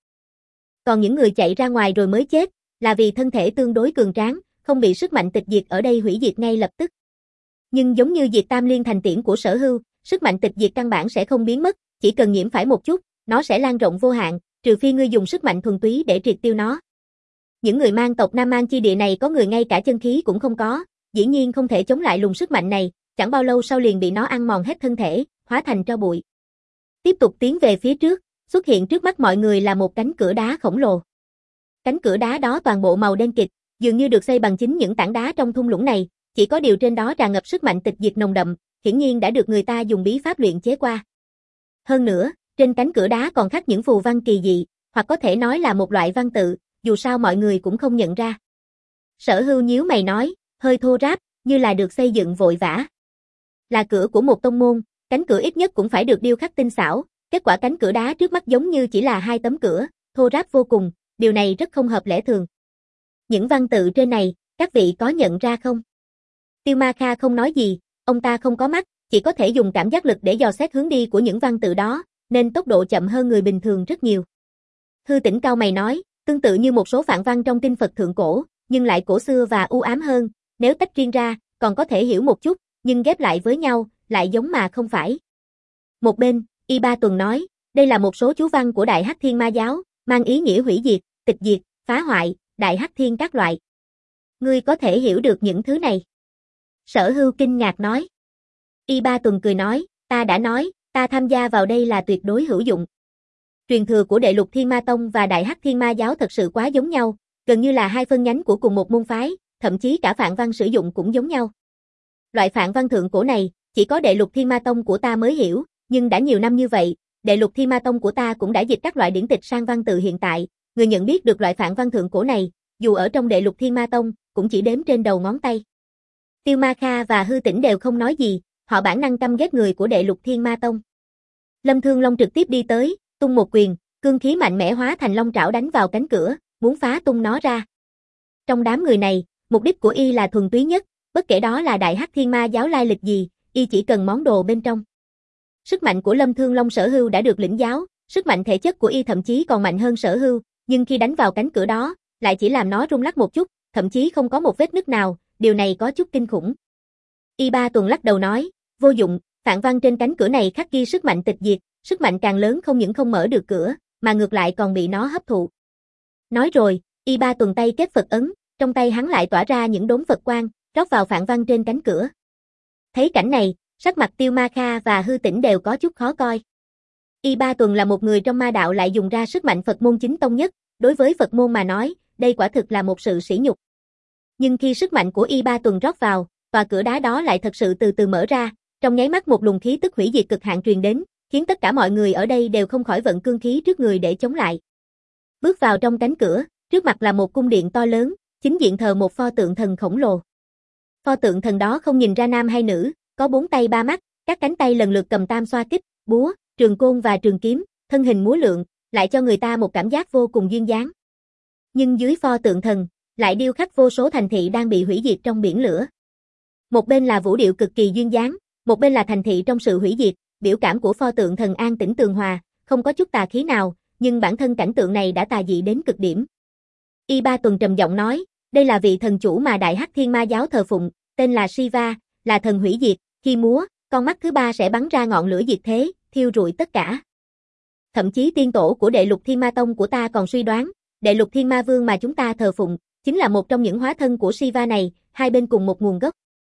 Còn những người chạy ra ngoài rồi mới chết, là vì thân thể tương đối cường tráng, không bị sức mạnh tịch diệt ở đây hủy diệt ngay lập tức. Nhưng giống như Diệt Tam Liên Thành Tiễn của Sở Hưu, sức mạnh tịch diệt căn bản sẽ không biến mất, chỉ cần nhiễm phải một chút, nó sẽ lan rộng vô hạn, trừ phi ngươi dùng sức mạnh thuần túy để triệt tiêu nó. Những người mang tộc Nam Mang chi địa này có người ngay cả chân khí cũng không có, dĩ nhiên không thể chống lại luồng sức mạnh này, chẳng bao lâu sau liền bị nó ăn mòn hết thân thể, hóa thành tro bụi. Tiếp tục tiến về phía trước, xuất hiện trước mắt mọi người là một cánh cửa đá khổng lồ. Cánh cửa đá đó toàn bộ màu đen kịt, dường như được xây bằng chính những tảng đá trong thung lũng này, chỉ có điều trên đó tràn ngập sức mạnh tịch diệt nồng đậm, hiển nhiên đã được người ta dùng bí pháp luyện chế qua. Hơn nữa, trên cánh cửa đá còn khắc những phù văn kỳ dị, hoặc có thể nói là một loại văn tự, dù sao mọi người cũng không nhận ra. Sở Hưu nhíu mày nói, hơi thô ráp, như là được xây dựng vội vã. Là cửa của một tông môn, cánh cửa ít nhất cũng phải được điêu khắc tinh xảo, kết quả cánh cửa đá trước mắt giống như chỉ là hai tấm cửa, thô ráp vô cùng, điều này rất không hợp lẽ thường. Những văn tự trên này, các vị có nhận ra không? Tiêu Ma Kha không nói gì, ông ta không có mắt, chỉ có thể dùng cảm giác lực để dò xét hướng đi của những văn tự đó, nên tốc độ chậm hơn người bình thường rất nhiều. Hư Tĩnh cau mày nói, tương tự như một số phạn văn trong kinh Phật thượng cổ, nhưng lại cổ xưa và u ám hơn, nếu tách riêng ra, còn có thể hiểu một chút, nhưng ghép lại với nhau, lại giống mà không phải. Một bên, Y Ba Tuần nói, đây là một số chú văn của Đại Hắc Thiên Ma Giáo, mang ý nghĩa hủy diệt, tịch diệt, phá hoại, Đại Hắc Thiên các loại. Ngươi có thể hiểu được những thứ này? Sở Hưu kinh ngạc nói. Y Ba Tuần cười nói, ta đã nói, ta tham gia vào đây là tuyệt đối hữu dụng. Truyền thừa của Đệ Lục Thiên Ma Tông và Đại Hắc Thiên Ma Giáo thật sự quá giống nhau, gần như là hai phân nhánh của cùng một môn phái, thậm chí cả phạn văn sử dụng cũng giống nhau. Loại phạn văn thượng cổ này, chỉ có Đệ Lục Thiên Ma Tông của ta mới hiểu, nhưng đã nhiều năm như vậy, Đệ Lục Thiên Ma Tông của ta cũng đã dịch các loại điển tịch sang văn tự hiện tại, người nhận biết được loại phạn văn thượng cổ này, dù ở trong Đệ Lục Thiên Ma Tông, cũng chỉ đếm trên đầu ngón tay. Tiêu Ma Kha và Hư Tĩnh đều không nói gì, họ bản năng căm ghét người của Đệ Lục Thiên Ma Tông. Lâm Thương Long trực tiếp đi tới, tung một quyền, cương khí mạnh mẽ hóa thành long trảo đánh vào cánh cửa, muốn phá tung nó ra. Trong đám người này, mục đích của y là thuần túy nhất, bất kể đó là Đại Hắc Thiên Ma Giáo lai lịch gì, y chỉ cần món đồ bên trong. Sức mạnh của Lâm Thương Long Sở Hưu đã được lĩnh giáo, sức mạnh thể chất của y thậm chí còn mạnh hơn Sở Hưu, nhưng khi đánh vào cánh cửa đó, lại chỉ làm nó rung lắc một chút, thậm chí không có một vết nứt nào, điều này có chút kinh khủng. Y Ba Tuần lắc đầu nói, vô dụng, phạn văn trên cánh cửa này khắc ghi sức mạnh tịch diệt, sức mạnh càng lớn không những không mở được cửa, mà ngược lại còn bị nó hấp thụ. Nói rồi, Y Ba Tuần tay kết Phật ấn, trong tay hắn lại tỏa ra những đốm Phật quang, rót vào phạn văn trên cánh cửa. Thấy cảnh này, sắc mặt Tiêu Ma Kha và Hư Tĩnh đều có chút khó coi. Y Ba Tuần là một người trong ma đạo lại dùng ra sức mạnh Phật môn chính tông nhất, đối với Phật môn mà nói, đây quả thực là một sự sỉ nhục. Nhưng khi sức mạnh của Y Ba Tuần rót vào, tòa cửa đá đó lại thật sự từ từ mở ra, trong nháy mắt một luồng khí tức hủy diệt cực hạn truyền đến, khiến tất cả mọi người ở đây đều không khỏi vận cương khí trước người để chống lại. Bước vào trong cánh cửa, trước mặt là một cung điện to lớn, chính diện thờ một pho tượng thần khổng lồ. Pho tượng thần đó không nhìn ra nam hay nữ, có bốn tay ba mắt, các cánh tay lần lượt cầm tam xoa kích, búa, trường côn và trường kiếm, thân hình múa lượn, lại cho người ta một cảm giác vô cùng duyên dáng. Nhưng dưới pho tượng thần, lại điêu khắc vô số thành thị đang bị hủy diệt trong biển lửa. Một bên là vũ điệu cực kỳ duyên dáng, một bên là thành thị trong sự hủy diệt, biểu cảm của pho tượng thần an tĩnh tường hòa, không có chút tà khí nào, nhưng bản thân cảnh tượng này đã tà dị đến cực điểm. Y Ba Tuần trầm giọng nói, đây là vị thần chủ mà Đại Hắc Thiên Ma giáo thờ phụng, tên là Shiva, là thần hủy diệt, khi múa, con mắt thứ ba sẽ bắn ra ngọn lửa diệt thế, thiêu rụi tất cả. Thậm chí tiên tổ của Đệ Lục Thiên Ma Tông của ta còn suy đoán, Đệ Lục Thiên Ma Vương mà chúng ta thờ phụng, chính là một trong những hóa thân của Shiva này, hai bên cùng một nguồn gốc.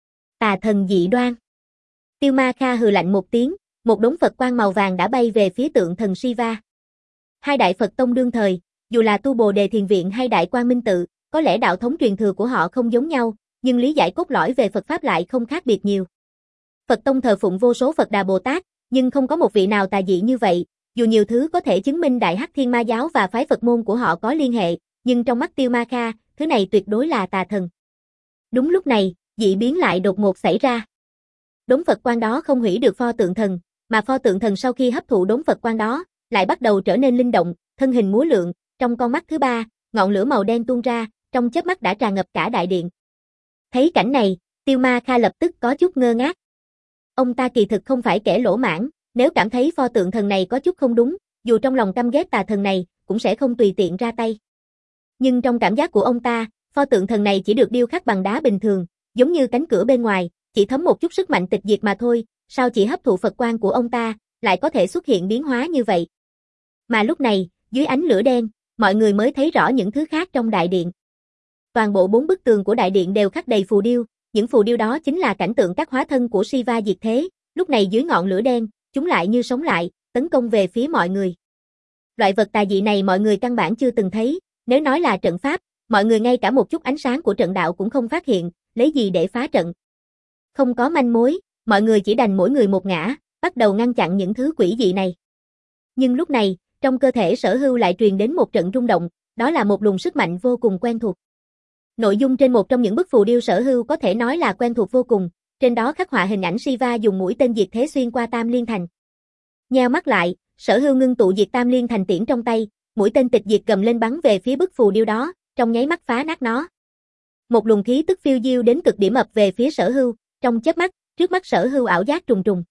Tà thần dị đoan. Tiêu Ma Kha hừ lạnh một tiếng, một đống Phật quang màu vàng đã bay về phía tượng thần Shiva. Hai đại Phật tông đương thời, dù là Tu Bồ Đề Thiền Viện hay Đại Quang Minh Tự, có lẽ đạo thống truyền thừa của họ không giống nhau, nhưng lý giải cốt lõi về Phật Pháp lại không khác biệt nhiều. Phật tông thờ phụng vô số Phật Đà Bồ Tát, nhưng không có một vị nào tà dị như vậy, dù nhiều thứ có thể chứng minh Đại Hắc Thiên Ma giáo và phái Phật môn của họ có liên hệ, nhưng trong mắt Tiêu Ma Kha, thứ này tuyệt đối là tà thần. Đúng lúc này, dị biến lại đột ngột xảy ra. Đống Phật quang đó không hủy được pho tượng thần, mà pho tượng thần sau khi hấp thụ đống Phật quang đó, lại bắt đầu trở nên linh động, thân hình múa lượn, trong con mắt thứ ba, ngọn lửa màu đen tuôn ra, trong chớp mắt đã tràn ngập cả đại điện. Thấy cảnh này, Tiêu Ma Kha lập tức có chút ngơ ngác. Ông ta kỳ thực không phải kẻ lỗ mãng, nếu cảm thấy pho tượng thần này có chút không đúng, dù trong lòng căm ghét tà thần này, cũng sẽ không tùy tiện ra tay. Nhưng trong cảm giác của ông ta, pho tượng thần này chỉ được điêu khắc bằng đá bình thường, giống như cánh cửa bên ngoài, chỉ thấm một chút sức mạnh tịch diệt mà thôi, sao chỉ hấp thụ Phật quang của ông ta, lại có thể xuất hiện biến hóa như vậy. Mà lúc này, dưới ánh lửa đen, mọi người mới thấy rõ những thứ khác trong đại điện. Toàn bộ bốn bức tường của đại điện đều khắc đầy phù điêu, những phù điêu đó chính là cảnh tượng các hóa thân của Shiva diệt thế, lúc này dưới ngọn lửa đen, chúng lại như sống lại, tấn công về phía mọi người. Loại vật tà dị này mọi người căn bản chưa từng thấy, nếu nói là trận pháp, mọi người ngay cả một chút ánh sáng của trận đạo cũng không phát hiện, lấy gì để phá trận. Không có manh mối, mọi người chỉ đành mỗi người một ngã, bắt đầu ngăn chặn những thứ quỷ dị này. Nhưng lúc này, trong cơ thể Sở Hưu lại truyền đến một trận rung động, đó là một luồng sức mạnh vô cùng quen thuộc. Nội dung trên một trong những bức phù điêu Sở Hưu có thể nói là quen thuộc vô cùng, trên đó khắc họa hình ảnh Shiva dùng mũi tên diệt thế xuyên qua Tam Liên Thành. Nheo mắt lại, Sở Hưu ngưng tụ diệt Tam Liên Thành tiễn trong tay, mũi tên tịch diệt gầm lên bắn về phía bức phù điêu đó, trong nháy mắt phá nát nó. Một luồng khí tức phiêu diêu đến cực điểm ập về phía Sở Hưu, trong chớp mắt, trước mắt Sở Hưu ảo giác trùng trùng.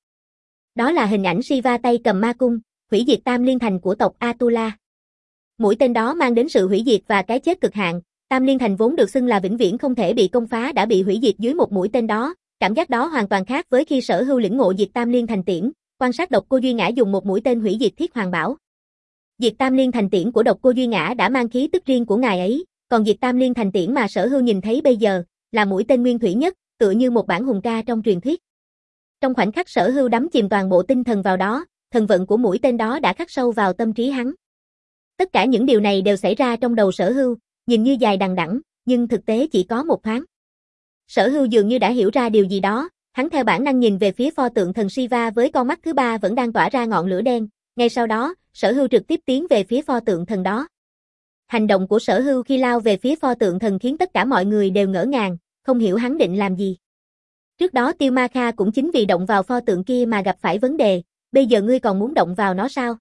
Đó là hình ảnh Shiva tay cầm ma cung, hủy diệt Tam Liên Thành của tộc Atula. Mũi tên đó mang đến sự hủy diệt và cái chết cực hạn, Tam Liên Thành vốn được xưng là vĩnh viễn không thể bị công phá đã bị hủy diệt dưới một mũi tên đó, cảm giác đó hoàn toàn khác với khi Sở Hưu lĩnh ngộ diệt Tam Liên Thành tiễn, quan sát Độc Cô Duy Ngã dùng một mũi tên hủy diệt Thiết Hoàng Bảo. Diệt Tam Liên Thành tiễn của Độc Cô Duy Ngã đã mang khí tức riêng của ngài ấy, còn diệt Tam Liên Thành tiễn mà Sở Hưu nhìn thấy bây giờ, là mũi tên nguyên thủy nhất, tựa như một bản hùng ca trong truyền thuyết. Trong khoảnh khắc Sở Hưu đắm chìm toàn bộ tinh thần vào đó, thần vận của mũi tên đó đã khắc sâu vào tâm trí hắn. Tất cả những điều này đều xảy ra trong đầu Sở Hưu, nhìn như dài đằng đẵng, nhưng thực tế chỉ có một thoáng. Sở Hưu dường như đã hiểu ra điều gì đó, hắn theo bản năng nhìn về phía pho tượng thần Shiva với con mắt thứ ba vẫn đang tỏa ra ngọn lửa đen, ngay sau đó, Sở Hưu trực tiếp tiến về phía pho tượng thần đó. Hành động của Sở Hưu khi lao về phía pho tượng thần khiến tất cả mọi người đều ngỡ ngàng, không hiểu hắn định làm gì. Trước đó Tiêu Ma Kha cũng chính vì động vào pho tượng kia mà gặp phải vấn đề, bây giờ ngươi còn muốn động vào nó sao?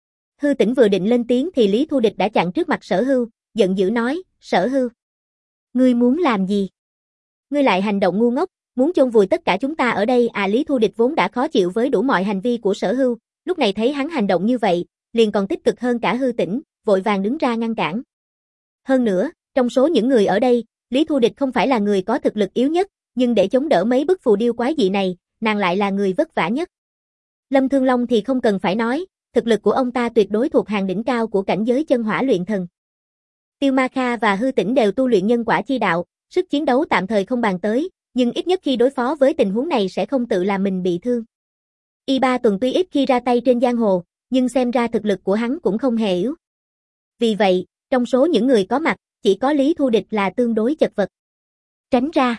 Hư Tĩnh vừa định lên tiếng thì Lý Thu Địch đã chặn trước mặt Sở Hưu, giận dữ nói, Sở Hưu, ngươi muốn làm gì? Ngươi lại hành động ngu ngốc, muốn chôn vùi tất cả chúng ta ở đây à? Lý Thu Địch vốn đã khó chịu với đủ mọi hành vi của Sở Hưu, lúc này thấy hắn hành động như vậy, liền còn tích cực hơn cả Hư Tĩnh, vội vàng đứng ra ngăn cản. Hơn nữa, trong số những người ở đây, Lý Thu Địch không phải là người có thực lực yếu nhất, nhưng để chống đỡ mấy bức phù điêu quái dị này, nàng lại là người vất vả nhất. Lâm Thương Long thì không cần phải nói, thực lực của ông ta tuyệt đối thuộc hàng đỉnh cao của cảnh giới chân hỏa luyện thần. Tiêu Ma Kha và Hư Tĩnh đều tu luyện nhân quả chi đạo, sức chiến đấu tạm thời không bàn tới, nhưng ít nhất khi đối phó với tình huống này sẽ không tự làm mình bị thương. Y Ba Tuần tuy ít khi ra tay trên giang hồ, nhưng xem ra thực lực của hắn cũng không hề yếu. Vì vậy, trong số những người có mặt, chỉ có Lý Thu Địch là tương đối chật vật. Tránh ra.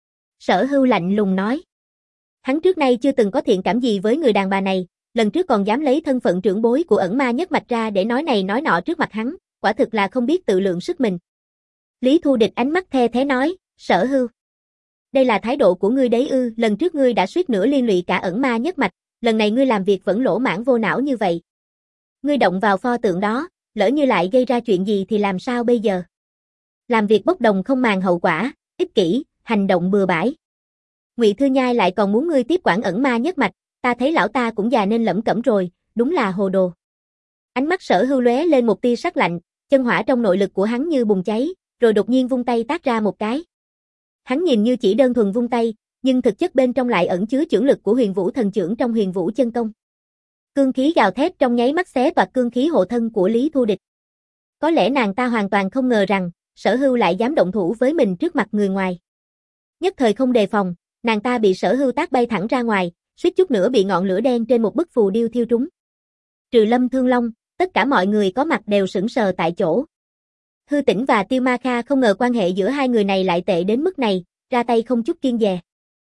Sở Hưu lạnh lùng nói. Hắn trước nay chưa từng có thiện cảm gì với người đàn bà này, lần trước còn dám lấy thân phận trưởng bối của ẩn ma nhất mạch ra để nói này nói nọ trước mặt hắn, quả thực là không biết tự lượng sức mình. Lý Thu Địch ánh mắt the thế nói, Sở Hưu, Đây là thái độ của ngươi đấy ư? Lần trước ngươi đã suýt nữa liên lụy cả ẩn ma nhất mạch, lần này ngươi làm việc vẫn lỗ mãng vô não như vậy. Ngươi động vào pho tượng đó, lỡ như lại gây ra chuyện gì thì làm sao bây giờ? Làm việc bốc đồng không màng hậu quả, ích kỷ, hành động bừa bãi. Ngụy Thư Nhai lại còn muốn ngươi tiếp quản ẩn ma nhất mạch, ta thấy lão ta cũng già nên lẩm cẩm rồi, đúng là hồ đồ. Ánh mắt Sở Hưu lóe lên một tia sắc lạnh, chân hỏa trong nội lực của hắn như bùng cháy, rồi đột nhiên vung tay tát ra một cái. Hắn nhìn như chỉ đơn thuần vung tay, nhưng thực chất bên trong lại ẩn chứa chưởng lực của Huyền Vũ thần chưởng trong Huyền Vũ chân công. Cương khí gào thét trong nháy mắt xé toạc cương khí hộ thân của Lý Thu Địch. Có lẽ nàng ta hoàn toàn không ngờ rằng, Sở Hưu lại dám động thủ với mình trước mặt người ngoài. Nhất thời không đề phòng, nàng ta bị Sở Hưu tát bay thẳng ra ngoài, suýt chút nữa bị ngọn lửa đen trên một bức phù điêu thiêu trúng. Trừ Lâm Thương Long, tất cả mọi người có mặt đều sững sờ tại chỗ. Hư Tĩnh và Tiêu Ma Kha không ngờ quan hệ giữa hai người này lại tệ đến mức này, ra tay không chút kiêng dè.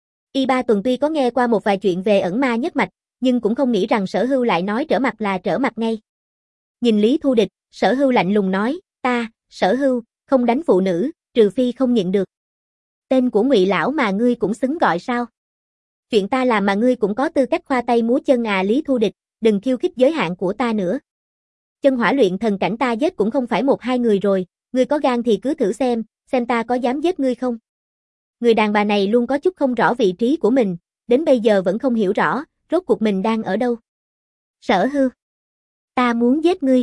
Y Ba Tuần tuy có nghe qua một vài chuyện về ẩn ma nhất mạch, nhưng cũng không nghĩ rằng Sở Hưu lại nói trở mặt là trở mặt ngay. Nhìn Lý Thu Địch, Sở Hưu lạnh lùng nói, ta, Sở Hưu, không đánh phụ nữ, trừ phi không nhịn được. Tên của Ngụy lão mà ngươi cũng xứng gọi sao? Chuyện ta làm mà ngươi cũng có tư cách khoa tay múa chân à? Lý Thu Địch, đừng khiêu khích giới hạn của ta nữa. Chân hỏa luyện thần cảnh ta giết cũng không phải một hai người rồi, ngươi có gan thì cứ thử xem, xem ta có dám giết ngươi không? Người đàn bà này luôn có chút không rõ vị trí của mình, đến bây giờ vẫn không hiểu rõ, rốt cuộc mình đang ở đâu. Sở Hưu, ta muốn giết ngươi.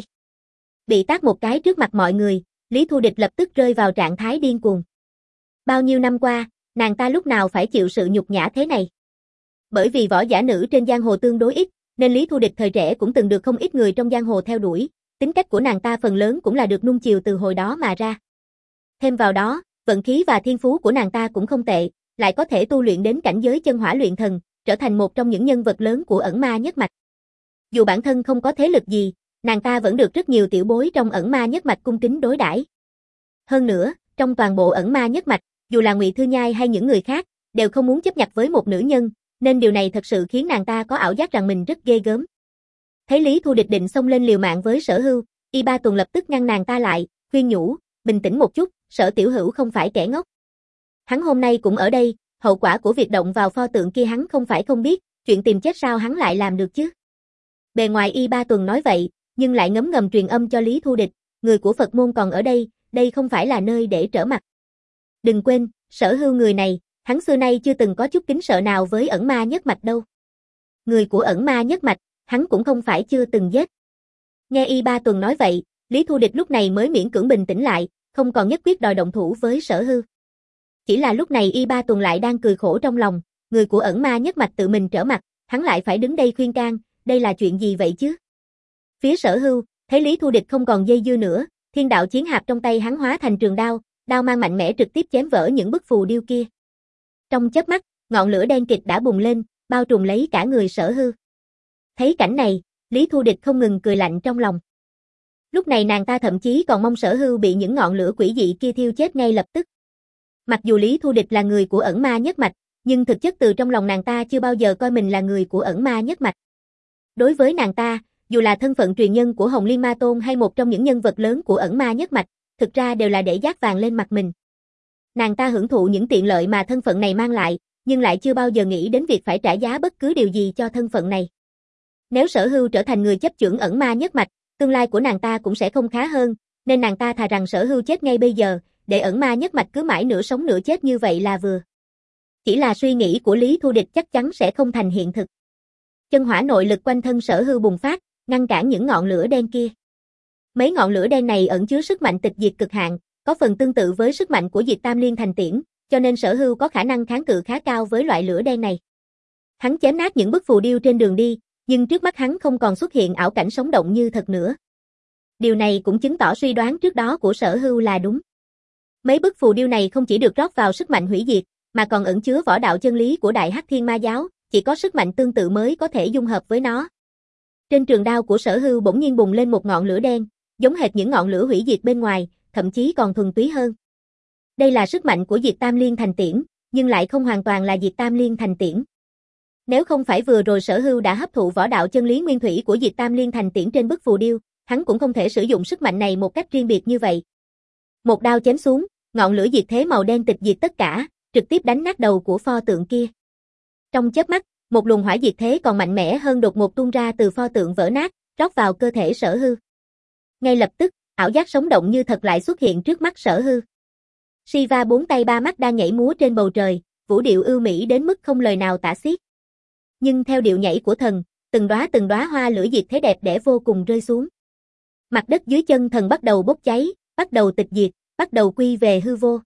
Bị tát một cái trước mặt mọi người, Lý Thu Địch lập tức rơi vào trạng thái điên cuồng. Bao nhiêu năm qua, nàng ta lúc nào phải chịu sự nhục nhã thế này? Bởi vì võ giả nữ trên giang hồ tương đối ít, nên Lý Thu Địch thời trẻ cũng từng được không ít người trong giang hồ theo đuổi, tính cách của nàng ta phần lớn cũng là được nuông chiều từ hồi đó mà ra. Thêm vào đó, vận khí và thiên phú của nàng ta cũng không tệ, lại có thể tu luyện đến cảnh giới chân hỏa luyện thần, trở thành một trong những nhân vật lớn của ẩn ma nhất mạch. Dù bản thân không có thế lực gì, nàng ta vẫn được rất nhiều tiểu bối trong ẩn ma nhất mạch cung kính đối đãi. Hơn nữa, trong toàn bộ ẩn ma nhất mạch, dù là Ngụy Thư Nhai hay những người khác, đều không muốn chấp nhặt với một nữ nhân, nên điều này thật sự khiến nàng ta có ảo giác rằng mình rất ghê gớm. Thấy Lý Thu Địch định xông lên liều mạng với Sở Hưu, Y Ba Tuần lập tức ngăn nàng ta lại, khuyên nhủ, bình tĩnh một chút, Sở tiểu hữu không phải kẻ ngốc. Hắn hôm nay cũng ở đây, hậu quả của việc động vào pho tượng kia hắn không phải không biết, chuyện tìm chết sao hắn lại làm được chứ? Bề ngoài Y Ba Tuần nói vậy, nhưng lại ngấm ngầm truyền âm cho Lý Thu Địch, người của Phật môn còn ở đây, đây không phải là nơi để trở mặt. Đừng quên, Sở Hưu người này, hắn xưa nay chưa từng có chút kính sợ nào với ẩn ma nhất mạch đâu. Người của ẩn ma nhất mạch, hắn cũng không phải chưa từng giết. Nghe Y Ba Tuần nói vậy, Lý Thu Địch lúc này mới miễn cưỡng bình tĩnh lại, không còn nhất quyết đòi động thủ với Sở Hưu. Chỉ là lúc này Y Ba Tuần lại đang cười khổ trong lòng, người của ẩn ma nhất mạch tự mình trở mặt, hắn lại phải đứng đây khuyên can, đây là chuyện gì vậy chứ? Phía Sở Hưu, thấy Lý Thu Địch không còn dây dưa nữa, thiên đạo chiến hạp trong tay hắn hóa thành trường đao, đao mang mạnh mẽ trực tiếp chém vỡ những bức phù điêu kia. Trong chớp mắt, ngọn lửa đen kịt đã bùng lên, bao trùm lấy cả người Sở Hưu. Thấy cảnh này, Lý Thu Địch không ngừng cười lạnh trong lòng. Lúc này nàng ta thậm chí còn mong Sở Hưu bị những ngọn lửa quỷ dị kia thiêu chết ngay lập tức. Mặc dù Lý Thu Địch là người của ẩn ma nhất mạch, nhưng thực chất từ trong lòng nàng ta chưa bao giờ coi mình là người của ẩn ma nhất mạch. Đối với nàng ta, dù là thân phận truyền nhân của Hồng Liên Ma Tôn hay một trong những nhân vật lớn của ẩn ma nhất mạch, thực ra đều là để dát vàng lên mặt mình. Nàng ta hưởng thụ những tiện lợi mà thân phận này mang lại, nhưng lại chưa bao giờ nghĩ đến việc phải trả giá bất cứ điều gì cho thân phận này. Nếu Sở Hưu trở thành người chấp chưởng ẩn ma nhất mạch, tương lai của nàng ta cũng sẽ không khá hơn, nên nàng ta thà rằng Sở Hưu chết ngay bây giờ, để ẩn ma nhất mạch cứ mãi nửa sống nửa chết như vậy là vừa. Chỉ là suy nghĩ của Lý Thu Địch chắc chắn sẽ không thành hiện thực. Chân hỏa nội lực quanh thân Sở Hưu bùng phát, ngăn cản những ngọn lửa đen kia. Mấy ngọn lửa đen này ẩn chứa sức mạnh tịch diệt cực hạn, có phần tương tự với sức mạnh của Diệt Tam Liên Thành Tiễn, cho nên Sở Hưu có khả năng kháng cự khá cao với loại lửa đen này. Hắn chém nát những bức phù điêu trên đường đi, nhưng trước mắt hắn không còn xuất hiện ảo cảnh sống động như thật nữa. Điều này cũng chứng tỏ suy đoán trước đó của Sở Hưu là đúng. Mấy bức phù điêu này không chỉ được rót vào sức mạnh hủy diệt, mà còn ẩn chứa võ đạo chân lý của Đại Hắc Thiên Ma giáo, chỉ có sức mạnh tương tự mới có thể dung hợp với nó. Trên trường đao của Sở Hưu bỗng nhiên bùng lên một ngọn lửa đen, giống hệt những ngọn lửa hủy diệt bên ngoài, thậm chí còn thuần túy hơn. Đây là sức mạnh của Diệt Tam Liên Thành Tiễn, nhưng lại không hoàn toàn là Diệt Tam Liên Thành Tiễn. Nếu không phải vừa rồi Sở Hưu đã hấp thụ võ đạo chân lý nguyên thủy của Diệt Tam Liên Thành Tiễn trên bức phù điêu, hắn cũng không thể sử dụng sức mạnh này một cách riêng biệt như vậy. Một đao chém xuống, ngọn lửa diệt thế màu đen tịch diệt tất cả, trực tiếp đánh nát đầu của pho tượng kia. Trong chớp mắt, một luồng hỏa diệt thế còn mạnh mẽ hơn đột ngột tuôn ra từ pho tượng vỡ nát, rót vào cơ thể Sở Hư. Ngay lập tức, ảo giác sống động như thật lại xuất hiện trước mắt Sở Hư. Shiva bốn tay ba mắt đang nhảy múa trên bầu trời, vũ điệu ưu mỹ đến mức không lời nào tả xiết. Nhưng theo điệu nhảy của thần, từng đóa từng đóa hoa lửa diệt thế đẹp đẽ vô cùng rơi xuống. Mặt đất dưới chân thần bắt đầu bốc cháy, bắt đầu tịch diệt, bắt đầu quy về hư vô.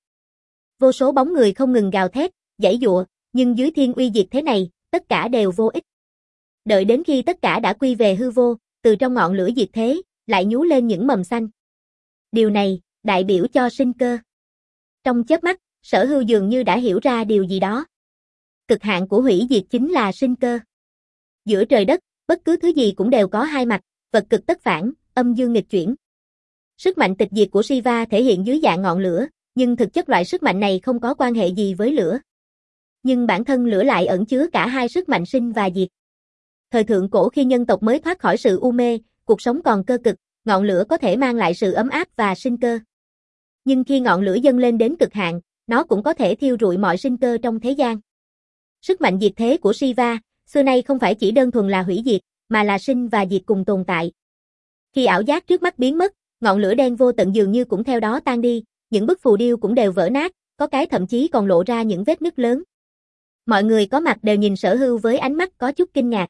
Vô số bóng người không ngừng gào thét, giãy giụa, nhưng dưới thiên uy diệt thế này, tất cả đều vô ích. Đợi đến khi tất cả đã quy về hư vô, từ trong ngọn lửa diệt thế, lại nhú lên những mầm xanh. Điều này, đại biểu cho sinh cơ. Trong chớp mắt, Sở Hưu dường như đã hiểu ra điều gì đó. Cực hạn của hủy diệt chính là sinh cơ. Giữa trời đất, bất cứ thứ gì cũng đều có hai mặt, vật cực tất phản, âm dương nghịch chuyển. Sức mạnh tịch diệt của Shiva thể hiện dưới dạng ngọn lửa, nhưng thực chất loại sức mạnh này không có quan hệ gì với lửa. Nhưng bản thân lửa lại ẩn chứa cả hai sức mạnh sinh và diệt. Thời thượng cổ khi nhân tộc mới thoát khỏi sự u mê, cuộc sống còn cơ cực, ngọn lửa có thể mang lại sự ấm áp và sinh cơ. Nhưng khi ngọn lửa dâng lên đến cực hạn, nó cũng có thể thiêu rụi mọi sinh cơ trong thế gian. Sức mạnh diệt thế của Shiva, xưa nay không phải chỉ đơn thuần là hủy diệt, mà là sinh và diệt cùng tồn tại. Khi ảo giác trước mắt biến mất, ngọn lửa đen vô tận dường như cũng theo đó tan đi, những bức phù điêu cũng đều vỡ nát, có cái thậm chí còn lộ ra những vết nứt lớn. Mọi người có mặt đều nhìn Sở Hưu với ánh mắt có chút kinh ngạc.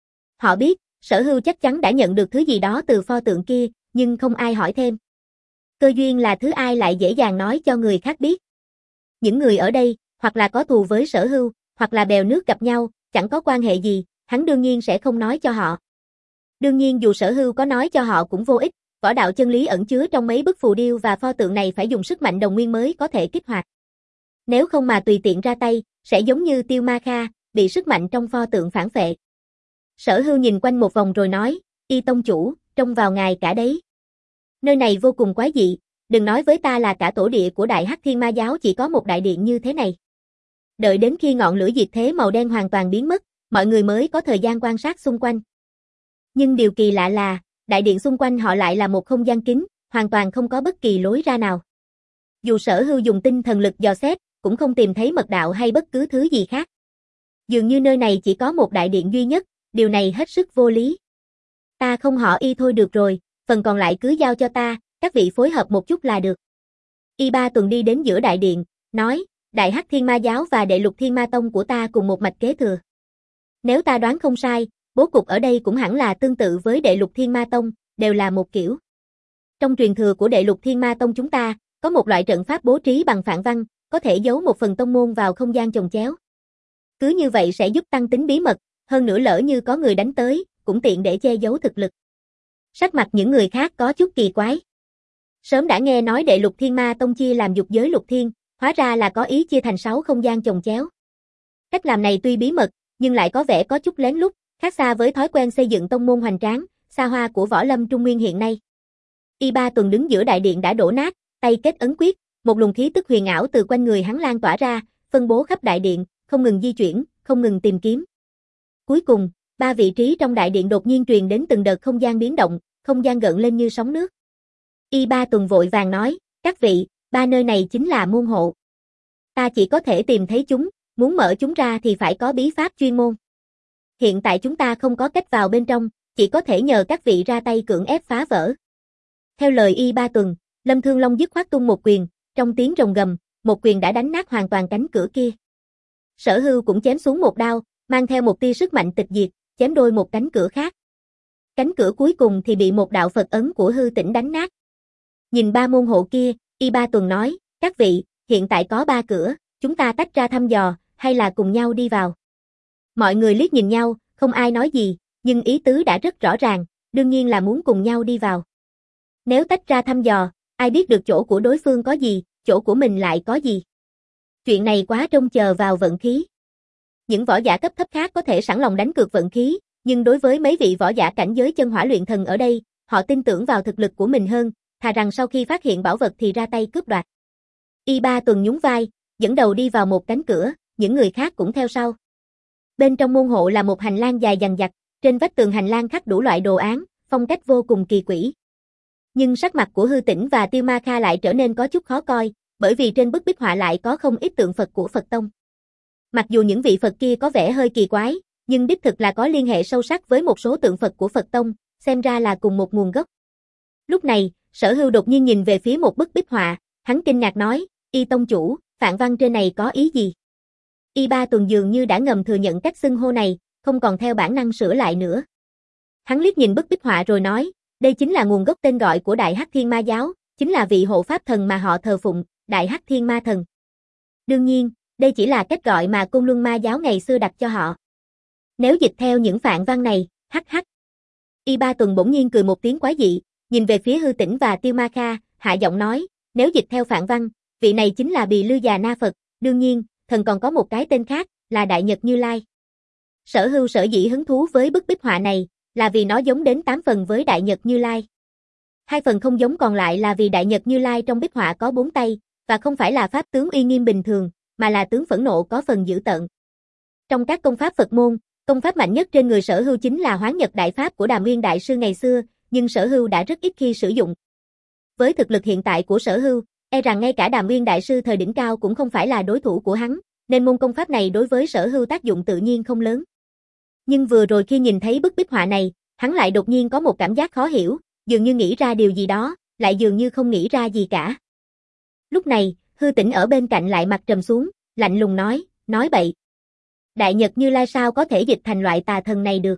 Họ biết, Sở Hưu chắc chắn đã nhận được thứ gì đó từ pho tượng kia, nhưng không ai hỏi thêm. Cơ duyên là thứ ai lại dễ dàng nói cho người khác biết. Những người ở đây, hoặc là có thù với Sở Hưu, hoặc là bèo nước gặp nhau, chẳng có quan hệ gì, hắn đương nhiên sẽ không nói cho họ. Đương nhiên dù Sở Hưu có nói cho họ cũng vô ích, võ đạo chân lý ẩn chứa trong mấy bức phù điêu và pho tượng này phải dùng sức mạnh đồng nguyên mới có thể kích hoạt. Nếu không mà tùy tiện ra tay, sẽ giống như Tiêu Ma Kha, bị sức mạnh trong pho tượng phản phệ. Sở Hưu nhìn quanh một vòng rồi nói, Y tông chủ, trông vào ngài cả đấy. Nơi này vô cùng quái dị, đừng nói với ta là cả tổ địa của Đại Hắc Thiên Ma Giáo chỉ có một đại điện như thế này. Đợi đến khi ngọn lửa diệt thế màu đen hoàn toàn biến mất, mọi người mới có thời gian quan sát xung quanh. Nhưng điều kỳ lạ là, đại điện xung quanh họ lại là một không gian kín, hoàn toàn không có bất kỳ lối ra nào. Dù Sở Hưu dùng tinh thần lực dò xét, cũng không tìm thấy mật đạo hay bất cứ thứ gì khác. Dường như nơi này chỉ có một đại điện duy nhất, điều này hết sức vô lý. Ta không họ Y thôi được rồi, phần còn lại cứ giao cho ta, các vị phối hợp một chút là được. Y Ba Tuần đi đến giữa đại điện, nói, Đại Hắc Thiên Ma Giáo và Đệ Lục Thiên Ma Tông của ta cùng một mạch kế thừa. Nếu ta đoán không sai, bố cục ở đây cũng hẳn là tương tự với Đệ Lục Thiên Ma Tông, đều là một kiểu. Trong truyền thừa của Đệ Lục Thiên Ma Tông chúng ta, có một loại trận pháp bố trí bằng phạn văn, có thể giấu một phần tông môn vào không gian chồng chéo. Cứ như vậy sẽ giúp tăng tính bí mật, hơn nữa lỡ như có người đánh tới, cũng tiện để che giấu thực lực. Sắc mặt những người khác có chút kỳ quái. Sớm đã nghe nói Đệ Lục Thiên Ma Tông chia làm dục giới lục thiên, hóa ra là có ý chia thành sáu không gian chồng chéo. Cách làm này tuy bí mật, nhưng lại có vẻ có chút lén lút, khác xa với thói quen xây dựng tông môn hoành tráng, xa hoa của võ lâm Trung Nguyên hiện nay. Y Ba Tuần đứng giữa đại điện đã đổ nát, tay kết ấn quyết, một luồng khí tức huyền ảo từ quanh người hắn lan tỏa ra, phân bố khắp đại điện, không ngừng di chuyển, không ngừng tìm kiếm. Cuối cùng, ba vị trí trong đại điện đột nhiên truyền đến từng đợt không gian biến động, không gian gợn lên như sóng nước. Y Ba Tuần vội vàng nói, các vị, ba nơi này chính là môn hộ. Ta chỉ có thể tìm thấy chúng, muốn mở chúng ra thì phải có bí pháp chuyên môn. Hiện tại chúng ta không có cách vào bên trong, chỉ có thể nhờ các vị ra tay cưỡng ép phá vỡ. Theo lời Y Ba Tuần, Lâm Thương Long dứt khoát tung một quyền, trong tiếng rồng gầm, một quyền đã đánh nát hoàn toàn cánh cửa kia. Sở Hưu cũng chém xuống một đao, mang theo một tia sức mạnh tịch diệt, chém đôi một cánh cửa khác. Cánh cửa cuối cùng thì bị một đạo Phật ấn của Hư Tĩnh đánh nát. Nhìn ba môn hộ kia, Y Ba Tuần nói, các vị, hiện tại có ba cửa, chúng ta tách ra thăm dò, hay là cùng nhau đi vào. Mọi người liếc nhìn nhau, không ai nói gì, nhưng ý tứ đã rất rõ ràng, đương nhiên là muốn cùng nhau đi vào. Nếu tách ra thăm dò, ai biết được chỗ của đối phương có gì, chỗ của mình lại có gì. Chuyện này quá trông chờ vào vận khí. Những võ giả cấp thấp khác có thể sẵn lòng đánh cược vận khí, nhưng đối với mấy vị võ giả cảnh giới chân hỏa luyện thần ở đây, họ tin tưởng vào thực lực của mình hơn, thà rằng sau khi phát hiện bảo vật thì ra tay cướp đoạt. Y Ba Tuần nhún vai, dẫn đầu đi vào một cánh cửa, những người khác cũng theo sau. Bên trong môn hộ là một hành lang dài dằng dặc, trên vách tường hành lang khắc đủ loại đồ án, phong cách vô cùng kỳ quỷ. Nhưng sắc mặt của Hư Tĩnh và Tiêu Ma Kha lại trở nên có chút khó coi, bởi vì trên bức bích họa lại có không ít tượng Phật của Phật tông. Mặc dù những vị Phật kia có vẻ hơi kỳ quái, nhưng đích thực là có liên hệ sâu sắc với một số tượng Phật của Phật tông, xem ra là cùng một nguồn gốc. Lúc này, Sở Hưu đột nhiên nhìn về phía một bức bích họa, hắn kinh ngạc nói, Y tông chủ, phạn văn trên này có ý gì? Y Ba Tuần dường như đã ngầm thừa nhận cách xưng hô này, không còn theo bản năng sửa lại nữa. Hắn liếc nhìn bức bích họa rồi nói, đây chính là nguồn gốc tên gọi của Đại Hắc Thiên Ma giáo, chính là vị hộ pháp thần mà họ thờ phụng, Đại Hắc Thiên Ma thần. Đương nhiên, đây chỉ là cách gọi mà Côn Luân Ma giáo ngày xưa đặt cho họ. Nếu dịch theo những phạn văn này, hắc hắc. Y Ba Tuần bỗng nhiên cười một tiếng quái dị, nhìn về phía Hư Tĩnh và Tiêu Ma Kha, hạ giọng nói, nếu dịch theo phạn văn, vị này chính là Bì Lư Già Na Phật, đương nhiên, thần còn có một cái tên khác, là Đại Nhật Như Lai. Sở Hưu sở dĩ hứng thú với bức bích họa này, là vì nó giống đến tám phần với Đại Nhật Như Lai. Hai phần không giống còn lại là vì Đại Nhật Như Lai trong bích họa có bốn tay, và không phải là pháp tướng uy nghiêm bình thường, mà là tướng phẫn nộ có phần dữ tợn. Trong các công pháp Phật môn, công pháp mạnh nhất trên người Sở Hưu chính là Hoán Nhật Đại Pháp của Đàm Nguyên Đại Sư ngày xưa, nhưng Sở Hưu đã rất ít khi sử dụng. Với thực lực hiện tại của Sở Hưu, e rằng ngay cả Đàm Nguyên Đại Sư thời đỉnh cao cũng không phải là đối thủ của hắn, nên môn công pháp này đối với Sở Hưu tác dụng tự nhiên không lớn. Nhưng vừa rồi khi nhìn thấy bức bích họa này, hắn lại đột nhiên có một cảm giác khó hiểu, dường như nghĩ ra điều gì đó, lại dường như không nghĩ ra gì cả. Lúc này, Hư Tĩnh ở bên cạnh lại mặt trầm xuống, lạnh lùng nói, nói bậy. Đại Nhật Như Lai sao có thể dịch thành loại tà thần này được?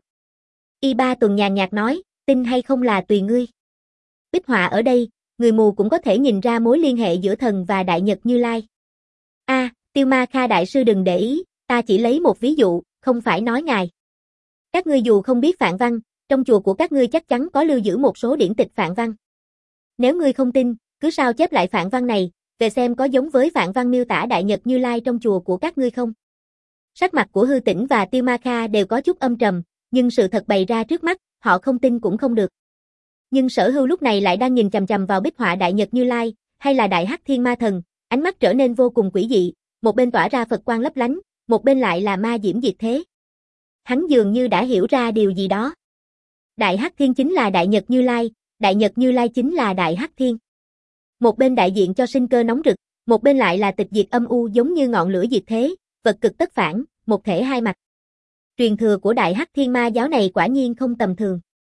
Y Ba Tuần nhàn nhạt nói, tin hay không là tùy ngươi. Bích họa ở đây, người mù cũng có thể nhìn ra mối liên hệ giữa thần và Đại Nhật Như Lai. A, à, Tiêu Ma Kha đại sư đừng để ý, ta chỉ lấy một ví dụ, không phải nói ngài. Các ngươi dù không biết phạn văn, trong chùa của các ngươi chắc chắn có lưu giữ một số điển tịch phạn văn. Nếu ngươi không tin, cứ sao chép lại phạn văn này, về xem có giống với phạn văn miêu tả Đại Nhật Như Lai trong chùa của các ngươi không. Sắc mặt của Hư Tĩnh và Tiêu Ma Kha đều có chút âm trầm, nhưng sự thật bày ra trước mắt, họ không tin cũng không được. Nhưng Sở Hưu lúc này lại đang nhìn chằm chằm vào bích họa Đại Nhật Như Lai, hay là Đại Hắc Thiên Ma thần, ánh mắt trở nên vô cùng quỷ dị, một bên tỏa ra Phật quang lấp lánh, một bên lại là ma diễm diệt thế. Hắn dường như đã hiểu ra điều gì đó. Đại Hắc Thiên chính là Đại Nhật Như Lai, Đại Nhật Như Lai chính là Đại Hắc Thiên. Một bên đại diện cho sinh cơ nóng rực, một bên lại là tịch diệt âm u giống như ngọn lửa diệt thế, vật cực tất phản, một thể hai mặt. Truyền thừa của Đại Hắc Thiên Ma giáo này quả nhiên không tầm thường.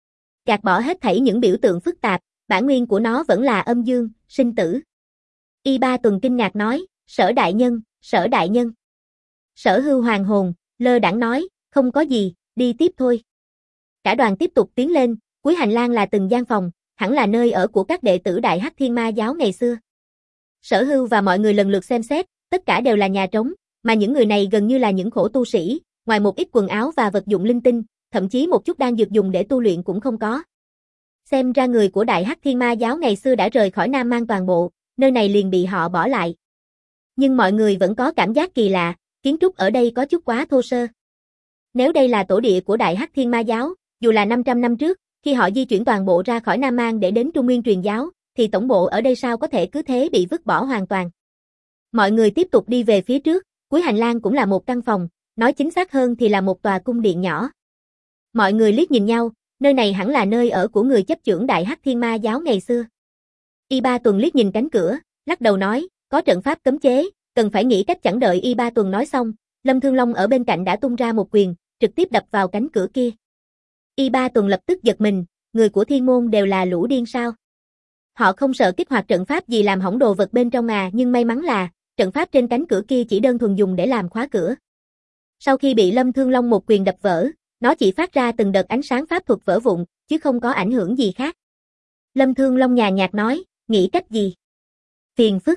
Gạt bỏ hết thảy những biểu tượng phức tạp, bản nguyên của nó vẫn là âm dương, sinh tử. Y Ba Tuần kinh ngạc nói, Sở đại nhân, Sở đại nhân. Sở Hưu hoàng hồn, lơ đãng nói, không có gì, đi tiếp thôi. Cả đoàn tiếp tục tiến lên, cuối hành lang là từng gian phòng, hẳn là nơi ở của các đệ tử Đại Hắc Thiên Ma giáo ngày xưa. Sở Hưu và mọi người lần lượt xem xét, tất cả đều là nhà trống, mà những người này gần như là những khổ tu sĩ, ngoài một ít quần áo và vật dụng linh tinh, thậm chí một chút đan dược dùng để tu luyện cũng không có. Xem ra người của Đại Hắc Thiên Ma giáo ngày xưa đã rời khỏi Nam Mang toàn bộ, nơi này liền bị họ bỏ lại. Nhưng mọi người vẫn có cảm giác kỳ lạ, kiến trúc ở đây có chút quá thô sơ. Nếu đây là tổ địa của Đại Hắc Thiên Ma giáo, dù là năm trăm năm trước, khi họ di chuyển toàn bộ ra khỏi Nam Mang để đến Trung Nguyên truyền giáo, thì tổng bộ ở đây sao có thể cứ thế bị vứt bỏ hoàn toàn. Mọi người tiếp tục đi về phía trước, cuối hành lang cũng là một căn phòng, nói chính xác hơn thì là một tòa cung điện nhỏ. Mọi người liếc nhìn nhau, nơi này hẳn là nơi ở của người chấp chưởng Đại Hắc Thiên Ma giáo ngày xưa. Y Ba Tuần liếc nhìn cánh cửa, lắc đầu nói, có trận pháp cấm chế, cần phải nghĩ cách. Chẳng đợi Y Ba Tuần nói xong, Lâm Thương Long ở bên cạnh đã tung ra một quyền, trực tiếp đập vào cánh cửa kia. Y Ba Tuần lập tức giật mình, người của Thiên môn đều là lũ điên sao? Họ không sợ kích hoạt trận pháp gì làm hỏng đồ vật bên trong à, nhưng may mắn là, trận pháp trên cánh cửa kia chỉ đơn thuần dùng để làm khóa cửa. Sau khi bị Lâm Thương Long một quyền đập vỡ, nó chỉ phát ra từng đợt ánh sáng pháp thuật vỡ vụn, chứ không có ảnh hưởng gì khác. Lâm Thương Long nhàn nhạt nói, nghĩ cách gì? Phiền phức.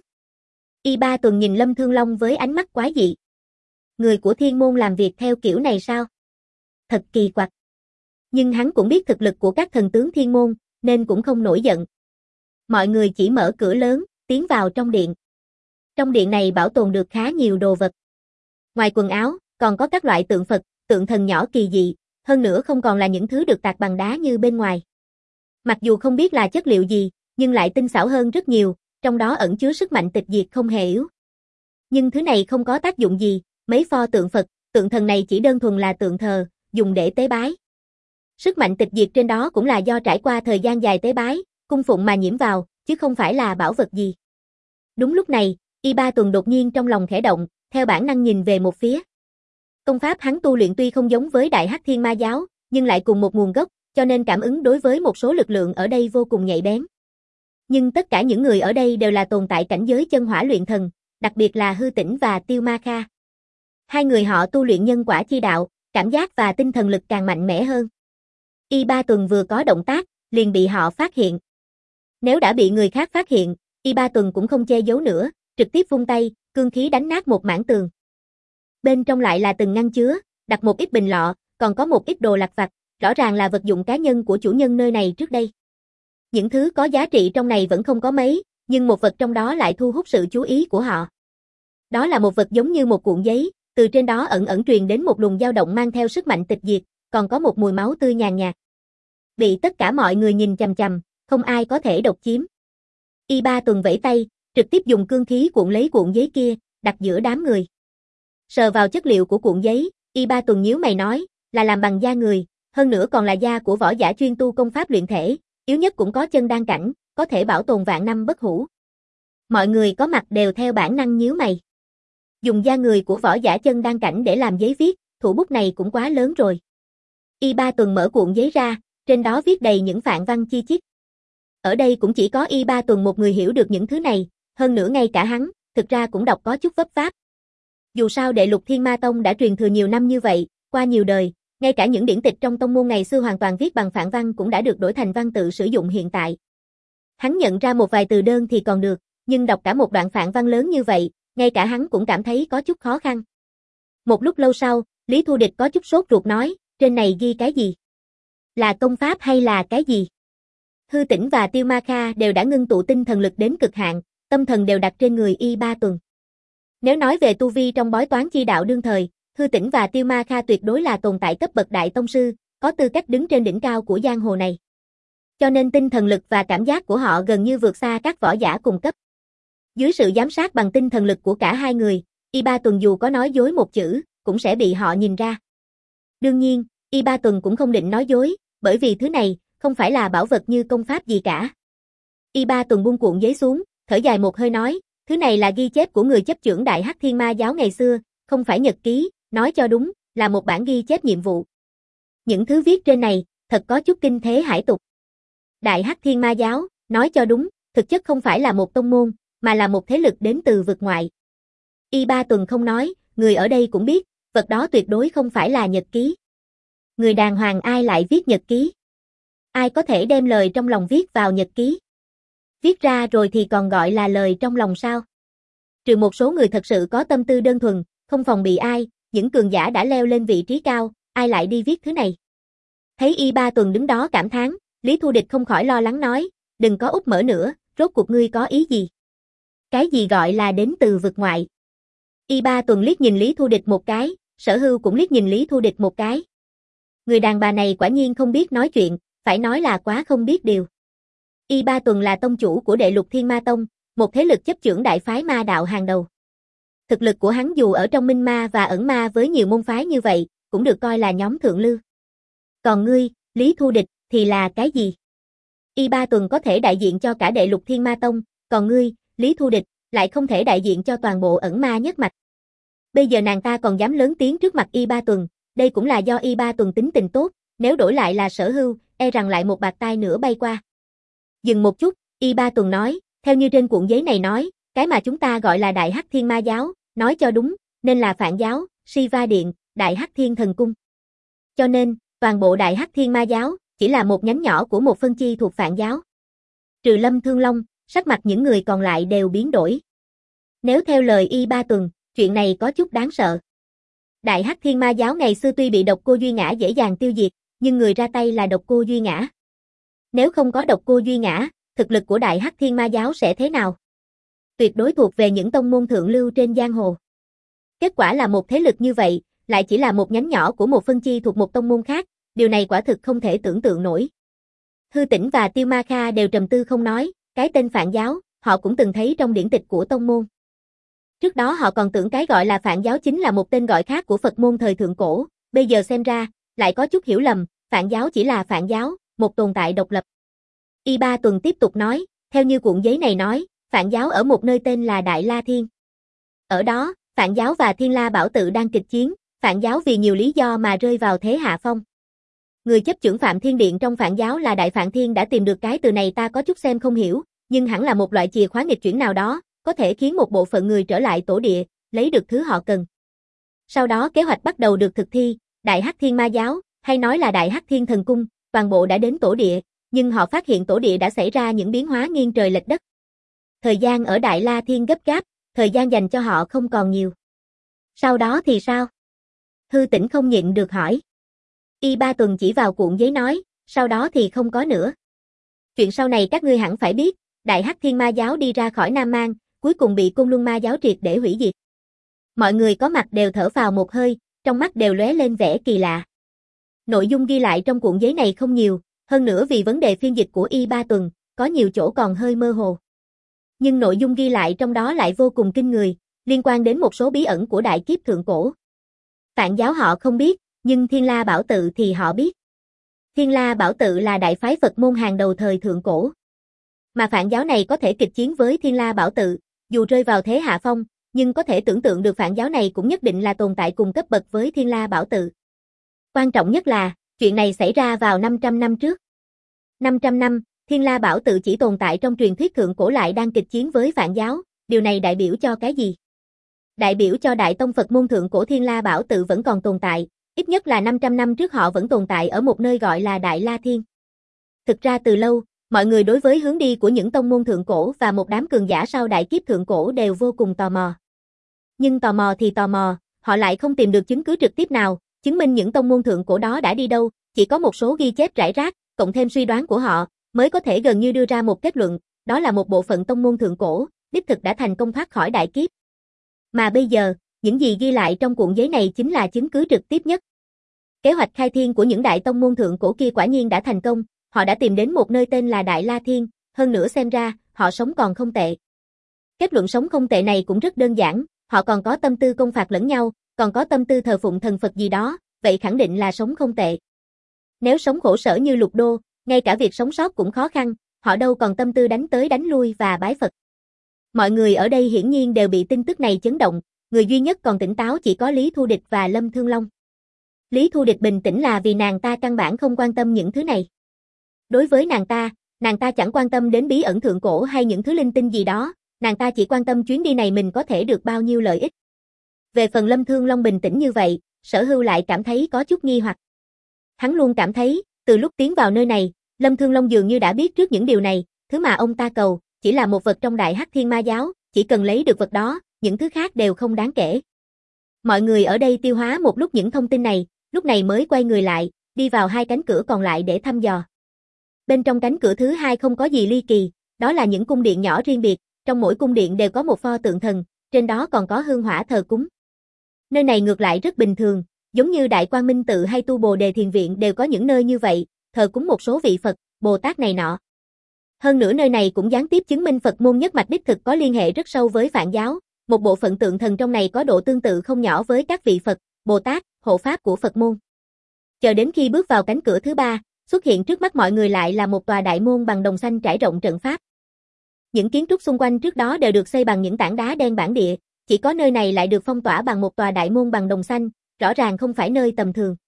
Y Ba Tuần nhìn Lâm Thương Long với ánh mắt quái dị. Người của Thiên môn làm việc theo kiểu này sao? Thật kỳ quặc. Nhưng hắn cũng biết thực lực của các thần tướng Thiên môn, nên cũng không nổi giận. Mọi người chỉ mở cửa lớn, tiến vào trong điện. Trong điện này bảo tồn được khá nhiều đồ vật. Ngoài quần áo, còn có các loại tượng Phật, tượng thần nhỏ kỳ dị, hơn nữa không còn là những thứ được tạc bằng đá như bên ngoài. Mặc dù không biết là chất liệu gì, nhưng lại tinh xảo hơn rất nhiều, trong đó ẩn chứa sức mạnh tịch diệt không hề yếu. Nhưng thứ này không có tác dụng gì, mấy pho tượng Phật, tượng thần này chỉ đơn thuần là tượng thờ, dùng để tế bái. Sức mạnh tịch diệt trên đó cũng là do trải qua thời gian dài tế bái, cung phụng mà nhiễm vào, chứ không phải là bảo vật gì. Đúng lúc này, Y Ba Tuần đột nhiên trong lòng khẽ động, theo bản năng nhìn về một phía. Công pháp hắn tu luyện tuy không giống với Đại Hắc Thiên Ma Giáo, nhưng lại cùng một nguồn gốc, cho nên cảm ứng đối với một số lực lượng ở đây vô cùng nhạy bén. Nhưng tất cả những người ở đây đều là tồn tại cảnh giới chân hỏa luyện thần, đặc biệt là Hư Tĩnh và Tiêu Ma Kha. Hai người họ tu luyện nhân quả chi đạo, cảm giác và tinh thần lực càng mạnh mẽ hơn. Y Ba Tuần vừa có động tác, liền bị họ phát hiện. Nếu đã bị người khác phát hiện, Y Ba Tuần cũng không che giấu nữa, trực tiếp vung tay, cương khí đánh nát một mảng tường. Bên trong lại là từng ngăn chứa, đặt một ít bình lọ, còn có một ít đồ lặt vặt, rõ ràng là vật dụng cá nhân của chủ nhân nơi này trước đây. Những thứ có giá trị trong này vẫn không có mấy, nhưng một vật trong đó lại thu hút sự chú ý của họ. Đó là một vật giống như một cuộn giấy, từ trên đó ẩn ẩn truyền đến một luồng dao động mang theo sức mạnh tịch diệt, còn có một mùi máu tươi nhàn nhạt. Bị tất cả mọi người nhìn chằm chằm, không ai có thể độc chiếm. Y Ba Tuần vẫy tay, trực tiếp dùng cương khí cuộn lấy cuộn giấy kia, đặt giữa đám người. Sờ vào chất liệu của cuộn giấy, Y Ba Tuần nhíu mày nói, là làm bằng da người, hơn nữa còn là da của võ giả chuyên tu công pháp luyện thể, yếu nhất cũng có chân đan cảnh, có thể bảo tồn vạn năm bất hủ. Mọi người có mặt đều theo bản năng nhíu mày. Dùng da người của võ giả chân đan cảnh để làm giấy viết, thủ bút này cũng quá lớn rồi. Y Ba Tuần mở cuộn giấy ra, trên đó viết đầy những phạn văn chi chít. Ở đây cũng chỉ có Y Ba Tuần một người hiểu được những thứ này, hơn nữa ngay cả hắn, thực ra cũng đọc có chút vấp váp. Dù sao Đệ Lục Thiên Ma Tông đã truyền thừa nhiều năm như vậy, qua nhiều đời, ngay cả những điển tịch trong tông môn ngày xưa hoàn toàn viết bằng phạn văn cũng đã được đổi thành văn tự sử dụng hiện tại. Hắn nhận ra một vài từ đơn thì còn được, nhưng đọc cả một đoạn phạn văn lớn như vậy, ngay cả hắn cũng cảm thấy có chút khó khăn. Một lúc lâu sau, Lý Thu Địch có chút sốt ruột nói, trên này ghi cái gì? Là công pháp hay là cái gì? Hư Tĩnh và Tiêu Ma Kha đều đã ngưng tụ tinh thần lực đến cực hạn, tâm thần đều đặt trên người Y Ba Tuần. Nếu nói về tu vi trong bói toán chi đạo đương thời, Hư Tĩnh và Tiêu Ma Kha tuyệt đối là tồn tại cấp bậc đại tông sư, có tư cách đứng trên đỉnh cao của giang hồ này. Cho nên tinh thần lực và cảm giác của họ gần như vượt xa các võ giả cùng cấp. Dưới sự giám sát bằng tinh thần lực của cả hai người, Y Ba Tuần dù có nói dối một chữ, cũng sẽ bị họ nhìn ra. Đương nhiên, Y Ba Tuần cũng không định nói dối, bởi vì thứ này không phải là bảo vật như công pháp gì cả. Y Ba Tuần buông cuộn giấy xuống, thở dài một hơi nói, thứ này là ghi chép của người chấp chưởng Đại Hắc Thiên Ma Giáo ngày xưa, không phải nhật ký, nói cho đúng, là một bản ghi chép nhiệm vụ. Những thứ viết trên này, thật có chút kinh thế hải tục. Đại Hắc Thiên Ma Giáo, nói cho đúng, thực chất không phải là một tông môn, mà là một thế lực đến từ vực ngoại. Y Ba Tuần không nói, người ở đây cũng biết, vật đó tuyệt đối không phải là nhật ký. Người đàng hoàng ai lại viết nhật ký? Ai có thể đem lời trong lòng viết vào nhật ký? Viết ra rồi thì còn gọi là lời trong lòng sao? Trừ một số người thật sự có tâm tư đơn thuần, không phòng bị ai, những cường giả đã leo lên vị trí cao, ai lại đi viết thứ này? Thấy Y Ba Tuần đứng đó cảm thán, Lý Thu Địch không khỏi lo lắng nói, đừng có úp mở nữa, rốt cuộc ngươi có ý gì? Cái gì gọi là đến từ vực ngoại? Y Ba Tuần liếc nhìn Lý Thu Địch một cái, Sở Hưu cũng liếc nhìn Lý Thu Địch một cái. Người đàn bà này quả nhiên không biết nói chuyện, phải nói là quá không biết điều. Y Ba Tuần là tông chủ của Đệ Lục Thiên Ma Tông, một thế lực chấp chưởng đại phái ma đạo hàng đầu. Thực lực của hắn dù ở trong minh ma và ẩn ma với nhiều môn phái như vậy, cũng được coi là nhóm thượng lưu. Còn ngươi, Lý Thu Địch, thì là cái gì? Y Ba Tuần có thể đại diện cho cả Đệ Lục Thiên Ma Tông, còn ngươi, Lý Thu Địch, lại không thể đại diện cho toàn bộ ẩn ma nhất mạch. Bây giờ nàng ta còn dám lớn tiếng trước mặt Y Ba Tuần, đây cũng là do Y Ba Tuần tính tình tốt, nếu đổi lại là Sở Hưu, e rằng lại một bạt tai nữa bay qua. Dừng một chút, Y Ba Tuần nói, theo như trên cuộn giấy này nói, cái mà chúng ta gọi là Đại Hắc Thiên Ma Giáo, nói cho đúng, nên là Phạn Giáo, Siva Điện, Đại Hắc Thiên Thần Cung. Cho nên, toàn bộ Đại Hắc Thiên Ma Giáo, chỉ là một nhánh nhỏ của một phân chi thuộc Phạn Giáo. Trừ Lâm Thương Long, sắc mặt những người còn lại đều biến đổi. Nếu theo lời Y Ba Tuần, chuyện này có chút đáng sợ. Đại Hắc Thiên Ma Giáo ngày xưa tuy bị Độc Cô Duy Ngã dễ dàng tiêu diệt, nhưng người ra tay là Độc Cô Duy Ngã. Nếu không có Độc Cô Duy Ngã, thực lực của Đại Hắc Thiên Ma Giáo sẽ thế nào? Tuyệt đối thuộc về những tông môn thượng lưu trên giang hồ. Kết quả là một thế lực như vậy, lại chỉ là một nhánh nhỏ của một phân chi thuộc một tông môn khác, điều này quả thực không thể tưởng tượng nổi. Hư Tĩnh và Tiêu Ma Kha đều trầm tư không nói, cái tên Phạn Giáo, họ cũng từng thấy trong điển tịch của tông môn. Trước đó họ còn tưởng cái gọi là Phạn Giáo chính là một tên gọi khác của Phật môn thời thượng cổ, bây giờ xem ra, lại có chút hiểu lầm, Phạn Giáo chỉ là Phạn Giáo, một tồn tại độc lập. Y Ba Tuần tiếp tục nói, theo như cuộn giấy này nói, Phạn giáo ở một nơi tên là Đại La Thiên. Ở đó, Phạn giáo và Thiên La Bảo Tự đang kịch chiến, Phạn giáo vì nhiều lý do mà rơi vào thế hạ phong. Người chấp chưởng Phạm Thiên Điện trong Phạn giáo là Đại Phạn Thiên đã tìm được cái từ này ta có chút xem không hiểu, nhưng hẳn là một loại chìa khóa nghịch chuyển nào đó, có thể khiến một bộ phận người trở lại tổ địa, lấy được thứ họ cần. Sau đó kế hoạch bắt đầu được thực thi, Đại Hắc Thiên Ma giáo, hay nói là Đại Hắc Thiên Thần Cung, toàn bộ đã đến tổ địa, nhưng họ phát hiện tổ địa đã xảy ra những biến hóa nghiêng trời lệch đất. Thời gian ở Đại La Thiên gấp gáp, thời gian dành cho họ không còn nhiều. Sau đó thì sao? Hư Tĩnh không nhịn được hỏi. Y Ba Tuần chỉ vào cuộn giấy nói, sau đó thì không có nữa. Chuyện sau này các ngươi hẳn phải biết, Đại Hắc Thiên Ma giáo đi ra khỏi Nam Mang, cuối cùng bị Côn Luân Ma giáo triệt để hủy diệt. Mọi người có mặt đều thở phào một hơi, trong mắt đều lóe lên vẻ kỳ lạ. Nội dung ghi lại trong cuộn giấy này không nhiều, hơn nữa vì vấn đề phiên dịch của Y Ba Tuần, có nhiều chỗ còn hơi mơ hồ. Nhưng nội dung ghi lại trong đó lại vô cùng kinh người, liên quan đến một số bí ẩn của đại kiếp thượng cổ. Phạn giáo họ không biết, nhưng Thiên La Bảo Tự thì họ biết. Thiên La Bảo Tự là đại phái Phật môn hàng đầu thời thượng cổ. Mà Phạn giáo này có thể kịch chiến với Thiên La Bảo Tự, dù rơi vào thế hạ phong, nhưng có thể tưởng tượng được Phạn giáo này cũng nhất định là tồn tại cùng cấp bậc với Thiên La Bảo Tự. Quan trọng nhất là, chuyện này xảy ra vào năm trăm năm trước. năm trăm năm, Thiên La Bảo Tự chỉ tồn tại trong truyền thuyết thượng cổ lại đang kịch chiến với Phạn giáo, điều này đại biểu cho cái gì? Đại biểu cho Đại tông Phật môn thượng cổ Thiên La Bảo Tự vẫn còn tồn tại, ít nhất là năm trăm năm trước họ vẫn tồn tại ở một nơi gọi là Đại La Thiên. Thực ra từ lâu, mọi người đối với hướng đi của những tông môn thượng cổ và một đám cường giả sau đại kiếp thượng cổ đều vô cùng tò mò. Nhưng tò mò thì tò mò, họ lại không tìm được chứng cứ trực tiếp nào, chứng minh những tông môn thượng cổ đó đã đi đâu, chỉ có một số ghi chép rải rác, cộng thêm suy đoán của họ, mới có thể gần như đưa ra một kết luận, đó là một bộ phận tông môn thượng cổ, đích thực đã thành công thoát khỏi đại kiếp. Mà bây giờ, những gì ghi lại trong cuộn giấy này chính là chứng cứ trực tiếp nhất. Kế hoạch khai thiên của những đại tông môn thượng cổ kia quả nhiên đã thành công, họ đã tìm đến một nơi tên là Đại La Thiên, hơn nữa xem ra, họ sống còn không tệ. Kết luận sống không tệ này cũng rất đơn giản, họ còn có tâm tư công phạt lẫn nhau, còn có tâm tư thờ phụng thần Phật gì đó, vậy khẳng định là sống không tệ. Nếu sống khổ sở như Lục Đô, ngay cả việc sống sót cũng khó khăn, họ đâu còn tâm tư đánh tới đánh lui và bái Phật. Mọi người ở đây hiển nhiên đều bị tin tức này chấn động, người duy nhất còn tỉnh táo chỉ có Lý Thu Địch và Lâm Thương Long. Lý Thu Địch bình tĩnh là vì nàng ta căn bản không quan tâm những thứ này. Đối với nàng ta, nàng ta chẳng quan tâm đến bí ẩn thượng cổ hay những thứ linh tinh gì đó, nàng ta chỉ quan tâm chuyến đi này mình có thể được bao nhiêu lợi ích. Về phần Lâm Thương Long bình tĩnh như vậy, Sở Hưu lại cảm thấy có chút nghi hoặc. Hắn luôn cảm thấy, từ lúc tiến vào nơi này, Lâm Thương Long dường như đã biết trước những điều này, thứ mà ông ta cầu, chỉ là một vật trong Đại Hắc Thiên Ma giáo, chỉ cần lấy được vật đó, những thứ khác đều không đáng kể. Mọi người ở đây tiêu hóa một lúc những thông tin này, lúc này mới quay người lại, đi vào hai cánh cửa còn lại để thăm dò. Bên trong cánh cửa thứ hai không có gì ly kỳ, đó là những cung điện nhỏ riêng biệt, trong mỗi cung điện đều có một pho tượng thần, trên đó còn có hương hỏa thờ cúng. Nơi này ngược lại rất bình thường, giống như Đại Quang Minh Tự hay Tu Bồ Đề Thiền Viện đều có những nơi như vậy, thờ cúng một số vị Phật, Bồ Tát này nọ. Hơn nữa nơi này cũng gián tiếp chứng minh Phật môn nhất mạch đích thực có liên hệ rất sâu với Phạn giáo, một bộ phận tượng thần trong này có độ tương tự không nhỏ với các vị Phật, Bồ Tát, hộ pháp của Phật môn. Chờ đến khi bước vào cánh cửa thứ ba, xuất hiện trước mắt mọi người lại là một tòa đại môn bằng đồng xanh trải rộng trận pháp. Những kiến trúc xung quanh trước đó đều được xây bằng những tảng đá đen bản địa, chỉ có nơi này lại được phong tỏa bằng một tòa đại môn bằng đồng xanh, rõ ràng không phải nơi tầm thường.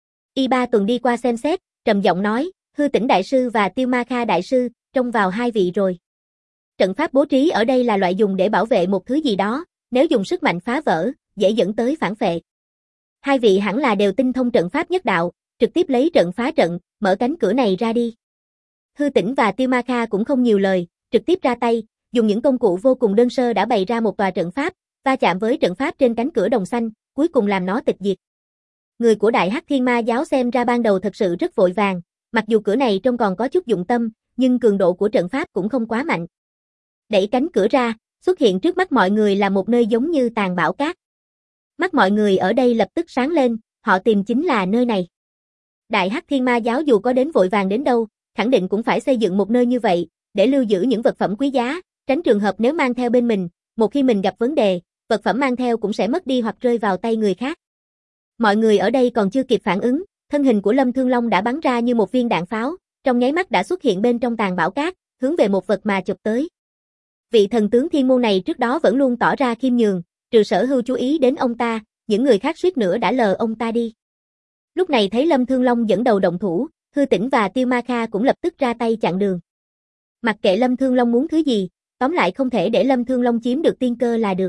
Y Ba Tuần đi qua xem xét, trầm giọng nói, Hư Tĩnh đại sư và Tiêu Ma Kha đại sư, trông vào hai vị rồi. Trận pháp bố trí ở đây là loại dùng để bảo vệ một thứ gì đó, nếu dùng sức mạnh phá vỡ, dễ dẫn tới phản phệ. Hai vị hẳn là đều tinh thông trận pháp nhất đạo, trực tiếp lấy trận phá trận, mở cánh cửa này ra đi. Hư Tĩnh và Tiêu Ma Kha cũng không nhiều lời, trực tiếp ra tay, dùng những công cụ vô cùng đơn sơ đã bày ra một tòa trận pháp, va chạm với trận pháp trên cánh cửa đồng xanh, cuối cùng làm nó tịch diệt. Người của Đại Hắc Thiên Ma giáo xem ra ban đầu thật sự rất vội vàng, mặc dù cửa này trông còn có chút dụng tâm, nhưng cường độ của trận pháp cũng không quá mạnh. Đẩy cánh cửa ra, xuất hiện trước mắt mọi người là một nơi giống như tàn bão cát. Mắt mọi người ở đây lập tức sáng lên, họ tìm chính là nơi này. Đại Hắc Thiên Ma giáo dù có đến vội vàng đến đâu, khẳng định cũng phải xây dựng một nơi như vậy, để lưu giữ những vật phẩm quý giá, tránh trường hợp nếu mang theo bên mình, một khi mình gặp vấn đề, vật phẩm mang theo cũng sẽ mất đi hoặc rơi vào tay người khác. Mọi người ở đây còn chưa kịp phản ứng, thân hình của Lâm Thương Long đã bắn ra như một viên đạn pháo, trong nháy mắt đã xuất hiện bên trong tàn bão cát, hướng về một vật mà chụp tới. Vị thần tướng thiên môn này trước đó vẫn luôn tỏ ra khiêm nhường, trừ Sở Hưu chú ý đến ông ta, những người khác suýt nữa đã lờ ông ta đi. Lúc này thấy Lâm Thương Long dẫn đầu động thủ, Hư Tĩnh và Tiêu Ma Kha cũng lập tức ra tay chặn đường. Mặc kệ Lâm Thương Long muốn thứ gì, tóm lại không thể để Lâm Thương Long chiếm được tiên cơ là được.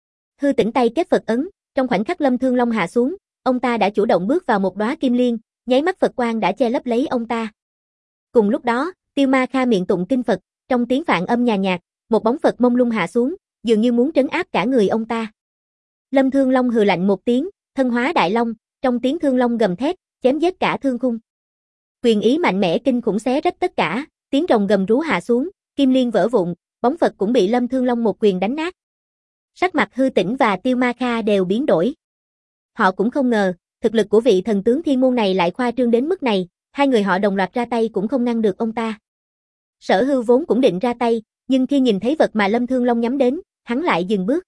Hư Tĩnh tay kết Phật ấn, trong khoảnh khắc Lâm Thương Long hạ xuống, ông ta đã chủ động bước vào một đóa kim liên, nháy mắt Phật quang đã che lấp lấy ông ta. Cùng lúc đó, Tiêu Ma Kha miệng tụng kinh Phật, trong tiếng phạn âm nhàn nhạt, một bóng Phật mông lung hạ xuống, dường như muốn trấn áp cả người ông ta. Lâm Thương Long hừ lạnh một tiếng, thân hóa đại long, trong tiếng thương long gầm thét, chém giết cả thương khung. Quyền ý mạnh mẽ kinh khủng xé rách tất cả, tiếng rồng gầm rú hạ xuống, kim liên vỡ vụn, bóng Phật cũng bị Lâm Thương Long một quyền đánh nát. Sắc mặt Hư Tĩnh và Tiêu Ma Kha đều biến đổi. Họ cũng không ngờ, thực lực của vị thần tướng thiên môn này lại khoa trương đến mức này, hai người họ đồng loạt ra tay cũng không ngăn được ông ta. Sở Hưu vốn cũng định ra tay, nhưng khi nhìn thấy vật mà Lâm Thương Long nhắm đến, hắn lại dừng bước.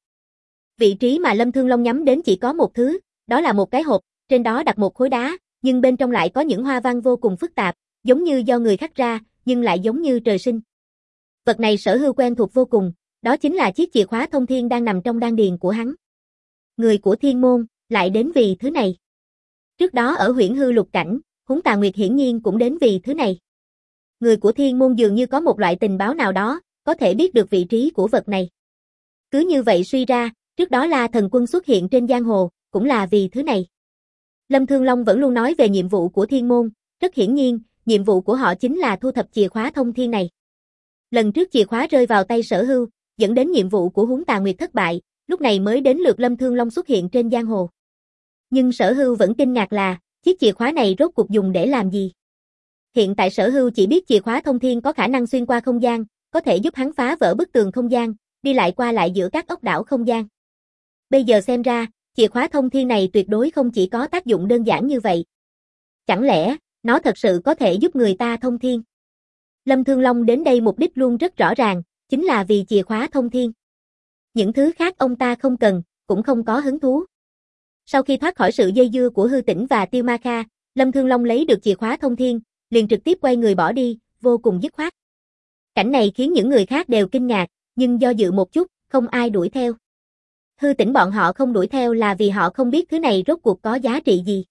Vị trí mà Lâm Thương Long nhắm đến chỉ có một thứ, đó là một cái hộp, trên đó đặt một khối đá, nhưng bên trong lại có những hoa văn vô cùng phức tạp, giống như do người khắc ra, nhưng lại giống như trời sinh. Vật này Sở Hưu quen thuộc vô cùng, đó chính là chiếc chìa khóa thông thiên đang nằm trong đan điền của hắn. Người của thiên môn, lại đến vì thứ này. Trước đó ở Huyễn Hư Lục Cảnh, Húng Tà Nguyệt hiển nhiên cũng đến vì thứ này. Người của thiên môn dường như có một loại tình báo nào đó, có thể biết được vị trí của vật này. Cứ như vậy suy ra, trước đó La Thần Quân xuất hiện trên giang hồ, cũng là vì thứ này. Lâm Thương Long vẫn luôn nói về nhiệm vụ của thiên môn, rất hiển nhiên, nhiệm vụ của họ chính là thu thập chìa khóa thông thiên này. Lần trước chìa khóa rơi vào tay Sở Hưu, dẫn đến nhiệm vụ của Húng Tà Nguyệt thất bại, lúc này mới đến lượt Lâm Thương Long xuất hiện trên giang hồ. Nhưng Sở Hưu vẫn kinh ngạc là, chiếc chìa khóa này rốt cuộc dùng để làm gì? Hiện tại Sở Hưu chỉ biết chìa khóa thông thiên có khả năng xuyên qua không gian, có thể giúp hắn phá vỡ bức tường không gian, đi lại qua lại giữa các ốc đảo không gian. Bây giờ xem ra, chìa khóa thông thiên này tuyệt đối không chỉ có tác dụng đơn giản như vậy. Chẳng lẽ, nó thật sự có thể giúp người ta thông thiên? Lâm Thương Long đến đây mục đích luôn rất rõ ràng, chính là vì chìa khóa thông thiên. Những thứ khác ông ta không cần, cũng không có hứng thú. Sau khi thoát khỏi sự dây dưa của Hư Tĩnh và Tiêu Ma Kha, Lâm Thương Long lấy được chìa khóa thông thiên, liền trực tiếp quay người bỏ đi, vô cùng dứt khoát. Cảnh này khiến những người khác đều kinh ngạc, nhưng do dự một chút, không ai đuổi theo. Hư Tĩnh bọn họ không đuổi theo là vì họ không biết thứ này rốt cuộc có giá trị gì.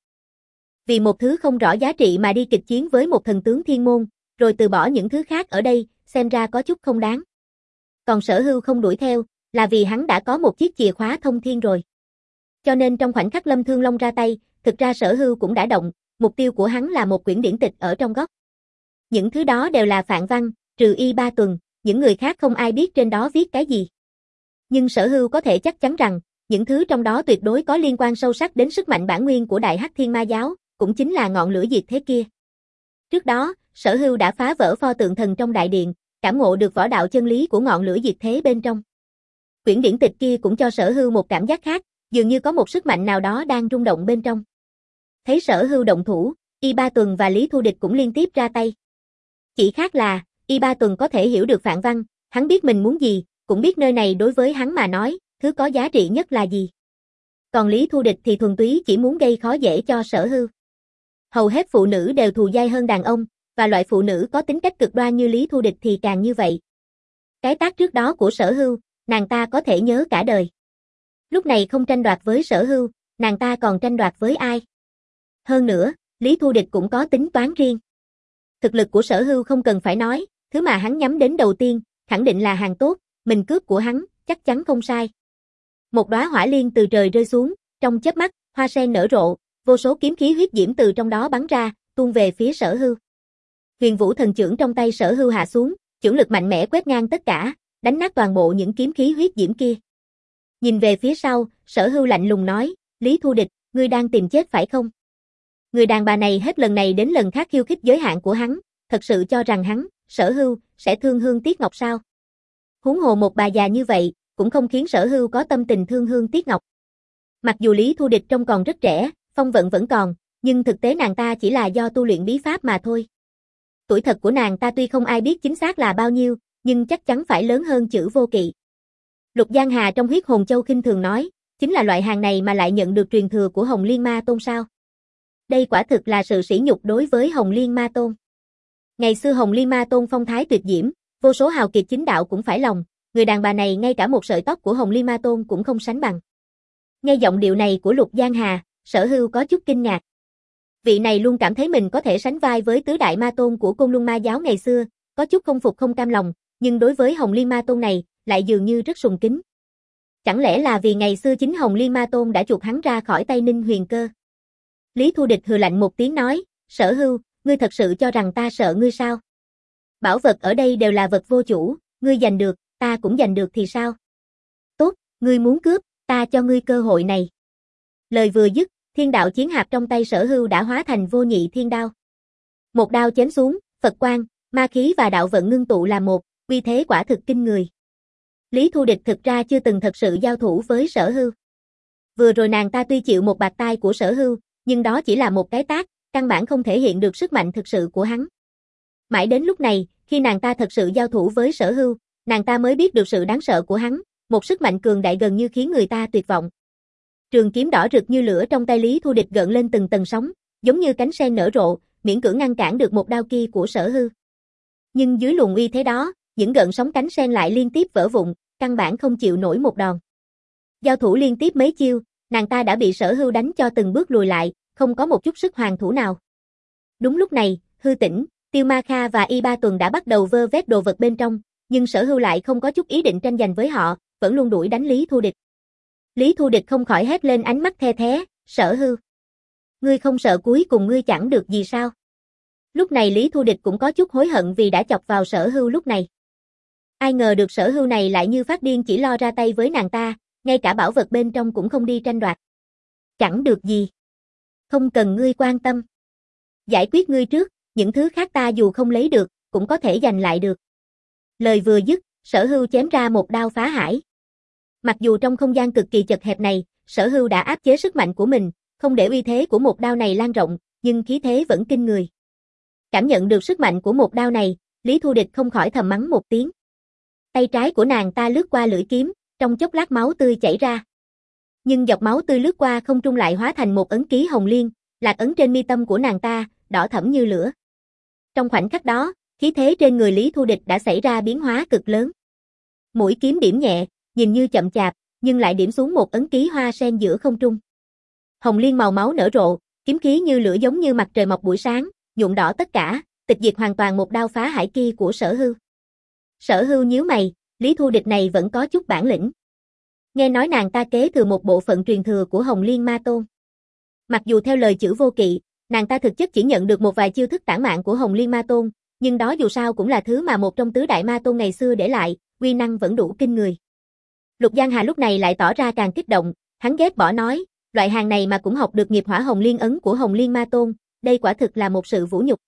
Vì một thứ không rõ giá trị mà đi kịch chiến với một thần tướng thiên môn, rồi từ bỏ những thứ khác ở đây, xem ra có chút không đáng. Còn Sở Hưu không đuổi theo, là vì hắn đã có một chiếc chìa khóa thông thiên rồi. Cho nên trong khoảnh khắc Lâm Thương Long ra tay, thực ra Sở Hưu cũng đã động, mục tiêu của hắn là một quyển điển tịch ở trong góc. Những thứ đó đều là phạn văn, trừ Y Ba Tuần, những người khác không ai biết trên đó viết cái gì. Nhưng Sở Hưu có thể chắc chắn rằng, những thứ trong đó tuyệt đối có liên quan sâu sắc đến sức mạnh bản nguyên của Đại Hắc Thiên Ma Giáo, cũng chính là ngọn lửa diệt thế kia. Trước đó, Sở Hưu đã phá vỡ pho tượng thần trong đại điện, cảm ngộ được võ đạo chân lý của ngọn lửa diệt thế bên trong. Quyển điển tịch kia cũng cho Sở Hưu một cảm giác khác, dường như có một sức mạnh nào đó đang rung động bên trong. Thấy Sở Hưu động thủ, Y Ba Tuần và Lý Thu Địch cũng liên tiếp ra tay. Chỉ khác là, Y Ba Tuần có thể hiểu được phạn văn, hắn biết mình muốn gì, cũng biết nơi này đối với hắn mà nói, thứ có giá trị nhất là gì. Còn Lý Thu Địch thì thuần túy chỉ muốn gây khó dễ cho Sở Hưu. Hầu hết phụ nữ đều thù dai hơn đàn ông, và loại phụ nữ có tính cách cực đoan như Lý Thu Địch thì càng như vậy. Cái tác trước đó của Sở Hưu, nàng ta có thể nhớ cả đời. Lúc này không tranh đoạt với Sở Hưu, nàng ta còn tranh đoạt với ai? Hơn nữa, Lý Thu Địch cũng có tính toán riêng. Thực lực của Sở Hưu không cần phải nói, thứ mà hắn nhắm đến đầu tiên, khẳng định là hàng tốt, mình cướp của hắn, chắc chắn không sai. Một đóa hỏa liên từ trời rơi xuống, trong chớp mắt, hoa sen nở rộ, vô số kiếm khí huyết diễm từ trong đó bắn ra, tuôn về phía Sở Hưu. Huyền Vũ thần chưởng trong tay Sở Hưu hạ xuống, chưởng lực mạnh mẽ quét ngang tất cả, đánh nát toàn bộ những kiếm khí huyết diễm kia. Nhìn về phía sau, Sở Hưu lạnh lùng nói, Lý Thu Địch, ngươi đang tìm chết phải không? Người đàn bà này hết lần này đến lần khác khiêu khích giới hạn của hắn, thật sự cho rằng hắn, Sở Hưu, sẽ thương hương tiếc ngọc sao? Huống hồ một bà già như vậy, cũng không khiến Sở Hưu có tâm tình thương hương tiếc ngọc. Mặc dù Lý Thu Địch trông còn rất trẻ, phong vận vẫn còn, nhưng thực tế nàng ta chỉ là do tu luyện bí pháp mà thôi. Tuổi thật của nàng ta tuy không ai biết chính xác là bao nhiêu, nhưng chắc chắn phải lớn hơn chữ Vô Kỵ. Lục Giang Hà trong Huyết Hồn Châu khinh thường nói, chính là loại hàng này mà lại nhận được truyền thừa của Hồng Liên Ma Tôn sao? Đây quả thực là sự sỉ nhục đối với Hồng Liên Ma Tôn. Ngày xưa Hồng Liên Ma Tôn phong thái tuyệt diễm, vô số hào kiệt chính đạo cũng phải lòng, người đàn bà này ngay cả một sợi tóc của Hồng Liên Ma Tôn cũng không sánh bằng. Nghe giọng điệu này của Lục Giang Hà, Sở Hưu có chút kinh ngạc. Vị này luôn cảm thấy mình có thể sánh vai với tứ đại ma tôn của Côn Luân Ma giáo ngày xưa, có chút không phục không cam lòng, nhưng đối với Hồng Liên Ma Tôn này, lại dường như rất sùng kính. Chẳng lẽ là vì ngày xưa chính Hồng Liên Ma Tôn đã chuộc hắn ra khỏi tay Ninh Huyền Cơ? Lý Thu Địch hừ lạnh một tiếng nói, Sở Hưu, ngươi thật sự cho rằng ta sợ ngươi sao? Bảo vật ở đây đều là vật vô chủ, ngươi giành được, ta cũng giành được thì sao? Tốt, ngươi muốn cướp, ta cho ngươi cơ hội này. Lời vừa dứt, thiên đạo chiến hạp trong tay Sở Hưu đã hóa thành vô nhị thiên đao. Một đao chém xuống, Phật quang, ma khí và đạo vận ngưng tụ làm một, uy thế quả thực kinh người. Lý Thu Địch thực ra chưa từng thật sự giao thủ với Sở Hưu. Vừa rồi nàng ta tuy chịu một bạt tai của Sở Hưu, nhưng đó chỉ là một cái tát, căn bản không thể hiện được sức mạnh thực sự của hắn. Mãi đến lúc này, khi nàng ta thật sự giao thủ với Sở Hưu, nàng ta mới biết được sự đáng sợ của hắn, một sức mạnh cường đại gần như khiến người ta tuyệt vọng. Trường kiếm đỏ rực như lửa trong tay Lý Thu Địch gợn lên từng tầng sóng, giống như cánh sen nở rộ, miễn cưỡng ngăn cản được một đao kia của Sở Hưu. Nhưng dưới luồng uy thế đó, những gợn sóng cánh sen lại liên tiếp vỡ vụn, căn bản không chịu nổi một đòn. Giao thủ liên tiếp mấy chiêu, nàng ta đã bị Sở Hưu đánh cho từng bước lùi lại, không có một chút sức hoàn thủ nào. Đúng lúc này, Hư Tĩnh, Tiêu Ma Kha và Y Ba Tuần đã bắt đầu vơ vét đồ vật bên trong, nhưng Sở Hưu lại không có chút ý định tranh giành với họ, vẫn luôn đuổi đánh Lý Thu Địch. Lý Thu Địch không khỏi hét lên ánh mắt the thé, Sở Hưu. Ngươi không sợ cuối cùng ngươi chẳng được gì sao? Lúc này Lý Thu Địch cũng có chút hối hận vì đã chọc vào Sở Hưu lúc này. Ai ngờ được Sở Hưu này lại như phát điên chỉ lo ra tay với nàng ta, ngay cả bảo vật bên trong cũng không đi tranh đoạt. Chẳng được gì. Không cần ngươi quan tâm. Giải quyết ngươi trước, những thứ khác ta dù không lấy được, cũng có thể giành lại được. Lời vừa dứt, Sở Hưu chém ra một đao phá hải. Mặc dù trong không gian cực kỳ chật hẹp này, Sở Hưu đã áp chế sức mạnh của mình, không để uy thế của một đao này lan rộng, nhưng khí thế vẫn kinh người. Cảm nhận được sức mạnh của một đao này, Lý Thu Địch không khỏi thầm mắng một tiếng. Tay trái của nàng ta lướt qua lưỡi kiếm, trong chốc lát máu tươi chảy ra. Nhưng dọc máu tươi lướt qua không trung lại hóa thành một ấn ký hồng liên, lạc ấn trên mi tâm của nàng ta, đỏ thẫm như lửa. Trong khoảnh khắc đó, khí thế trên người Lý Thu Địch đã xảy ra biến hóa cực lớn. Mũi kiếm điểm nhẹ, nhìn như chậm chạp, nhưng lại điểm xuống một ấn ký hoa sen giữa không trung. Hồng liên màu máu nở rộ, kiếm khí như lửa giống như mặt trời mọc buổi sáng, nhuộm đỏ tất cả, tịch diệt hoàn toàn một đao phá hải kia của Sở Hưu. Sở Hưu nhíu mày, Lý Thu Địch này vẫn có chút bản lĩnh. Nghe nói nàng ta kế thừa một bộ phận truyền thừa của Hồng Liên Ma Tôn. Mặc dù theo lời chữ Vô Kỵ, nàng ta thực chất chỉ nhận được một vài chiêu thức tản mạn của Hồng Liên Ma Tôn, nhưng đó dù sao cũng là thứ mà một trong tứ đại ma tôn ngày xưa để lại, uy năng vẫn đủ kinh người. Lục Giang Hà lúc này lại tỏ ra càng kích động, hắn ghét bỏ nói, loại hàng này mà cũng học được nghiệp hỏa Hồng Liên ấn của Hồng Liên Ma Tôn, đây quả thực là một sự vũ nhục.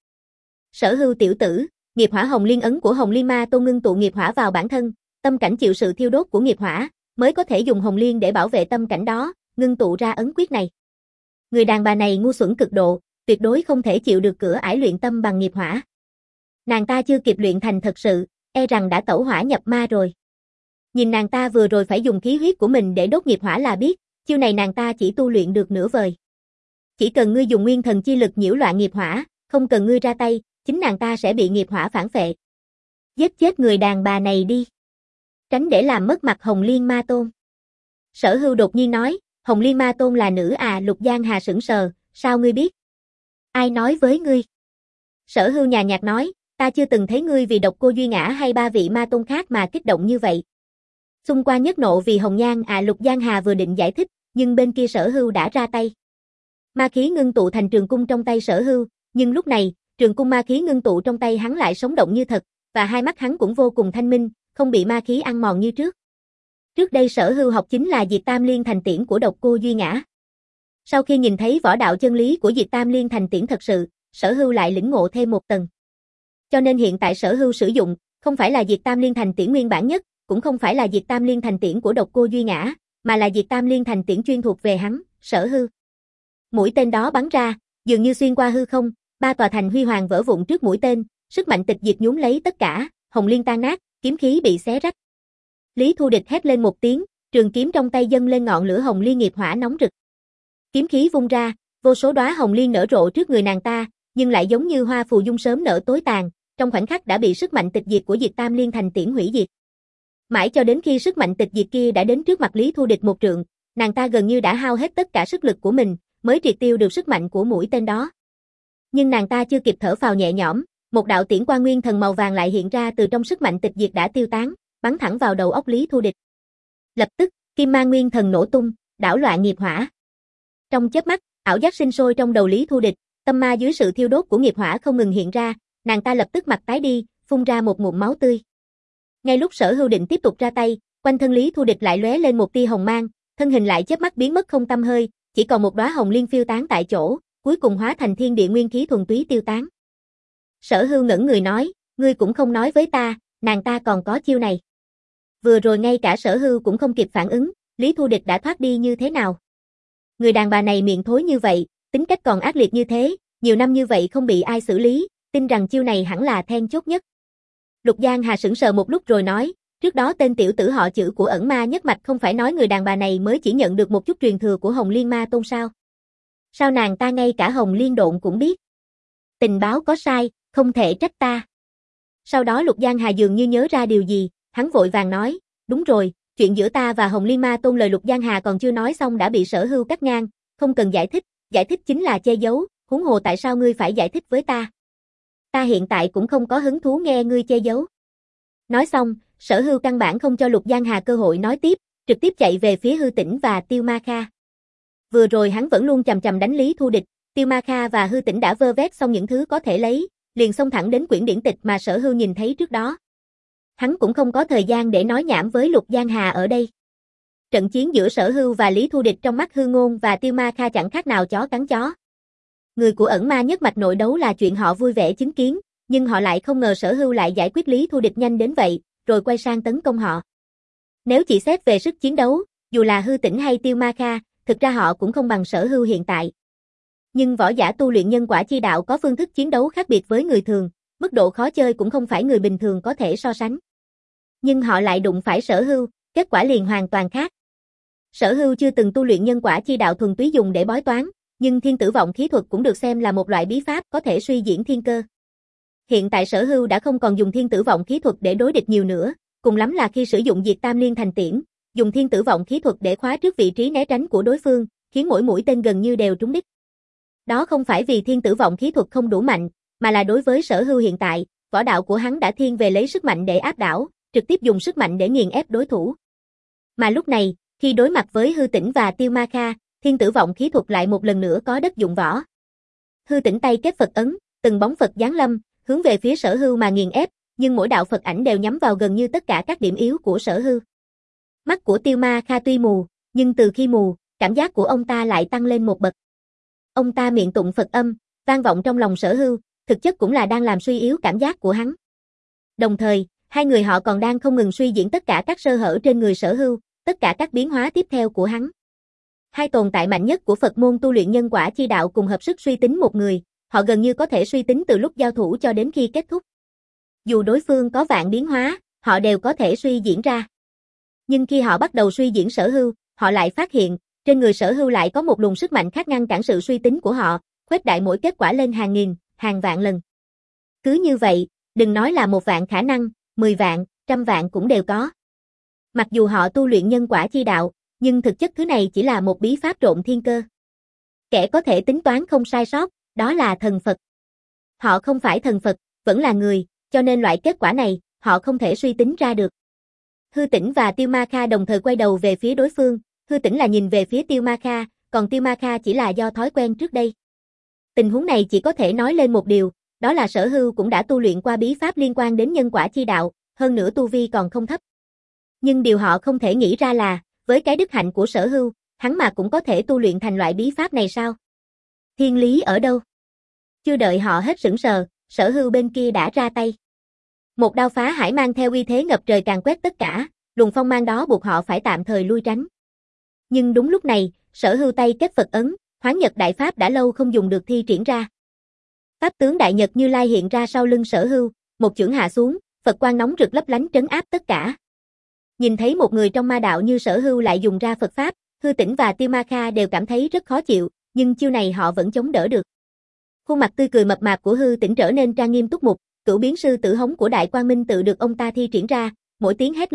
Sở Hưu tiểu tử, nghiệp hỏa Hồng Liên ấn của Hồng Liên Ma Tôn ngưng tụ nghiệp hỏa vào bản thân, tâm cảnh chịu sự thiêu đốt của nghiệp hỏa, mới có thể dùng Hồng Liên để bảo vệ tâm cảnh đó, ngưng tụ ra ấn quyết này. Người đàn bà này ngu xuẩn cực độ, tuyệt đối không thể chịu được cửa ải luyện tâm bằng nghiệp hỏa. Nàng ta chưa kịp luyện thành thật sự, e rằng đã tẩu hỏa nhập ma rồi. Nhìn nàng ta vừa rồi phải dùng khí huyết của mình để đốt nghiệp hỏa là biết, chiêu này nàng ta chỉ tu luyện được nửa vời. Chỉ cần ngươi dùng nguyên thần chi lực nhiễu loạn nghiệp hỏa, không cần ngươi ra tay, chính nàng ta sẽ bị nghiệp hỏa phản phệ. Giết chết người đàn bà này đi. Tránh để làm mất mặt Hồng Liên Ma Tôn. Sở Hưu đột nhiên nói, Hồng Liên Ma Tôn là nữ à? Lục Giang Hà sững sờ, sao ngươi biết? Ai nói với ngươi? Sở Hưu nhàn nhạt nói, ta chưa từng thấy ngươi vì Độc Cô Duy Ngã hay ba vị ma tôn khác mà kích động như vậy. Xung quanh nhất nộ vì Hồng Nhan à? Lục Giang Hà vừa định giải thích, nhưng bên kia Sở Hưu đã ra tay. Ma khí ngưng tụ thành trường cung trong tay Sở Hưu, nhưng lúc này, trường cung ma khí ngưng tụ trong tay hắn lại sống động như thật, và hai mắt hắn cũng vô cùng thanh minh, không bị ma khí ăn mòn như trước. Trước đây Sở Hưu học chính là Diệt Tam Liên Thành Tiễn của Độc Cô Duy Ngã. Sau khi nhìn thấy võ đạo chân lý của Diệt Tam Liên Thành Tiễn thật sự, Sở Hưu lại lĩnh ngộ thêm một tầng. Cho nên hiện tại Sở Hưu sử dụng, không phải là Diệt Tam Liên Thành Tiễn nguyên bản nhất, cũng không phải là Diệt Tam Liên Thành Tiễn của Độc Cô Duy Ngã, mà là Diệt Tam Liên Thành Tiễn chuyên thuộc về hắn, Sở Hưu. Mũi tên đó bắn ra, dường như xuyên qua hư không, ba tòa thành huy hoàng vỡ vụn trước mũi tên, sức mạnh tịch diệt nhúng lấy tất cả, Hồng Liên tan nát, kiếm khí bị xé rách. Lý Thu Địch hét lên một tiếng, trường kiếm trong tay dâng lên ngọn lửa Hồng Liên nghiệp hỏa nóng rực. Kiếm khí vung ra, vô số đóa Hồng Liên nở rộ trước người nàng ta, nhưng lại giống như hoa phù dung sớm nở tối tàn, trong khoảnh khắc đã bị sức mạnh tịch diệt của Diệt Tam Liên Thành Tiễn hủy diệt. Mãi cho đến khi sức mạnh tịch diệt kia đã đến trước mặt Lý Thu Địch một trượng, nàng ta gần như đã hao hết tất cả sức lực của mình, mới triệt tiêu được sức mạnh của mũi tên đó. Nhưng nàng ta chưa kịp thở phào nhẹ nhõm, một đạo tiễn quang nguyên thần màu vàng lại hiện ra từ trong sức mạnh tịch diệt đã tiêu tán, bắn thẳng vào đầu óc Lý Thu Địch. Lập tức, kim mang nguyên thần nổ tung, đảo loạn nghiệp hỏa. Trong chớp mắt, ảo giác sinh sôi trong đầu Lý Thu Địch, tâm ma dưới sự thiêu đốt của nghiệp hỏa không ngừng hiện ra, nàng ta lập tức mặt tái đi, phun ra một ngụm máu tươi. Ngay lúc Sở Hưu định tiếp tục ra tay, quanh thân Lý Thu Địch lại lóe lên một tia hồng mang, thân hình lại chớp mắt biến mất không tăm hơi, chỉ còn một đóa hồng liên phiêu tán tại chỗ, cuối cùng hóa thành thiên địa nguyên khí thuần túy tiêu tán. Sở Hưu ngẩn người nói, ngươi cũng không nói với ta, nàng ta còn có chiêu này. Vừa rồi ngay cả Sở Hưu cũng không kịp phản ứng, Lý Thu Địch đã thoát đi như thế nào. Người đàn bà này miệng thối như vậy, tính cách còn ác liệt như thế, nhiều năm như vậy không bị ai xử lý, tin rằng chiêu này hẳn là then chốt nhất. Lục Giang Hà sững sờ một lúc rồi nói, trước đó tên tiểu tử họ Chữ của ẩn ma nhất mạch không phải nói người đàn bà này mới chỉ nhận được một chút truyền thừa của Hồng Liên Ma Tôn sao? Sao nàng ta ngay cả Hồng Liên Độn cũng biết? Tình báo có sai, không thể trách ta. Sau đó Lục Giang Hà dường như nhớ ra điều gì, hắn vội vàng nói, đúng rồi, chuyện giữa ta và Hồng Liên Ma Tôn. Lời Lục Giang Hà còn chưa nói xong đã bị Sở Hưu cắt ngang, không cần giải thích, giải thích chính là che giấu, huống hồ tại sao ngươi phải giải thích với ta? Ta hiện tại cũng không có hứng thú nghe ngươi che giấu. Nói xong, Sở Hưu căn bản không cho Lục Giang Hà cơ hội nói tiếp, trực tiếp chạy về phía Hư Tĩnh và Tiêu Ma Kha. Vừa rồi hắn vẫn luôn chầm chầm đánh Lý Thu Địch, Tiêu Ma Kha và Hư Tĩnh đã vơ vét xong những thứ có thể lấy, liền xông thẳng đến quyển điển tịch mà Sở Hưu nhìn thấy trước đó. Hắn cũng không có thời gian để nói nhảm với Lục Giang Hà ở đây. Trận chiến giữa Sở Hưu và Lý Thu Địch trong mắt Hư Ngôn và Tiêu Ma Kha chẳng khác nào chó cắn chó. Người của ẩn ma nhất mạch nội đấu là chuyện họ vui vẻ chứng kiến, nhưng họ lại không ngờ Sở Hưu lại giải quyết Lý Thu Địch nhanh đến vậy, rồi quay sang tấn công họ. Nếu chỉ xét về sức chiến đấu, dù là Hư Tĩnh hay Tiêu Ma Kha, thực ra họ cũng không bằng Sở Hưu hiện tại. Nhưng võ giả tu luyện nhân quả chi đạo có phương thức chiến đấu khác biệt với người thường, mức độ khó chơi cũng không phải người bình thường có thể so sánh. Nhưng họ lại đụng phải Sở Hưu, kết quả liền hoàn toàn khác. Sở Hưu chưa từng tu luyện nhân quả chi đạo thuần túy dùng để bói toán, nhưng thiên tử vọng khí thuật cũng được xem là một loại bí pháp có thể suy diễn thiên cơ. Hiện tại Sở Hưu đã không còn dùng thiên tử vọng khí thuật để đối địch nhiều nữa, cùng lắm là khi sử dụng diệt tam liên thành tiễn, dùng thiên tử vọng khí thuật để khóa trước vị trí né tránh của đối phương, khiến mỗi mũi tên gần như đều trúng đích. Đó không phải vì thiên tử vọng khí thuật không đủ mạnh, mà là đối với Sở Hưu hiện tại, võ đạo của hắn đã thiên về lấy sức mạnh để áp đảo, trực tiếp dùng sức mạnh để nghiền ép đối thủ. Mà lúc này, khi đối mặt với Hư Tĩnh và Tiêu Ma Kha, thiên tử vọng khí thuật lại một lần nữa có đất dụng võ. Hư Tĩnh tay kết Phật ấn, từng bóng Phật giáng lâm, hướng về phía Sở Hưu mà nghiền ép, nhưng mỗi đạo Phật ảnh đều nhắm vào gần như tất cả các điểm yếu của Sở Hưu. Mắt của Tiêu Ma Kha tuy mù, nhưng từ khi mù, cảm giác của ông ta lại tăng lên một bậc. Ông ta miệng tụng Phật âm, vang vọng trong lòng Sở Hưu, thực chất cũng là đang làm suy yếu cảm giác của hắn. Đồng thời, hai người họ còn đang không ngừng suy diễn tất cả các sơ hở trên người Sở Hưu, tất cả các biến hóa tiếp theo của hắn. Hai tồn tại mạnh nhất của Phật môn tu luyện nhân quả chi đạo cùng hợp sức suy tính một người, họ gần như có thể suy tính từ lúc giao thủ cho đến khi kết thúc. Dù đối phương có vạn biến hóa, họ đều có thể suy diễn ra. Nhưng khi họ bắt đầu suy diễn Sở Hưu, họ lại phát hiện, trên người Sở Hưu lại có một luồng sức mạnh khác ngăn cản sự suy tính của họ, khuếch đại mỗi kết quả lên hàng nghìn, hàng vạn lần. Cứ như vậy, đừng nói là một vạn khả năng, mười vạn, trăm vạn cũng đều có. Mặc dù họ tu luyện nhân quả chi đạo, nhưng thực chất thứ này chỉ là một bí pháp trộn thiên cơ. Kẻ có thể tính toán không sai sót, đó là thần Phật. Họ không phải thần Phật, vẫn là người, cho nên loại kết quả này, họ không thể suy tính ra được. Hư Tĩnh và Tiêu Ma Kha đồng thời quay đầu về phía đối phương, Hư Tĩnh là nhìn về phía Tiêu Ma Kha, còn Tiêu Ma Kha chỉ là do thói quen trước đây. Tình huống này chỉ có thể nói lên một điều, đó là Sở Hưu cũng đã tu luyện qua bí pháp liên quan đến nhân quả chi đạo, hơn nữa tu vi còn không thấp. Nhưng điều họ không thể nghĩ ra là, với cái đức hạnh của Sở Hưu, hắn mà cũng có thể tu luyện thành loại bí pháp này sao? Thiên lý ở đâu? Chưa đợi họ hết sững sờ, Sở Hưu bên kia đã ra tay. Một đao phá hải mang theo uy thế ngập trời càn quét tất cả, luồng phong mang đó buộc họ phải tạm thời lui tránh. Nhưng đúng lúc này, Sở Hưu tay kết Phật ấn, Hoán Nhật Đại Pháp đã lâu không dùng được thi triển ra. Pháp tướng Đại Nhật Như Lai hiện ra sau lưng Sở Hưu, một chưởng hạ xuống, Phật quang nóng rực lấp lánh trấn áp tất cả. Nhìn thấy một người trong ma đạo như Sở Hưu lại dùng ra Phật Pháp, Hư Tĩnh và Tiêu Ma Kha đều cảm thấy rất khó chịu, nhưng chiêu này họ vẫn chống đỡ được. Khuôn mặt tươi cười mập mạp của Hư Tĩnh trở nên trang nghiêm túc mục, cửu biến sư tử hống của Đại Quang Minh tự được ông ta thi triển ra, mỗi tiếng hét lên,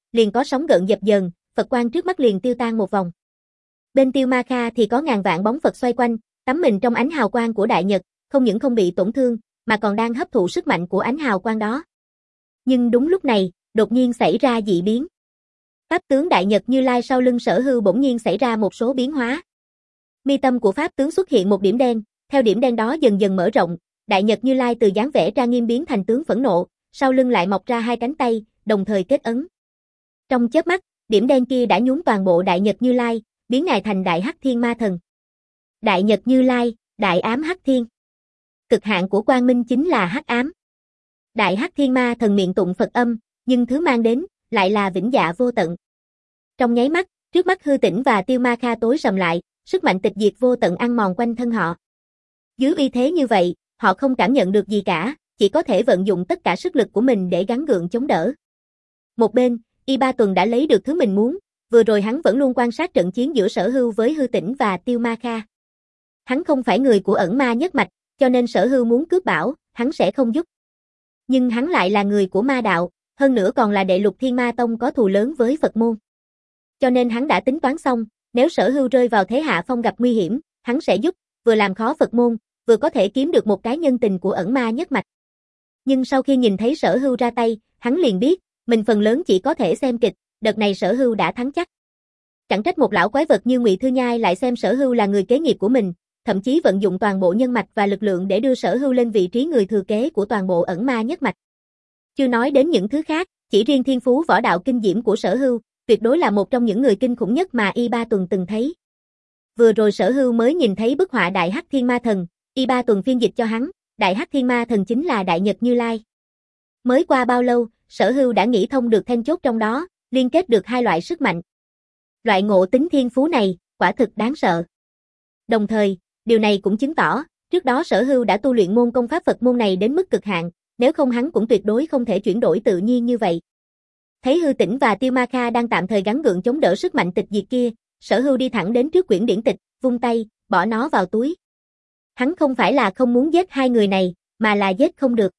liền có sóng gợn dập dờn, Phật quang trước mắt liền tiêu tan một vòng. Bên Tiêu Ma Kha thì có ngàn vạn bóng Phật xoay quanh, tắm mình trong ánh hào quang của Đại Nhật, không những không bị tổn thương, mà còn đang hấp thụ sức mạnh của ánh hào quang đó. Nhưng đúng lúc này, đột nhiên xảy ra dị biến. Pháp tướng Đại Nhật Như Lai sau lưng Sở Hưu bỗng nhiên xảy ra một số biến hóa. Mi tâm của pháp tướng xuất hiện một điểm đen, theo điểm đen đó dần dần mở rộng, Đại Nhật Như Lai từ dáng vẻ trang nghiêm biến thành tướng phẫn nộ, sau lưng lại mọc ra hai cánh tay, đồng thời kết ấn. Trong chớp mắt, điểm đen kia đã nhúng toàn bộ Đại Nhật Như Lai, biến ngài thành Đại Hắc Thiên Ma Thần. Đại Nhật Như Lai, Đại Ám Hắc Thiên. Cực hạn của quang minh chính là hắc ám. Đại Hắc Thiên Ma Thần miệng tụng Phật âm, nhưng thứ mang đến lại là vĩnh dạ vô tận. Trong nháy mắt, trước mắt Hư Tĩnh và Tiêu Ma Kha tối sầm lại, sức mạnh tịch diệt vô tận ăn mòn quanh thân họ. Dưới uy thế như vậy, họ không cảm nhận được gì cả, chỉ có thể vận dụng tất cả sức lực của mình để gắng gượng chống đỡ. Một bên, Y Ba Tuần đã lấy được thứ mình muốn, vừa rồi hắn vẫn luôn quan sát trận chiến giữa Sở Hưu với Hư Tĩnh và Tiêu Ma Kha. Hắn không phải người của ẩn ma nhất mạch, cho nên Sở Hưu muốn cướp bảo, hắn sẽ không giúp. Nhưng hắn lại là người của ma đạo, hơn nữa còn là đệ lục Thiên Ma Tông có thù lớn với Phật môn. Cho nên hắn đã tính toán xong, nếu Sở Hưu rơi vào thế hạ phong gặp nguy hiểm, hắn sẽ giúp, vừa làm khó Phật môn, vừa có thể kiếm được một cái nhân tình của ẩn ma nhất mạch. Nhưng sau khi nhìn thấy Sở Hưu ra tay, hắn liền biết, mình phần lớn chỉ có thể xem kịch, đợt này Sở Hưu đã thắng chắc. Chẳng trách một lão quái vật như Ngụy Thư Nhai lại xem Sở Hưu là người kế nghiệp của mình, thậm chí vận dụng toàn bộ nhân mạch và lực lượng để đưa Sở Hưu lên vị trí người thừa kế của toàn bộ ẩn ma nhất mạch. Chưa nói đến những thứ khác, chỉ riêng thiên phú võ đạo kinh diễm của Sở Hưu, tuyệt đối là một trong những người kinh khủng nhất mà Y Ba Tuần từng thấy. Vừa rồi Sở Hưu mới nhìn thấy bức họa Đại Hắc Thiên Ma Thần, Y Ba Tuần phiên dịch cho hắn, Đại Hắc Thiên Ma Thần chính là Đại Nhật Như Lai. Mới qua bao lâu, Sở Hưu đã nghĩ thông được then chốt trong đó, liên kết được hai loại sức mạnh. Loại ngộ tính thiên phú này, quả thực đáng sợ. Đồng thời, điều này cũng chứng tỏ, trước đó Sở Hưu đã tu luyện môn công pháp Phật môn này đến mức cực hạn, nếu không hắn cũng tuyệt đối không thể chuyển đổi tự nhiên như vậy. Thấy Hư Tĩnh và Tiêu Ma Kha đang tạm thời gắng gượng chống đỡ sức mạnh tịch diệt kia, Sở Hưu đi thẳng đến trước quyển điển tịch, vung tay, bỏ nó vào túi. Hắn không phải là không muốn giết hai người này, mà là giết không được.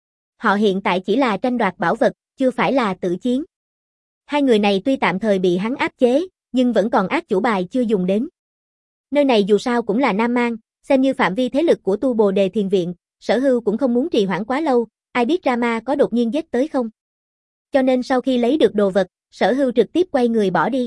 Họ hiện tại chỉ là tranh đoạt bảo vật, chưa phải là tử chiến. Hai người này tuy tạm thời bị hắn áp chế, nhưng vẫn còn ác chủ bài chưa dùng đến. Nơi này dù sao cũng là Nam Mang, xem như phạm vi thế lực của Tu Bồ Đề Thiền Viện, Sở Hưu cũng không muốn trì hoãn quá lâu, ai biết Rama có đột nhiên giết tới không. Cho nên sau khi lấy được đồ vật, Sở Hưu trực tiếp quay người bỏ đi.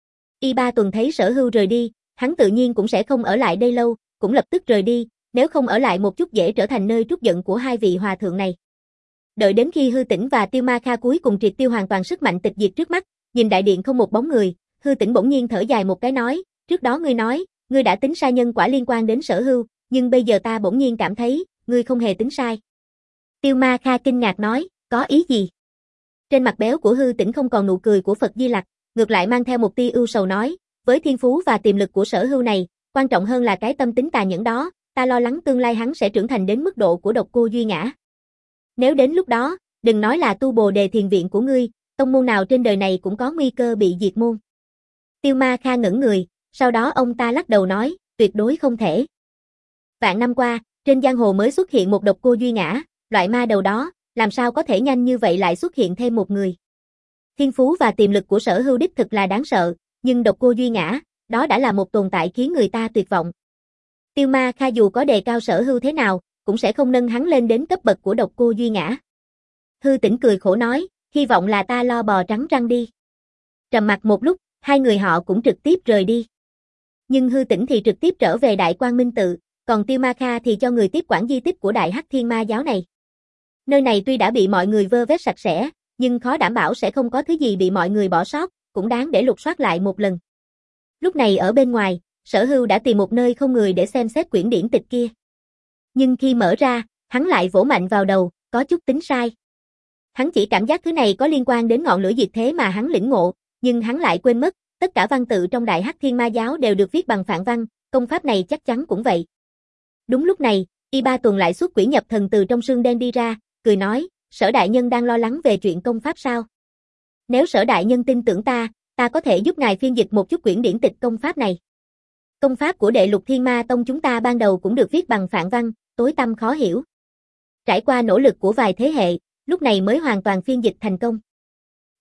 Y Ba Tuần thấy Sở Hưu rời đi, hắn tự nhiên cũng sẽ không ở lại đây lâu, cũng lập tức rời đi, nếu không ở lại một chút dễ trở thành nơi trút giận của hai vị hòa thượng này. Đợi đến khi Hư Tĩnh và Tiêu Ma Kha cuối cùng triệt tiêu hoàn toàn sức mạnh tịch diệt trước mắt, nhìn đại điện không một bóng người, Hư Tĩnh bỗng nhiên thở dài một cái nói, trước đó ngươi nói, ngươi đã tính sai nhân quả liên quan đến Sở Hưu, nhưng bây giờ ta bỗng nhiên cảm thấy, ngươi không hề tính sai. Tiêu Ma Kha kinh ngạc nói, có ý gì? Trên mặt béo của Hư Tĩnh không còn nụ cười của Phật Di Lặc, ngược lại mang theo một tia ưu sầu nói, với thiên phú và tiềm lực của Sở Hưu này, quan trọng hơn là cái tâm tính tà nhẫn đó, ta lo lắng tương lai hắn sẽ trưởng thành đến mức độ của Độc Cô Duy Ngã. Nếu đến lúc đó, đừng nói là Tu Bồ Đề Thiền Viện của ngươi, tông môn nào trên đời này cũng có nguy cơ bị diệt môn. Tiêu Ma Kha ngẩn người, sau đó ông ta lắc đầu nói, tuyệt đối không thể. Vạn năm qua, trên giang hồ mới xuất hiện một Độc Cô Duy Ngã, loại ma đầu đó, làm sao có thể nhanh như vậy lại xuất hiện thêm một người. Thiên phú và tiềm lực của Sở Hưu đích thực là đáng sợ, nhưng Độc Cô Duy Ngã, đó đã là một tồn tại khiến người ta tuyệt vọng. Tiêu Ma Kha dù có đề cao Sở Hưu thế nào, cũng sẽ không nâng hắn lên đến cấp bậc của Độc Cô Duy Ngã. Hư Tĩnh cười khổ nói, hy vọng là ta lo bò trắng răng đi. Trầm mặc một lúc, hai người họ cũng trực tiếp rời đi. Nhưng Hư Tĩnh thì trực tiếp trở về Đại Quang Minh Tự, còn Tiêu Ma Kha thì cho người tiếp quản di tích của Đại Hắc Thiên Ma giáo này. Nơi này tuy đã bị mọi người vơ vét sạch sẽ, nhưng khó đảm bảo sẽ không có thứ gì bị mọi người bỏ sót, cũng đáng để lục soát lại một lần. Lúc này ở bên ngoài, Sở Hưu đã tìm một nơi không người để xem xét quyển điển tịch kia. Nhưng khi mở ra, hắn lại vỗ mạnh vào đầu, có chút tính sai. Hắn chỉ cảm giác thứ này có liên quan đến ngọn lửa diệt thế mà hắn lĩnh ngộ, nhưng hắn lại quên mất, tất cả văn tự trong Đại Hắc Thiên Ma giáo đều được viết bằng phạn văn, công pháp này chắc chắn cũng vậy. Đúng lúc này, Y Ba Tuần lại xuất quỷ nhập thần từ trong xương đen đi ra, cười nói, Sở đại nhân đang lo lắng về chuyện công pháp sao? Nếu Sở đại nhân tin tưởng ta, ta có thể giúp ngài phiên dịch một chút quyển điển tịch công pháp này. Công pháp của Đệ Lục Thiên Ma Tông chúng ta ban đầu cũng được viết bằng phạn văn, tối tăm khó hiểu. Trải qua nỗ lực của vài thế hệ, lúc này mới hoàn toàn phiên dịch thành công.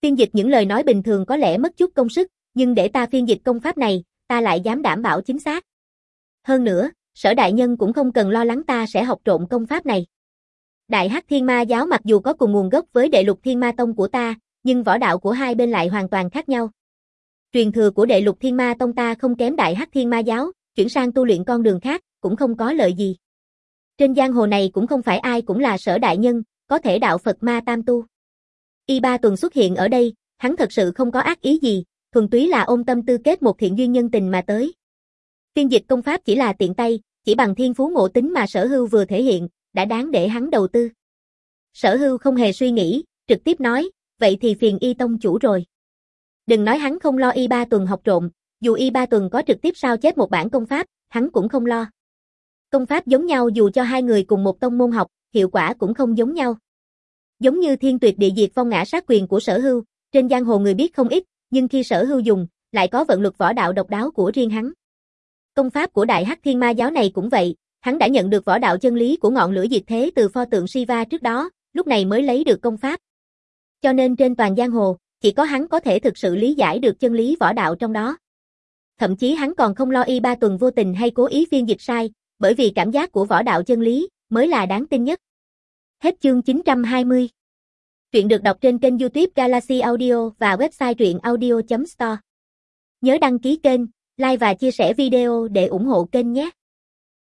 Phiên dịch những lời nói bình thường có lẽ mất chút công sức, nhưng để ta phiên dịch công pháp này, ta lại dám đảm bảo chính xác. Hơn nữa, Sở đại nhân cũng không cần lo lắng ta sẽ học trộm công pháp này. Đại Hắc Thiên Ma giáo mặc dù có cùng nguồn gốc với Đệ Lục Thiên Ma Tông của ta, nhưng võ đạo của hai bên lại hoàn toàn khác nhau. Truyền thừa của Đệ Lục Thiên Ma Tông ta không kém Đại Hắc Thiên Ma giáo, chuyển sang tu luyện con đường khác, cũng không có lợi gì. Trên giang hồ này cũng không phải ai cũng là Sở đại nhân, có thể đạo Phật ma tam tu. Y Ba Tuần xuất hiện ở đây, hắn thật sự không có ác ý gì, thuần túy là ôm tâm tư kết một thiện duyên nhân tình mà tới. Phiên dịch công pháp chỉ là tiện tay, chỉ bằng thiên phú ngộ tính mà Sở Hưu vừa thể hiện, đã đáng để hắn đầu tư. Sở Hưu không hề suy nghĩ, trực tiếp nói, vậy thì phiền Y tông chủ rồi. Đừng nói hắn không lo Y Ba Tuần học trộm, dù Y Ba Tuần có trực tiếp sao chép một bản công pháp, hắn cũng không lo. Công pháp giống nhau dù cho hai người cùng một tông môn học, hiệu quả cũng không giống nhau. Giống như Thiên Tuyệt Địa Diệt Phong Ngã Sát Quyền của Sở Hưu, trên giang hồ người biết không ít, nhưng khi Sở Hưu dùng, lại có vận luật võ đạo độc đáo của riêng hắn. Công pháp của Đại Hắc Thiên Ma giáo này cũng vậy, hắn đã nhận được võ đạo chân lý của ngọn lửa diệt thế từ pho tượng Shiva trước đó, lúc này mới lấy được công pháp. Cho nên trên toàn giang hồ, chỉ có hắn có thể thực sự lý giải được chân lý võ đạo trong đó. Thậm chí hắn còn không lo Y Ba Tuần vô tình hay cố ý phiên dịch sai, bởi vì cảm giác của võ đạo chân lý mới là đáng tin nhất. Hết chương chín trăm hai mươi. Truyện được đọc trên kênh YouTube Galaxy Audio và website truyện audio chấm store. Nhớ đăng ký kênh, like và chia sẻ video để ủng hộ kênh nhé.